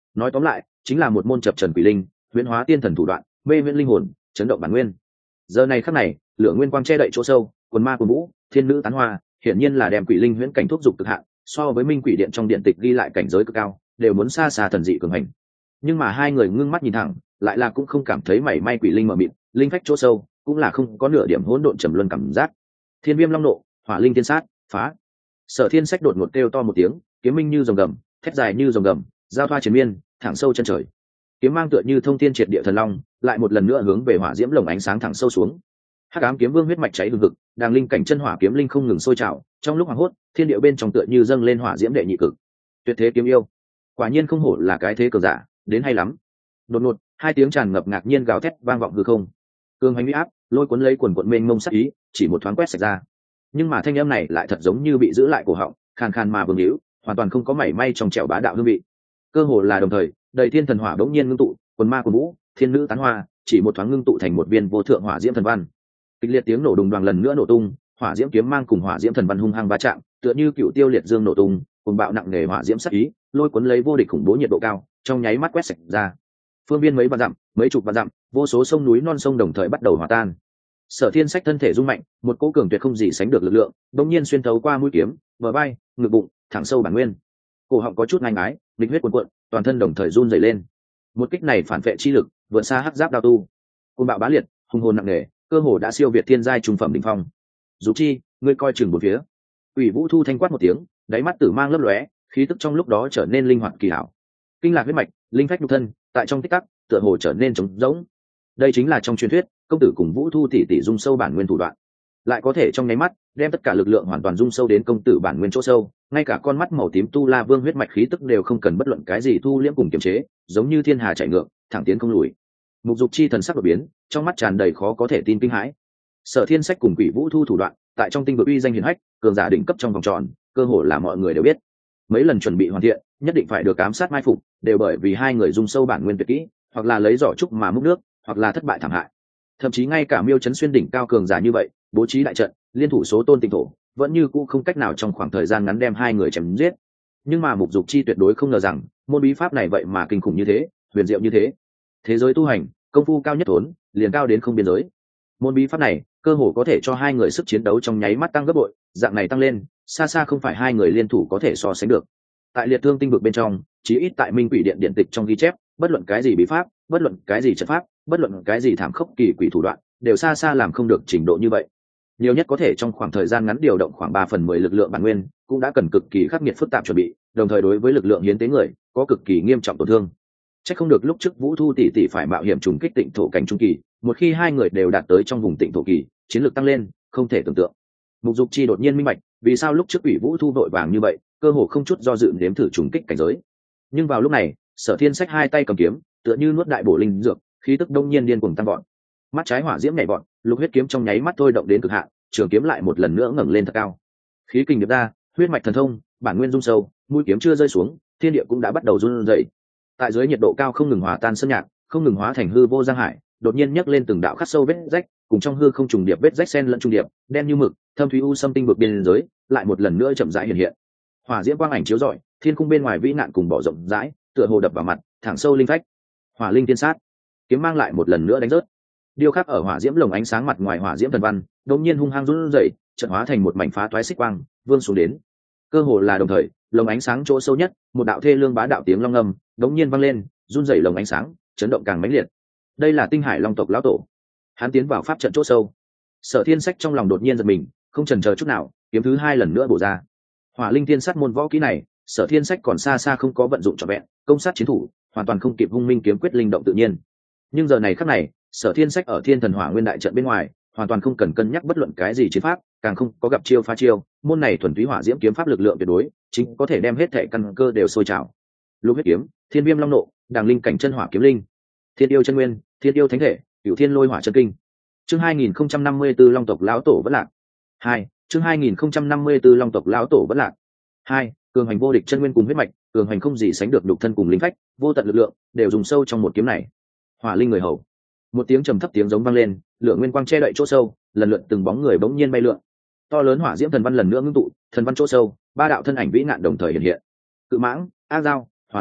nói tóm lại chính là một môn chập trần quỷ linh huyễn hóa tiên thần thủ đoạn, mê viễn linh hồn, chấn động bản nguyên. Giờ này khắc này, lửa nguyên quang che đậy chỗ sâu, quần ma quần vũ, thiên nữ tán hoa, hiển nhiên là đem quỷ linh huyễn cảnh thúc dục cực hạn, so với minh quỷ điện trong điện tịch ghi lại cảnh giới cực cao, đều muốn xa xa thần dị cường hành. Nhưng mà hai người ngưng mắt nhìn thẳng, lại là cũng không cảm thấy mảy may quỷ linh mờ mịt, linh phách chỗ sâu cũng là không có nửa điểm hỗn độn trầm luân cảm giác. Thiên viêm long nộ, hỏa linh thiên sát, phá. Sở Thiên Sách đột ngột kêu to một tiếng, kiếm minh như rồng gầm, thét dài như rồng gầm, giao thoa chiến miên, thẳng sâu chân trời. Kiếm mang tựa như thông thiên triệt địa thần long, lại một lần nữa hướng về hỏa diễm lồng ánh sáng thẳng sâu xuống. Hắc ám kiếm vương huyết mạch cháy hừng hực, đang linh cảnh chân hỏa kiếm linh không ngừng sôi trào, trong lúc hoảng hốt, thiên địa bên trong tựa như dâng lên hỏa diễm đệ nhị cực. Tuyệt thế kiếm yêu, quả nhiên không hổ là cái thế cường giả, đến hay lắm. Đột ngột, hai tiếng tràn ngập ngạc nhiên gào thét vang vọng hư không. Cương hành uy áp, lôi cuốn lấy quần quần mênh mông sát ý, chỉ một thoáng quét sạch ra. Nhưng mà thanh âm này lại thật giống như bị giữ lại cổ họng, khàn khàn mà vương hữu, hoàn toàn không có mảy may trong trẻo bá đạo hương vị. Cơ hồ là đồng thời, đầy thiên thần hỏa bỗng nhiên ngưng tụ, quần ma quần vũ, thiên nữ tán hoa, chỉ một thoáng ngưng tụ thành một viên vô thượng hỏa diễm thần văn. Kịch liệt tiếng nổ đùng đoàng lần nữa nổ tung, hỏa diễm kiếm mang cùng hỏa diễm thần văn hung hăng va chạm, tựa như cựu tiêu liệt dương nổ tung, cùng bạo nặng nề hỏa diễm sát ý, lôi cuốn lấy vô địch khủng bố nhiệt độ cao, trong nháy mắt quét sạch ra. Phương viên mấy vạn dặm, mấy chục vạn dặm, vô số sông núi non sông đồng thời bắt đầu hòa tan. Sở Thiên Sách thân thể rung mạnh, một cỗ cường tuyệt không gì sánh được lực lượng, đột nhiên xuyên thấu qua mũi kiếm, bờ vai, ngực bụng, thẳng sâu bản nguyên. Cổ họng có chút ngang ái, lịch huyết cuồn cuộn, toàn thân đồng thời run rẩy lên. Một kích này phản vệ chi lực, vượt xa hắc giáp đao tu. Côn bạo bá liệt, hung hồn nặng nề, cơ hồ đã siêu việt thiên giai trung phẩm đỉnh phong. Dục Chi, ngươi coi chừng bốn phía. Ủy Vũ Thu thanh quát một tiếng, đáy mắt tử mang lấp lóe, khí tức trong lúc đó trở nên linh hoạt kỳ hảo. Kinh lạc huyết mạch, linh phách nhục thân, tại trong tích tắc, tựa hồ trở nên trống rỗng. Đây chính là trong truyền thuyết, công tử cùng Vũ Thu tỷ tỷ dung sâu bản nguyên thủ đoạn, lại có thể trong nháy mắt đem tất cả lực lượng hoàn toàn dung sâu đến công tử bản nguyên chỗ sâu, ngay cả con mắt màu tím tu la vương huyết mạch khí tức đều không cần bất luận cái gì thu liễm cùng kiềm chế, giống như thiên hà chạy ngược, thẳng tiến không lùi. Mục Dục Chi thần sắc đột biến, trong mắt tràn đầy khó có thể tin kinh hãi. Sở Thiên Sách cùng Quỷ Vũ Thu thủ đoạn, tại trong tinh vực uy danh hiển hách, cường giả đỉnh cấp trong vòng tròn, cơ hồ là mọi người đều biết. Mấy lần chuẩn bị hoàn thiện, nhất định phải được ám sát mai phục, đều bởi vì hai người dung sâu bản nguyên tuyệt kỹ, hoặc là lấy giỏ trúc mà múc nước, hoặc là thất bại thảm hại. Thậm chí ngay cả Miêu Chấn Xuyên đỉnh cao cường giả như vậy, bố trí đại trận, liên thủ số tôn tinh thổ, vẫn như cũ không cách nào trong khoảng thời gian ngắn đem hai người chém giết. Nhưng mà Mục Dục Chi tuyệt đối không ngờ rằng, môn bí pháp này vậy mà kinh khủng như thế, huyền diệu như thế. Thế giới tu hành, công phu cao nhất thốn, liền cao đến không biên giới. Môn bí pháp này, cơ hồ có thể cho hai người sức chiến đấu trong nháy mắt tăng gấp bội, dạng này tăng lên, xa xa không phải hai người liên thủ có thể so sánh được. Tại liệt thương tinh vực bên trong, chí ít tại Minh Quỷ Điện điện tịch trong ghi chép, bất luận cái gì bí pháp, bất luận cái gì trận pháp, bất luận cái gì thảm khốc kỳ quỷ thủ đoạn, đều xa xa làm không được trình độ như vậy. Nhiều nhất có thể trong khoảng thời gian ngắn điều động khoảng 3/10 lực lượng bản nguyên, cũng đã cần cực kỳ khắc nghiệt phức tạp chuẩn bị, đồng thời đối với lực lượng hiến tế người, có cực kỳ nghiêm trọng tổn thương. Chắc không được lúc trước Vũ Thu tỷ tỷ phải mạo hiểm trùng kích tịnh thổ cảnh trung kỳ, một khi hai người đều đạt tới trong vùng tịnh thổ kỳ, chiến lược tăng lên, không thể tưởng tượng. Mục Dục Chi đột nhiên minh bạch, vì sao lúc trước Ủy Vũ Thu vội vàng như vậy, cơ hồ không chút do dự nếm thử trùng kích cảnh giới. Nhưng vào lúc này, Sở Thiên Sách hai tay cầm kiếm, tựa như nuốt đại bổ linh dược, khí tức đông nhiên điên cuồng tăng vọt. Mắt trái hỏa diễm nhảy vọt, lục huyết kiếm trong nháy mắt thôi động đến cực hạn, trường kiếm lại một lần nữa ngẩng lên thật cao. Khí kình điệp ra, huyết mạch thần thông, bản nguyên dung sâu, mũi kiếm chưa rơi xuống, thiên địa cũng đã bắt đầu run rẩy. Tại dưới nhiệt độ cao không ngừng hòa tan sơn nhạc, không ngừng hóa thành hư vô giang hải, đột nhiên nhấc lên từng đạo khắc sâu vết rách, cùng trong hư không trùng điệp vết rách xen lẫn trùng điệp, đen như mực, thâm thúy u xâm tinh vực biên giới, lại một lần nữa chậm rãi hiện hiện. Hỏa diễm quang ảnh chiếu rọi, thiên khung bên ngoài vĩ nạn cùng bỏ rộng rãi, tựa hồ đập vào mặt, thẳng sâu linh phách. Hỏa linh tiên sát, kiếm mang lại một lần nữa đánh rớt. Điêu khắc ở hỏa diễm lồng ánh sáng mặt ngoài hỏa diễm thần văn, đột nhiên hung hăng run rẩy, chợt hóa thành một mảnh phá toái xích quang, vươn xuống đến. Cơ hồ là đồng thời, lồng ánh sáng chỗ sâu nhất, một đạo thê lương bá đạo tiếng long ngâm, đột nhiên vang lên, run rẩy lồng ánh sáng, chấn động càng mãnh liệt. Đây là Tinh Hải Long tộc lão tổ. Hắn tiến vào pháp trận chỗ sâu. Sở Thiên Sách trong lòng đột nhiên giật mình, không chần chờ chút nào, kiếm thứ hai lần nữa bổ ra. Hỏa linh tiên sát môn võ kỹ này, Sở Thiên Sách còn xa xa không có vận dụng trọn vẹn, công sát chiến thủ, hoàn toàn không kịp hung minh kiếm quyết linh động tự nhiên. Nhưng giờ này khắc này, Sở Thiên Sách ở Thiên Thần Hỏa Nguyên đại trận bên ngoài, hoàn toàn không cần cân nhắc bất luận cái gì chiến pháp, càng không có gặp chiêu phá chiêu, môn này thuần túy hỏa diễm kiếm pháp lực lượng tuyệt đối, chính có thể đem hết thể căn cơ đều sôi trào. Lục huyết kiếm, Thiên Viêm Long nộ, Đàng linh cảnh chân hỏa kiếm linh, Thiên yêu chân nguyên, Thiên yêu thánh thể, Cửu Thiên lôi hỏa chân kinh. Chương 2054 Long tộc lão tổ vẫn lạc. 2. Chương 2054 Long tộc lão tổ vẫn lạc. 2. Cường hành vô địch chân nguyên cùng huyết mạch, cường hành không gì sánh được nhục thân cùng linh phách, vô tận lực lượng đều dùng sâu trong một kiếm này. Hỏa linh người hầu. Một tiếng trầm thấp tiếng giống vang lên, lửa nguyên quang che đậy chỗ sâu, lần lượt từng bóng người bỗng nhiên bay lượn. To lớn hỏa diễm thần văn lần nữa ngưng tụ, thần văn chỗ sâu, ba đạo thân ảnh vĩ nạn đồng thời hiện hiện. Cự mãng, ác dao, hỏa long,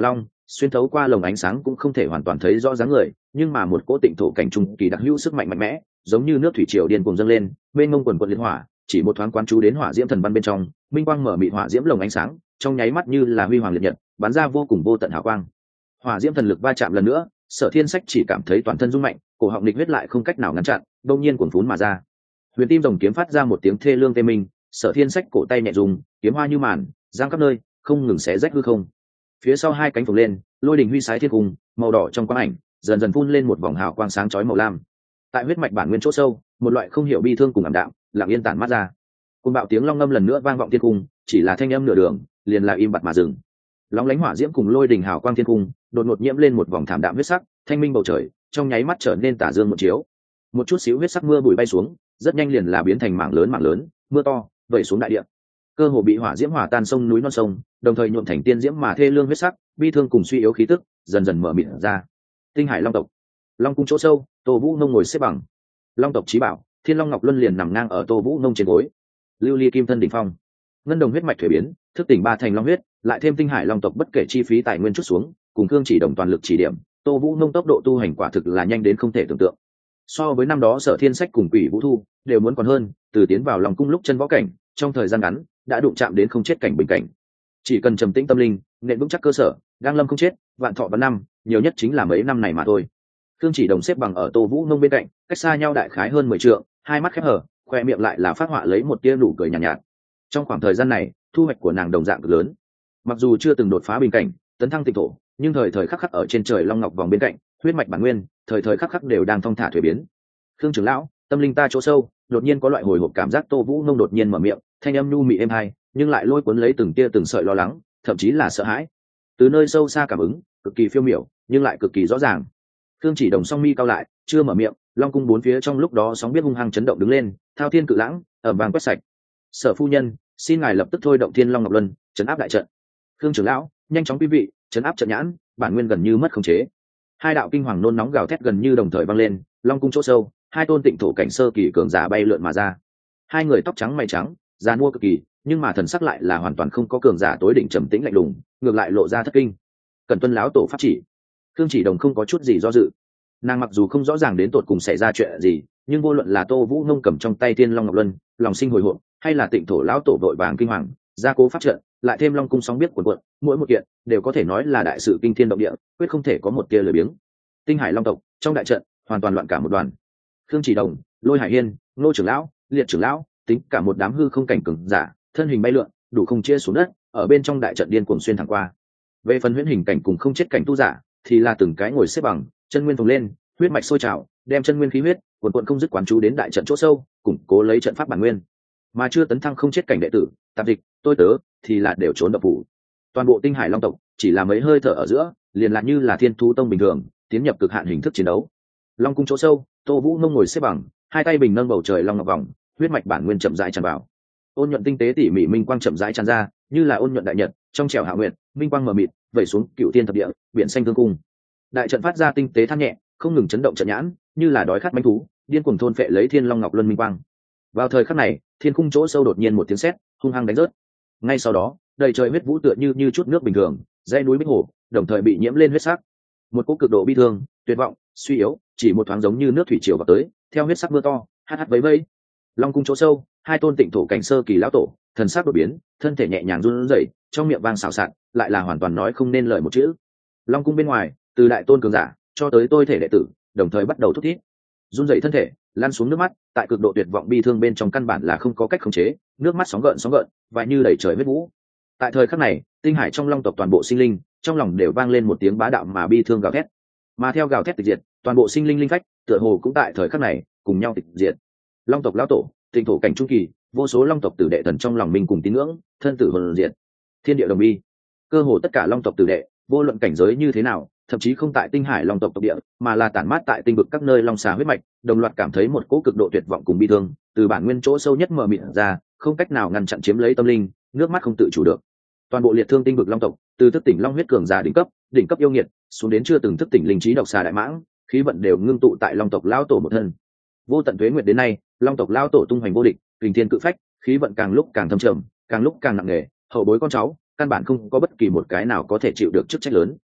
xuyên thấu qua lồng ánh sáng cũng không thể hoàn toàn thấy rõ dáng người, nhưng mà một cỗ tịnh thổ cảnh trung kỳ đặc hữu sức mạnh mạnh mẽ, giống như nước thủy triều điên cuồng dâng lên, bên ngông quần quần liên hỏa, chỉ một thoáng quán chú đến hỏa diễm thần văn bên trong, minh quang mở mịt hỏa diễm lồng ánh sáng, trong nháy mắt như là huy hoàng liệt nhật, bắn ra vô cùng vô tận hào quang. Hỏa diễm thần lực va chạm lần nữa, Sở Thiên Sách chỉ cảm thấy toàn thân rung mạnh, cổ họng nghịch huyết lại không cách nào ngăn chặn, đột nhiên cuồn phún mà ra. Huyền Tim Rồng kiếm phát ra một tiếng thê lương tê minh, Sở Thiên Sách cổ tay nhẹ dùng, kiếm hoa như màn, giang khắp nơi, không ngừng xé rách hư không. Phía sau hai cánh phồng lên, lôi đình huy sái thiên cung, màu đỏ trong quang ảnh, dần dần phun lên một vòng hào quang sáng chói màu lam. Tại huyết mạch bản nguyên chỗ sâu, một loại không hiểu bi thương cùng ảm đạm, lặng yên tản mát ra. Cùng bạo tiếng long ngâm lần nữa vang vọng thiên cung, chỉ là thanh âm nửa đường, liền là im bặt mà dừng. Lóng lánh hỏa diễm cùng lôi đình hào quang thiên cung, đột ngột nhiễm lên một vòng thảm đạm huyết sắc, thanh minh bầu trời, trong nháy mắt trở nên tả dương một chiếu. Một chút xíu huyết sắc mưa bụi bay xuống, rất nhanh liền là biến thành mảng lớn, mưa to, vẩy xuống đại địa. Cơ hồ bị hỏa diễm hòa tan sông núi non sông, đồng thời nhuộm thành tiên diễm mà thê lương huyết sắc, bi thương cùng suy yếu khí tức, dần dần mở mịt ra. Tinh Hải Long tộc, Long cung chỗ sâu, Tô Vũ Nông ngồi xếp bằng. Long tộc chí bảo, Thiên Long Ngọc Luân liền nằm ngang ở Tô Vũ Nông trên gối. Lưu ly kim thân đỉnh phong, ngân đồng huyết mạch thuế biến, thức tỉnh ba thành long huyết, lại thêm Tinh Hải Long tộc bất kể chi phí tài nguyên chút xuống, cùng Cương Chỉ Đồng toàn lực chỉ điểm, Tô Vũ Nông tốc độ tu hành quả thực là nhanh đến không thể tưởng tượng. So với năm đó Sở Thiên Sách cùng Quỷ Vũ Thu đều muốn còn hơn, từ tiến vào Long cung lúc chân võ cảnh, trong thời gian ngắn đã đụng chạm đến không chết cảnh bình cảnh. Chỉ cần trầm tĩnh tâm linh, nền vững chắc cơ sở, gang lâm không chết, vạn thọ vạn năm, nhiều nhất chính là mấy năm này mà thôi. Cương Chỉ Đồng xếp bằng ở Tô Vũ Nông bên cạnh, cách xa nhau đại khái hơn 10 trượng, hai mắt khép hờ, khoe miệng lại là phát họa lấy một tia nụ cười nhàn nhạt. Trong khoảng thời gian này, thu hoạch của nàng đồng dạng cực lớn. Mặc dù chưa từng đột phá bình cảnh, tấn thăng tịnh thổ, nhưng thời thời khắc khắc ở trên trời long ngọc vòng bên cạnh, huyết mạch bản nguyên, thời thời khắc khắc đều đang thong thả thuế biến. Khương trưởng lão, tâm linh ta chỗ sâu, đột nhiên có loại hồi hộp cảm giác. Tô Vũ Nông đột nhiên mở miệng, thanh âm nhu mị êm hai, nhưng lại lôi cuốn lấy từng tia từng sợi lo lắng, thậm chí là sợ hãi. Từ nơi sâu xa cảm ứng, cực kỳ phiêu miểu, nhưng lại cực kỳ rõ ràng. Khương Chỉ Đồng song mi cao lại, chưa mở miệng, long cung bốn phía trong lúc đó sóng biết hung hăng chấn động đứng lên, thao thiên cự lãng, ầm vang quét sạch. Sở phu nhân, xin ngài lập tức thôi động Thiên Long Ngọc Luân, trấn áp đại trận. Khương trưởng lão, nhanh chóng quý vị, trấn áp trận nhãn, bản nguyên gần như mất khống chế. Hai đạo kinh hoàng nôn nóng gào thét gần như đồng thời vang lên, long cung chỗ sâu, hai tôn tịnh thổ cảnh sơ kỳ cường giả bay lượn mà ra. Hai người tóc trắng mày trắng, da mua cực kỳ, nhưng mà thần sắc lại là hoàn toàn không có cường giả tối đỉnh trầm tĩnh lạnh lùng, ngược lại lộ ra thất kinh. Cần tuân lão tổ pháp chỉ. Khương Chỉ Đồng không có chút gì do dự. Nàng mặc dù không rõ ràng đến tột cùng xảy ra chuyện gì, nhưng vô luận là Tô Vũ Nông cầm trong tay Thiên Long Ngọc Luân, lòng sinh hồi hộp, hay là tịnh thổ lão tổ vội vàng kinh hoàng, gia cố pháp trận, lại thêm long cung sóng biết cuộn cuộn, mỗi một kiện đều có thể nói là đại sự kinh thiên động địa, quyết không thể có một tia lười biếng. Tinh Hải Long tộc trong đại trận hoàn toàn loạn cả một đoàn. Khương Chỉ Đồng, Lôi Hải Hiên, Ngô trưởng lão, Liệt trưởng lão, tính cả một đám hư không cảnh cường giả, thân hình bay lượn, đủ không chia xuống đất, ở bên trong đại trận điên cuồng xuyên thẳng qua. Về phần huyễn hình cảnh cùng không chết cảnh tu giả, thì là từng cái ngồi xếp bằng, chân nguyên phồng lên, huyết mạch sôi trào, đem chân nguyên khí huyết cuồn cuộn không dứt quán chú đến đại trận chỗ sâu, củng cố lấy trận pháp bản nguyên. Mà chưa tấn thăng không chết cảnh đệ tử, tạp dịch, tôi tớ thì là đều trốn độc phủ. Toàn bộ Tinh Hải Long tộc chỉ là mấy hơi thở ở giữa, liền là như là thiên thú tông bình thường, tiến nhập cực hạn hình thức chiến đấu. Long cung chỗ sâu, Tô Vũ Nông ngồi xếp bằng, hai tay bình nâng bầu trời long ngọc vòng, huyết mạch bản nguyên chậm rãi tràn vào. Ôn nhuận tinh tế tỉ mỉ minh quang chậm rãi tràn ra, như là ôn nhuận đại nhật, trong trẻo hạ nguyện, minh quang mờ mịt, vẩy xuống cựu thiên thập địa, biển xanh thương cung. Đại trận phát ra tinh tế than nhẹ, không ngừng chấn động trận nhãn, như là đói khát manh thú, điên cuồng thôn phệ lấy Thiên Long Ngọc Luân minh quang. Vào thời khắc này, thiên cung chỗ sâu đột nhiên một tiếng sét, hung hăng đánh rớt. Ngay sau đó, đầy trời huyết vũ tựa như chút nước bình thường, dãy núi bích hồ, đồng thời bị nhiễm lên huyết sắc. Một cỗ cực độ bi thương, tuyệt vọng, suy yếu, chỉ một thoáng giống như nước thủy triều vào tới, theo huyết sắc mưa to, hắt vấy vây. Long cung chỗ sâu, hai tôn tịnh thổ cảnh sơ kỳ lão tổ, thần sắc đột biến, thân thể nhẹ nhàng run rẩy, trong miệng vang xào xạc, lại là hoàn toàn nói không nên lời một chữ. Long cung bên ngoài, từ đại tôn cường giả cho tới tôi thể đệ tử, đồng thời bắt đầu thúc thiết, run rẩy thân thể, lăn xuống nước mắt, tại cực độ tuyệt vọng bi thương bên trong căn bản là không có cách khống chế, nước mắt sóng gợn, và như đầy trời huyết vũ. Tại thời khắc này, Tinh Hải trong Long tộc toàn bộ sinh linh, trong lòng đều vang lên một tiếng bá đạo mà bi thương gào thét. Mà theo gào thét tịch diệt, toàn bộ sinh linh linh khách, tựa hồ cũng tại thời khắc này cùng nhau tịch diệt. Long tộc lão tổ, tịnh thổ cảnh trung kỳ, vô số Long tộc tử đệ thần trong lòng mình cùng tín ngưỡng, thân tử hồn diệt. Thiên địa đồng bi. Cơ hồ tất cả Long tộc tử đệ, vô luận cảnh giới như thế nào, thậm chí không tại Tinh Hải Long tộc tộc địa, mà là tản mát tại tinh vực các nơi long xà huyết mạch, đồng loạt cảm thấy một cỗ cực độ tuyệt vọng cùng bi thương, từ bản nguyên chỗ sâu nhất mờ mịt ra, không cách nào ngăn chặn chiếm lấy tâm linh, nước mắt không tự chủ được. Toàn bộ liệt thương tinh vực Long tộc, từ thức tỉnh Long huyết cường giả đỉnh cấp yêu nghiệt, xuống đến chưa từng thức tỉnh linh trí độc xà đại mãng, khí vận đều ngưng tụ tại Long tộc lão tổ một thân. Vô tận tuế nguyệt đến nay, Long tộc lão tổ tung hoành vô địch, kình thiên cự phách, khí vận càng lúc càng thâm trầm, càng lúc càng nặng nề, hậu bối con cháu, căn bản không có bất kỳ một cái nào có thể chịu được chức trách lớn.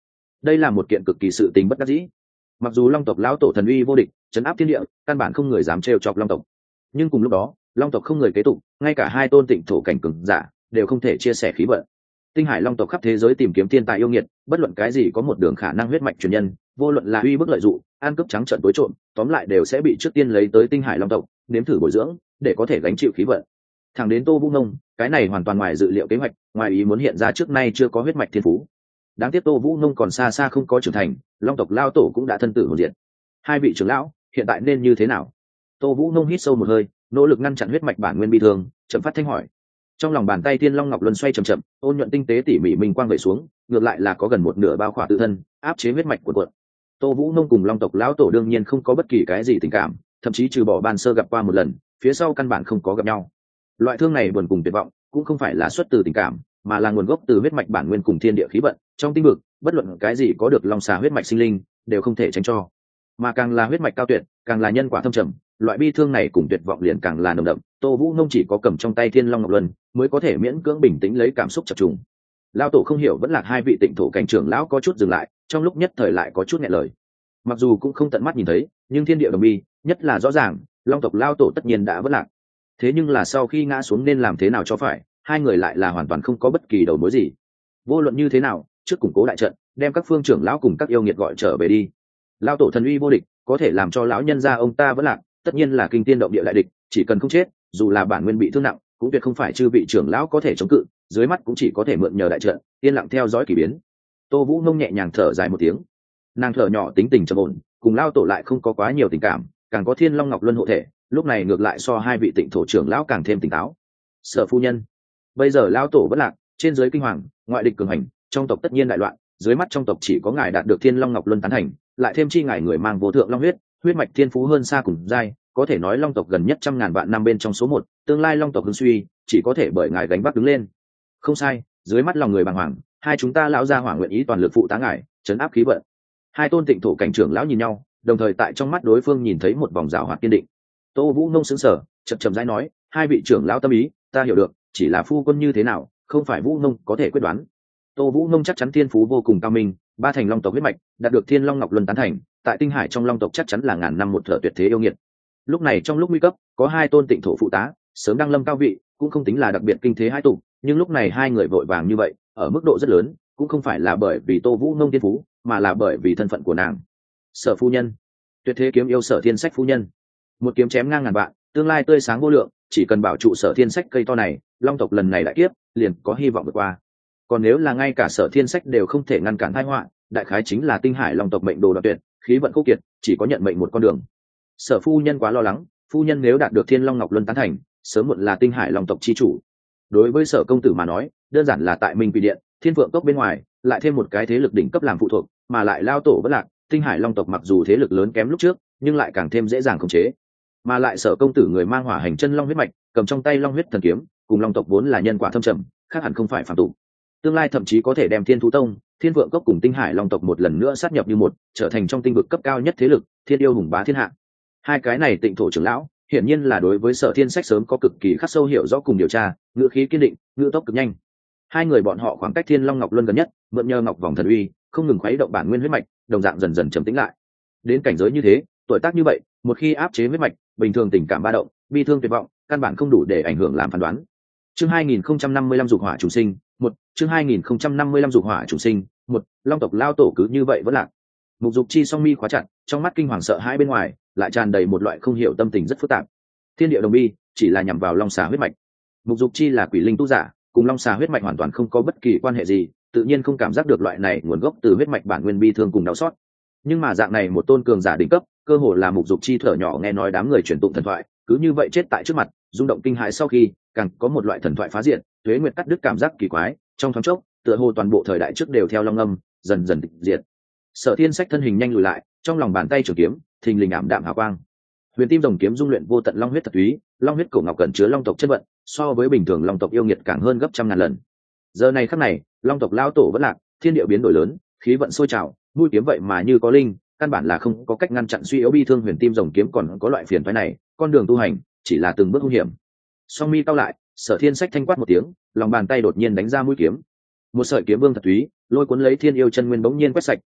đây là một kiện cực kỳ sự tình bất đắc dĩ. Mặc dù long tộc lão tổ thần uy vô địch chấn áp thiên địa, căn bản không người dám trêu chọc long tộc, nhưng cùng lúc đó long tộc không người kế tục, ngay cả hai tôn tịnh thổ cảnh cường giả đều không thể chia sẻ khí vận. Tinh hải long tộc khắp thế giới tìm kiếm thiên tài yêu nghiệt, bất luận cái gì có một đường khả năng huyết mạch truyền nhân, vô luận là uy bức lợi dụng, ăn cướp trắng trợn tối trộm, tóm lại đều sẽ bị trước tiên lấy tới tinh hải long tộc nếm thử bồi dưỡng để có thể gánh chịu khí vận. Thẳng đến Tô Vũ Nông, cái này hoàn toàn ngoài dự liệu kế hoạch, ngoài ý muốn hiện ra trước nay chưa có huyết mạch thiên phú. Đáng tiếc Tô Vũ Nông còn xa xa không có trưởng thành, long tộc lao tổ cũng đã thân tử hồn diệt. Hai vị trưởng lão hiện tại nên như thế nào? Tô Vũ Nông hít sâu một hơi, nỗ lực ngăn chặn huyết mạch bản nguyên bi thương, chậm phát thanh hỏi. Trong lòng bàn tay thiên long ngọc luân xoay chậm chậm, ôn nhuận tinh tế tỉ mỉ minh quang vẩy xuống, ngược lại là có gần một nửa bao khỏa tự thân, áp chế huyết mạch của quận. Tô Vũ Nông cùng long tộc lão tổ đương nhiên không có bất kỳ cái gì tình cảm, thậm chí trừ bỏ ban sơ gặp qua một lần, phía sau căn bản không có gặp nhau. Loại thương này buồn cùng tuyệt vọng, cũng không phải là xuất từ tình cảm, mà là nguồn gốc từ huyết mạch bản nguyên cùng thiên địa khí vận. Trong tinh vực, bất luận cái gì có được long xà huyết mạch sinh linh, đều không thể tránh cho. Mà càng là huyết mạch cao tuyệt, càng là nhân quả thâm trầm, loại bi thương này cùng tuyệt vọng liền càng là nồng đậm. Tô Vũ Nông chỉ có cầm trong tay thiên long ngọc luân, mới có thể miễn cưỡng bình tĩnh lấy cảm xúc chập trùng. Lão tổ không hiểu vẫn là hai vị tịnh thổ cảnh trưởng lão có chút dừng lại, trong lúc nhất thời lại có chút nghẹn lời. Mặc dù cũng không tận mắt nhìn thấy, nhưng thiên địa đồng bi, nhất là rõ ràng, long tộc lão tổ tất nhiên đã vỡ lạc. Thế nhưng là sau khi ngã xuống nên làm thế nào cho phải, hai người lại là hoàn toàn không có bất kỳ đầu mối gì. Vô luận như thế nào, trước củng cố đại trận, đem các phương trưởng lão cùng các yêu nghiệt gọi trở về đi. Lão tổ thần uy vô địch, có thể làm cho lão nhân gia ông ta vỡ lạc, tất nhiên là kinh tiên động địa đại địch, chỉ cần không chết, dù là bản nguyên bị thương nặng, cũng tuyệt không phải chư vị trưởng lão có thể chống cự, dưới mắt cũng chỉ có thể mượn nhờ đại trận, yên lặng theo dõi kỳ biến. Tô Vũ Nông nhẹ nhàng thở dài một tiếng, nàng thở nhỏ tính tình trầm ổn, cùng lao tổ lại không có quá nhiều tình cảm, càng có thiên long ngọc luân hộ thể, lúc này ngược lại so hai vị tịnh thổ trưởng lão càng thêm tỉnh táo. Sở phu nhân, bây giờ lao tổ vẫn lạc, trên giới kinh hoàng, ngoại địch cường hành, trong tộc tất nhiên đại loạn, dưới mắt trong tộc chỉ có ngài đạt được thiên long ngọc luân tán thành, lại thêm chi ngài người mang vô thượng long huyết, huyết mạch thiên phú hơn xa cùng giai, có thể nói long tộc gần nhất 100.000 vạn năm bên trong số 1, tương lai long tộc hưng suy, chỉ có thể bởi ngài gánh vác đứng lên. Không sai, dưới mắt lòng người bàng hoàng, hai chúng ta lão gia hỏa nguyện ý toàn lực phụ tá ngài, trấn áp khí vận. Hai tôn tịnh thổ cảnh trưởng lão nhìn nhau, đồng thời tại trong mắt đối phương nhìn thấy một vòng rào hoạt kiên định. Tô Vũ Nông sững sờ, chậm chậm rãi nói, hai vị trưởng lão tâm ý, ta hiểu được, chỉ là phu quân như thế nào, không phải Vũ Nông có thể quyết đoán. Tô Vũ Nông chắc chắn thiên phú vô cùng cao minh, ba thành long tộc huyết mạch, đạt được thiên long ngọc luân tán thành, tại tinh hải trong long tộc chắc chắn là ngàn năm một thở tuyệt thế yêu nghiệt. Lúc này trong lúc nguy cấp, có hai tôn tịnh thổ phụ tá, sớm đăng lâm cao vị, cũng không tính là đặc biệt kinh thế hai tụ, nhưng lúc này hai người vội vàng như vậy, ở mức độ rất lớn, cũng không phải là bởi vì Tô Vũ Nông thiên phú, mà là bởi vì thân phận của nàng. Sở phu nhân, tuyệt thế kiếm yêu Sở Thiên Sách phu nhân, một kiếm chém ngang ngàn vạn, tương lai tươi sáng vô lượng, chỉ cần bảo trụ Sở Thiên Sách cây to này, long tộc lần này đại kiếp liền có hy vọng vượt qua. Còn nếu là ngay cả Sở Thiên Sách đều không thể ngăn cản tai họa, đại khái chính là tinh hải long tộc mệnh đồ đoạn tuyệt, khí vận khô kiệt, chỉ có nhận mệnh một con đường. Sở phu nhân quá lo lắng, phu nhân nếu đạt được thiên long ngọc luân tán thành, sớm muộn là tinh hải long tộc chi chủ. Đối với Sở công tử mà nói, đơn giản là tại Minh Quỷ Điện, Thiên Vượng Cốc bên ngoài, lại thêm một cái thế lực đỉnh cấp làm phụ thuộc, mà lại lao tổ bất lạc, tinh hải long tộc mặc dù thế lực lớn kém lúc trước, nhưng lại càng thêm dễ dàng khống chế. Mà lại Sở công tử người mang hỏa hành chân long huyết mạch, cầm trong tay long huyết thần kiếm, cùng long tộc vốn là nhân quả thâm trầm, khác hẳn không phải phàm tục. Tương lai thậm chí có thể đem Thiên Thú Tông, Thiên Vượng Cốc cùng tinh hải long tộc một lần nữa sát nhập như một, trở thành trong tinh vực cấp cao nhất thế lực, thiên yêu hùng bá thiên hạ. Hai cái này tịnh thổ trưởng lão, hiển nhiên là đối với Sở Thiên Sách sớm có cực kỳ khắc sâu hiểu rõ cùng điều tra, ngữ khí kiên định, ngữ tốc cực nhanh. Hai người bọn họ khoảng cách thiên long ngọc luân gần nhất, mượn nhờ ngọc vòng thần uy, không ngừng khuấy động bản nguyên huyết mạch, đồng dạng dần dần trầm tĩnh lại. Đến cảnh giới như thế, tuổi tác như vậy, một khi áp chế huyết mạch, bình thường tình cảm ba động, bi thương tuyệt vọng, căn bản không đủ để ảnh hưởng làm phán đoán. Chương 2055 dục hỏa chủ sinh, một chương 2055 dục hỏa chủ sinh, một long tộc lao tổ cứ như vậy vẫn lạc. Mục Dục Chi song mi khóa chặt, trong mắt kinh hoàng sợ hãi bên ngoài, lại tràn đầy một loại không hiểu tâm tình rất phức tạp. Thiên địa đồng bi, chỉ là nhằm vào long xà huyết mạch. Mục Dục Chi là quỷ linh tu giả, cùng long xà huyết mạch hoàn toàn không có bất kỳ quan hệ gì, tự nhiên không cảm giác được loại này nguồn gốc từ huyết mạch bản nguyên bi thương cùng đau xót. Nhưng mà dạng này một tôn cường giả đỉnh cấp, cơ hồ là Mục Dục Chi thở nhỏ nghe nói đám người truyền tụng thần thoại, cứ như vậy chết tại trước mặt, rung động kinh hãi sau khi, càng có một loại thần thoại phá diện, tuế nguyệt cắt đứt cảm giác kỳ quái, trong thoáng chốc, tựa hồ toàn bộ thời đại trước đều theo long âm, dần dần tịch diệt. Sở Thiên Sách thân hình nhanh lùi lại, trong lòng bàn tay trường kiếm, thình lình ảm đạm hào quang. Huyền Tim Rồng kiếm dung luyện vô tận long huyết thật túy, long huyết cổ ngọc cẩn chứa long tộc chất vận, so với bình thường long tộc yêu nghiệt càng hơn gấp trăm ngàn lần. Giờ này khắc này, long tộc lao tổ vẫn lạc, thiên địa biến đổi lớn, khí vận sôi trào, mũi kiếm vậy mà như có linh, căn bản là không có cách ngăn chặn suy yếu bi thương. Huyền Tim Rồng kiếm còn có loại phiền toái này, con đường tu hành chỉ là từng bước hung hiểm. Song mi cao lại, Sở Thiên Sách thanh quát một tiếng, lòng bàn tay đột nhiên đánh ra mũi kiếm. Một sợi kiếm vương thật túy, lôi cuốn lấy thiên yêu chân nguyên bỗng nhiên quét sạch,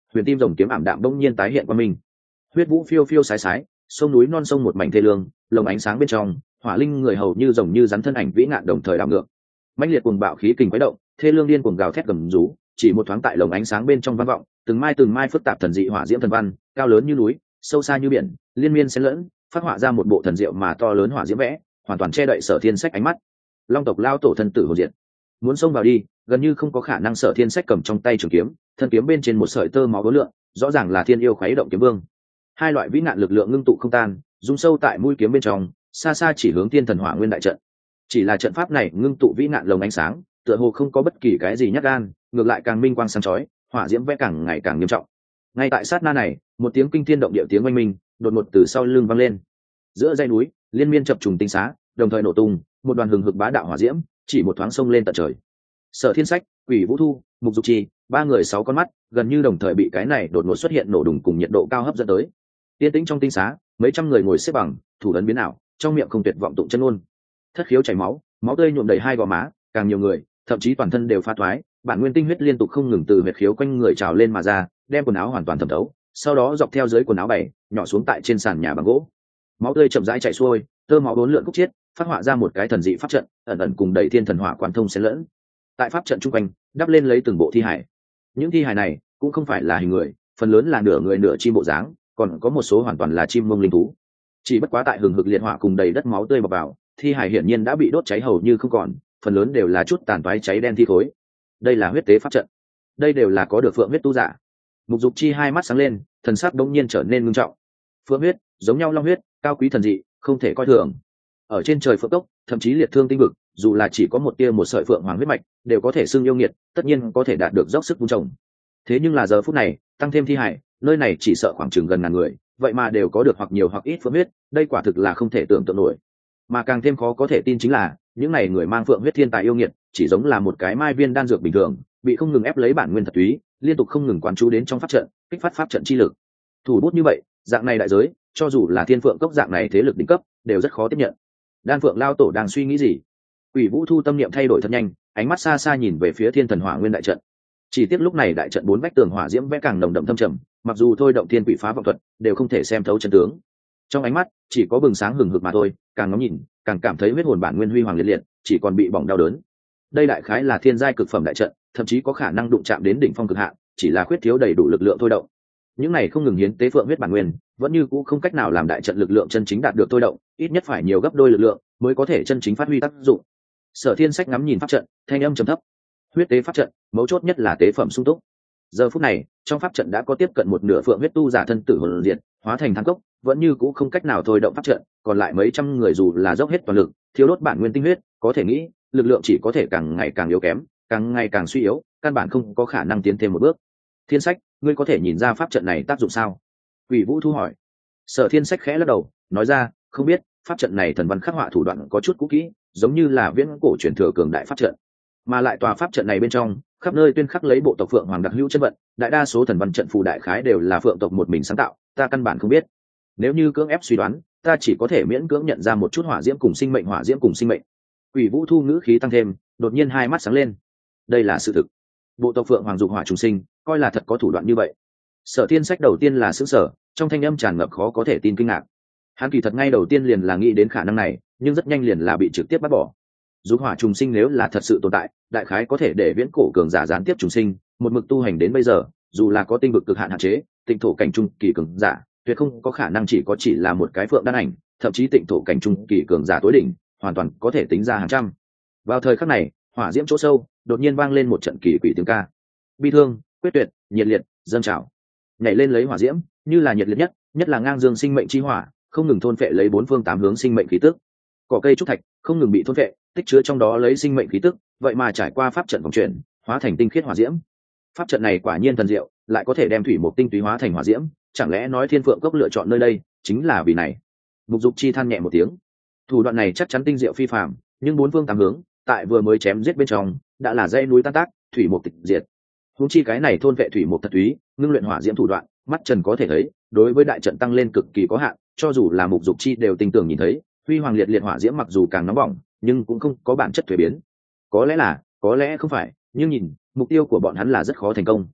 huyền tim rồng kiếm ảm đạm bỗng nhiên tái hiện qua mình. Huyết vũ phiêu phiêu sái sái, sông núi non sông một mảnh thê lương, lồng ánh sáng bên trong, hỏa linh người hầu như rồng như rắn thân ảnh vĩ ngạn đồng thời đảo ngược. Mãnh liệt cuồng bạo khí kình quấy động, thê lương điên cuồng gào thét gầm rú, chỉ một thoáng tại lồng ánh sáng bên trong vang vọng, từng mai phức tạp thần dị hỏa diễm thần văn, cao lớn như núi, sâu xa như biển, liên miên xen lẫn, phát họa ra một bộ thần diệu mà to lớn hỏa diễm vẽ, hoàn toàn che đậy Sở Thiên Sách ánh mắt. Long tộc lao tổ thân tử hồn diệt, muốn xông vào đi, gần như không có khả năng. Sở Thiên Sách cầm trong tay trường kiếm, thân kiếm bên trên một sợi tơ máu vốn lượn, rõ ràng là thiên yêu khuấy động kiếm vương. Hai loại vĩ nạn lực lượng ngưng tụ không tan, dung sâu tại mũi kiếm bên trong, xa xa chỉ hướng Thiên Thần Hỏa Nguyên đại trận. Chỉ là trận pháp này ngưng tụ vĩ nạn lồng ánh sáng, tựa hồ không có bất kỳ cái gì nhát gan, ngược lại càng minh quang sáng chói, hỏa diễm vẽ càng ngày càng nghiêm trọng. Ngay tại sát na này, một tiếng kinh thiên động địa tiếng oanh minh đột ngột từ sau lưng vang lên. Giữa dãy núi liên miên chập trùng tinh xá, đồng thời nổ tung, một đoàn hừng hực bá đạo hỏa diễm chỉ một thoáng xông lên tận trời. Sở Thiên Sách, Quỷ Vũ Thu, Mục Dục Chi, ba người sáu con mắt gần như đồng thời bị cái này đột ngột xuất hiện nổ đùng cùng nhiệt độ cao hấp dẫn tới. Yên tĩnh trong tinh xá, mấy trăm người ngồi xếp bằng, thủ ấn biến ảo, trong miệng không tuyệt vọng tụng chân ngôn. Thất khiếu chảy máu, máu tươi nhuộm đầy hai gò má, càng nhiều người, thậm chí toàn thân đều phá thoái, bản nguyên tinh huyết liên tục không ngừng từ huyệt khiếu quanh người trào lên mà ra, đem quần áo hoàn toàn thẩm thấu, sau đó dọc theo dưới quần áo bảy, nhỏ xuống tại trên sàn nhà bằng gỗ. Máu tươi chậm rãi chảy xuôi, tơ máu bốn lượn khúc chiết, phát họa ra một cái thần dị pháp trận, ẩn ẩn cùng đầy thiên thần hỏa quan thông xen lẫn. Tại pháp trận trung quanh, đắp lên lấy từng bộ thi hải. Những thi hải này cũng không phải là hình người, phần lớn là nửa người nửa chim bộ dáng, còn có một số hoàn toàn là chim mông linh thú. Chỉ bất quá tại hừng hực liệt hỏa cùng đầy đất máu tươi bọc vào, thi hải hiển nhiên đã bị đốt cháy hầu như không còn, phần lớn đều là chút tàn toái cháy đen thi thối. Đây là huyết tế pháp trận, đây đều là có được phượng huyết tu giả. Mục Dục Chi hai mắt sáng lên, thần sắc đống nhiên trở nên ngưng trọng. Phượng huyết giống nhau long huyết, cao quý thần dị, không thể coi thường. Ở trên trời phượng cốc, thậm chí liệt thương tinh vực, dù là chỉ có một tia một sợi phượng hoàng huyết mạch, đều có thể xưng yêu nghiệt, tất nhiên có thể đạt được dốc sức vun trồng. Thế nhưng là giờ phút này, tăng thêm thi hải, nơi này chỉ sợ khoảng chừng gần ngàn người, vậy mà đều có được hoặc nhiều hoặc ít phượng huyết, đây quả thực là không thể tưởng tượng nổi. Mà càng thêm khó có thể tin chính là, những này người mang phượng huyết thiên tài yêu nghiệt, chỉ giống là một cái mai viên đan dược bình thường, bị không ngừng ép lấy bản nguyên thật túy, liên tục không ngừng quán chú đến trong pháp trận, kích phát pháp trận chi lực. Thủ bút như vậy, dạng này đại giới, cho dù là thiên phượng cốc dạng này thế lực đỉnh cấp, đều rất khó tiếp nhận. Đan Phượng lao tổ đang suy nghĩ gì? Quỷ Vũ Thu tâm niệm thay đổi thật nhanh, ánh mắt xa xa nhìn về phía Thiên Thần Hỏa Nguyên đại trận. Chỉ tiếc lúc này đại trận bốn vách tường hỏa diễm vẽ càng nồng đậm thâm trầm, mặc dù thôi động thiên quỷ phá vọng thuật, đều không thể xem thấu chân tướng. Trong ánh mắt chỉ có bừng sáng hừng hực mà thôi, càng ngắm nhìn, càng cảm thấy huyết hồn bản nguyên huy hoàng liệt liệt, chỉ còn bị bỏng đau đớn. Đây đại khái là thiên giai cực phẩm đại trận, thậm chí có khả năng đụng chạm đến đỉnh phong cực hạn, chỉ là khuyết thiếu đầy đủ lực lượng thôi động. Những này không ngừng hiến tế phượng huyết bản nguyên, vẫn như cũ không cách nào làm đại trận lực lượng chân chính đạt được thôi động, ít nhất phải nhiều gấp đôi lực lượng mới có thể chân chính phát huy tác dụng. Sở Thiên Sách ngắm nhìn pháp trận, thanh âm trầm thấp. Huyết tế pháp trận, mấu chốt nhất là tế phẩm sung túc. Giờ phút này, trong pháp trận đã có tiếp cận một nửa phượng huyết tu giả thân tử hồn diệt, hóa thành thang cốc, vẫn như cũ không cách nào thôi động pháp trận, còn lại mấy trăm người dù là dốc hết toàn lực, thiếu đốt bản nguyên tinh huyết, có thể nghĩ, lực lượng chỉ có thể càng ngày càng yếu kém, càng ngày càng suy yếu, căn bản không có khả năng tiến thêm một bước. Thiên Sách, ngươi có thể nhìn ra pháp trận này tác dụng sao? Quỷ Vũ Thu hỏi. Sở Thiên Sách khẽ lắc đầu, nói ra, không biết, pháp trận này thần văn khắc họa thủ đoạn có chút cũ kỹ, giống như là viễn cổ truyền thừa cường đại pháp trận. Mà lại tòa pháp trận này bên trong, khắp nơi tuyên khắc lấy bộ tộc Phượng Hoàng đặc hữu chân vận, đại đa số thần văn trận phù đại khái đều là Phượng tộc một mình sáng tạo, ta căn bản không biết. Nếu như cưỡng ép suy đoán, ta chỉ có thể miễn cưỡng nhận ra một chút hỏa diễm cùng sinh mệnh, hỏa diễm cùng sinh mệnh. Quỷ Vũ Thu ngữ khí tăng thêm, đột nhiên hai mắt sáng lên. Đây là sự thực. Bộ tộc Phượng Hoàng dục hỏa trùng sinh, coi là thật có thủ đoạn như vậy. Sở Thiên Sách đầu tiên là sửng sở, trong thanh âm tràn ngập khó có thể tin kinh ngạc. Hắn kỳ thật ngay đầu tiên liền là nghĩ đến khả năng này, nhưng rất nhanh liền là bị trực tiếp bắt bỏ. Dục hỏa trùng sinh nếu là thật sự tồn tại, đại khái có thể để viễn cổ cường giả gián tiếp trùng sinh, một mực tu hành đến bây giờ, dù là có tinh vực cực hạn hạn chế, tịnh thổ cảnh trung kỳ cường giả, tuyệt không có khả năng chỉ là một cái phượng đan ảnh, thậm chí tịnh thổ cảnh trung kỳ cường giả tối đỉnh, hoàn toàn có thể tính ra hàng trăm. Vào thời khắc này, hỏa diễm chỗ sâu, đột nhiên vang lên một trận kỳ quỷ tiếng ca. Bi thương, quyết tuyệt, nhiệt liệt, dâng trào. Nhảy lên lấy hỏa diễm, như là nhiệt liệt nhất là ngang dương sinh mệnh chi hỏa, không ngừng thôn phệ lấy bốn phương tám hướng sinh mệnh khí tức. Cỏ cây trúc thạch không ngừng bị thôn phệ, tích chứa trong đó lấy sinh mệnh khí tức, vậy mà trải qua pháp trận vòng chuyển, hóa thành tinh khiết hỏa diễm. Pháp trận này quả nhiên thần diệu, lại có thể đem thủy một tinh túy hóa thành hỏa diễm, chẳng lẽ nói Thiên Phượng Cốc lựa chọn nơi đây chính là vì này? Mục Dục Chi than nhẹ một tiếng. Thủ đoạn này chắc chắn tinh diệu phi phàm, nhưng bốn phương tám hướng, tại vừa mới chém giết bên trong, đã là dãy núi tan tác, thủy một tịch diệt. Huống chi cái này thôn vệ thủy một thật túy, ngưng luyện hỏa diễm thủ đoạn, mắt trần có thể thấy, đối với đại trận tăng lên cực kỳ có hạn, cho dù là Mục Dục Chi đều tin tưởng nhìn thấy, huy hoàng liệt liệt hỏa diễm mặc dù càng nóng bỏng, nhưng cũng không có bản chất thuế biến. Có lẽ không phải, nhưng nhìn, mục tiêu của bọn hắn là rất khó thành công.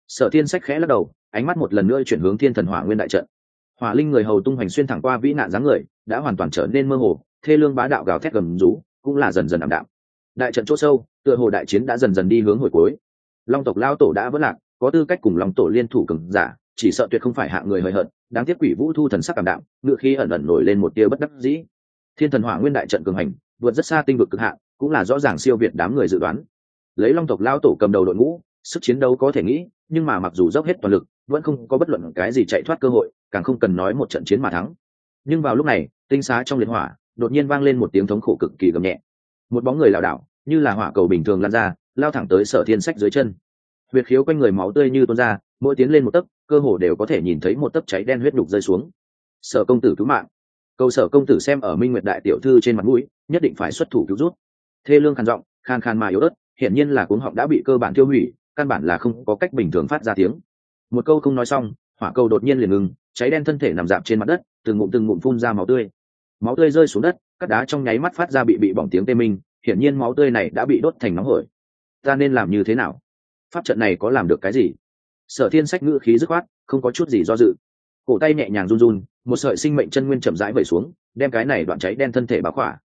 Sở Thiên Sách khẽ lắc đầu, ánh mắt một lần nữa chuyển hướng Thiên Thần Hỏa Nguyên đại trận. Hỏa linh người hầu tung hoành xuyên thẳng qua vĩ nạn dáng người, đã hoàn toàn trở nên mơ hồ, thê lương bá đạo gào thét gầm rú, cũng là dần dần ảm đạm. Đại trận chỗ sâu, tựa hồ đại chiến đã dần dần đi hướng hồi cuối. Long tộc lao tổ đã vỡ lạc, có tư cách cùng Long tổ liên thủ cường giả, chỉ sợ tuyệt không phải hạng người hời hợt. Đáng tiếc Quỷ Vũ Thu thần sắc cảm đạm, ngựa khí ẩn ẩn nổi lên một tia bất đắc dĩ. Thiên Thần Hỏa Nguyên đại trận cường hành, vượt rất xa tinh vực cực hạn, cũng là rõ ràng siêu việt đám người dự đoán. Lấy Long tộc lao tổ cầm đầu đội ngũ, sức chiến đấu có thể nghĩ, nhưng mà mặc dù dốc hết toàn lực, vẫn không có bất luận cái gì chạy thoát cơ hội, càng không cần nói một trận chiến mà thắng. Nhưng vào lúc này, tinh xá trong liệt hỏa đột nhiên vang lên một tiếng thống khổ cực kỳ gầm nhẹ. Một bóng người lảo đảo, như là hỏa cầu bình thường lan ra, lao thẳng tới Sở Thiên Sách dưới chân. Huyết khiếu quanh người máu tươi như tuôn ra, mỗi tiến lên một tấc, cơ hồ đều có thể nhìn thấy một tấc cháy đen huyết đục rơi xuống. Sở công tử cứu mạng! Cầu Sở công tử xem ở Minh Nguyệt đại tiểu thư trên mặt mũi, nhất định phải xuất thủ cứu rút. Thê lương khàn giọng, khan khan mà yếu ớt, hiển nhiên là cuống họng đã bị cơ bản tiêu hủy, căn bản là không có cách bình thường phát ra tiếng. Một câu không nói xong, hỏa cầu đột nhiên liền ngừng, cháy đen thân thể nằm dạp trên mặt đất, từng ngụm phun ra máu tươi rơi xuống đất, các đá trong nháy mắt phát ra bị bỏng tiếng tê minh, hiển nhiên máu tươi này đã bị đốt thành nóng hổi. Ta nên làm như thế nào? Pháp trận này có làm được cái gì? Sở Thiên Sách ngữ khí dứt khoát, không có chút gì do dự. Cổ tay nhẹ nhàng run run, một sợi sinh mệnh chân nguyên chậm rãi vẩy xuống, đem cái này đoạn cháy đen thân thể bao khỏa.